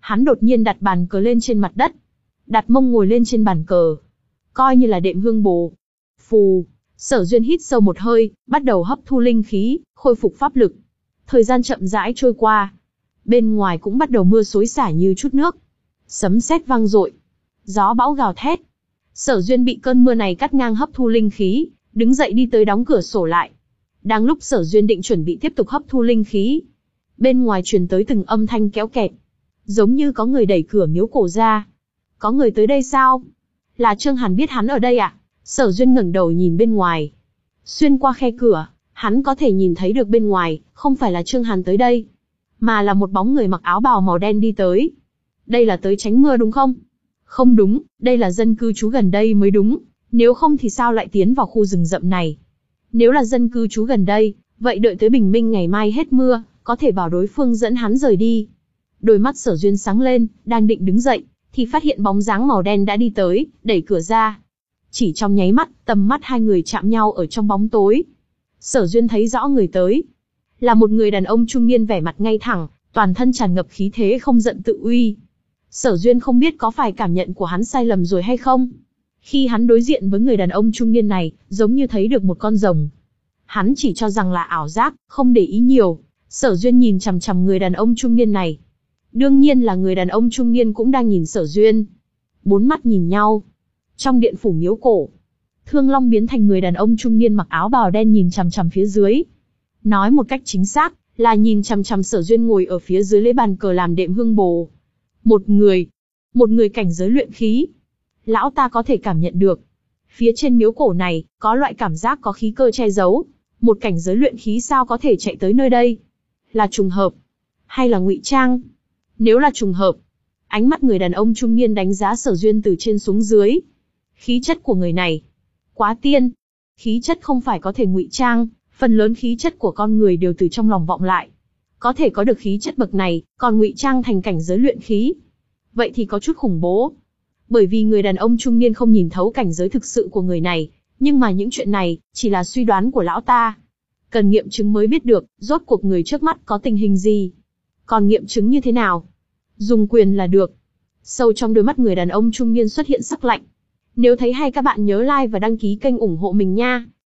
Hắn đột nhiên đặt bàn cờ lên trên mặt đất, đặt mông ngồi lên trên bàn cờ, coi như là đệm hương bồ. Phù, Sở Duyên hít sâu một hơi, bắt đầu hấp thu linh khí, khôi phục pháp lực. Thời gian chậm rãi trôi qua. Bên ngoài cũng bắt đầu mưa xối xả như chút nước. Sấm sét vang dội, gió bão gào thét. Sở Duyên bị cơn mưa này cắt ngang hấp thu linh khí, đứng dậy đi tới đóng cửa sổ lại. Đang lúc Sở Duyên định chuẩn bị tiếp tục hấp thu linh khí, bên ngoài truyền tới từng âm thanh kéo kẹt, giống như có người đẩy cửa miếu cổ ra. Có người tới đây sao? Là Trương Hàn, biết hắn ở đây ạ? À? Sở Duyên ngẩng đầu nhìn bên ngoài. Xuyên qua khe cửa, hắn có thể nhìn thấy được bên ngoài, không phải là Trương Hàn tới đây, mà là một bóng người mặc áo bào màu đen đi tới. Đây là tới tránh mưa đúng không? Không đúng, đây là dân cư trú gần đây mới đúng, nếu không thì sao lại tiến vào khu rừng rậm này? Nếu là dân cư trú gần đây, vậy đợi tới bình minh ngày mai hết mưa, có thể bảo đối phương dẫn hắn rời đi. Đôi mắt Sở Duyên sáng lên, đang định đứng dậy, thì phát hiện bóng dáng màu đen đã đi tới, đẩy cửa ra. Chỉ trong nháy mắt, tầm mắt hai người chạm nhau ở trong bóng tối. Sở Duyên thấy rõ người tới. Là một người đàn ông trung niên vẻ mặt ngay thẳng, toàn thân tràn ngập khí thế không giận tự uy. Sở Duyên không biết có phải cảm nhận của hắn sai lầm rồi hay không. Khi hắn đối diện với người đàn ông trung niên này, giống như thấy được một con rồng. Hắn chỉ cho rằng là ảo giác, không để ý nhiều. Sở Duyên nhìn chằm chằm người đàn ông trung niên này. Đương nhiên là người đàn ông trung niên cũng đang nhìn Sở Duyên. Bốn mắt nhìn nhau. Trong điện phủ miếu cổ, Thương Long biến thành người đàn ông trung niên mặc áo bào đen nhìn chằm chằm phía dưới. Nói một cách chính xác, là nhìn chằm chằm Sở Duyên ngồi ở phía dưới lấy bàn cờ làm đệm hương bồ. Một người, một người cảnh giới luyện khí. Lão ta có thể cảm nhận được. Phía trên miếu cổ này, có loại cảm giác có khí cơ che giấu. Một cảnh giới luyện khí sao có thể chạy tới nơi đây? Là trùng hợp? Hay là ngụy trang? Nếu là trùng hợp, ánh mắt người đàn ông trung niên đánh giá Sở Duyên từ trên xuống dưới. Khí chất của người này quá tiên. Khí chất không phải có thể ngụy trang, phần lớn khí chất của con người đều từ trong lòng vọng lại. Có thể có được khí chất bậc này, còn ngụy trang thành cảnh giới luyện khí. Vậy thì có chút khủng bố. Bởi vì người đàn ông trung niên không nhìn thấu cảnh giới thực sự của người này, nhưng mà những chuyện này chỉ là suy đoán của lão ta. Cần nghiệm chứng mới biết được, rốt cuộc người trước mắt có tình hình gì. Còn nghiệm chứng như thế nào? Dùng quyền là được. Sâu trong đôi mắt người đàn ông trung niên xuất hiện sắc lạnh. Nếu thấy hay các bạn nhớ like và đăng ký kênh ủng hộ mình nha.